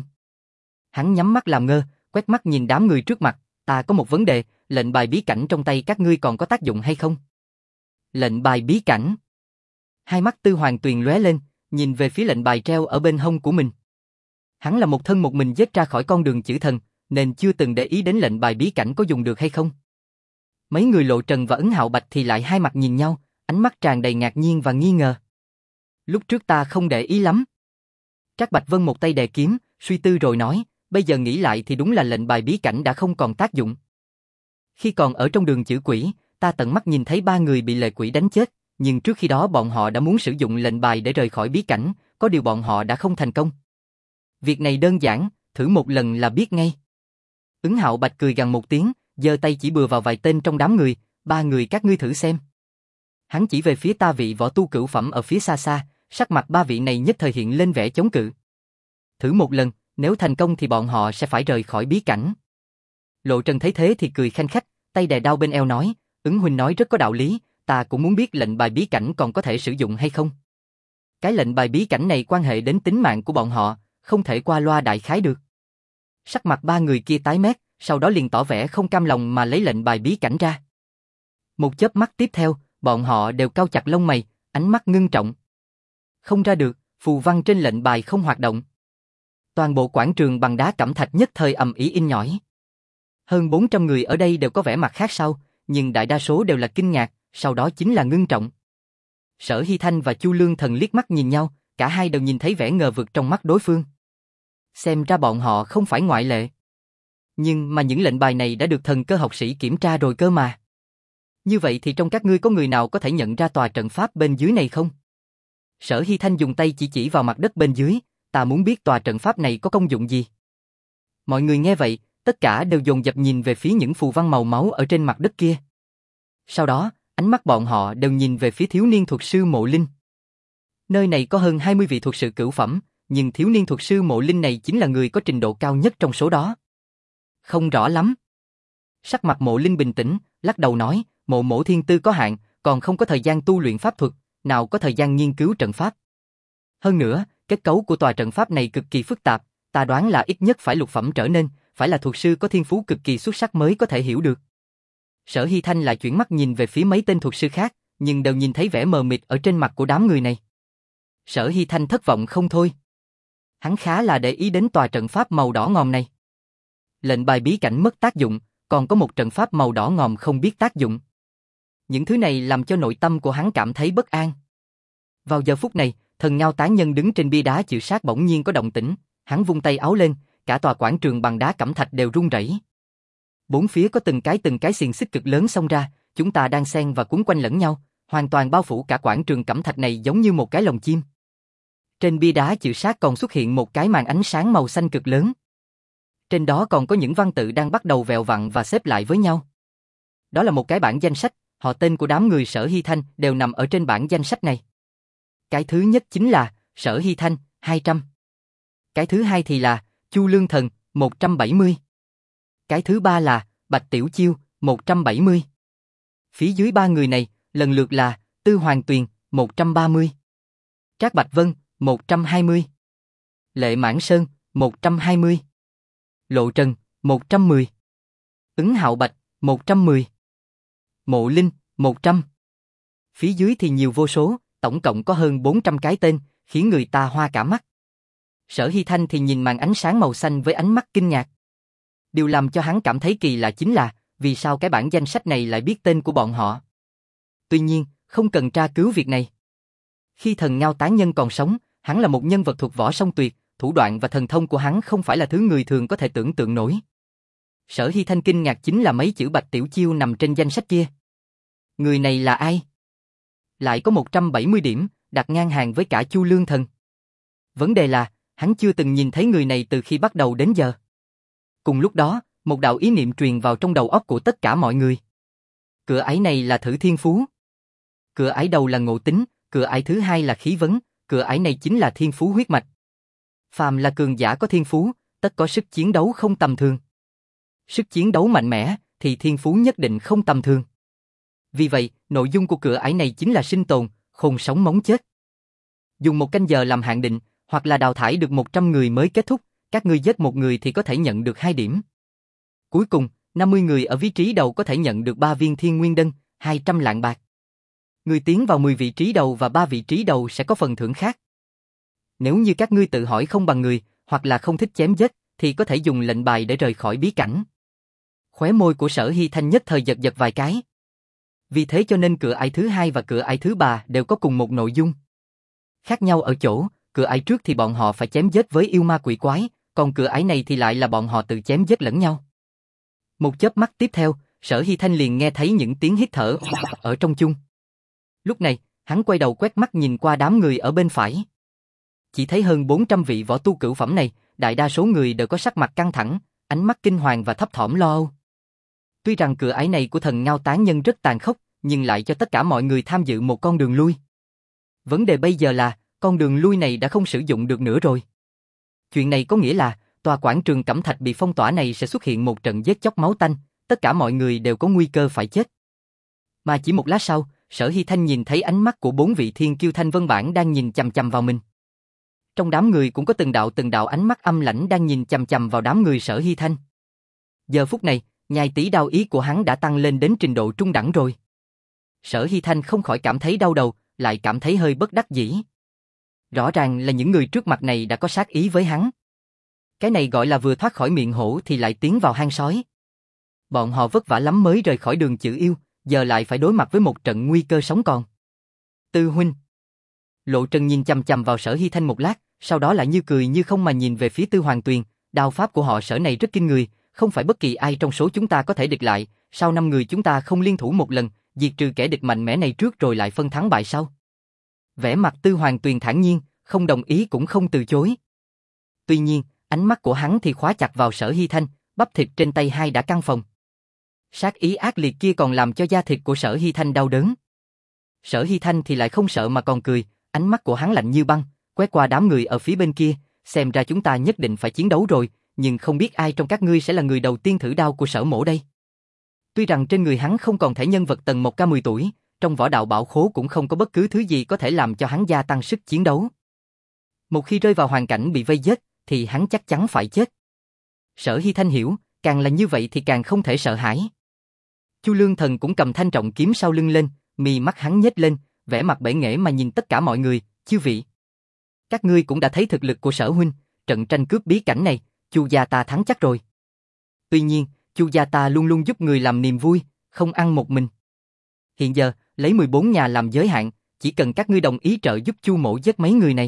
Hắn nhắm mắt làm ngơ, quét mắt nhìn đám người trước mặt, ta có một vấn đề, lệnh bài bí cảnh trong tay các ngươi còn có tác dụng hay không? Lệnh bài bí cảnh. Hai mắt Tư Hoàng Tuyền lóe lên, nhìn về phía lệnh bài treo ở bên hông của mình. Hắn là một thân một mình giết ra khỏi con đường chữ thần, nên chưa từng để ý đến lệnh bài bí cảnh có dùng được hay không. Mấy người Lộ Trần và Ấn Hạo Bạch thì lại hai mặt nhìn nhau, ánh mắt tràn đầy ngạc nhiên và nghi ngờ. Lúc trước ta không để ý lắm. Trác Bạch Vân một tay đè kiếm, suy tư rồi nói, bây giờ nghĩ lại thì đúng là lệnh bài bí cảnh đã không còn tác dụng. Khi còn ở trong đường chữ quỷ, ta tận mắt nhìn thấy ba người bị lệ quỷ đánh chết, nhưng trước khi đó bọn họ đã muốn sử dụng lệnh bài để rời khỏi bí cảnh, có điều bọn họ đã không thành công. Việc này đơn giản, thử một lần là biết ngay. Ứng Hạo Bạch cười gằn một tiếng, giơ tay chỉ bừa vào vài tên trong đám người, ba người các ngươi thử xem. Hắn chỉ về phía ta vị võ tu cửu phẩm ở phía xa xa, sắc mặt ba vị này nhất thời hiện lên vẻ chống cự. Thử một lần, nếu thành công thì bọn họ sẽ phải rời khỏi bí cảnh. Lộ Trần thấy thế thì cười khanh khách, tay đè đao bên eo nói, Ứng huynh nói rất có đạo lý, ta cũng muốn biết lệnh bài bí cảnh còn có thể sử dụng hay không. Cái lệnh bài bí cảnh này quan hệ đến tính mạng của bọn họ, không thể qua loa đại khái được. Sắc mặt ba người kia tái mét, sau đó liền tỏ vẻ không cam lòng mà lấy lệnh bài bí cảnh ra. Một chớp mắt tiếp theo, bọn họ đều cau chặt lông mày, ánh mắt ngưng trọng. Không ra được, phù văn trên lệnh bài không hoạt động. Toàn bộ quảng trường bằng đá cẩm thạch nhất thời ầm ĩ in nhỏi. Hơn bốn trăm người ở đây đều có vẻ mặt khác sau, nhưng đại đa số đều là kinh ngạc, sau đó chính là ngưng trọng. Sở Hy Thanh và Chu Lương Thần liếc mắt nhìn nhau, cả hai đều nhìn thấy vẻ ngờ vực trong mắt đối phương. Xem ra bọn họ không phải ngoại lệ. Nhưng mà những lệnh bài này đã được thần cơ học sĩ kiểm tra rồi cơ mà. Như vậy thì trong các ngươi có người nào có thể nhận ra tòa trận pháp bên dưới này không? Sở Hy Thanh dùng tay chỉ chỉ vào mặt đất bên dưới, ta muốn biết tòa trận pháp này có công dụng gì. Mọi người nghe vậy, tất cả đều dồn dập nhìn về phía những phù văn màu máu ở trên mặt đất kia. Sau đó, ánh mắt bọn họ đều nhìn về phía thiếu niên thuật sư Mộ Linh. Nơi này có hơn hai mươi vị thuật sư cửu phẩm, nhưng thiếu niên thuật sư Mộ Linh này chính là người có trình độ cao nhất trong số đó. Không rõ lắm. Sắc mặt Mộ Linh bình tĩnh, lắc đầu nói, Mộ Mộ thiên tư có hạn, còn không có thời gian tu luyện pháp thuật, nào có thời gian nghiên cứu trận pháp. Hơn nữa, kết cấu của tòa trận pháp này cực kỳ phức tạp, ta đoán là ít nhất phải lục phẩm trở nên, phải là thuật sư có thiên phú cực kỳ xuất sắc mới có thể hiểu được. Sở Hy Thanh lại chuyển mắt nhìn về phía mấy tên thuật sư khác, nhưng đều nhìn thấy vẻ mờ mịt ở trên mặt của đám người này. Sở Hy Thanh thất vọng không thôi. Hắn khá là để ý đến tòa trận pháp màu đỏ ngòm này. Lệnh bài bí cảnh mất tác dụng, còn có một trận pháp màu đỏ ngòm không biết tác dụng. Những thứ này làm cho nội tâm của hắn cảm thấy bất an. Vào giờ phút này, thần Ngao Tán Nhân đứng trên bia đá chịu sát bỗng nhiên có động tĩnh, hắn vung tay áo lên, cả tòa quảng trường bằng đá cẩm thạch đều rung rẩy. Bốn phía có từng cái từng cái xiềng xích cực lớn xông ra, chúng ta đang xen và cuốn quanh lẫn nhau, hoàn toàn bao phủ cả quảng trường cẩm thạch này giống như một cái lồng chim. Trên bia đá chịu sát còn xuất hiện một cái màn ánh sáng màu xanh cực lớn. Trên đó còn có những văn tự đang bắt đầu vèo vặn và xếp lại với nhau. Đó là một cái bảng danh sách, họ tên của đám người Sở Hy Thanh đều nằm ở trên bảng danh sách này. Cái thứ nhất chính là Sở Hy Thanh, hai trăm. Cái thứ hai thì là Chu Lương Thần, một trăm bảy mươi. Cái thứ ba là Bạch Tiểu Chiêu, một trăm bảy mươi. Phía dưới ba người này, lần lượt là Tư Hoàng Tuyền, một trăm ba mươi. Trác Bạch Vân, một trăm hai mươi. Lệ Mãn Sơn, một trăm hai mươi. Lộ Trần, một trăm mười. Ứng Hạo Bạch, một trăm mười. Mộ Linh, một trăm. Phía dưới thì nhiều vô số, tổng cộng có hơn bốn trăm cái tên, khiến người ta hoa cả mắt. Sở Hy Thanh thì nhìn màn ánh sáng màu xanh với ánh mắt kinh ngạc. Điều làm cho hắn cảm thấy kỳ lạ chính là, vì sao cái bản danh sách này lại biết tên của bọn họ. Tuy nhiên, không cần tra cứu việc này. Khi thần Ngao Tán Nhân còn sống, hắn là một nhân vật thuộc võ song tuyệt, thủ đoạn và thần thông của hắn không phải là thứ người thường có thể tưởng tượng nổi. Sở Hy Thanh kinh ngạc chính là mấy chữ Bạch Tiểu Chiêu nằm trên danh sách kia. Người này là ai? Lại có một trăm bảy mươi điểm, đặt ngang hàng với cả Chu Lương Thần. Vấn đề là, hắn chưa từng nhìn thấy người này từ khi bắt đầu đến giờ. Cùng lúc đó, một đạo ý niệm truyền vào trong đầu óc của tất cả mọi người. Cửa ải này là thử thiên phú. Cửa ải đầu là ngộ tính, cửa ải thứ hai là khí vấn, cửa ải này chính là thiên phú huyết mạch. Phàm là cường giả có thiên phú, tất có sức chiến đấu không tầm thường. Sức chiến đấu mạnh mẽ, thì thiên phú nhất định không tầm thường. Vì vậy, nội dung của cửa ải này chính là sinh tồn, khôn sống mống chết. Dùng một canh giờ làm hạn định, hoặc là đào thải được một trăm người mới kết thúc, các ngươi giết một người thì có thể nhận được hai điểm. Cuối cùng, năm mươi người ở vị trí đầu có thể nhận được ba viên thiên nguyên đân, hai trăm lạng bạc. Người tiến vào mười vị trí đầu và ba vị trí đầu sẽ có phần thưởng khác. Nếu như các ngươi tự hỏi không bằng người, hoặc là không thích chém giết, thì có thể dùng lệnh bài để rời khỏi bí cảnh. Khóe môi của Sở Hy Thanh nhất thời giật giật vài cái. Vì thế cho nên cửa ải thứ hai và cửa ải thứ ba đều có cùng một nội dung. Khác nhau ở chỗ, cửa ải trước thì bọn họ phải chém giết với yêu ma quỷ quái, còn cửa ải này thì lại là bọn họ tự chém giết lẫn nhau. Một chớp mắt tiếp theo, Sở Hy Thanh liền nghe thấy những tiếng hít thở ở trong chung. Lúc này, hắn quay đầu quét mắt nhìn qua đám người ở bên phải. Chỉ thấy hơn bốn trăm vị võ tu cửu phẩm này, đại đa số người đều có sắc mặt căng thẳng, ánh mắt kinh hoàng và thấp thỏm lo âu. Tuy rằng cửa ải này của thần Ngao Tán Nhân rất tàn khốc, nhưng lại cho tất cả mọi người tham dự một con đường lui. Vấn đề bây giờ là, con đường lui này đã không sử dụng được nữa rồi. Chuyện này có nghĩa là, tòa quảng trường Cẩm Thạch bị phong tỏa này sẽ xuất hiện một trận giết chóc máu tanh, tất cả mọi người đều có nguy cơ phải chết. Mà chỉ một lát sau, Sở Hy Thanh nhìn thấy ánh mắt của bốn vị thiên kiêu Thanh Vân Bản đang nhìn chằm chằm vào mình. Trong đám người cũng có từng đạo từng đạo ánh mắt âm lãnh đang nhìn chằm chằm vào đám người Sở Hy Thanh. Giờ phút này, nhai tỷ đao ý của hắn đã tăng lên đến trình độ trung đẳng rồi. Sở Hy Thanh không khỏi cảm thấy đau đầu, lại cảm thấy hơi bất đắc dĩ. Rõ ràng là những người trước mặt này đã có sát ý với hắn. Cái này gọi là vừa thoát khỏi miệng hổ thì lại tiến vào hang sói. Bọn họ vất vả lắm mới rời khỏi đường chữ yêu, giờ lại phải đối mặt với một trận nguy cơ sống còn. Tư huynh. Lộ Trần nhìn chằm chằm vào Sở Hy Thanh một lát, sau đó lại như cười như không mà nhìn về phía Tư Hoàng Tuyền. Đao pháp của họ Sở này rất kinh người, không phải bất kỳ ai trong số chúng ta có thể địch lại. Sau năm người chúng ta không liên thủ một lần, diệt trừ kẻ địch mạnh mẽ này trước rồi lại phân thắng bại sau. Vẻ mặt Tư Hoàng Tuyền thản nhiên, không đồng ý cũng không từ chối. Tuy nhiên, ánh mắt của hắn thì khóa chặt vào Sở Hy Thanh, bắp thịt trên tay hai đã căng phồng. Sát ý ác liệt kia còn làm cho da thịt của Sở Hy Thanh đau đớn. Sở Hy Thanh thì lại không sợ mà còn cười, ánh mắt của hắn lạnh như băng, quét qua đám người ở phía bên kia, xem ra chúng ta nhất định phải chiến đấu rồi, nhưng không biết ai trong các ngươi sẽ là người đầu tiên thử đao của Sở mỗ đây. Tuy rằng trên người hắn không còn thể nhân vật tầng một K mười tuổi, trong võ đạo bảo khố cũng không có bất cứ thứ gì có thể làm cho hắn gia tăng sức chiến đấu. Một khi rơi vào hoàn cảnh bị vây giết, thì hắn chắc chắn phải chết. Sở Hy Thanh hiểu, càng là như vậy thì càng không thể sợ hãi. Chu Lương Thần cũng cầm thanh trọng kiếm sau lưng lên, mì mắt hắn nhếch lên, vẻ mặt bể nghễ mà nhìn tất cả mọi người, chư vị. Các ngươi cũng đã thấy thực lực của Sở huynh, trận tranh cướp bí cảnh này, Chu gia ta thắng chắc rồi. Tuy nhiên, Chu gia ta luôn luôn giúp người làm niềm vui, không ăn một mình. Hiện giờ, lấy mười bốn nhà làm giới hạn, chỉ cần các ngươi đồng ý trợ giúp Chu mỗ giết mấy người này.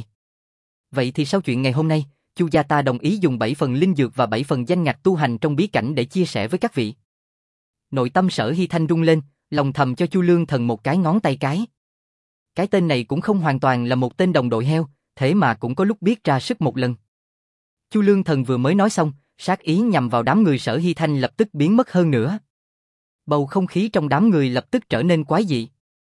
Vậy thì sau chuyện ngày hôm nay, Chu gia ta đồng ý dùng bảy phần linh dược và bảy phần danh ngạch tu hành trong bí cảnh để chia sẻ với các vị. Nội tâm Sở Hy Thanh rung lên, lòng thầm cho Chu Lương Thần một cái ngón tay cái. Cái tên này cũng không hoàn toàn là một tên đồng đội heo, thế mà cũng có lúc biết ra sức một lần. Chu Lương Thần vừa mới nói xong, sát ý nhằm vào đám người Sở Hy Thanh lập tức biến mất hơn nữa. Bầu không khí trong đám người lập tức trở nên quái dị.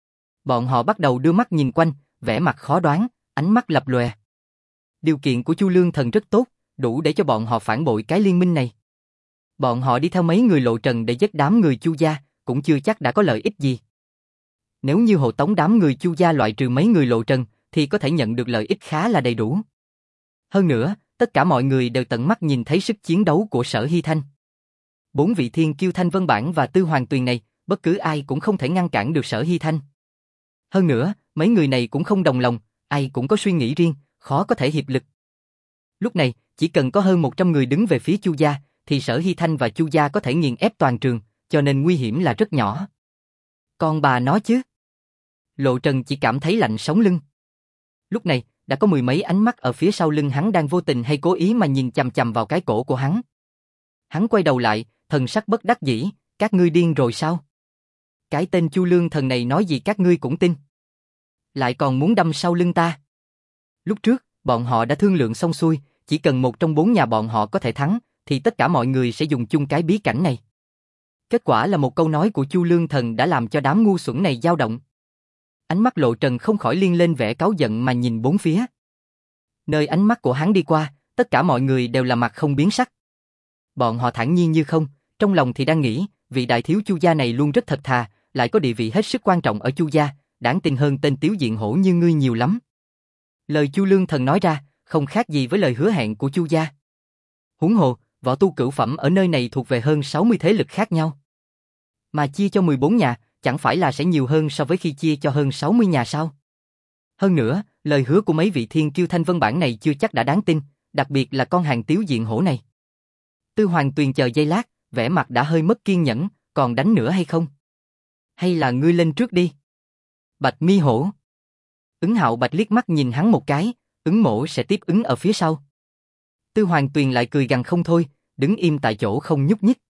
Bọn họ bắt đầu đưa mắt nhìn quanh, vẻ mặt khó đoán, ánh mắt lập lòe. Điều kiện của Chu Lương Thần rất tốt, đủ để cho bọn họ phản bội cái liên minh này. Bọn họ đi theo mấy người Lộ Trần để giết đám người Chu gia, cũng chưa chắc đã có lợi ích gì. Nếu như hộ tống đám người Chu gia loại trừ mấy người Lộ Trần, thì có thể nhận được lợi ích khá là đầy đủ. Hơn nữa, tất cả mọi người đều tận mắt nhìn thấy sức chiến đấu của Sở Hy Thanh. Bốn vị thiên kiêu Thanh Vân Bản và Tư Hoàng Tuyền này, bất cứ ai cũng không thể ngăn cản được Sở Hy Thanh. Hơn nữa, mấy người này cũng không đồng lòng, ai cũng có suy nghĩ riêng, khó có thể hiệp lực. Lúc này, chỉ cần có hơn một trăm người đứng về phía Chu gia, thì Sở Hy Thanh và Chu gia có thể nghiền ép toàn trường, cho nên nguy hiểm là rất nhỏ. Còn bà nói chứ? Lộ Trần chỉ cảm thấy lạnh sống lưng. Lúc này, đã có mười mấy ánh mắt ở phía sau lưng hắn đang vô tình hay cố ý mà nhìn chằm chằm vào cái cổ của hắn. Hắn quay đầu lại, thần sắc bất đắc dĩ, các ngươi điên rồi sao? Cái tên Chu Lương Thần này nói gì các ngươi cũng tin. Lại còn muốn đâm sau lưng ta. Lúc trước, bọn họ đã thương lượng xong xuôi, chỉ cần một trong bốn nhà bọn họ có thể thắng, thì tất cả mọi người sẽ dùng chung cái bí cảnh này. Kết quả là một câu nói của Chu Lương Thần đã làm cho đám ngu xuẩn này dao động. Ánh mắt Lộ Trần không khỏi liên lên vẻ cáu giận mà nhìn bốn phía. Nơi ánh mắt của hắn đi qua, tất cả mọi người đều là mặt không biến sắc. Bọn họ thản nhiên như không, trong lòng thì đang nghĩ, vị đại thiếu Chu gia này luôn rất thật thà, lại có địa vị hết sức quan trọng ở Chu gia, đáng tin hơn tên Tiếu Diện Hổ như ngươi nhiều lắm. Lời Chu Lương Thần nói ra, không khác gì với lời hứa hẹn của Chu gia. Huống hồ, võ tu cửu phẩm ở nơi này thuộc về hơn sáu mươi thế lực khác nhau. Mà chia cho mười bốn nhà, chẳng phải là sẽ nhiều hơn so với khi chia cho hơn sáu mươi nhà sao? Hơn nữa, lời hứa của mấy vị thiên kiêu Thanh Vân Bản này chưa chắc đã đáng tin, đặc biệt là con hàng Tiếu Diện Hổ này. Tư Hoàng Tuyền chờ giây lát, vẻ mặt đã hơi mất kiên nhẫn, còn đánh nữa hay không? Hay là ngươi lên trước đi? Bạch Mi Hổ. Ứng Hạo Bạch liếc mắt nhìn hắn một cái, ứng mổ sẽ tiếp ứng ở phía sau. Tư Hoàng Tuyền lại cười gằn không thôi, đứng im tại chỗ không nhúc nhích.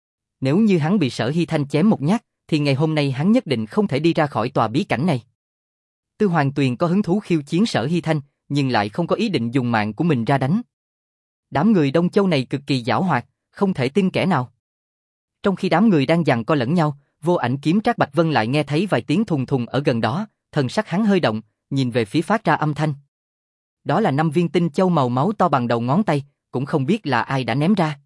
Nếu như hắn bị Sở Hy Thanh chém một nhát, thì ngày hôm nay hắn nhất định không thể đi ra khỏi tòa bí cảnh này. Tư Hoàng Tuyền có hứng thú khiêu chiến Sở Hy Thanh, nhưng lại không có ý định dùng mạng của mình ra đánh. Đám người Đông Châu này cực kỳ giảo hoạt, không thể tin kẻ nào. Trong khi đám người đang giằng co lẫn nhau, Vô Ảnh kiếm Trác Bạch Vân lại nghe thấy vài tiếng thùng thùng ở gần đó, thần sắc hắn hơi động, nhìn về phía phát ra âm thanh. Đó là năm viên tinh châu màu máu to bằng đầu ngón tay, cũng không biết là ai đã ném ra.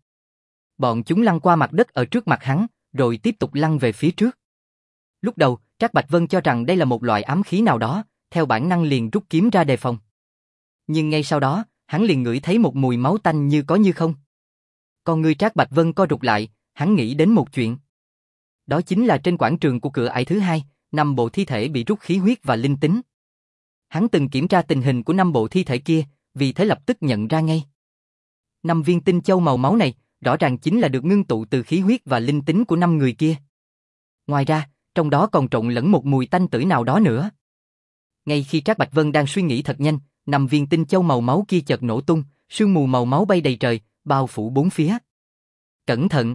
Bọn chúng lăn qua mặt đất ở trước mặt hắn, rồi tiếp tục lăn về phía trước. Lúc đầu, Trác Bạch Vân cho rằng đây là một loại ám khí nào đó, theo bản năng liền rút kiếm ra đề phòng. Nhưng ngay sau đó, hắn liền ngửi thấy một mùi máu tanh như có như không. Con người Trác Bạch Vân co rụt lại, hắn nghĩ đến một chuyện. Đó chính là trên quảng trường của cửa ải thứ hai, năm bộ thi thể bị rút khí huyết và linh tính. Hắn từng kiểm tra tình hình của năm bộ thi thể kia, vì thế lập tức nhận ra ngay. Năm viên tinh châu màu máu này, rõ ràng chính là được ngưng tụ từ khí huyết và linh tính của năm người kia. Ngoài ra, trong đó còn trộn lẫn một mùi tanh tử nào đó nữa. Ngay khi Trác Bạch Vân đang suy nghĩ thật nhanh, năm viên tinh châu màu máu kia chợt nổ tung, sương mù màu máu bay đầy trời, bao phủ bốn phía. Cẩn thận!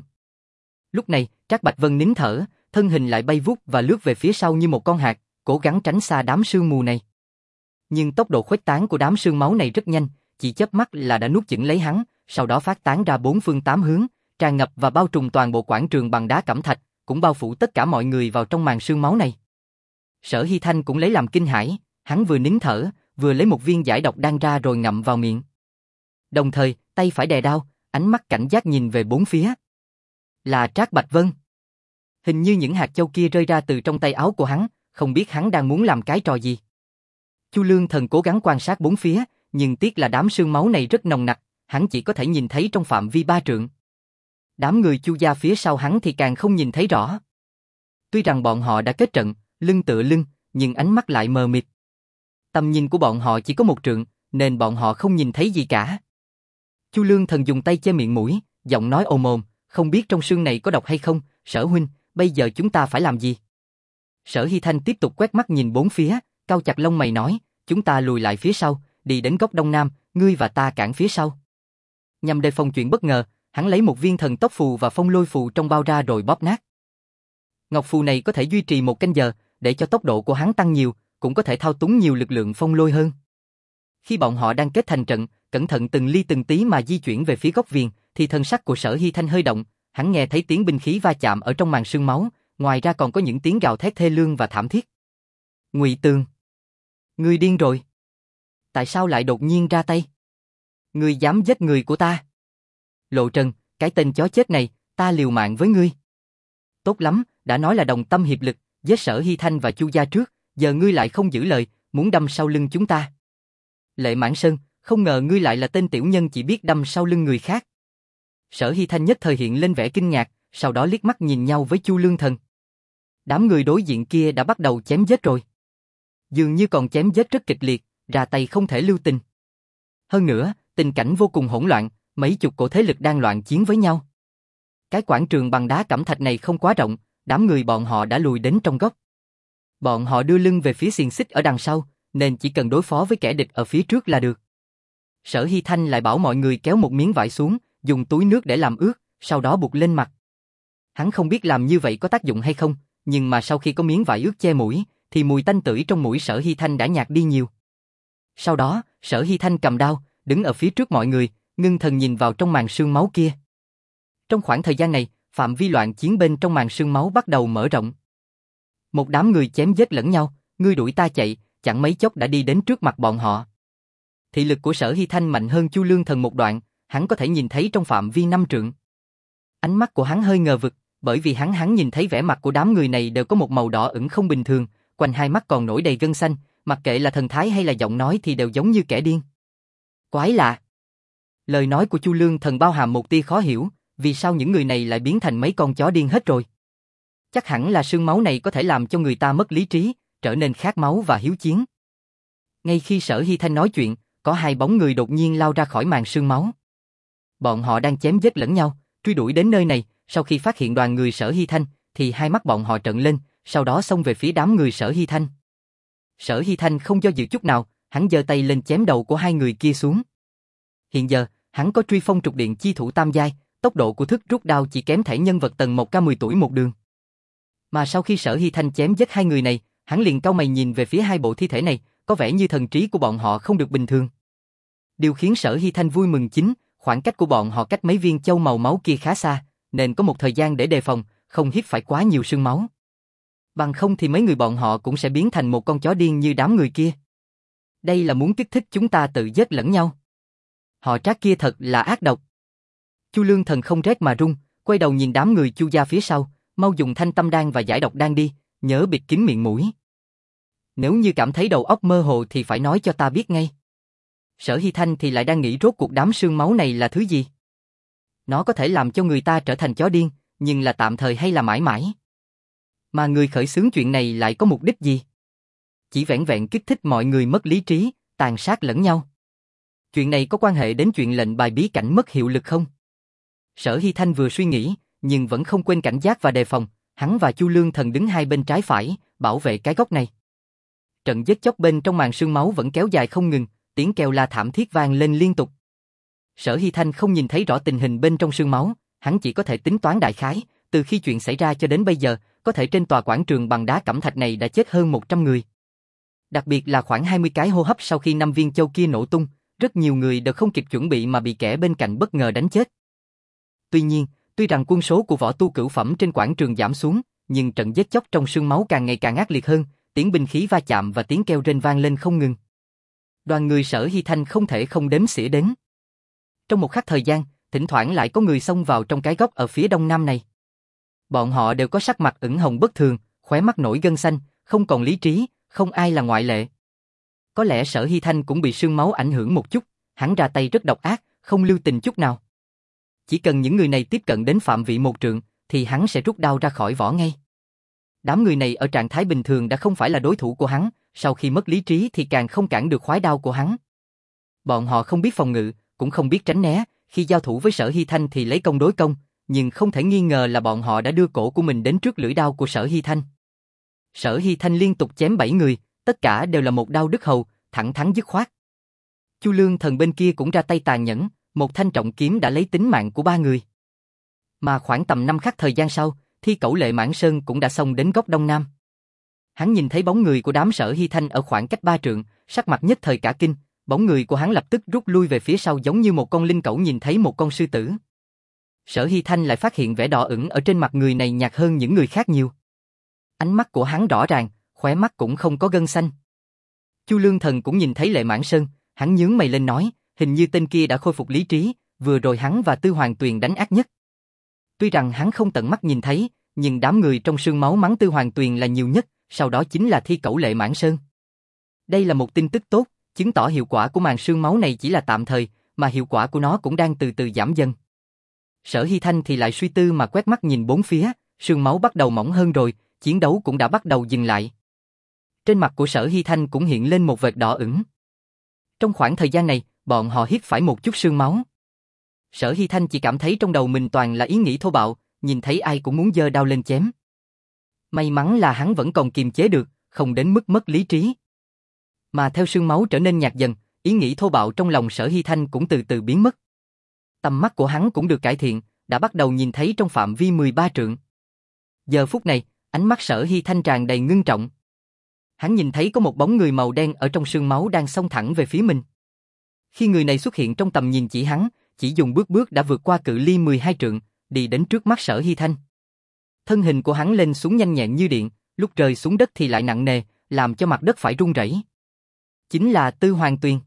Lúc này, Trác Bạch Vân nín thở, thân hình lại bay vút và lướt về phía sau như một con hạt, cố gắng tránh xa đám sương mù này. Nhưng tốc độ khuếch tán của đám sương máu này rất nhanh, chỉ chớp mắt là đã nuốt chửng lấy hắn, sau đó phát tán ra bốn phương tám hướng, tràn ngập và bao trùm toàn bộ quảng trường bằng đá cẩm thạch, cũng bao phủ tất cả mọi người vào trong màn sương máu này. Sở Hy Thanh cũng lấy làm kinh hãi, hắn vừa nín thở, vừa lấy một viên giải độc đan ra rồi ngậm vào miệng. Đồng thời, tay phải đè đao, ánh mắt cảnh giác nhìn về bốn phía. Là Trác Bạch Vân. Hình như những hạt châu kia rơi ra từ trong tay áo của hắn, không biết hắn đang muốn làm cái trò gì. Chu Lương Thần cố gắng quan sát bốn phía, nhưng tiếc là đám sương máu này rất nồng nặc, hắn chỉ có thể nhìn thấy trong phạm vi ba trượng. Đám người Chu gia phía sau hắn thì càng không nhìn thấy rõ. Tuy rằng bọn họ đã kết trận, lưng tựa lưng, nhưng ánh mắt lại mờ mịt. Tầm nhìn của bọn họ chỉ có một trượng, nên bọn họ không nhìn thấy gì cả. Chu Lương Thần dùng tay che miệng mũi, giọng nói ồm ồm, không biết trong sương này có độc hay không, Sở huynh, bây giờ chúng ta phải làm gì? Sở Hy Thanh tiếp tục quét mắt nhìn bốn phía, cau chặt lông mày nói, chúng ta lùi lại phía sau, đi đến góc đông nam, ngươi và ta cản phía sau. Nhằm đề phòng chuyện bất ngờ, hắn lấy một viên thần tốc phù và phong lôi phù trong bao ra rồi bóp nát. Ngọc phù này có thể duy trì một canh giờ, để cho tốc độ của hắn tăng nhiều, cũng có thể thao túng nhiều lực lượng phong lôi hơn. Khi bọn họ đang kết thành trận, cẩn thận từng ly từng tí mà di chuyển về phía góc viền, thì thần sắc của Sở Hy Thanh hơi động, hắn nghe thấy tiếng binh khí va chạm ở trong màn sương máu, ngoài ra còn có những tiếng gào thét thê lương và thảm thiết. Ngụy Tường, ngươi điên rồi. Tại sao lại đột nhiên ra tay? Ngươi dám giết người của ta? Lộ Trần, cái tên chó chết này, ta liều mạng với ngươi. Tốt lắm, đã nói là đồng tâm hiệp lực, giết Sở Hy Thanh và Chu gia trước, giờ ngươi lại không giữ lời, muốn đâm sau lưng chúng ta. Lệ Mãn Sơn, không ngờ ngươi lại là tên tiểu nhân chỉ biết đâm sau lưng người khác. Sở Hy Thanh nhất thời hiện lên vẻ kinh ngạc, sau đó liếc mắt nhìn nhau với Chu Lương Thần. Đám người đối diện kia đã bắt đầu chém giết rồi. Dường như còn chém giết rất kịch liệt, ra tay không thể lưu tình. Hơn nữa, tình cảnh vô cùng hỗn loạn, mấy chục cổ thế lực đang loạn chiến với nhau. Cái quảng trường bằng đá cẩm thạch này không quá rộng, đám người bọn họ đã lùi đến trong góc. Bọn họ đưa lưng về phía xiềng xích ở đằng sau, nên chỉ cần đối phó với kẻ địch ở phía trước là được. Sở Hy Thanh lại bảo mọi người kéo một miếng vải xuống, dùng túi nước để làm ướt, sau đó buộc lên mặt. Hắn không biết làm như vậy có tác dụng hay không, nhưng mà sau khi có miếng vải ướt che mũi, thì mùi tanh tưởi trong mũi Sở Hy Thanh đã nhạt đi nhiều. Sau đó, Sở Hy Thanh cầm đao, đứng ở phía trước mọi người, ngưng thần nhìn vào trong màn sương máu kia. Trong khoảng thời gian này, phạm vi loạn chiến bên trong màn sương máu bắt đầu mở rộng. Một đám người chém giết lẫn nhau, ngươi đuổi ta chạy, chẳng mấy chốc đã đi đến trước mặt bọn họ. Thị lực của Sở Hy Thanh mạnh hơn Chu Lương Thần một đoạn, hắn có thể nhìn thấy trong phạm vi năm trượng. Ánh mắt của hắn hơi ngờ vực, bởi vì hắn hắn nhìn thấy vẻ mặt của đám người này đều có một màu đỏ ửng không bình thường, quanh hai mắt còn nổi đầy gân xanh, mặc kệ là thần thái hay là giọng nói thì đều giống như kẻ điên. Quái lạ. Lời nói của Chu Lương Thần bao hàm một tia khó hiểu, vì sao những người này lại biến thành mấy con chó điên hết rồi? Chắc hẳn là sương máu này có thể làm cho người ta mất lý trí, trở nên khát máu và hiếu chiến. Ngay khi Sở Hy Thanh nói chuyện, có hai bóng người đột nhiên lao ra khỏi màn sương máu. Bọn họ đang chém giết lẫn nhau, truy đuổi đến nơi này, sau khi phát hiện đoàn người Sở Hy Thanh, thì hai mắt bọn họ trợn lên, sau đó xông về phía đám người Sở Hy Thanh. Sở Hy Thanh không do dự chút nào, hắn giơ tay lên chém đầu của hai người kia xuống. Hiện giờ, hắn có truy phong trục điện chi thủ tam giai, tốc độ của thức rút đao chỉ kém thể nhân vật tầng một K mười tuổi một đường. Mà sau khi Sở Hy Thanh chém giết hai người này, hắn liền cau mày nhìn về phía hai bộ thi thể này, có vẻ như thần trí của bọn họ không được bình thường. Điều khiến Sở Hy Thanh vui mừng chính, khoảng cách của bọn họ cách mấy viên châu màu máu kia khá xa, nên có một thời gian để đề phòng, không hít phải quá nhiều sương máu. Bằng không thì mấy người bọn họ cũng sẽ biến thành một con chó điên như đám người kia. Đây là muốn kích thích chúng ta tự giết lẫn nhau. Họ Trác kia thật là ác độc. Chu Lương Thần không rét mà run, quay đầu nhìn đám người Chu gia phía sau, mau dùng thanh tâm đan và giải độc đan đi, nhớ bịt kín miệng mũi. Nếu như cảm thấy đầu óc mơ hồ thì phải nói cho ta biết ngay. Sở Hy Thanh thì lại đang nghĩ rốt cuộc đám sương máu này là thứ gì? Nó có thể làm cho người ta trở thành chó điên, nhưng là tạm thời hay là mãi mãi? Mà người khởi xướng chuyện này lại có mục đích gì? Chỉ vẻn vẹn kích thích mọi người mất lý trí, tàn sát lẫn nhau. Chuyện này có quan hệ đến chuyện lệnh bài bí cảnh mất hiệu lực không? Sở Hy Thanh vừa suy nghĩ, nhưng vẫn không quên cảnh giác và đề phòng, hắn và Chu Lương Thần đứng hai bên trái phải, bảo vệ cái góc này. Trận giết chóc bên trong màn sương máu vẫn kéo dài không ngừng, tiếng kêu la thảm thiết vang lên liên tục. Sở Hy Thanh không nhìn thấy rõ tình hình bên trong sương máu, hắn chỉ có thể tính toán đại khái, từ khi chuyện xảy ra cho đến bây giờ, có thể trên tòa quảng trường bằng đá cẩm thạch này đã chết hơn một trăm người. Đặc biệt là khoảng hai mươi cái hô hấp sau khi năm viên châu kia nổ tung, rất nhiều người đều không kịp chuẩn bị mà bị kẻ bên cạnh bất ngờ đánh chết. Tuy nhiên, tuy rằng quân số của võ tu cửu phẩm trên quảng trường giảm xuống, nhưng trận giết chóc trong sương máu càng ngày càng ác liệt hơn, tiếng binh khí va chạm và tiếng kêu rên vang lên không ngừng. Đoàn người Sở Hy Thanh không thể không đếm xỉa đến. Trong một khắc thời gian, thỉnh thoảng lại có người xông vào trong cái góc ở phía đông nam này. Bọn họ đều có sắc mặt ửng hồng bất thường, khóe mắt nổi gân xanh, không còn lý trí, không ai là ngoại lệ. Có lẽ Sở Hy Thanh cũng bị sương máu ảnh hưởng một chút, hắn ra tay rất độc ác, không lưu tình chút nào. Chỉ cần những người này tiếp cận đến phạm vị một trượng, thì hắn sẽ rút đao ra khỏi vỏ ngay. Đám người này ở trạng thái bình thường đã không phải là đối thủ của hắn, sau khi mất lý trí thì càng không cản được khoái đao của hắn. Bọn họ không biết phòng ngự, cũng không biết tránh né, khi giao thủ với Sở Hy Thanh thì lấy công đối công, nhưng không thể nghi ngờ là bọn họ đã đưa cổ của mình đến trước lưỡi đao của Sở Hy Thanh. Sở Hy Thanh liên tục chém bảy người, tất cả đều là một đao đứt hầu, thẳng thắn dứt khoát. Chu Lương Thần bên kia cũng ra tay tàn nhẫn, một thanh trọng kiếm đã lấy tính mạng của ba người. Mà khoảng tầm năm khắc thời gian sau, Thi Cẩu Lệ Mãn Sơn cũng đã xông đến góc đông nam. Hắn nhìn thấy bóng người của đám Sở Hy Thanh ở khoảng cách ba trượng, sắc mặt nhất thời cả kinh, bóng người của hắn lập tức rút lui về phía sau giống như một con linh cẩu nhìn thấy một con sư tử. Sở Hy Thanh lại phát hiện vẻ đỏ ửng ở trên mặt người này nhạt hơn những người khác nhiều. Ánh mắt của hắn rõ ràng, khóe mắt cũng không có gân xanh. Chu Lương Thần cũng nhìn thấy Lệ Mãn Sơn, hắn nhướng mày lên nói, hình như tên kia đã khôi phục lý trí, vừa rồi hắn và Tư Hoàng Tuyền đánh ác nhất. Tuy rằng hắn không tận mắt nhìn thấy, nhưng đám người trong sương máu mắng Tư Hoàng Tuyền là nhiều nhất, sau đó chính là Thi Cẩu Lệ Mãn Sơn. Đây là một tin tức tốt, chứng tỏ hiệu quả của màn sương máu này chỉ là tạm thời, mà hiệu quả của nó cũng đang từ từ giảm dần. Sở Hy Thanh thì lại suy tư mà quét mắt nhìn bốn phía, sương máu bắt đầu mỏng hơn rồi, chiến đấu cũng đã bắt đầu dừng lại. Trên mặt của Sở Hy Thanh cũng hiện lên một vệt đỏ ửng. Trong khoảng thời gian này, bọn họ hít phải một chút sương máu. Sở Hy Thanh chỉ cảm thấy trong đầu mình toàn là ý nghĩ thô bạo, nhìn thấy ai cũng muốn giơ đao lên chém. May mắn là hắn vẫn còn kiềm chế được, không đến mức mất lý trí. Mà theo sương máu trở nên nhạt dần, ý nghĩ thô bạo trong lòng Sở Hy Thanh cũng từ từ biến mất. Tầm mắt của hắn cũng được cải thiện, đã bắt đầu nhìn thấy trong phạm vi mười ba trượng. Giờ phút này, ánh mắt Sở Hy Thanh tràn đầy ngưng trọng. Hắn nhìn thấy có một bóng người màu đen ở trong sương máu đang xông thẳng về phía mình. Khi người này xuất hiện trong tầm nhìn chỉ hắn, chỉ dùng bước bước đã vượt qua cự ly mười hai trượng, đi đến trước mắt Sở Hy Thanh. Thân hình của hắn lên xuống nhanh nhẹn như điện, lúc rơi xuống đất thì lại nặng nề, làm cho mặt đất phải rung rẩy. Chính là Tư Hoàng Tuyền.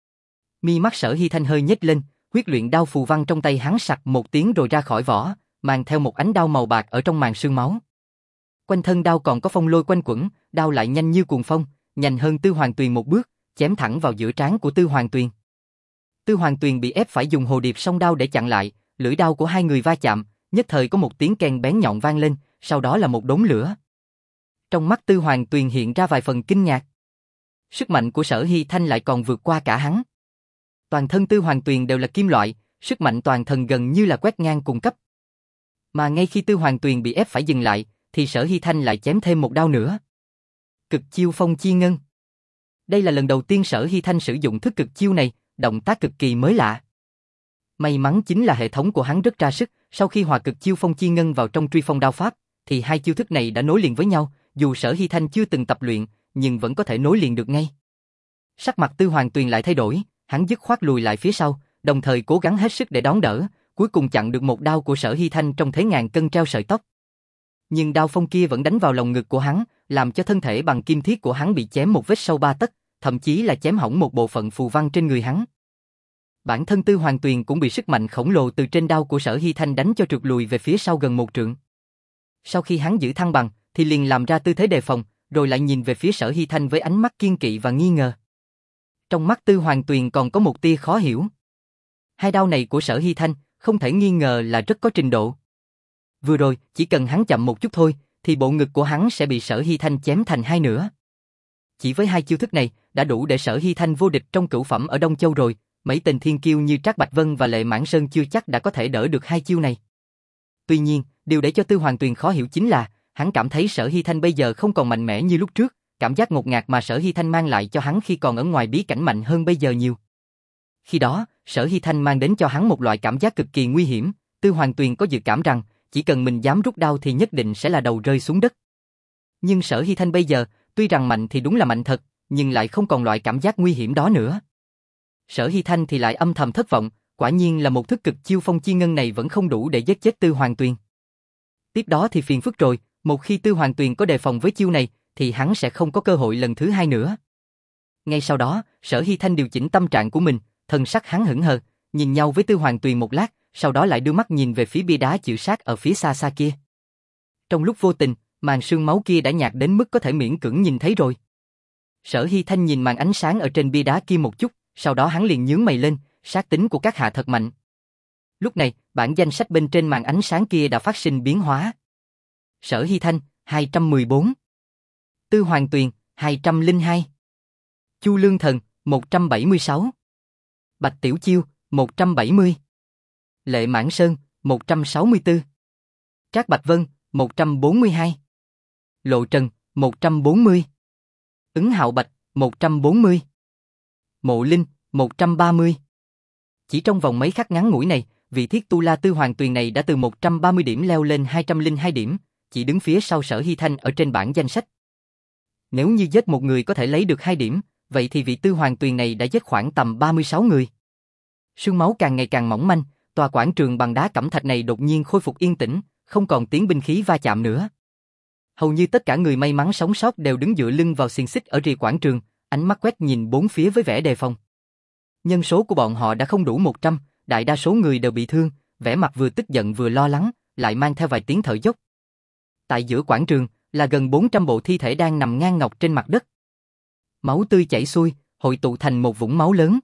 Mi mắt Sở Hy Thanh hơi nhếch lên, huyết luyện đao phù văn trong tay hắn sặc một tiếng rồi ra khỏi vỏ, mang theo một ánh đao màu bạc ở trong màn sương máu. Quanh thân đao còn có phong lôi quanh quẩn, đao lại nhanh như cuồng phong, nhanh hơn Tư Hoàng Tuyền một bước, chém thẳng vào giữa trán của Tư Hoàng Tuyền. Tư Hoàng Tuyền bị ép phải dùng hồ điệp song đao để chặn lại, lưỡi đao của hai người va chạm, nhất thời có một tiếng keng bén nhọn vang lên, sau đó là một đốm lửa. Trong mắt Tư Hoàng Tuyền hiện ra vài phần kinh ngạc. Sức mạnh của Sở Hy Thanh lại còn vượt qua cả hắn. Toàn thân Tư Hoàng Tuyền đều là kim loại, sức mạnh toàn thân gần như là quét ngang cùng cấp. Mà ngay khi Tư Hoàng Tuyền bị ép phải dừng lại, thì Sở Hy Thanh lại chém thêm một đao nữa. Cực chiêu Phong Chi Ngân. Đây là lần đầu tiên Sở Hy Thanh sử dụng thức cực chiêu này, động tác cực kỳ mới lạ. May mắn chính là hệ thống của hắn rất ra sức, sau khi hòa cực chiêu Phong Chi Ngân vào trong truy phong đao pháp, thì hai chiêu thức này đã nối liền với nhau, dù Sở Hy Thanh chưa từng tập luyện, nhưng vẫn có thể nối liền được ngay. Sắc mặt Tư Hoàng Tuyền lại thay đổi, hắn dứt khoát lùi lại phía sau, đồng thời cố gắng hết sức để đón đỡ, cuối cùng chặn được một đao của Sở Hy Thanh trong thế ngàn cân treo sợi tóc. Nhưng đao phong kia vẫn đánh vào lồng ngực của hắn, làm cho thân thể bằng kim thiết của hắn bị chém một vết sâu ba tấc, thậm chí là chém hỏng một bộ phận phù văn trên người hắn. Bản thân Tư Hoàng Tuyền cũng bị sức mạnh khổng lồ từ trên đao của Sở Hy Thanh đánh cho trượt lùi về phía sau gần một trượng. Sau khi hắn giữ thăng bằng, thì liền làm ra tư thế đề phòng, rồi lại nhìn về phía Sở Hy Thanh với ánh mắt kiên kỵ và nghi ngờ. Trong mắt Tư Hoàng Tuyền còn có một tia khó hiểu. Hai đao này của Sở Hy Thanh, không thể nghi ngờ là rất có trình độ. Vừa rồi, chỉ cần hắn chậm một chút thôi, thì bộ ngực của hắn sẽ bị Sở Hy Thanh chém thành hai nửa. Chỉ với hai chiêu thức này, đã đủ để Sở Hy Thanh vô địch trong cửu phẩm ở Đông Châu rồi, mấy tên thiên kiêu như Trác Bạch Vân và Lệ Mãn Sơn chưa chắc đã có thể đỡ được hai chiêu này. Tuy nhiên, điều để cho Tư Hoàng Tuyền khó hiểu chính là, hắn cảm thấy Sở Hy Thanh bây giờ không còn mạnh mẽ như lúc trước, cảm giác ngột ngạt mà Sở Hy Thanh mang lại cho hắn khi còn ở ngoài bí cảnh mạnh hơn bây giờ nhiều. Khi đó, Sở Hy Thanh mang đến cho hắn một loại cảm giác cực kỳ nguy hiểm, Tư Hoàng Tuyền có dự cảm rằng, chỉ cần mình dám rút đao thì nhất định sẽ là đầu rơi xuống đất. Nhưng Sở Hy Thanh bây giờ, tuy rằng mạnh thì đúng là mạnh thật, nhưng lại không còn loại cảm giác nguy hiểm đó nữa. Sở Hy Thanh thì lại âm thầm thất vọng, quả nhiên là một thức cực chiêu Phong Chi Ngân này vẫn không đủ để giết chết Tư Hoàng Tuyền. Tiếp đó thì phiền phức rồi, một khi Tư Hoàng Tuyền có đề phòng với chiêu này, thì hắn sẽ không có cơ hội lần thứ hai nữa. Ngay sau đó, Sở Hy Thanh điều chỉnh tâm trạng của mình, thần sắc hắn hững hờ, nhìn nhau với Tư Hoàng Tuyền một lát, sau đó lại đưa mắt nhìn về phía bia đá chịu sát ở phía xa xa kia. Trong lúc vô tình, màn sương máu kia đã nhạt đến mức có thể miễn cưỡng nhìn thấy rồi. Sở Hy Thanh nhìn màn ánh sáng ở trên bia đá kia một chút, sau đó hắn liền nhướng mày lên, sát tính của các hạ thật mạnh. Lúc này, bảng danh sách bên trên màn ánh sáng kia đã phát sinh biến hóa. Sở Hy Thanh, hai trăm mười bốn. Tư Hoàng Tuyền, hai trăm lẻ hai. Chu Lương Thần, một trăm bảy mươi sáu. Bạch Tiểu Chiêu, một trăm bảy mươi. Lệ Mãn Sơn, một trăm sáu mươi tư. Trác Bạch Vân, một trăm bốn mươi hai. Lộ Trần, một trăm bốn mươi. Ứng Hạo Bạch, một trăm bốn mươi. Mộ Linh, một trăm ba mươi. Chỉ trong vòng mấy khắc ngắn ngủi này, vị Thiết Tu La Tư Hoàng Tuyền này đã từ một trăm ba mươi điểm leo lên hai trăm lẻ hai điểm, chỉ đứng phía sau Sở Hy Thanh ở trên bảng danh sách. Nếu như giết một người có thể lấy được hai điểm, vậy thì vị Tư Hoàng Tuyền này đã giết khoảng tầm ba mươi sáu người. Sương máu càng ngày càng mỏng manh, tòa quảng trường bằng đá cẩm thạch này đột nhiên khôi phục yên tĩnh, không còn tiếng binh khí va chạm nữa. Hầu như tất cả người may mắn sống sót đều đứng dựa lưng vào xiềng xích ở rìa quảng trường, ánh mắt quét nhìn bốn phía với vẻ đề phòng. Nhân số của bọn họ đã không đủ một trăm, đại đa số người đều bị thương, vẻ mặt vừa tức giận vừa lo lắng, lại mang theo vài tiếng thở dốc. Tại giữa quảng trường là gần bốn trăm bộ thi thể đang nằm ngang ngọc trên mặt đất. Máu tươi chảy xuôi, hội tụ thành một vũng máu lớn.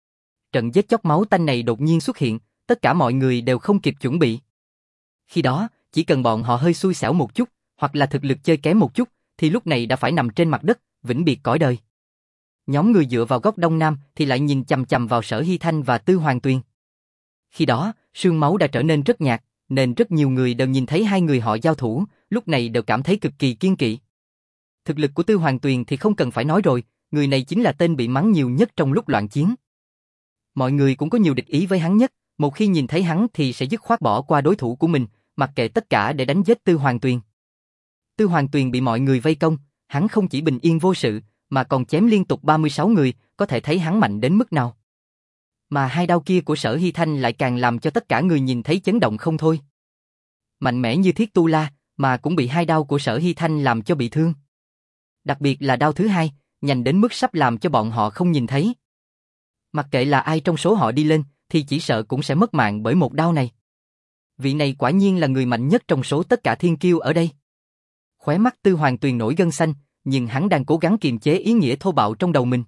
Trận giết chóc máu tanh này đột nhiên xuất hiện, tất cả mọi người đều không kịp chuẩn bị. Khi đó, chỉ cần bọn họ hơi xui xẻo một chút, hoặc là thực lực chơi kém một chút, thì lúc này đã phải nằm trên mặt đất, vĩnh biệt cõi đời. Nhóm người dựa vào góc đông nam thì lại nhìn chằm chằm vào Sở Hy Thanh và Tư Hoàng Tuyền. Khi đó, sương máu đã trở nên rất nhạt, nên rất nhiều người đều nhìn thấy hai người họ giao thủ, lúc này đều cảm thấy cực kỳ kiêng kỵ. Thực lực của Tư Hoàng Tuyền thì không cần phải nói rồi, người này chính là tên bị mắng nhiều nhất trong lúc loạn chiến. Mọi người cũng có nhiều địch ý với hắn nhất, một khi nhìn thấy hắn thì sẽ dứt khoát bỏ qua đối thủ của mình, mặc kệ tất cả để đánh giết Tư Hoàng Tuyền. Tư Hoàng Tuyền bị mọi người vây công, hắn không chỉ bình yên vô sự, mà còn chém liên tục ba mươi sáu người, có thể thấy hắn mạnh đến mức nào. Mà hai đao kia của Sở Hy Thanh lại càng làm cho tất cả người nhìn thấy chấn động không thôi. Mạnh mẽ như Thiết Tu La, mà cũng bị hai đao của Sở Hy Thanh làm cho bị thương. Đặc biệt là đao thứ hai, nhanh đến mức sắp làm cho bọn họ không nhìn thấy. Mặc kệ là ai trong số họ đi lên, thì chỉ sợ cũng sẽ mất mạng bởi một đao này. Vị này quả nhiên là người mạnh nhất trong số tất cả thiên kiêu ở đây. Khóe mắt Tư Hoàng Tuyền nổi gân xanh, nhưng hắn đang cố gắng kiềm chế ý nghĩa thô bạo trong đầu mình.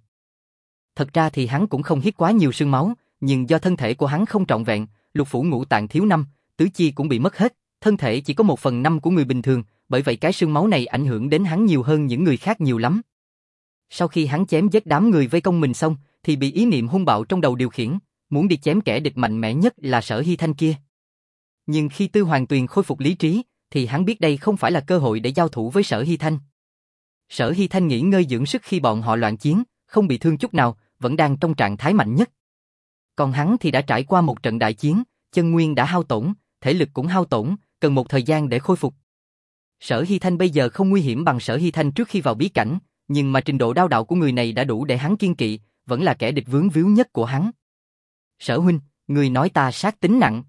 Thật ra thì hắn cũng không hít quá nhiều sương máu, nhưng do thân thể của hắn không trọn vẹn, lục phủ ngũ tạng thiếu năm, tứ chi cũng bị mất hết, thân thể chỉ có một phần năm của người bình thường, bởi vậy cái sương máu này ảnh hưởng đến hắn nhiều hơn những người khác nhiều lắm. Sau khi hắn chém giết đám người vây công mình xong, thì bị ý niệm hung bạo trong đầu điều khiển, muốn đi chém kẻ địch mạnh mẽ nhất là Sở Hy Thanh kia. Nhưng khi Tư Hoàng Tuyền khôi phục lý trí, thì hắn biết đây không phải là cơ hội để giao thủ với Sở Hy Thanh. Sở Hy Thanh nghỉ ngơi dưỡng sức khi bọn họ loạn chiến, không bị thương chút nào, vẫn đang trong trạng thái mạnh nhất. Còn hắn thì đã trải qua một trận đại chiến, chân nguyên đã hao tổn, thể lực cũng hao tổn, cần một thời gian để khôi phục. Sở Hy Thanh bây giờ không nguy hiểm bằng Sở Hy Thanh trước khi vào bí cảnh, nhưng mà trình độ đao đạo của người này đã đủ để hắn kiêng kỵ, vẫn là kẻ địch vướng víu nhất của hắn. Sở huynh, người nói ta sát tính nặng.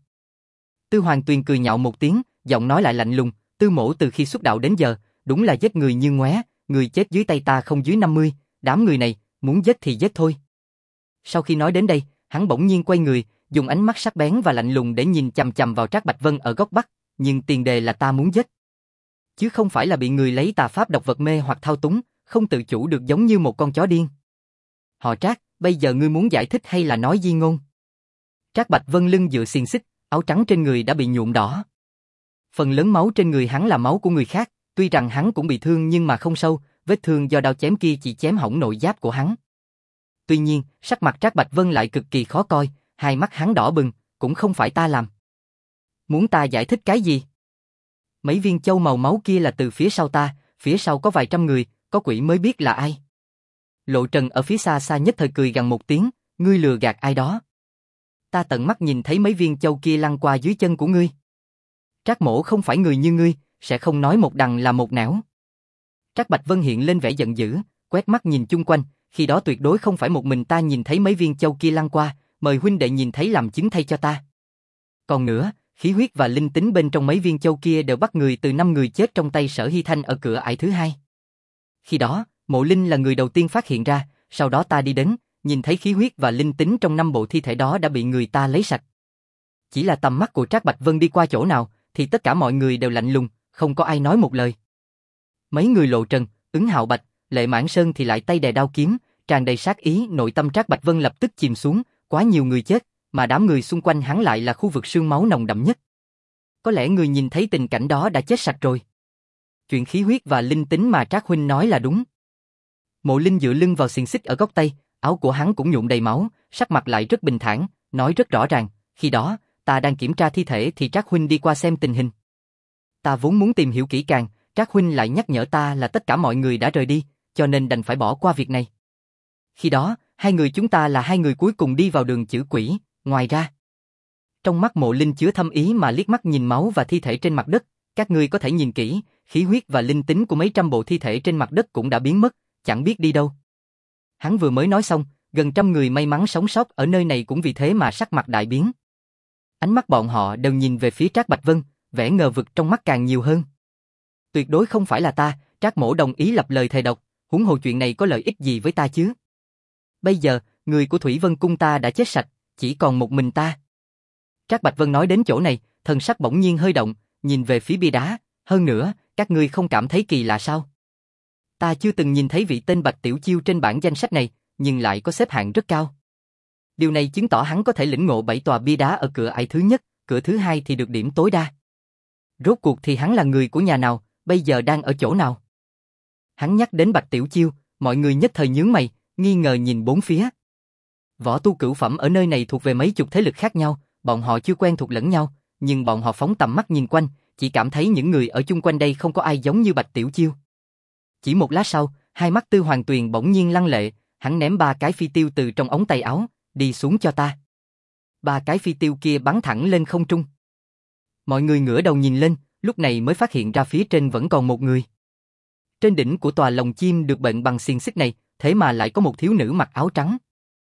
Tư Hoàng Tuyền cười nhạo một tiếng, giọng nói lại lạnh lùng, Tư mỗ từ khi xuất đạo đến giờ, đúng là giết người như ngoé, người chết dưới tay ta không dưới năm mươi, đám người này, muốn giết thì giết thôi. Sau khi nói đến đây, hắn bỗng nhiên quay người, dùng ánh mắt sắc bén và lạnh lùng để nhìn chằm chằm vào Trác Bạch Vân ở góc bắc, nhưng tiền đề là ta muốn giết. Chứ không phải là bị người lấy tà pháp độc vật mê hoặc thao túng, không tự chủ được giống như một con chó điên. Họ Trác, bây giờ ngươi muốn giải thích hay là nói di ngôn? Trác Bạch Vân lưng dựa xiềng xích, áo trắng trên người đã bị nhuộm đỏ. Phần lớn máu trên người hắn là máu của người khác, tuy rằng hắn cũng bị thương nhưng mà không sâu, vết thương do đao chém kia chỉ chém hỏng nội giáp của hắn. Tuy nhiên, sắc mặt Trác Bạch Vân lại cực kỳ khó coi, hai mắt hắn đỏ bừng, cũng không phải ta làm. Muốn ta giải thích cái gì? Mấy viên châu màu máu kia là từ phía sau ta, phía sau có vài trăm người, có quỷ mới biết là ai. Lộ Trần ở phía xa xa nhất thời cười gằn một tiếng, ngươi lừa gạt ai đó. Ta tận mắt nhìn thấy mấy viên châu kia lăn qua dưới chân của ngươi. Trác mỗ không phải người như ngươi, sẽ không nói một đằng là một nẻo. Trác Bạch Vân hiện lên vẻ giận dữ, quét mắt nhìn chung quanh, khi đó tuyệt đối không phải một mình ta nhìn thấy mấy viên châu kia lăn qua, mời huynh đệ nhìn thấy làm chứng thay cho ta. Còn nữa, khí huyết và linh tính bên trong mấy viên châu kia đều bắt người từ năm người chết trong tay Sở Hy Thanh ở cửa ải thứ hai. Khi đó, Mộ Linh là người đầu tiên phát hiện ra, sau đó ta đi đến, nhìn thấy khí huyết và linh tính trong năm bộ thi thể đó đã bị người ta lấy sạch. Chỉ là tầm mắt của Trác Bạch Vân đi qua chỗ nào, thì tất cả mọi người đều lạnh lùng, không có ai nói một lời. Mấy người Lộ Trần, Ứng Hạo Bạch, Lệ Mãn Sơn thì lại tay đè đao kiếm, tràn đầy sát ý, nội tâm Trác Bạch Vân lập tức chìm xuống, quá nhiều người chết, mà đám người xung quanh hắn lại là khu vực sương máu nồng đậm nhất. Có lẽ người nhìn thấy tình cảnh đó đã chết sạch rồi. Chuyện khí huyết và linh tính mà Trác huynh nói là đúng. Mộ Linh dựa lưng vào xiềng xích ở góc tay, áo của hắn cũng nhuộm đầy máu, sắc mặt lại rất bình thản, nói rất rõ ràng, khi đó, ta đang kiểm tra thi thể thì Trác huynh đi qua xem tình hình. Ta vốn muốn tìm hiểu kỹ càng, Trác huynh lại nhắc nhở ta là tất cả mọi người đã rời đi, cho nên đành phải bỏ qua việc này. Khi đó, hai người chúng ta là hai người cuối cùng đi vào đường chữ quỷ, ngoài ra. Trong mắt Mộ Linh chứa thâm ý mà liếc mắt nhìn máu và thi thể trên mặt đất, các ngươi có thể nhìn kỹ, khí huyết và linh tính của mấy trăm bộ thi thể trên mặt đất cũng đã biến mất, chẳng biết đi đâu. Hắn vừa mới nói xong, gần trăm người may mắn sống sót ở nơi này cũng vì thế mà sắc mặt đại biến. Ánh mắt bọn họ đều nhìn về phía Trác Bạch Vân, vẻ ngờ vực trong mắt càng nhiều hơn. Tuyệt đối không phải là ta, Trác mỗ đồng ý lập lời thề độc, huống hồ chuyện này có lợi ích gì với ta chứ? Bây giờ, người của Thủy Vân Cung ta đã chết sạch, chỉ còn một mình ta. Trác Bạch Vân nói đến chỗ này, thần sắc bỗng nhiên hơi động, nhìn về phía bia đá, hơn nữa, các ngươi không cảm thấy kỳ lạ sao? Ta chưa từng nhìn thấy vị tên Bạch Tiểu Chiêu trên bảng danh sách này, nhưng lại có xếp hạng rất cao. Điều này chứng tỏ hắn có thể lĩnh ngộ bảy tòa bia đá ở cửa ải thứ nhất, cửa thứ hai thì được điểm tối đa. Rốt cuộc thì hắn là người của nhà nào, bây giờ đang ở chỗ nào? Hắn nhắc đến Bạch Tiểu Chiêu, mọi người nhất thời nhướng mày, nghi ngờ nhìn bốn phía. Võ tu cửu phẩm ở nơi này thuộc về mấy chục thế lực khác nhau, bọn họ chưa quen thuộc lẫn nhau, nhưng bọn họ phóng tầm mắt nhìn quanh, chỉ cảm thấy những người ở chung quanh đây không có ai giống như Bạch Tiểu Chiêu. Chỉ một lát sau, hai mắt Tư Hoàng Tuyền bỗng nhiên lăng lệ, hắn ném ba cái phi tiêu từ trong ống tay áo, đi xuống cho ta. Ba cái phi tiêu kia bắn thẳng lên không trung. Mọi người ngửa đầu nhìn lên, lúc này mới phát hiện ra phía trên vẫn còn một người. Trên đỉnh của tòa lồng chim được bện bằng xiềng xích này, thế mà lại có một thiếu nữ mặc áo trắng.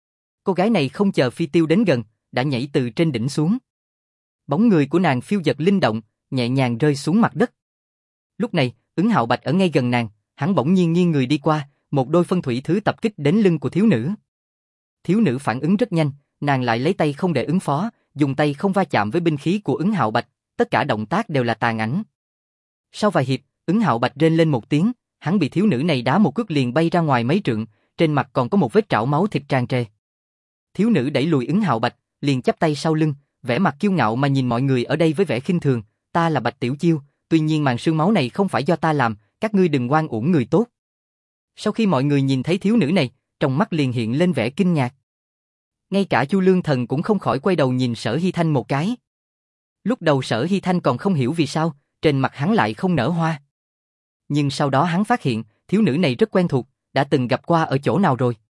Cô gái này không chờ phi tiêu đến gần, đã nhảy từ trên đỉnh xuống. Bóng người của nàng phiêu dật linh động, nhẹ nhàng rơi xuống mặt đất. Lúc này, Ứng Hạo Bạch ở ngay gần nàng, hắn bỗng nhiên nghiêng người đi qua, một đôi phân thủy thứ tập kích đến lưng của thiếu nữ. Thiếu nữ phản ứng rất nhanh, nàng lại lấy tay không để ứng phó, dùng tay không va chạm với binh khí của Ứng Hạo Bạch, tất cả động tác đều là tàn ảnh. Sau vài hiệp, Ứng Hạo Bạch rên lên một tiếng, hắn bị thiếu nữ này đá một cước liền bay ra ngoài mấy trượng, trên mặt còn có một vết trảo máu thịt tràn trề. Thiếu nữ đẩy lùi Ứng Hạo Bạch, liền chắp tay sau lưng, vẻ mặt kiêu ngạo mà nhìn mọi người ở đây với vẻ khinh thường, ta là Bạch Tiểu Chiêu, tuy nhiên màn sương máu này không phải do ta làm, các ngươi đừng oan uổng người tốt. Sau khi mọi người nhìn thấy thiếu nữ này, trong mắt liền hiện lên vẻ kinh ngạc. Ngay cả Chu Lương Thần cũng không khỏi quay đầu nhìn Sở Hy Thanh một cái. Lúc đầu Sở Hy Thanh còn không hiểu vì sao, trên mặt hắn lại không nở hoa. Nhưng sau đó hắn phát hiện, thiếu nữ này rất quen thuộc, đã từng gặp qua ở chỗ nào rồi.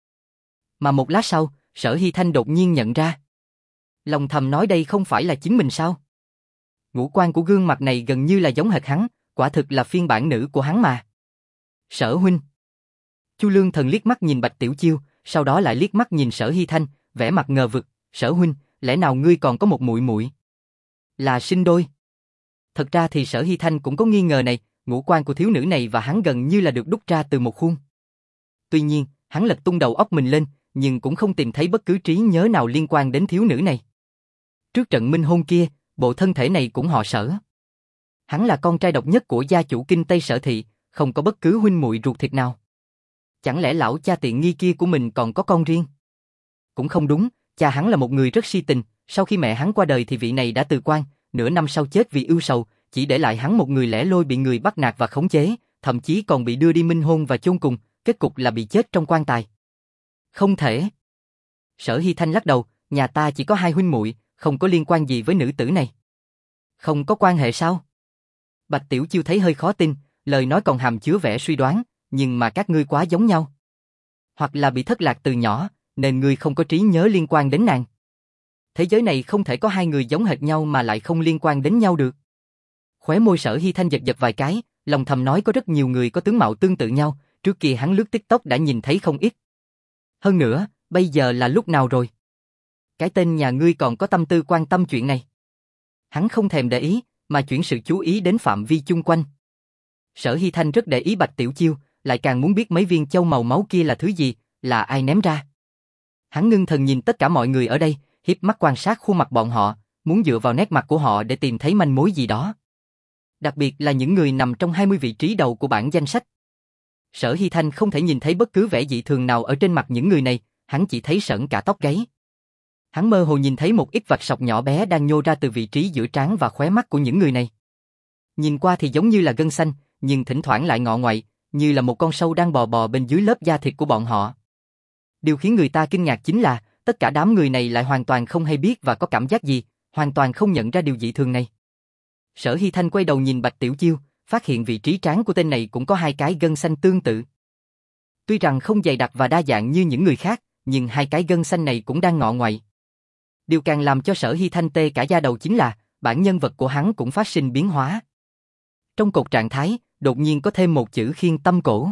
Mà một lát sau, Sở Hy Thanh đột nhiên nhận ra. Lòng thầm nói đây không phải là chính mình sao? Ngũ quan của gương mặt này gần như là giống hệt hắn, quả thực là phiên bản nữ của hắn mà. Sở huynh. Chu Lương Thần liếc mắt nhìn Bạch Tiểu Chiêu, sau đó lại liếc mắt nhìn Sở Hy Thanh, vẻ mặt ngờ vực, Sở huynh, lẽ nào ngươi còn có một muội muội? Là sinh đôi? Thật ra thì Sở Hy Thanh cũng có nghi ngờ này, ngũ quan của thiếu nữ này và hắn gần như là được đúc ra từ một khuôn. Tuy nhiên, hắn lật tung đầu óc mình lên, nhưng cũng không tìm thấy bất cứ trí nhớ nào liên quan đến thiếu nữ này. Trước trận minh hôn kia, bộ thân thể này cũng họ Sở. Hắn là con trai độc nhất của gia chủ kinh Tây Sở thị, không có bất cứ huynh muội ruột thịt nào. Chẳng lẽ lão cha tiện nghi kia của mình còn có con riêng? Cũng không đúng, cha hắn là một người rất si tình, sau khi mẹ hắn qua đời thì vị này đã từ quan, nửa năm sau chết vì ưu sầu, chỉ để lại hắn một người lẻ loi bị người bắt nạt và khống chế, thậm chí còn bị đưa đi minh hôn và chôn cùng, kết cục là bị chết trong quan tài. Không thể. Sở Hy Thanh lắc đầu, nhà ta chỉ có hai huynh muội, không có liên quan gì với nữ tử này. Không có quan hệ sao? Bạch Tiểu Chiêu thấy hơi khó tin, lời nói còn hàm chứa vẻ suy đoán, nhưng mà các ngươi quá giống nhau. Hoặc là bị thất lạc từ nhỏ, nên ngươi không có trí nhớ liên quan đến nàng. Thế giới này không thể có hai người giống hệt nhau mà lại không liên quan đến nhau được. Khóe môi Sở Hy Thanh giật giật vài cái, lòng thầm nói có rất nhiều người có tướng mạo tương tự nhau, trước kia hắn lướt TikTok đã nhìn thấy không ít. Hơn nữa, bây giờ là lúc nào rồi? Cái tên nhà ngươi còn có tâm tư quan tâm chuyện này. Hắn không thèm để ý, mà chuyển sự chú ý đến phạm vi chung quanh. Sở Hy Thanh rất để ý Bạch Tiểu Chiêu, lại càng muốn biết mấy viên châu màu máu kia là thứ gì, là ai ném ra. Hắn ngưng thần nhìn tất cả mọi người ở đây, hiếp mắt quan sát khuôn mặt bọn họ, muốn dựa vào nét mặt của họ để tìm thấy manh mối gì đó. Đặc biệt là những người nằm trong hai mươi vị trí đầu của bảng danh sách. Sở Hy Thanh không thể nhìn thấy bất cứ vẻ dị thường nào ở trên mặt những người này, hắn chỉ thấy sởn cả tóc gáy. Hắn mơ hồ nhìn thấy một ít vạch sọc nhỏ bé đang nhô ra từ vị trí giữa trán và khóe mắt của những người này. Nhìn qua thì giống như là gân xanh, nhưng thỉnh thoảng lại ngọ ngoại, như là một con sâu đang bò bò bên dưới lớp da thịt của bọn họ. Điều khiến người ta kinh ngạc chính là, tất cả đám người này lại hoàn toàn không hay biết và có cảm giác gì, hoàn toàn không nhận ra điều dị thường này. Sở Hy Thanh quay đầu nhìn Bạch Tiểu Chiêu, phát hiện vị trí trán của tên này cũng có hai cái gân xanh tương tự. Tuy rằng không dày đặc và đa dạng như những người khác, nhưng hai cái gân xanh này cũng đang ngọ ngoại. Điều càng làm cho Sở Hy Thanh tê cả da đầu chính là, bản nhân vật của hắn cũng phát sinh biến hóa. Trong cột trạng thái, đột nhiên có thêm một chữ khiên tâm cổ.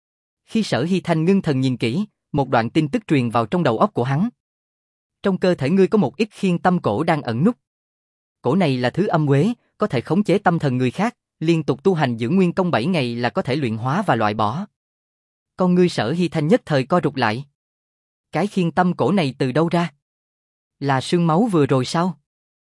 Khi Sở Hy Thanh ngưng thần nhìn kỹ, một đoạn tin tức truyền vào trong đầu óc của hắn. Trong cơ thể ngươi có một ít khiên tâm cổ đang ẩn núp. Cổ này là thứ âm quế, có thể khống chế tâm thần người khác, liên tục tu hành dưỡng nguyên công bảy ngày là có thể luyện hóa và loại bỏ. Con ngươi Sở Hy Thanh nhất thời co rụt lại. Cái khiên tâm cổ này từ đâu ra? Là sương máu vừa rồi sao?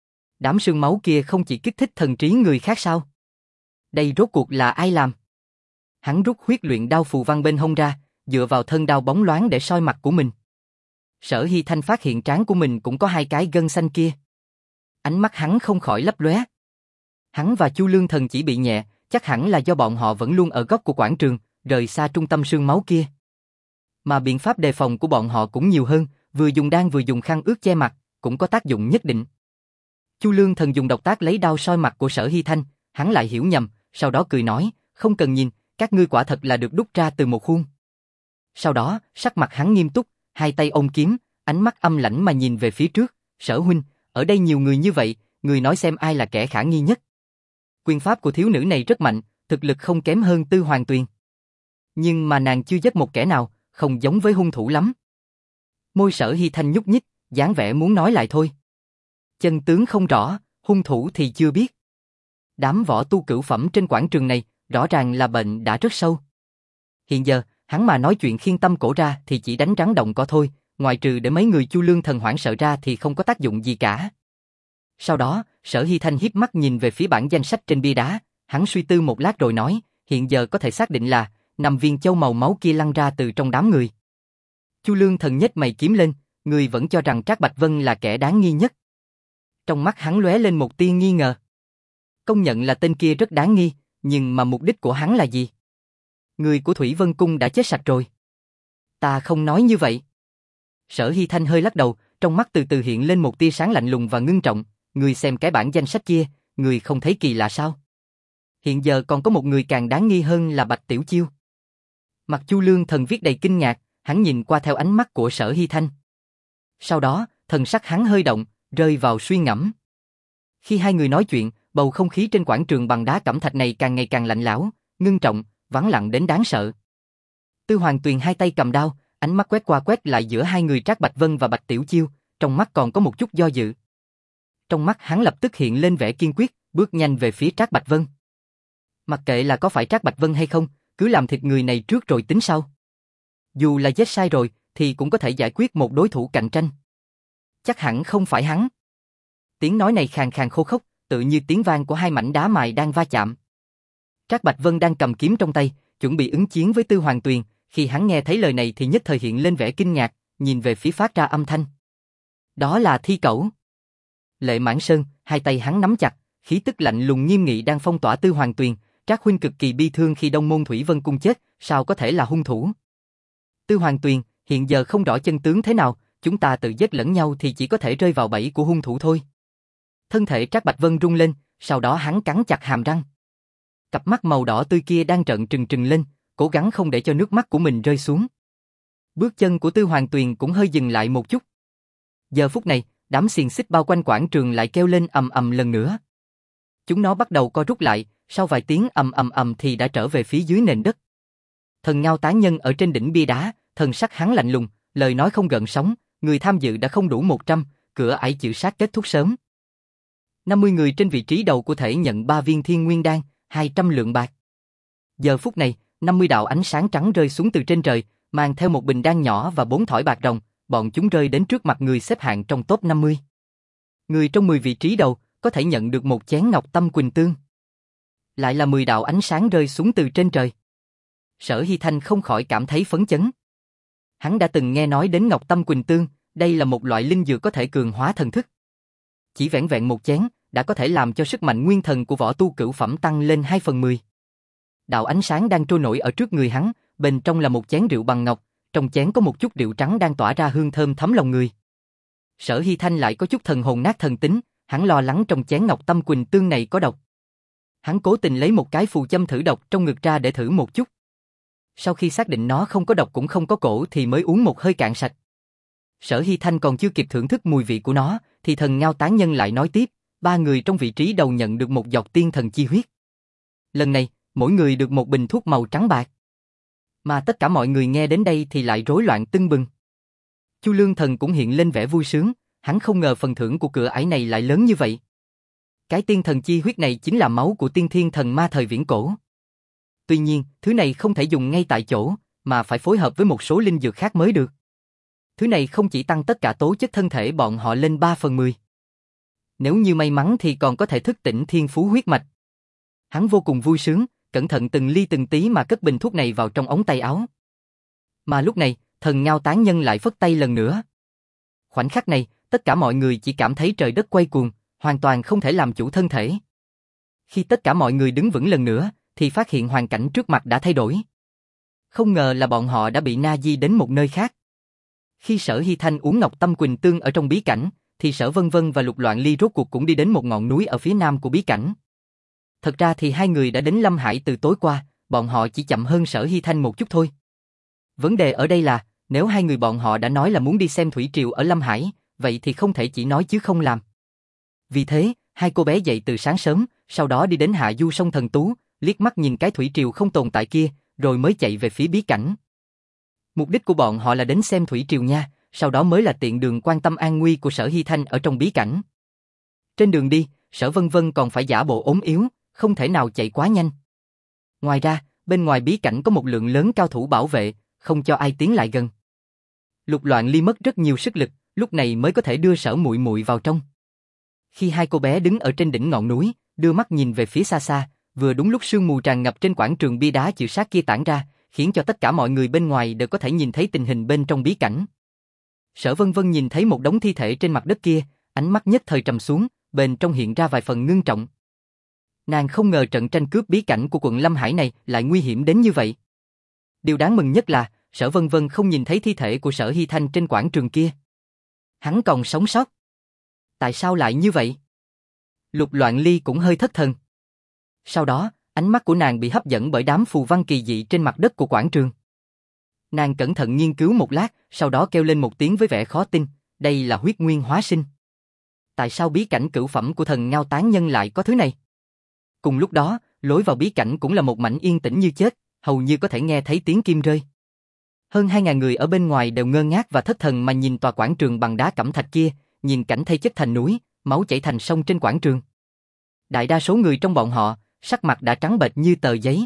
Đám sương máu kia không chỉ kích thích thần trí người khác sao? Đây rốt cuộc là ai làm? Hắn rút huyết luyện đao phù văn bên hông ra, dựa vào thân đao bóng loáng để soi mặt của mình. Sở Hy Thanh phát hiện trán của mình cũng có hai cái gân xanh kia. Ánh mắt hắn không khỏi lấp lóe. Hắn và Chu Lương Thần chỉ bị nhẹ, chắc hẳn là do bọn họ vẫn luôn ở góc của quảng trường, rời xa trung tâm sương máu kia. Mà biện pháp đề phòng của bọn họ cũng nhiều hơn, vừa dùng đan vừa dùng khăn ướt che mặt, cũng có tác dụng nhất định. Chu Lương Thần dùng độc tác lấy đao soi mặt của Sở Hy Thanh, hắn lại hiểu nhầm, sau đó cười nói, không cần nhìn, các ngươi quả thật là được đúc ra từ một khuôn. Sau đó, sắc mặt hắn nghiêm túc, hai tay ôm kiếm, ánh mắt âm lãnh mà nhìn về phía trước, Sở huynh, ở đây nhiều người như vậy, người nói xem ai là kẻ khả nghi nhất. Quyền pháp của thiếu nữ này rất mạnh, thực lực không kém hơn Tư Hoàng Tuyền. Nhưng mà nàng chưa giết một kẻ nào, không giống với hung thủ lắm. Môi Sở Hy Thanh nhúc nhích, dáng vẻ muốn nói lại thôi. Chân tướng không rõ, hung thủ thì chưa biết. Đám võ tu cửu phẩm trên quảng trường này, rõ ràng là bệnh đã rất sâu. Hiện giờ, hắn mà nói chuyện khiên tâm cổ ra thì chỉ đánh rắn động cỏ thôi, ngoài trừ để mấy người Chu Lương Thần hoảng sợ ra thì không có tác dụng gì cả. Sau đó, Sở Hy Thanh hiếp mắt nhìn về phía bảng danh sách trên bia đá, hắn suy tư một lát rồi nói, hiện giờ có thể xác định là, năm viên châu màu máu kia lăn ra từ trong đám người. Chu Lương Thần nhếch mày kiếm lên, người vẫn cho rằng Trác Bạch Vân là kẻ đáng nghi nhất. Trong mắt hắn lóe lên một tia nghi ngờ. Công nhận là tên kia rất đáng nghi, nhưng mà mục đích của hắn là gì? Người của Thủy Vân Cung đã chết sạch rồi. Ta không nói như vậy. Sở Hy Thanh hơi lắc đầu, trong mắt từ từ hiện lên một tia sáng lạnh lùng và ngưng trọng. Người xem cái bảng danh sách kia, người không thấy kỳ lạ sao? Hiện giờ còn có một người càng đáng nghi hơn là Bạch Tiểu Chiêu. Mặt Chu Lương Thần viết đầy kinh ngạc, hắn nhìn qua theo ánh mắt của Sở Hy Thanh. Sau đó, thần sắc hắn hơi động, rơi vào suy ngẫm. Khi hai người nói chuyện, bầu không khí trên quảng trường bằng đá cẩm thạch này càng ngày càng lạnh lẽo, ngưng trọng, vắng lặng đến đáng sợ. Tư Hoàng Tuyền hai tay cầm đao, ánh mắt quét qua quét lại giữa hai người Trác Bạch Vân và Bạch Tiểu Chiêu, trong mắt còn có một chút do dự. Trong mắt hắn lập tức hiện lên vẻ kiên quyết, bước nhanh về phía Trác Bạch Vân. Mặc kệ là có phải Trác Bạch Vân hay không, cứ làm thịt người này trước rồi tính sau. Dù là giết sai rồi, thì cũng có thể giải quyết một đối thủ cạnh tranh. Chắc hẳn không phải hắn. Tiếng nói này khàn khàn khô khốc, tự như tiếng vang của hai mảnh đá mài đang va chạm. Trác Bạch Vân đang cầm kiếm trong tay, chuẩn bị ứng chiến với Tư Hoàng Tuyền, khi hắn nghe thấy lời này thì nhất thời hiện lên vẻ kinh ngạc, nhìn về phía phát ra âm thanh. Đó là Thi Cẩu. Lệ Mãn Sơn, hai tay hắn nắm chặt, khí tức lạnh lùng nghiêm nghị đang phong tỏa Tư Hoàng Tuyền, Trác huynh cực kỳ bi thương khi Đông Môn Thủy Vân Cung chết, sao có thể là hung thủ? Tư Hoàng Tuyền, hiện giờ không rõ chân tướng thế nào, chúng ta tự giết lẫn nhau thì chỉ có thể rơi vào bẫy của hung thủ thôi. Thân thể Trác Bạch Vân rung lên, sau đó hắn cắn chặt hàm răng. Cặp mắt màu đỏ tươi kia đang trợn trừng trừng lên, cố gắng không để cho nước mắt của mình rơi xuống. Bước chân của Tư Hoàng Tuyền cũng hơi dừng lại một chút. Giờ phút này, đám xiềng xích bao quanh quảng trường lại kêu lên ầm ầm lần nữa. Chúng nó bắt đầu co rút lại, sau vài tiếng ầm ầm ầm thì đã trở về phía dưới nền đất. Thần Ngao Tán Nhân ở trên đỉnh bia đá, thần sắc hắn lạnh lùng, lời nói không gợn sóng, người tham dự đã không đủ một trăm, cửa ải chịu sát kết thúc sớm. năm mươi người trên vị trí đầu của thể nhận ba viên Thiên Nguyên Đan, hai trăm lượng bạc. Giờ phút này, năm mươi đạo ánh sáng trắng rơi xuống từ trên trời, mang theo một bình đan nhỏ và bốn thỏi bạc rồng, bọn chúng rơi đến trước mặt người xếp hạng trong top năm mươi. Người trong mười vị trí đầu có thể nhận được một chén ngọc tâm quỳnh tương. Lại là mười đạo ánh sáng rơi xuống từ trên trời. Sở Hy Thanh không khỏi cảm thấy phấn chấn. Hắn đã từng nghe nói đến ngọc tâm quỳnh tương, đây là một loại linh dược có thể cường hóa thần thức. Chỉ vẻn vẹn một chén, đã có thể làm cho sức mạnh nguyên thần của võ tu cửu phẩm tăng lên hai phần mười. Đạo ánh sáng đang trôi nổi ở trước người hắn, bên trong là một chén rượu bằng ngọc, trong chén có một chút rượu trắng đang tỏa ra hương thơm thấm lòng người. Sở Hy Thanh lại có chút thần hồn nát thần tính, hắn lo lắng trong chén ngọc tâm quỳnh tương này có độc. Hắn cố tình lấy một cái phù châm thử độc trong ngực ra để thử một chút. Sau khi xác định nó không có độc cũng không có cổ thì mới uống một hơi cạn sạch. Sở Hy Thanh còn chưa kịp thưởng thức mùi vị của nó, thì Thần Ngao Tán Nhân lại nói tiếp, ba người trong vị trí đầu nhận được một giọt tiên thần chi huyết. Lần này, mỗi người được một bình thuốc màu trắng bạc. Mà tất cả mọi người nghe đến đây thì lại rối loạn tưng bừng. Chu Lương Thần cũng hiện lên vẻ vui sướng, hắn không ngờ phần thưởng của cửa ải này lại lớn như vậy. Cái tiên thần chi huyết này chính là máu của tiên thiên thần ma thời viễn cổ. Tuy nhiên, thứ này không thể dùng ngay tại chỗ, mà phải phối hợp với một số linh dược khác mới được. Thứ này không chỉ tăng tất cả tố chất thân thể bọn họ lên ba phần mười. Nếu như may mắn thì còn có thể thức tỉnh thiên phú huyết mạch. Hắn vô cùng vui sướng, cẩn thận từng ly từng tí mà cất bình thuốc này vào trong ống tay áo. Mà lúc này, thần Ngao Tán Nhân lại phất tay lần nữa. Khoảnh khắc này, tất cả mọi người chỉ cảm thấy trời đất quay cuồng, hoàn toàn không thể làm chủ thân thể. Khi tất cả mọi người đứng vững lần nữa, thì phát hiện hoàn cảnh trước mặt đã thay đổi. Không ngờ là bọn họ đã bị na di đến một nơi khác. Khi Sở Hy Thanh uống Ngọc Tâm Quỳnh Tương ở trong bí cảnh, thì Sở Vân Vân và Lục Loạn Ly rốt cuộc cũng đi đến một ngọn núi ở phía nam của bí cảnh. Thật ra thì hai người đã đến Lâm Hải từ tối qua, bọn họ chỉ chậm hơn Sở Hy Thanh một chút thôi. Vấn đề ở đây là, nếu hai người bọn họ đã nói là muốn đi xem thủy triều ở Lâm Hải, vậy thì không thể chỉ nói chứ không làm. Vì thế, hai cô bé dậy từ sáng sớm, sau đó đi đến hạ du sông Thần Tú, liếc mắt nhìn cái thủy triều không tồn tại kia, rồi mới chạy về phía bí cảnh. Mục đích của bọn họ là đến xem thủy triều nha, sau đó mới là tiện đường quan tâm an nguy của Sở Hy Thanh ở trong bí cảnh. Trên đường đi, Sở Vân Vân còn phải giả bộ ốm yếu, không thể nào chạy quá nhanh. Ngoài ra, bên ngoài bí cảnh có một lượng lớn cao thủ bảo vệ, không cho ai tiến lại gần. Lục Loạn Ly mất rất nhiều sức lực, lúc này mới có thể đưa Sở Muội Muội vào trong. Khi hai cô bé đứng ở trên đỉnh ngọn núi, đưa mắt nhìn về phía xa xa, vừa đúng lúc sương mù tràn ngập trên quảng trường bia đá chữ sát kia tản ra, khiến cho tất cả mọi người bên ngoài đều có thể nhìn thấy tình hình bên trong bí cảnh. Sở Vân Vân nhìn thấy một đống thi thể trên mặt đất kia, ánh mắt nhất thời trầm xuống, bên trong hiện ra vài phần ngưng trọng. Nàng không ngờ trận tranh cướp bí cảnh của quận Lâm Hải này lại nguy hiểm đến như vậy. Điều đáng mừng nhất là, Sở Vân Vân không nhìn thấy thi thể của Sở Hy Thanh trên quảng trường kia. Hắn còn sống sót. Tại sao lại như vậy? Lục Loạn Ly cũng hơi thất thần. Sau đó, ánh mắt của nàng bị hấp dẫn bởi đám phù văn kỳ dị trên mặt đất của quảng trường. Nàng cẩn thận nghiên cứu một lát, sau đó kêu lên một tiếng với vẻ khó tin, đây là huyết nguyên hóa sinh. Tại sao bí cảnh cửu phẩm của thần Ngao Tán Nhân lại có thứ này? Cùng lúc đó, lối vào bí cảnh cũng là một mảnh yên tĩnh như chết, hầu như có thể nghe thấy tiếng kim rơi. Hơn hai ngàn người ở bên ngoài đều ngơ ngác và thất thần mà nhìn tòa quảng trường bằng đá cẩm thạch kia, nhìn cảnh thây chất thành núi, máu chảy thành sông trên quảng trường. Đại đa số người trong bọn họ, sắc mặt đã trắng bệch như tờ giấy.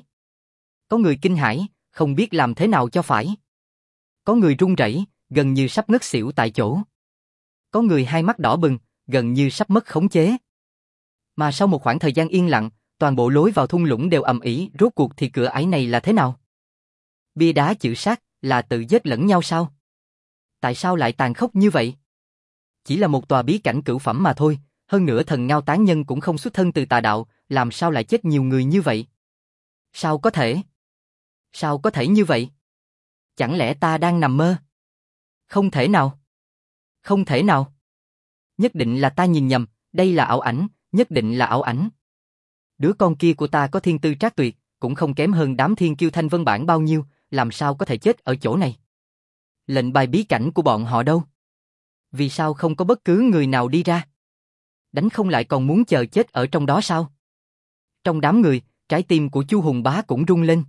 Có người kinh hãi, không biết làm thế nào cho phải. Có người run rẩy, gần như sắp ngất xỉu tại chỗ. Có người hai mắt đỏ bừng, gần như sắp mất khống chế. Mà sau một khoảng thời gian yên lặng, toàn bộ lối vào thung lũng đều ầm ĩ, rốt cuộc thì cửa ải này là thế nào? Bia đá chữ sát, là tự giết lẫn nhau sao? Tại sao lại tàn khốc như vậy? Chỉ là một tòa bí cảnh cửu phẩm mà thôi, hơn nữa thần Ngao Tán Nhân cũng không xuất thân từ tà đạo, làm sao lại chết nhiều người như vậy? Sao có thể? Sao có thể như vậy? Chẳng lẽ ta đang nằm mơ? Không thể nào. Không thể nào. Nhất định là ta nhìn nhầm, đây là ảo ảnh, nhất định là ảo ảnh. Đứa con kia của ta có thiên tư trác tuyệt, cũng không kém hơn đám thiên kiêu Thanh Vân Bản bao nhiêu, làm sao có thể chết ở chỗ này? Lệnh bài bí cảnh của bọn họ đâu? Vì sao không có bất cứ người nào đi ra? Đánh không lại còn muốn chờ chết ở trong đó sao? Trong đám người, trái tim của Chu Hùng Bá cũng rung lên.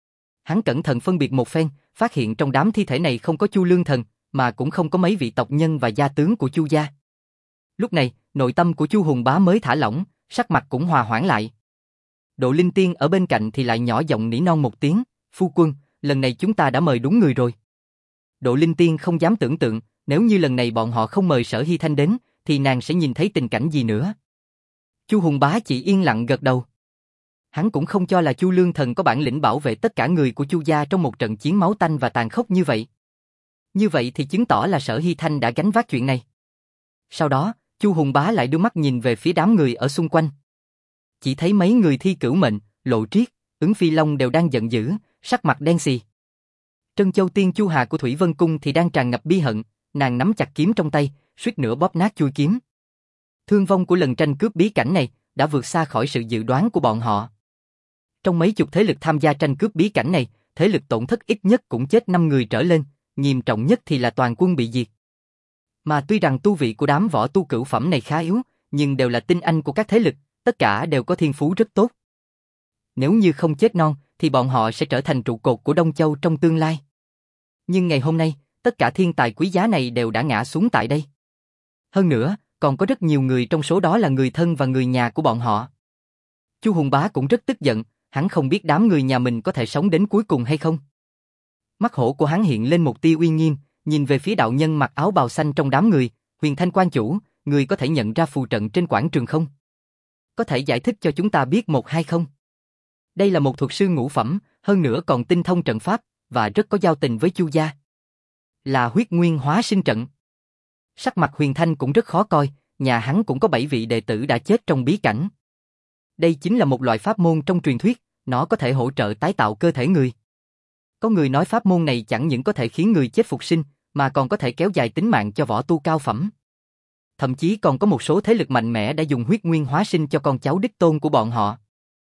Hắn cẩn thận phân biệt một phen, phát hiện trong đám thi thể này không có Chu Lương Thần, mà cũng không có mấy vị tộc nhân và gia tướng của Chu gia. Lúc này, nội tâm của Chu Hùng Bá mới thả lỏng, sắc mặt cũng hòa hoãn lại. Độ Linh Tiên ở bên cạnh thì lại nhỏ giọng nỉ non một tiếng, phu quân, lần này chúng ta đã mời đúng người rồi. Độ Linh Tiên không dám tưởng tượng, nếu như lần này bọn họ không mời Sở Hy Thanh đến, thì nàng sẽ nhìn thấy tình cảnh gì nữa. Chu Hùng Bá chỉ yên lặng gật đầu. Hắn cũng không cho là Chu Lương Thần có bản lĩnh bảo vệ tất cả người của Chu gia trong một trận chiến máu tanh và tàn khốc như vậy. Như vậy thì chứng tỏ là Sở Hy Thanh đã gánh vác chuyện này. Sau đó, Chu Hùng Bá lại đưa mắt nhìn về phía đám người ở xung quanh. Chỉ thấy mấy người thi cửu mệnh, Lộ Triết, Ứng Phi Long đều đang giận dữ, sắc mặt đen xì. Trân Châu Tiên Chu Hà của Thủy Vân Cung thì đang tràn ngập bi hận, nàng nắm chặt kiếm trong tay, suýt nữa bóp nát chuôi kiếm. Thương vong của lần tranh cướp bí cảnh này đã vượt xa khỏi sự dự đoán của bọn họ. Trong mấy chục thế lực tham gia tranh cướp bí cảnh này, thế lực tổn thất ít nhất cũng chết năm người trở lên, nghiêm trọng nhất thì là toàn quân bị diệt. Mà tuy rằng tu vị của đám võ tu cửu phẩm này khá yếu, nhưng đều là tinh anh của các thế lực, tất cả đều có thiên phú rất tốt. Nếu như không chết non, thì bọn họ sẽ trở thành trụ cột của Đông Châu trong tương lai. Nhưng ngày hôm nay, tất cả thiên tài quý giá này đều đã ngã xuống tại đây. Hơn nữa, còn có rất nhiều người trong số đó là người thân và người nhà của bọn họ. Chu Hùng Bá cũng rất tức giận, hắn không biết đám người nhà mình có thể sống đến cuối cùng hay không. Mắt hổ của hắn hiện lên một tia uy nghiêm, nhìn về phía đạo nhân mặc áo bào xanh trong đám người, Huyền Thanh quan chủ, người có thể nhận ra phù trận trên quảng trường không? Có thể giải thích cho chúng ta biết một hay không? Đây là một thuật sư ngũ phẩm, hơn nữa còn tinh thông trận pháp, và rất có giao tình với Chu gia. Là huyết nguyên hóa sinh trận. Sắc mặt Huyền Thanh cũng rất khó coi, nhà hắn cũng có bảy vị đệ tử đã chết trong bí cảnh. Đây chính là một loại pháp môn trong truyền thuyết, nó có thể hỗ trợ tái tạo cơ thể người. Có người nói pháp môn này chẳng những có thể khiến người chết phục sinh, mà còn có thể kéo dài tính mạng cho võ tu cao phẩm. Thậm chí còn có một số thế lực mạnh mẽ đã dùng huyết nguyên hóa sinh cho con cháu đích tôn của bọn họ.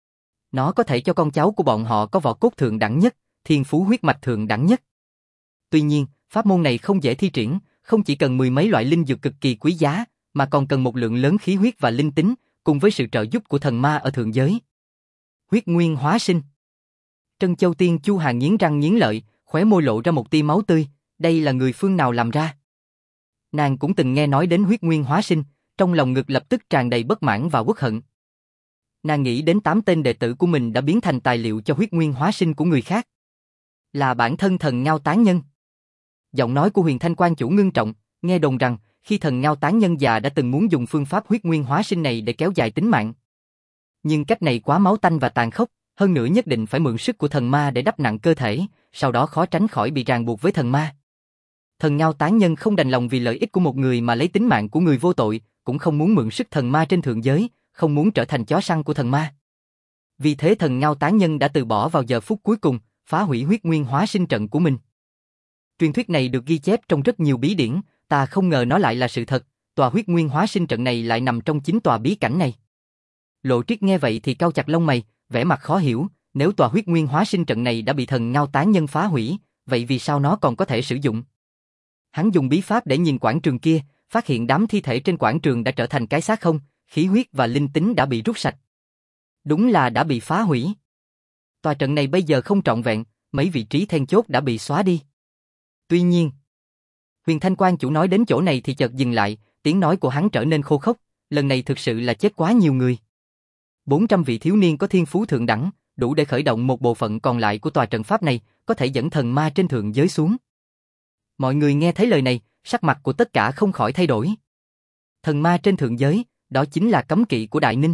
Nó có thể cho con cháu của bọn họ có võ cốt thượng đẳng nhất, thiên phú huyết mạch thượng đẳng nhất. Tuy nhiên, pháp môn này không dễ thi triển, không chỉ cần mười mấy loại linh dược cực kỳ quý giá, mà còn cần một lượng lớn khí huyết và linh tính, cùng với sự trợ giúp của thần ma ở thượng giới. Huyết nguyên hóa sinh. Trân Châu Tiên Chu Hà nghiến răng nghiến lợi, khóe môi lộ ra một tia máu tươi, đây là người phương nào làm ra? Nàng cũng từng nghe nói đến huyết nguyên hóa sinh, trong lòng ngực lập tức tràn đầy bất mãn và uất hận. Nàng nghĩ đến tám tên đệ tử của mình đã biến thành tài liệu cho huyết nguyên hóa sinh của người khác. Là bản thân thần Ngao Tán Nhân. Giọng nói của Huyền Thanh Quan chủ ngưng trọng, nghe đồn rằng khi thần Ngao Tán Nhân già đã từng muốn dùng phương pháp huyết nguyên hóa sinh này để kéo dài tính mạng. Nhưng cách này quá máu tanh và tàn khốc, hơn nữa nhất định phải mượn sức của thần ma để đắp nặng cơ thể, sau đó khó tránh khỏi bị ràng buộc với thần ma. Thần Ngao Tán Nhân không đành lòng vì lợi ích của một người mà lấy tính mạng của người vô tội, cũng không muốn mượn sức thần ma trên thượng giới, không muốn trở thành chó săn của thần ma. Vì thế thần Ngao Tán Nhân đã từ bỏ vào giờ phút cuối cùng, phá hủy huyết nguyên hóa sinh trận của mình. Truyền thuyết này được ghi chép trong rất nhiều bí điển, ta không ngờ nó lại là sự thật, tòa huyết nguyên hóa sinh trận này lại nằm trong chính tòa bí cảnh này. Lộ Triết nghe vậy thì cau chặt lông mày, vẻ mặt khó hiểu, nếu tòa huyết nguyên hóa sinh trận này đã bị thần Ngao Tán Nhân phá hủy, vậy vì sao nó còn có thể sử dụng? Hắn dùng bí pháp để nhìn quảng trường kia, phát hiện đám thi thể trên quảng trường đã trở thành cái xác không, khí huyết và linh tính đã bị rút sạch. Đúng là đã bị phá hủy. Tòa trận này bây giờ không trọn vẹn, mấy vị trí then chốt đã bị xóa đi. Tuy nhiên, Huyền Thanh Quan chủ nói đến chỗ này thì chợt dừng lại, tiếng nói của hắn trở nên khô khốc, lần này thực sự là chết quá nhiều người. bốn trăm vị thiếu niên có thiên phú thượng đẳng, đủ để khởi động một bộ phận còn lại của tòa trận pháp này, có thể dẫn thần ma trên thượng giới xuống. Mọi người nghe thấy lời này, sắc mặt của tất cả không khỏi thay đổi. Thần ma trên thượng giới, đó chính là cấm kỵ của Đại Ninh.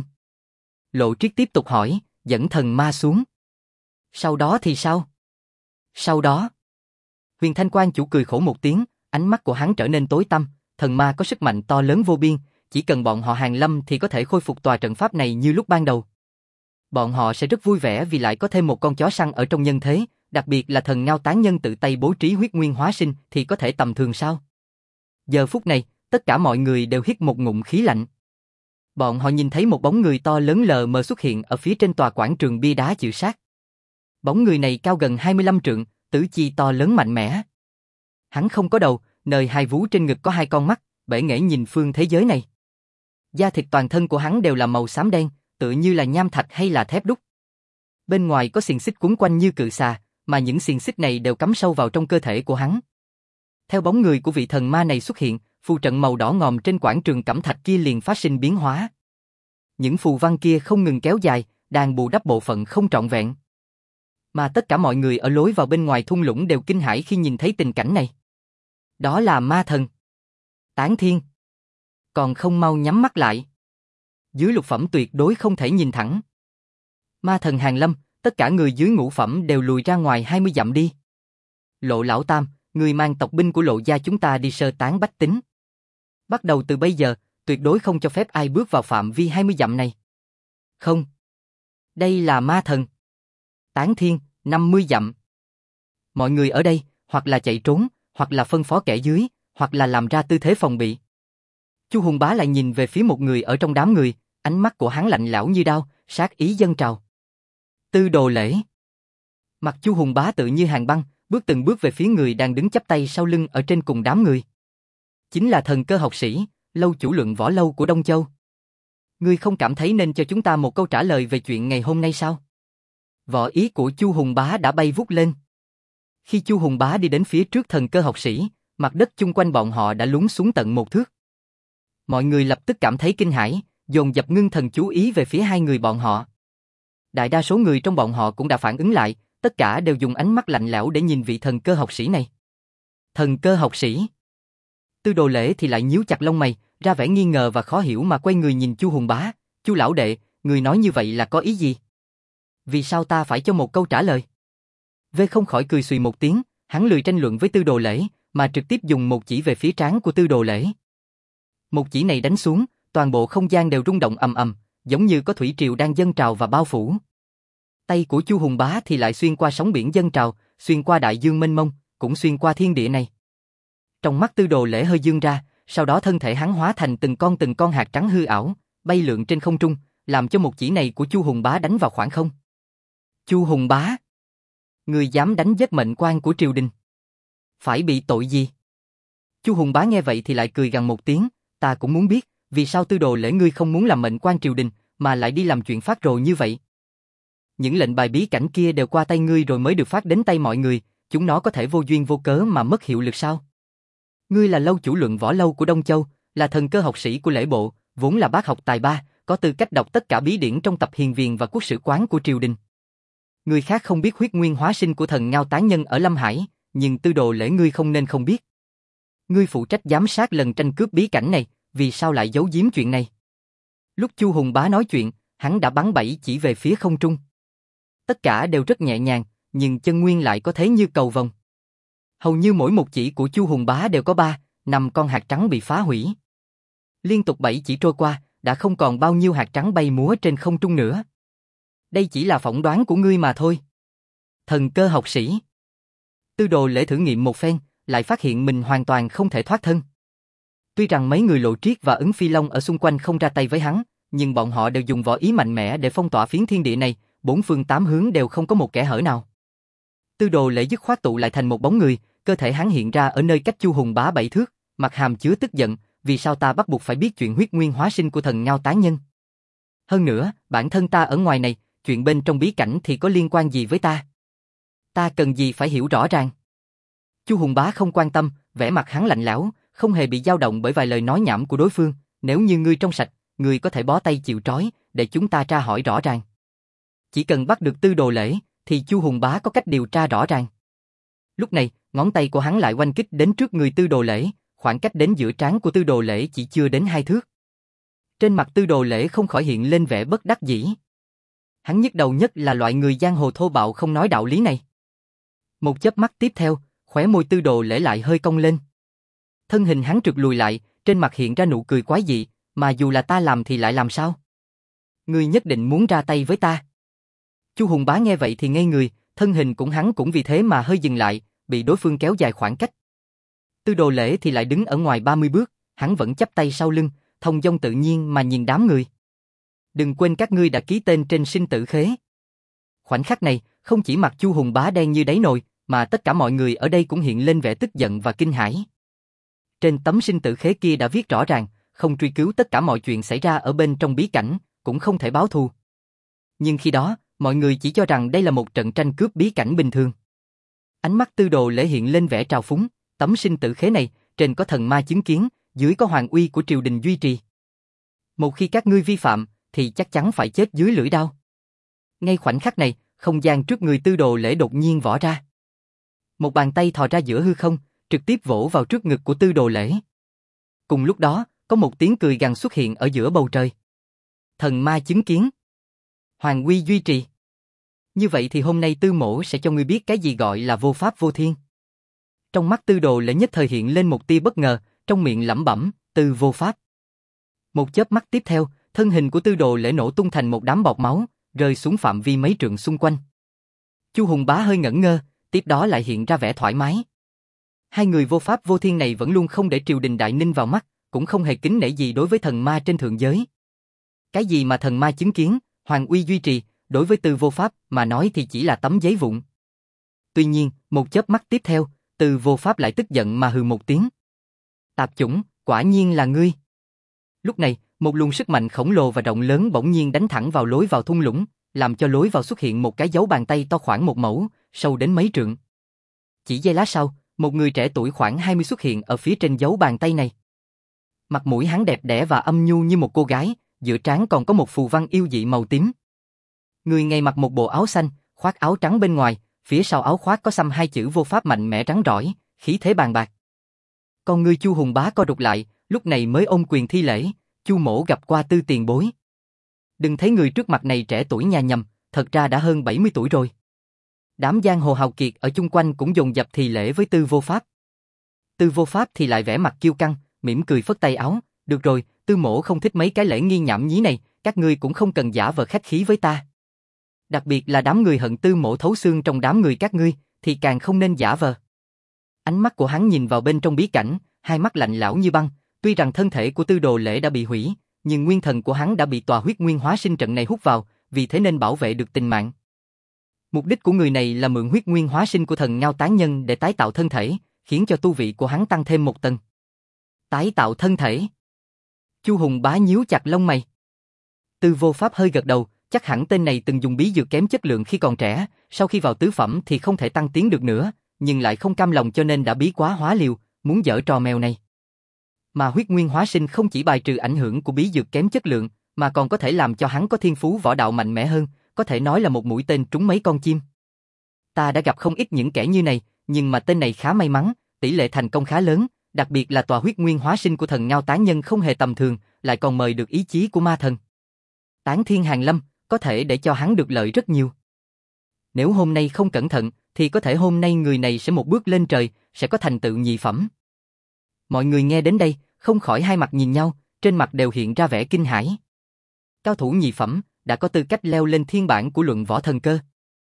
Lộ Triết tiếp tục hỏi, dẫn thần ma xuống. Sau đó thì sao? Sau đó, Huyền Thanh Quan chủ cười khổ một tiếng, ánh mắt của hắn trở nên tối tăm, thần ma có sức mạnh to lớn vô biên, chỉ cần bọn họ hàng lâm thì có thể khôi phục tòa trận pháp này như lúc ban đầu. Bọn họ sẽ rất vui vẻ vì lại có thêm một con chó săn ở trong nhân thế, đặc biệt là thần Ngao Tán Nhân tự tay bố trí huyết nguyên hóa sinh thì có thể tầm thường sao? Giờ phút này, tất cả mọi người đều hít một ngụm khí lạnh. Bọn họ nhìn thấy một bóng người to lớn lờ mờ xuất hiện ở phía trên tòa quảng trường bia đá chữ sát. Bóng người này cao gần hai mươi lăm trượng, tứ chi to lớn mạnh mẽ. Hắn không có đầu, nơi hai vú trên ngực có hai con mắt, bể nghễ nhìn phương thế giới này. Da thịt toàn thân của hắn đều là màu xám đen, tựa như là nham thạch hay là thép đúc. Bên ngoài có xiềng xích quấn quanh như cự xà, mà những xiềng xích này đều cắm sâu vào trong cơ thể của hắn. Theo bóng người của vị thần ma này xuất hiện, phù trận màu đỏ ngòm trên quảng trường cẩm thạch kia liền phát sinh biến hóa. Những phù văn kia không ngừng kéo dài, đang bù đắp bộ phận không trọn vẹn. Mà tất cả mọi người ở lối vào bên ngoài thung lũng đều kinh hãi khi nhìn thấy tình cảnh này. Đó là ma thần. Tán Thiên. Còn không mau nhắm mắt lại. Dưới lục phẩm tuyệt đối không thể nhìn thẳng. Ma thần hàng lâm, tất cả người dưới ngũ phẩm đều lùi ra ngoài hai mươi dặm đi. Lộ lão tam, người mang tộc binh của Lộ gia chúng ta đi sơ tán bách tính. Bắt đầu từ bây giờ, tuyệt đối không cho phép ai bước vào phạm vi hai mươi dặm này. Không. Đây là ma thần. Tán Thiên, năm mươi dặm. Mọi người ở đây, hoặc là chạy trốn, hoặc là phân phó kẻ dưới, hoặc là làm ra tư thế phòng bị. Chu Hùng Bá lại nhìn về phía một người ở trong đám người, ánh mắt của hắn lạnh lẽo như đao, sát ý dâng trào. Tư Đồ Lễ. Mặt Chu Hùng Bá tự như hàng băng, bước từng bước về phía người đang đứng chắp tay sau lưng ở trên cùng đám người. Chính là thần cơ học sĩ, lâu chủ luận võ lâu của Đông Châu. Ngươi không cảm thấy nên cho chúng ta một câu trả lời về chuyện ngày hôm nay sao? Võ ý của Chu Hùng Bá đã bay vút lên. Khi Chu Hùng Bá đi đến phía trước thần cơ học sĩ, mặt đất chung quanh bọn họ đã lún xuống tận một thước. Mọi người lập tức cảm thấy kinh hãi, dồn dập ngưng thần chú ý về phía hai người bọn họ. Đại đa số người trong bọn họ cũng đã phản ứng lại, tất cả đều dùng ánh mắt lạnh lẽo để nhìn vị thần cơ học sĩ này. Thần cơ học sĩ. Tư Đồ Lễ thì lại nhíu chặt lông mày, ra vẻ nghi ngờ và khó hiểu mà quay người nhìn Chu Hùng Bá. Chu lão đệ, người nói như vậy là có ý gì? Vì sao ta phải cho một câu trả lời? V không khỏi cười xùy một tiếng, hắn lười tranh luận với Tư Đồ Lễ, mà trực tiếp dùng một chỉ về phía trán của Tư Đồ Lễ. Một chỉ này đánh xuống, toàn bộ không gian đều rung động ầm ầm, giống như có thủy triều đang dâng trào và bao phủ. Tay của Chu Hùng Bá thì lại xuyên qua sóng biển dâng trào, xuyên qua đại dương mênh mông, cũng xuyên qua thiên địa này. Trong mắt Tư Đồ Lễ hơi dương ra, sau đó thân thể hắn hóa thành từng con từng con hạt trắng hư ảo, bay lượn trên không trung, làm cho một chỉ này của Chu Hùng Bá đánh vào khoảng không. Chu Hùng Bá, người dám đánh giết mệnh quan của triều đình, phải bị tội gì? Chu Hùng Bá nghe vậy thì lại cười gằn một tiếng, ta cũng muốn biết, vì sao Tư Đồ Lễ ngươi không muốn làm mệnh quan triều đình, mà lại đi làm chuyện phát rồ như vậy? Những lệnh bài bí cảnh kia đều qua tay ngươi rồi mới được phát đến tay mọi người, chúng nó có thể vô duyên vô cớ mà mất hiệu lực sao? Ngươi là lâu chủ luận võ lâu của Đông Châu, là thần cơ học sĩ của lễ bộ, vốn là bác học tài ba, có tư cách đọc tất cả bí điển trong tập hiền viền và quốc sử quán của triều đình. Người khác không biết huyết nguyên hóa sinh của thần Ngao Tán Nhân ở Lâm Hải, nhưng Tư Đồ Lễ ngươi không nên không biết. Ngươi phụ trách giám sát lần tranh cướp bí cảnh này, vì sao lại giấu giếm chuyện này? Lúc Chu Hùng Bá nói chuyện, hắn đã bắn bảy chỉ về phía không trung. Tất cả đều rất nhẹ nhàng, nhưng chân nguyên lại có thế như cầu vồng. Hầu như mỗi một chỉ của Chu Hùng Bá đều có ba, năm con hạt trắng bị phá hủy. Liên tục bảy chỉ trôi qua, đã không còn bao nhiêu hạt trắng bay múa trên không trung nữa. Đây chỉ là phỏng đoán của ngươi mà thôi. Thần cơ học sĩ. Tư Đồ Lễ thử nghiệm một phen, lại phát hiện mình hoàn toàn không thể thoát thân. Tuy rằng mấy người Lộ Triết và Ứng Phi Long ở xung quanh không ra tay với hắn, nhưng bọn họ đều dùng võ ý mạnh mẽ để phong tỏa phiến thiên địa này, bốn phương tám hướng đều không có một kẽ hở nào. Tư Đồ Lễ dứt khoát tụ lại thành một bóng người, cơ thể hắn hiện ra ở nơi cách Chu Hùng Bá bảy thước, mặt hàm chứa tức giận, vì sao ta bắt buộc phải biết chuyện huyết nguyên hóa sinh của thần Ngao Tán Nhân? Hơn nữa, bản thân ta ở ngoài này, chuyện bên trong bí cảnh thì có liên quan gì với ta? Ta cần gì phải hiểu rõ ràng? Chu Hùng Bá không quan tâm, vẻ mặt hắn lạnh lẽo, không hề bị dao động bởi vài lời nói nhảm của đối phương. Nếu như ngươi trong sạch, ngươi có thể bó tay chịu trói, để chúng ta tra hỏi rõ ràng. Chỉ cần bắt được Tư Đồ Lễ, thì Chu Hùng Bá có cách điều tra rõ ràng. Lúc này, ngón tay của hắn lại oanh kích đến trước người Tư Đồ Lễ, khoảng cách đến giữa trán của Tư Đồ Lễ chỉ chưa đến hai thước. Trên mặt Tư Đồ Lễ không khỏi hiện lên vẻ bất đắc dĩ. Hắn nhức đầu nhất là loại người giang hồ thô bạo không nói đạo lý này. Một chớp mắt tiếp theo, khóe môi Tư Đồ Lễ lại hơi cong lên. Thân hình hắn trượt lùi lại, trên mặt hiện ra nụ cười quái dị, mà dù là ta làm thì lại làm sao? Ngươi nhất định muốn ra tay với ta? Chu Hùng Bá nghe vậy thì ngây người, thân hình cũng hắn cũng vì thế mà hơi dừng lại, bị đối phương kéo dài khoảng cách. Tư Đồ Lễ thì lại đứng ở ngoài ba mươi bước, hắn vẫn chắp tay sau lưng, thông dong tự nhiên mà nhìn đám người. Đừng quên các ngươi đã ký tên trên sinh tử khế. Khoảnh khắc này, không chỉ mặt Chu Hùng Bá đen như đáy nồi, mà tất cả mọi người ở đây cũng hiện lên vẻ tức giận và kinh hãi. Trên tấm sinh tử khế kia đã viết rõ ràng, không truy cứu tất cả mọi chuyện xảy ra ở bên trong bí cảnh, cũng không thể báo thù. Nhưng khi đó, mọi người chỉ cho rằng đây là một trận tranh cướp bí cảnh bình thường. Ánh mắt Tư Đồ Lễ hiện lên vẻ trào phúng, tấm sinh tử khế này, trên có thần ma chứng kiến, dưới có hoàng uy của triều đình duy trì. Một khi các ngươi vi phạm, thì chắc chắn phải chết dưới lưỡi đao. Ngay khoảnh khắc này, không gian trước người Tư Đồ Lễ đột nhiên vỡ ra. Một bàn tay thò ra giữa hư không, trực tiếp vỗ vào trước ngực của Tư Đồ Lễ. Cùng lúc đó, có một tiếng cười gằn xuất hiện ở giữa bầu trời. Thần ma chứng kiến, hoàng uy duy trì. Như vậy thì hôm nay Tư mỗ sẽ cho ngươi biết cái gì gọi là vô pháp vô thiên. Trong mắt Tư Đồ Lễ nhất thời hiện lên một tia bất ngờ, trong miệng lẩm bẩm, Tư vô pháp. Một chớp mắt tiếp theo, thân hình của Tư Đồ Lễ nổ tung thành một đám bọt máu, rơi xuống phạm vi mấy trượng xung quanh. Chu Hùng Bá hơi ngẩn ngơ, tiếp đó lại hiện ra vẻ thoải mái. Hai người vô pháp vô thiên này vẫn luôn không để triều đình Đại Ninh vào mắt, cũng không hề kính nể gì đối với thần ma trên thượng giới. Cái gì mà thần ma chứng kiến, hoàng uy duy trì, đối với Tư vô pháp mà nói thì chỉ là tấm giấy vụn. Tuy nhiên, một chớp mắt tiếp theo, Tư vô pháp lại tức giận mà hừ một tiếng. Tạp chủng, quả nhiên là ngươi. Lúc này, một luồng sức mạnh khổng lồ và rộng lớn bỗng nhiên đánh thẳng vào lối vào thung lũng, làm cho lối vào xuất hiện một cái dấu bàn tay to khoảng một mẫu, sâu đến mấy trượng. Chỉ giây lát sau, một người trẻ tuổi khoảng hai mươi xuất hiện ở phía trên dấu bàn tay này. Mặt mũi hắn đẹp đẽ và âm nhu như một cô gái, giữa trán còn có một phù văn yêu dị màu tím. Người này mặc một bộ áo xanh, khoác áo trắng bên ngoài, phía sau áo khoác có xăm hai chữ vô pháp mạnh mẽ rắn rỏi, khí thế bàn bạc. Con ngươi Chu Hùng Bá co rụt lại, lúc này mới ôm quyền thi lễ, Chu mỗ gặp qua Tư tiền bối. Đừng thấy người trước mặt này trẻ tuổi nhà nhầm, thật ra đã hơn bảy mươi tuổi rồi. Đám giang hồ hào kiệt ở chung quanh cũng dồn dập thì lễ với Tư Vô Pháp. Tư Vô Pháp thì lại vẻ mặt kiêu căng, mỉm cười phất tay áo, được rồi, Tư mỗ không thích mấy cái lễ nghi nhảm nhí này, các ngươi cũng không cần giả vờ khách khí với ta. Đặc biệt là đám người hận Tư mỗ thấu xương trong đám người các ngươi, thì càng không nên giả vờ. Ánh mắt của hắn nhìn vào bên trong bí cảnh, hai mắt lạnh lẽo như băng, tuy rằng thân thể của Tư Đồ Lễ đã bị hủy, nhưng nguyên thần của hắn đã bị tòa huyết nguyên hóa sinh trận này hút vào, vì thế nên bảo vệ được tính mạng. Mục đích của người này là mượn huyết nguyên hóa sinh của thần Ngao Tán Nhân để tái tạo thân thể, khiến cho tu vị của hắn tăng thêm một tầng. Tái tạo thân thể. Chu Hùng Bá nhíu chặt lông mày. Tư Vô Pháp hơi gật đầu, chắc hẳn tên này từng dùng bí dược kém chất lượng khi còn trẻ, sau khi vào tứ phẩm thì không thể tăng tiến được nữa, nhưng lại không cam lòng cho nên đã bí quá hóa liều, muốn giở trò mèo này. Mà huyết nguyên hóa sinh không chỉ bài trừ ảnh hưởng của bí dược kém chất lượng, mà còn có thể làm cho hắn có thiên phú võ đạo mạnh mẽ hơn, có thể nói là một mũi tên trúng mấy con chim. Ta đã gặp không ít những kẻ như này, nhưng mà tên này khá may mắn, tỷ lệ thành công khá lớn, đặc biệt là tòa huyết nguyên hóa sinh của thần Ngao Tán Nhân không hề tầm thường, lại còn mời được ý chí của ma thần Tán Thiên Hàn Lâm, có thể để cho hắn được lợi rất nhiều. Nếu hôm nay không cẩn thận, thì có thể hôm nay người này sẽ một bước lên trời, sẽ có thành tựu nhị phẩm. Mọi người nghe đến đây, không khỏi hai mặt nhìn nhau, trên mặt đều hiện ra vẻ kinh hãi. Cao thủ nhị phẩm, đã có tư cách leo lên thiên bảng của luận võ thần cơ.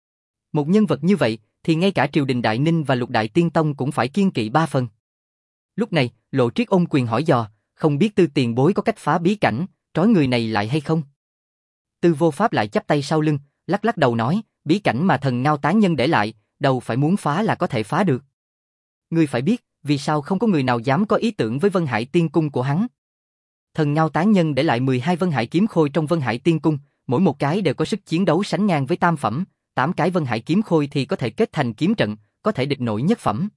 Một nhân vật như vậy, thì ngay cả triều đình Đại Ninh và Lục Đại Tiên Tông cũng phải kiêng kỵ ba phần. Lúc này, Lộ Triết ôm quyền hỏi dò, không biết Tư tiền bối có cách phá bí cảnh, trói người này lại hay không? Tư Vô Pháp lại chắp tay sau lưng, lắc lắc đầu nói, bí cảnh mà thần Ngao Tán Nhân để lại, đâu phải muốn phá là có thể phá được. Ngươi phải biết, vì sao không có người nào dám có ý tưởng với Vân Hải Tiên Cung của hắn. Thần Ngao Tán Nhân để lại mười hai Vân Hải kiếm khôi trong Vân Hải Tiên Cung, mỗi một cái đều có sức chiến đấu sánh ngang với tam phẩm, tám cái Vân Hải kiếm khôi thì có thể kết thành kiếm trận, có thể địch nổi nhất phẩm.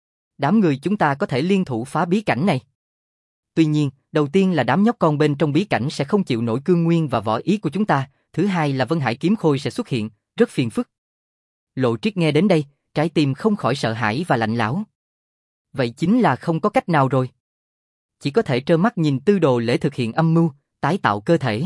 Đám người chúng ta có thể liên thủ phá bí cảnh này. Tuy nhiên, đầu tiên là đám nhóc con bên trong bí cảnh sẽ không chịu nổi cương nguyên và võ ý của chúng ta, thứ hai là Vân Hải kiếm khôi sẽ xuất hiện, rất phiền phức. Lộ Triết nghe đến đây, trái tim không khỏi sợ hãi và lạnh lẽo. Vậy chính là không có cách nào rồi. Chỉ có thể trơ mắt nhìn Tư Đồ Lễ thực hiện âm mưu, tái tạo cơ thể.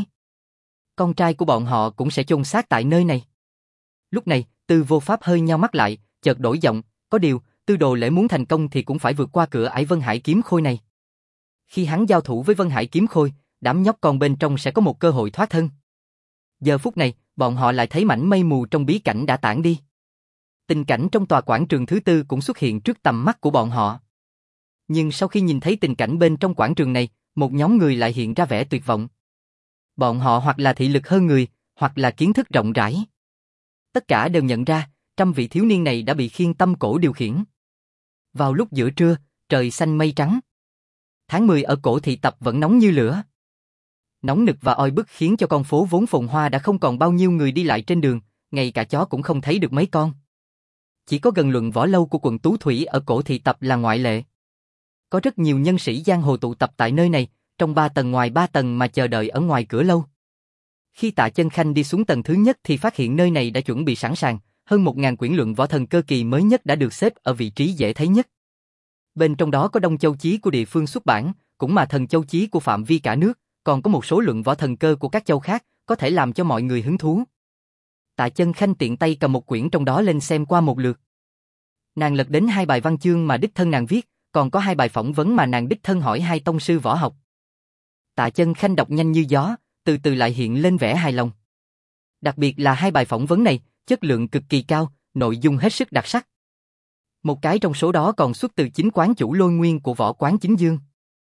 Con trai của bọn họ cũng sẽ chôn xác tại nơi này. Lúc này, Tư Vô Pháp hơi nheo mắt lại, chợt đổi giọng, có điều, Tư Đồ Lễ muốn thành công thì cũng phải vượt qua cửa ải Vân Hải kiếm khôi này. Khi hắn giao thủ với Vân Hải kiếm khôi, đám nhóc con bên trong sẽ có một cơ hội thoát thân. Giờ phút này, bọn họ lại thấy mảnh mây mù trong bí cảnh đã tản đi. Tình cảnh trong tòa quảng trường thứ tư cũng xuất hiện trước tầm mắt của bọn họ. Nhưng sau khi nhìn thấy tình cảnh bên trong quảng trường này, một nhóm người lại hiện ra vẻ tuyệt vọng. Bọn họ hoặc là thị lực hơn người, hoặc là kiến thức rộng rãi. Tất cả đều nhận ra, trăm vị thiếu niên này đã bị Khiên Tâm Cổ điều khiển. Vào lúc giữa trưa, trời xanh mây trắng. Tháng mười ở Cổ Thị Tập vẫn nóng như lửa. Nóng nực và oi bức khiến cho con phố vốn phồn hoa đã không còn bao nhiêu người đi lại trên đường, ngay cả chó cũng không thấy được mấy con. Chỉ có gần luận võ lâu của quận Tú Thủy ở Cổ Thị Tập là ngoại lệ. Có rất nhiều nhân sĩ giang hồ tụ tập tại nơi này, trong ba tầng ngoài ba tầng mà chờ đợi ở ngoài cửa lâu. Khi Tạ Chân Khanh đi xuống tầng thứ nhất thì phát hiện nơi này đã chuẩn bị sẵn sàng, hơn một ngàn quyển luận võ thần cơ kỳ mới nhất đã được xếp ở vị trí dễ thấy nhất. Bên trong đó có Đông Châu Chí của địa phương xuất bản, cũng mà Thần Châu Chí của phạm vi cả nước, còn có một số luận võ thần cơ của các châu khác, có thể làm cho mọi người hứng thú. Tạ Chân Khanh tiện tay cầm một quyển trong đó lên xem qua một lượt. Nàng lật đến hai bài văn chương mà đích thân nàng viết, còn có hai bài phỏng vấn mà nàng đích thân hỏi hai tông sư võ học. Tạ Chân Khanh đọc nhanh như gió, từ từ lại hiện lên vẻ hài lòng. Đặc biệt là hai bài phỏng vấn này, chất lượng cực kỳ cao, nội dung hết sức đặc sắc. Một cái trong số đó còn xuất từ chính quán chủ Lôi Nguyên của võ quán Chính Dương.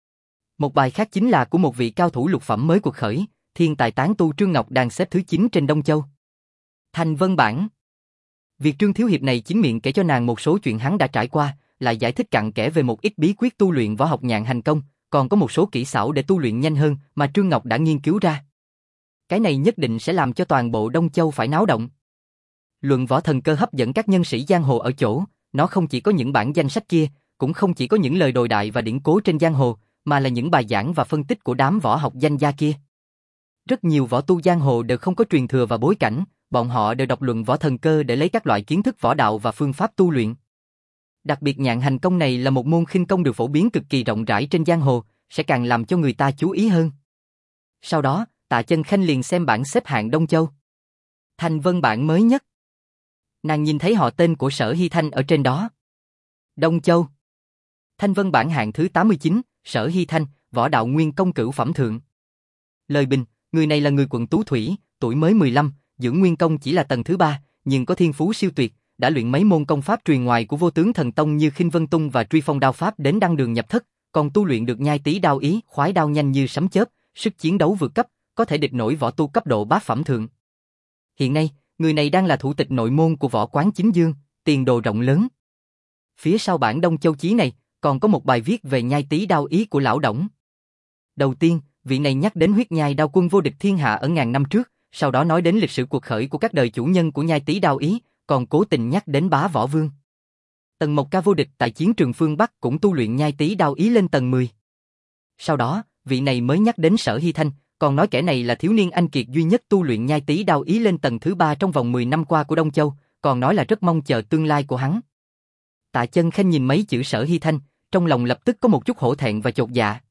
Một bài khác chính là của một vị cao thủ lục phẩm mới cuộc khởi, thiên tài tán tu Trương Ngọc đang xếp thứ chín trên Đông Châu. Thành Vân Bản. Việc Trương Thiếu Hiệp này chính miệng kể cho nàng một số chuyện hắn đã trải qua, lại giải thích cặn kẽ về một ít bí quyết tu luyện võ học nhạn hành công, còn có một số kỹ xảo để tu luyện nhanh hơn mà Trương Ngọc đã nghiên cứu ra. Cái này nhất định sẽ làm cho toàn bộ Đông Châu phải náo động. Luận võ thần cơ hấp dẫn các nhân sĩ giang hồ ở chỗ, nó không chỉ có những bản danh sách kia, cũng không chỉ có những lời đồn đại và điển cố trên giang hồ, mà là những bài giảng và phân tích của đám võ học danh gia kia. Rất nhiều võ tu giang hồ đều không có truyền thừa và bối cảnh, bọn họ đều đọc luận võ thần cơ để lấy các loại kiến thức võ đạo và phương pháp tu luyện. Đặc biệt nhạn hành công này là một môn khinh công được phổ biến cực kỳ rộng rãi trên giang hồ, sẽ càng làm cho người ta chú ý hơn. Sau đó, Tạ Chân Khanh liền xem bảng xếp hạng Đông Châu. Thành Vân Bản mới nhất. Nàng nhìn thấy họ tên của Sở Hy Thanh ở trên đó. Đông Châu. Thanh vân bảng hạng thứ tám mươi chín, Sở Hy Thanh, võ đạo nguyên công cửu phẩm thượng. Lời bình, người này là người quận Tú Thủy, tuổi mới mười lăm, dưỡng nguyên công chỉ là tầng thứ ba, nhưng có thiên phú siêu tuyệt, đã luyện mấy môn công pháp truyền ngoài của vô tướng thần tông như Khinh Vân Tung và Truy Phong đao pháp đến đăng đường nhập thất, còn tu luyện được nhai tí đao ý, khoái đao nhanh như sấm chớp, sức chiến đấu vượt cấp, có thể địch nổi võ tu cấp độ bát phẩm thượng. Hiện nay, người này đang là thủ tịch nội môn của Võ Quán Chính Dương, tiền đồ rộng lớn. Phía sau bản Đông Châu Chí này, còn có một bài viết về nhai tí đao ý của lão Đổng. Đầu tiên, vị này nhắc đến huyết nhai đao quân vô địch thiên hạ ở ngàn năm trước, sau đó nói đến lịch sử cuộc khởi của các đời chủ nhân của nhai tí đao ý, còn cố tình nhắc đến Bá Võ Vương. Tần Mộc Ca vô địch tại chiến trường phương Bắc cũng tu luyện nhai tí đao ý lên tầng mười. Sau đó, vị này mới nhắc đến Sở Hy Thanh, còn nói kẻ này là thiếu niên anh kiệt duy nhất tu luyện nhai tí đao ý lên tầng thứ ba trong vòng mười năm qua của Đông Châu, còn nói là rất mong chờ tương lai của hắn. Tạ Chân Khanh nhìn mấy chữ Sở Hy Thanh, trong lòng lập tức có một chút hổ thẹn và chột dạ.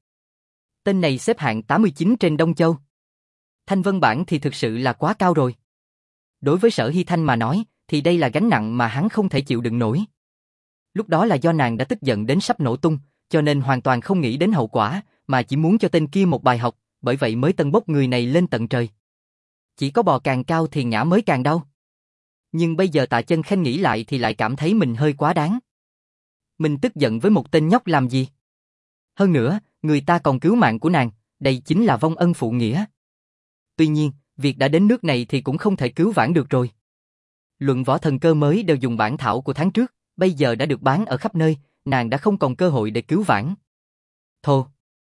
Tên này xếp hạng tám mươi chín trên Đông Châu. Thanh vân bảng thì thực sự là quá cao rồi. Đối với Sở Hy Thanh mà nói, thì đây là gánh nặng mà hắn không thể chịu đựng nổi. Lúc đó là do nàng đã tức giận đến sắp nổ tung, cho nên hoàn toàn không nghĩ đến hậu quả, mà chỉ muốn cho tên kia một bài học, bởi vậy mới tân bốc người này lên tận trời. Chỉ có bò càng cao thì ngã mới càng đau. Nhưng bây giờ Tạ Chân Khanh nghĩ lại thì lại cảm thấy mình hơi quá đáng. Mình tức giận với một tên nhóc làm gì? Hơn nữa, người ta còn cứu mạng của nàng, đây chính là vong ân phụ nghĩa. Tuy nhiên, việc đã đến nước này thì cũng không thể cứu vãn được rồi. Luận võ thần cơ mới đều dùng bản thảo của tháng trước, bây giờ đã được bán ở khắp nơi, nàng đã không còn cơ hội để cứu vãn. Thô.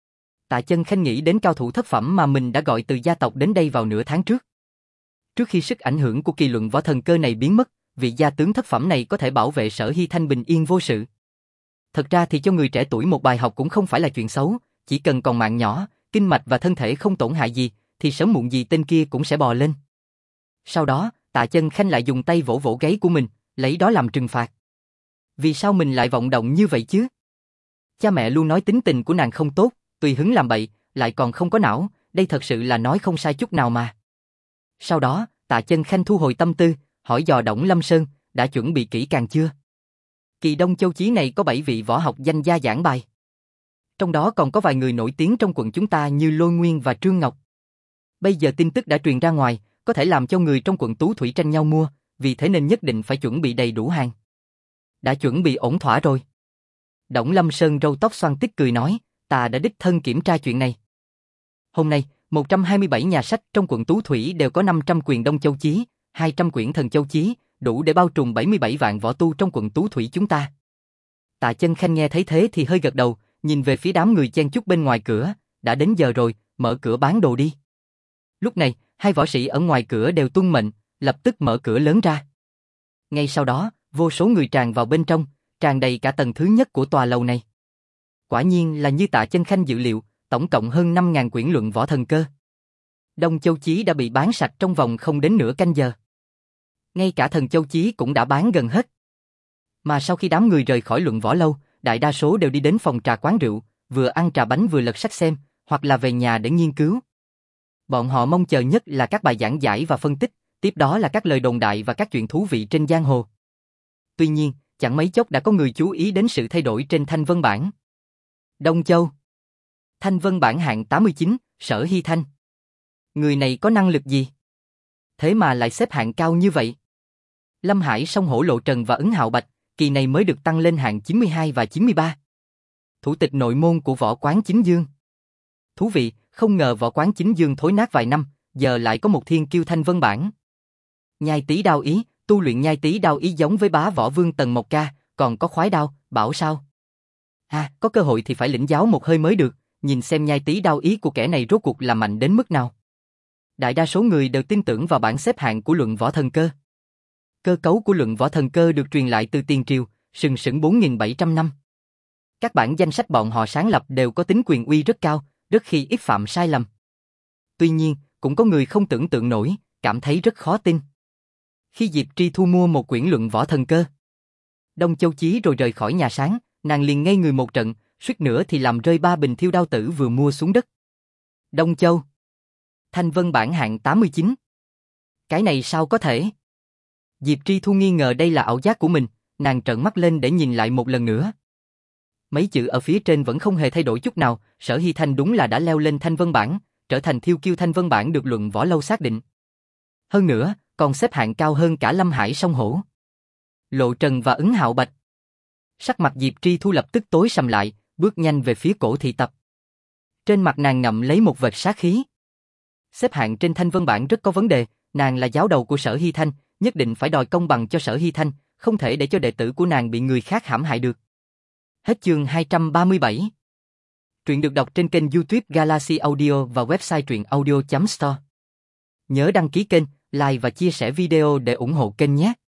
Tạ Chân Khanh nghĩ đến cao thủ thất phẩm mà mình đã gọi từ gia tộc đến đây vào nửa tháng trước. Trước khi sức ảnh hưởng của kỳ luận võ thần cơ này biến mất, vị gia tướng thất phẩm này có thể bảo vệ Sở Hy Thanh bình yên vô sự. Thật ra thì cho người trẻ tuổi một bài học cũng không phải là chuyện xấu, chỉ cần còn mạng nhỏ, kinh mạch và thân thể không tổn hại gì, thì sớm muộn gì tên kia cũng sẽ bò lên. Sau đó, Tạ Chân Khanh lại dùng tay vỗ vỗ gáy của mình, lấy đó làm trừng phạt. Vì sao mình lại vọng động như vậy chứ? Cha mẹ luôn nói tính tình của nàng không tốt, tùy hứng làm bậy, lại còn không có não, đây thật sự là nói không sai chút nào mà. Sau đó, Tạ Chân Khanh thu hồi tâm tư, hỏi dò Đổng Lâm Sơn, đã chuẩn bị kỹ càng chưa? Kỳ Đông Châu Chí này có bảy vị võ học danh gia giảng bài. Trong đó còn có vài người nổi tiếng trong quận chúng ta như Lôi Nguyên và Trương Ngọc. Bây giờ tin tức đã truyền ra ngoài, có thể làm cho người trong quận Tú Thủy tranh nhau mua, vì thế nên nhất định phải chuẩn bị đầy đủ hàng. Đã chuẩn bị ổn thỏa rồi. Đổng Lâm Sơn râu tóc xoăn tít cười nói, ta đã đích thân kiểm tra chuyện này. Hôm nay, một trăm hai mươi bảy nhà sách trong quận Tú Thủy đều có năm trăm quyển Đông Châu Chí, hai trăm quyển Thần Châu Chí, đủ để bao trùm bảy mươi bảy vạn võ tu trong quận Tú Thủy chúng ta. Tạ Chân Khanh nghe thấy thế thì hơi gật đầu, nhìn về phía đám người chen chúc bên ngoài cửa, đã đến giờ rồi, mở cửa bán đồ đi. Lúc này, hai võ sĩ ở ngoài cửa đều tuân mệnh, lập tức mở cửa lớn ra. Ngay sau đó, vô số người tràn vào bên trong, tràn đầy cả tầng thứ nhất của tòa lầu này. Quả nhiên là như Tạ Chân Khanh dự liệu, tổng cộng hơn năm nghìn quyển luận võ thần cơ. Đông Châu Chí đã bị bán sạch trong vòng không đến nửa canh giờ. Ngay cả Thần Châu Chí cũng đã bán gần hết. Mà sau khi đám người rời khỏi luận võ lâu, đại đa số đều đi đến phòng trà quán rượu, vừa ăn trà bánh vừa lật sách xem, hoặc là về nhà để nghiên cứu. Bọn họ mong chờ nhất là các bài giảng giải và phân tích, tiếp đó là các lời đồn đại và các chuyện thú vị trên giang hồ. Tuy nhiên, chẳng mấy chốc đã có người chú ý đến sự thay đổi trên Thanh Vân bảng. Đông Châu. Thanh Vân bảng hạng tám mươi chín, Sở Hy Thanh. Người này có năng lực gì? Thế mà lại xếp hạng cao như vậy. Lâm Hải, Song Hổ Lộ Trần và Ứng Hạo Bạch, kỳ này mới được tăng lên hạng chín mươi hai và chín mươi ba. Thủ tịch nội môn của Võ Quán Chính Dương. Thú vị, không ngờ Võ Quán Chính Dương thối nát vài năm, giờ lại có một thiên kiêu Thanh Vân bảng. Nhai tí đao ý, tu luyện nhai tí đao ý giống với Bá Võ Vương Tần Mộc Ca, còn có khoái đao, bảo sao? À, có cơ hội thì phải lĩnh giáo một hơi mới được, nhìn xem nhai tí đao ý của kẻ này rốt cuộc là mạnh đến mức nào. Đại đa số người đều tin tưởng vào bảng xếp hạng của luận võ thần cơ. Cơ cấu của luận võ thần cơ được truyền lại từ tiền triều, sừng sững bốn nghìn bảy trăm năm. Các bản danh sách bọn họ sáng lập đều có tính quyền uy rất cao, rất khi ít phạm sai lầm. Tuy nhiên, cũng có người không tưởng tượng nổi, cảm thấy rất khó tin. Khi Diệp Tri thu mua một quyển luận võ thần cơ, Đông Châu Chí rồi rời khỏi nhà sáng, nàng liền ngây người một trận, suýt nữa thì làm rơi ba bình thiêu đao tử vừa mua xuống đất. Đông Châu. Thanh Vân bảng hạng tám mươi chín. Cái này sao có thể? Diệp Tri Thu nghi ngờ đây là ảo giác của mình, nàng trợn mắt lên để nhìn lại một lần nữa. Mấy chữ ở phía trên vẫn không hề thay đổi chút nào, Sở Hy Thanh đúng là đã leo lên thanh vân bảng, trở thành thiêu kiêu thanh vân bảng được luận võ lâu xác định. Hơn nữa, còn xếp hạng cao hơn cả Lâm Hải Song Hổ, Lộ Trần và Ứng Hạo Bạch. Sắc mặt Diệp Tri Thu lập tức tối sầm lại, bước nhanh về phía cổ thị tập. Trên mặt nàng ngậm lấy một vệt sát khí. Xếp hạng trên thanh vân bảng rất có vấn đề, nàng là giáo đầu của Sở Hy Thanh, nhất định phải đòi công bằng cho Sở Hy Thanh, không thể để cho đệ tử của nàng bị người khác hãm hại được. Hết chương hai trăm ba mươi bảy. Truyện được đọc trên kênh YouTube Galaxy Audio và website truyện audio chấm store. Nhớ đăng ký kênh, like và chia sẻ video để ủng hộ kênh nhé.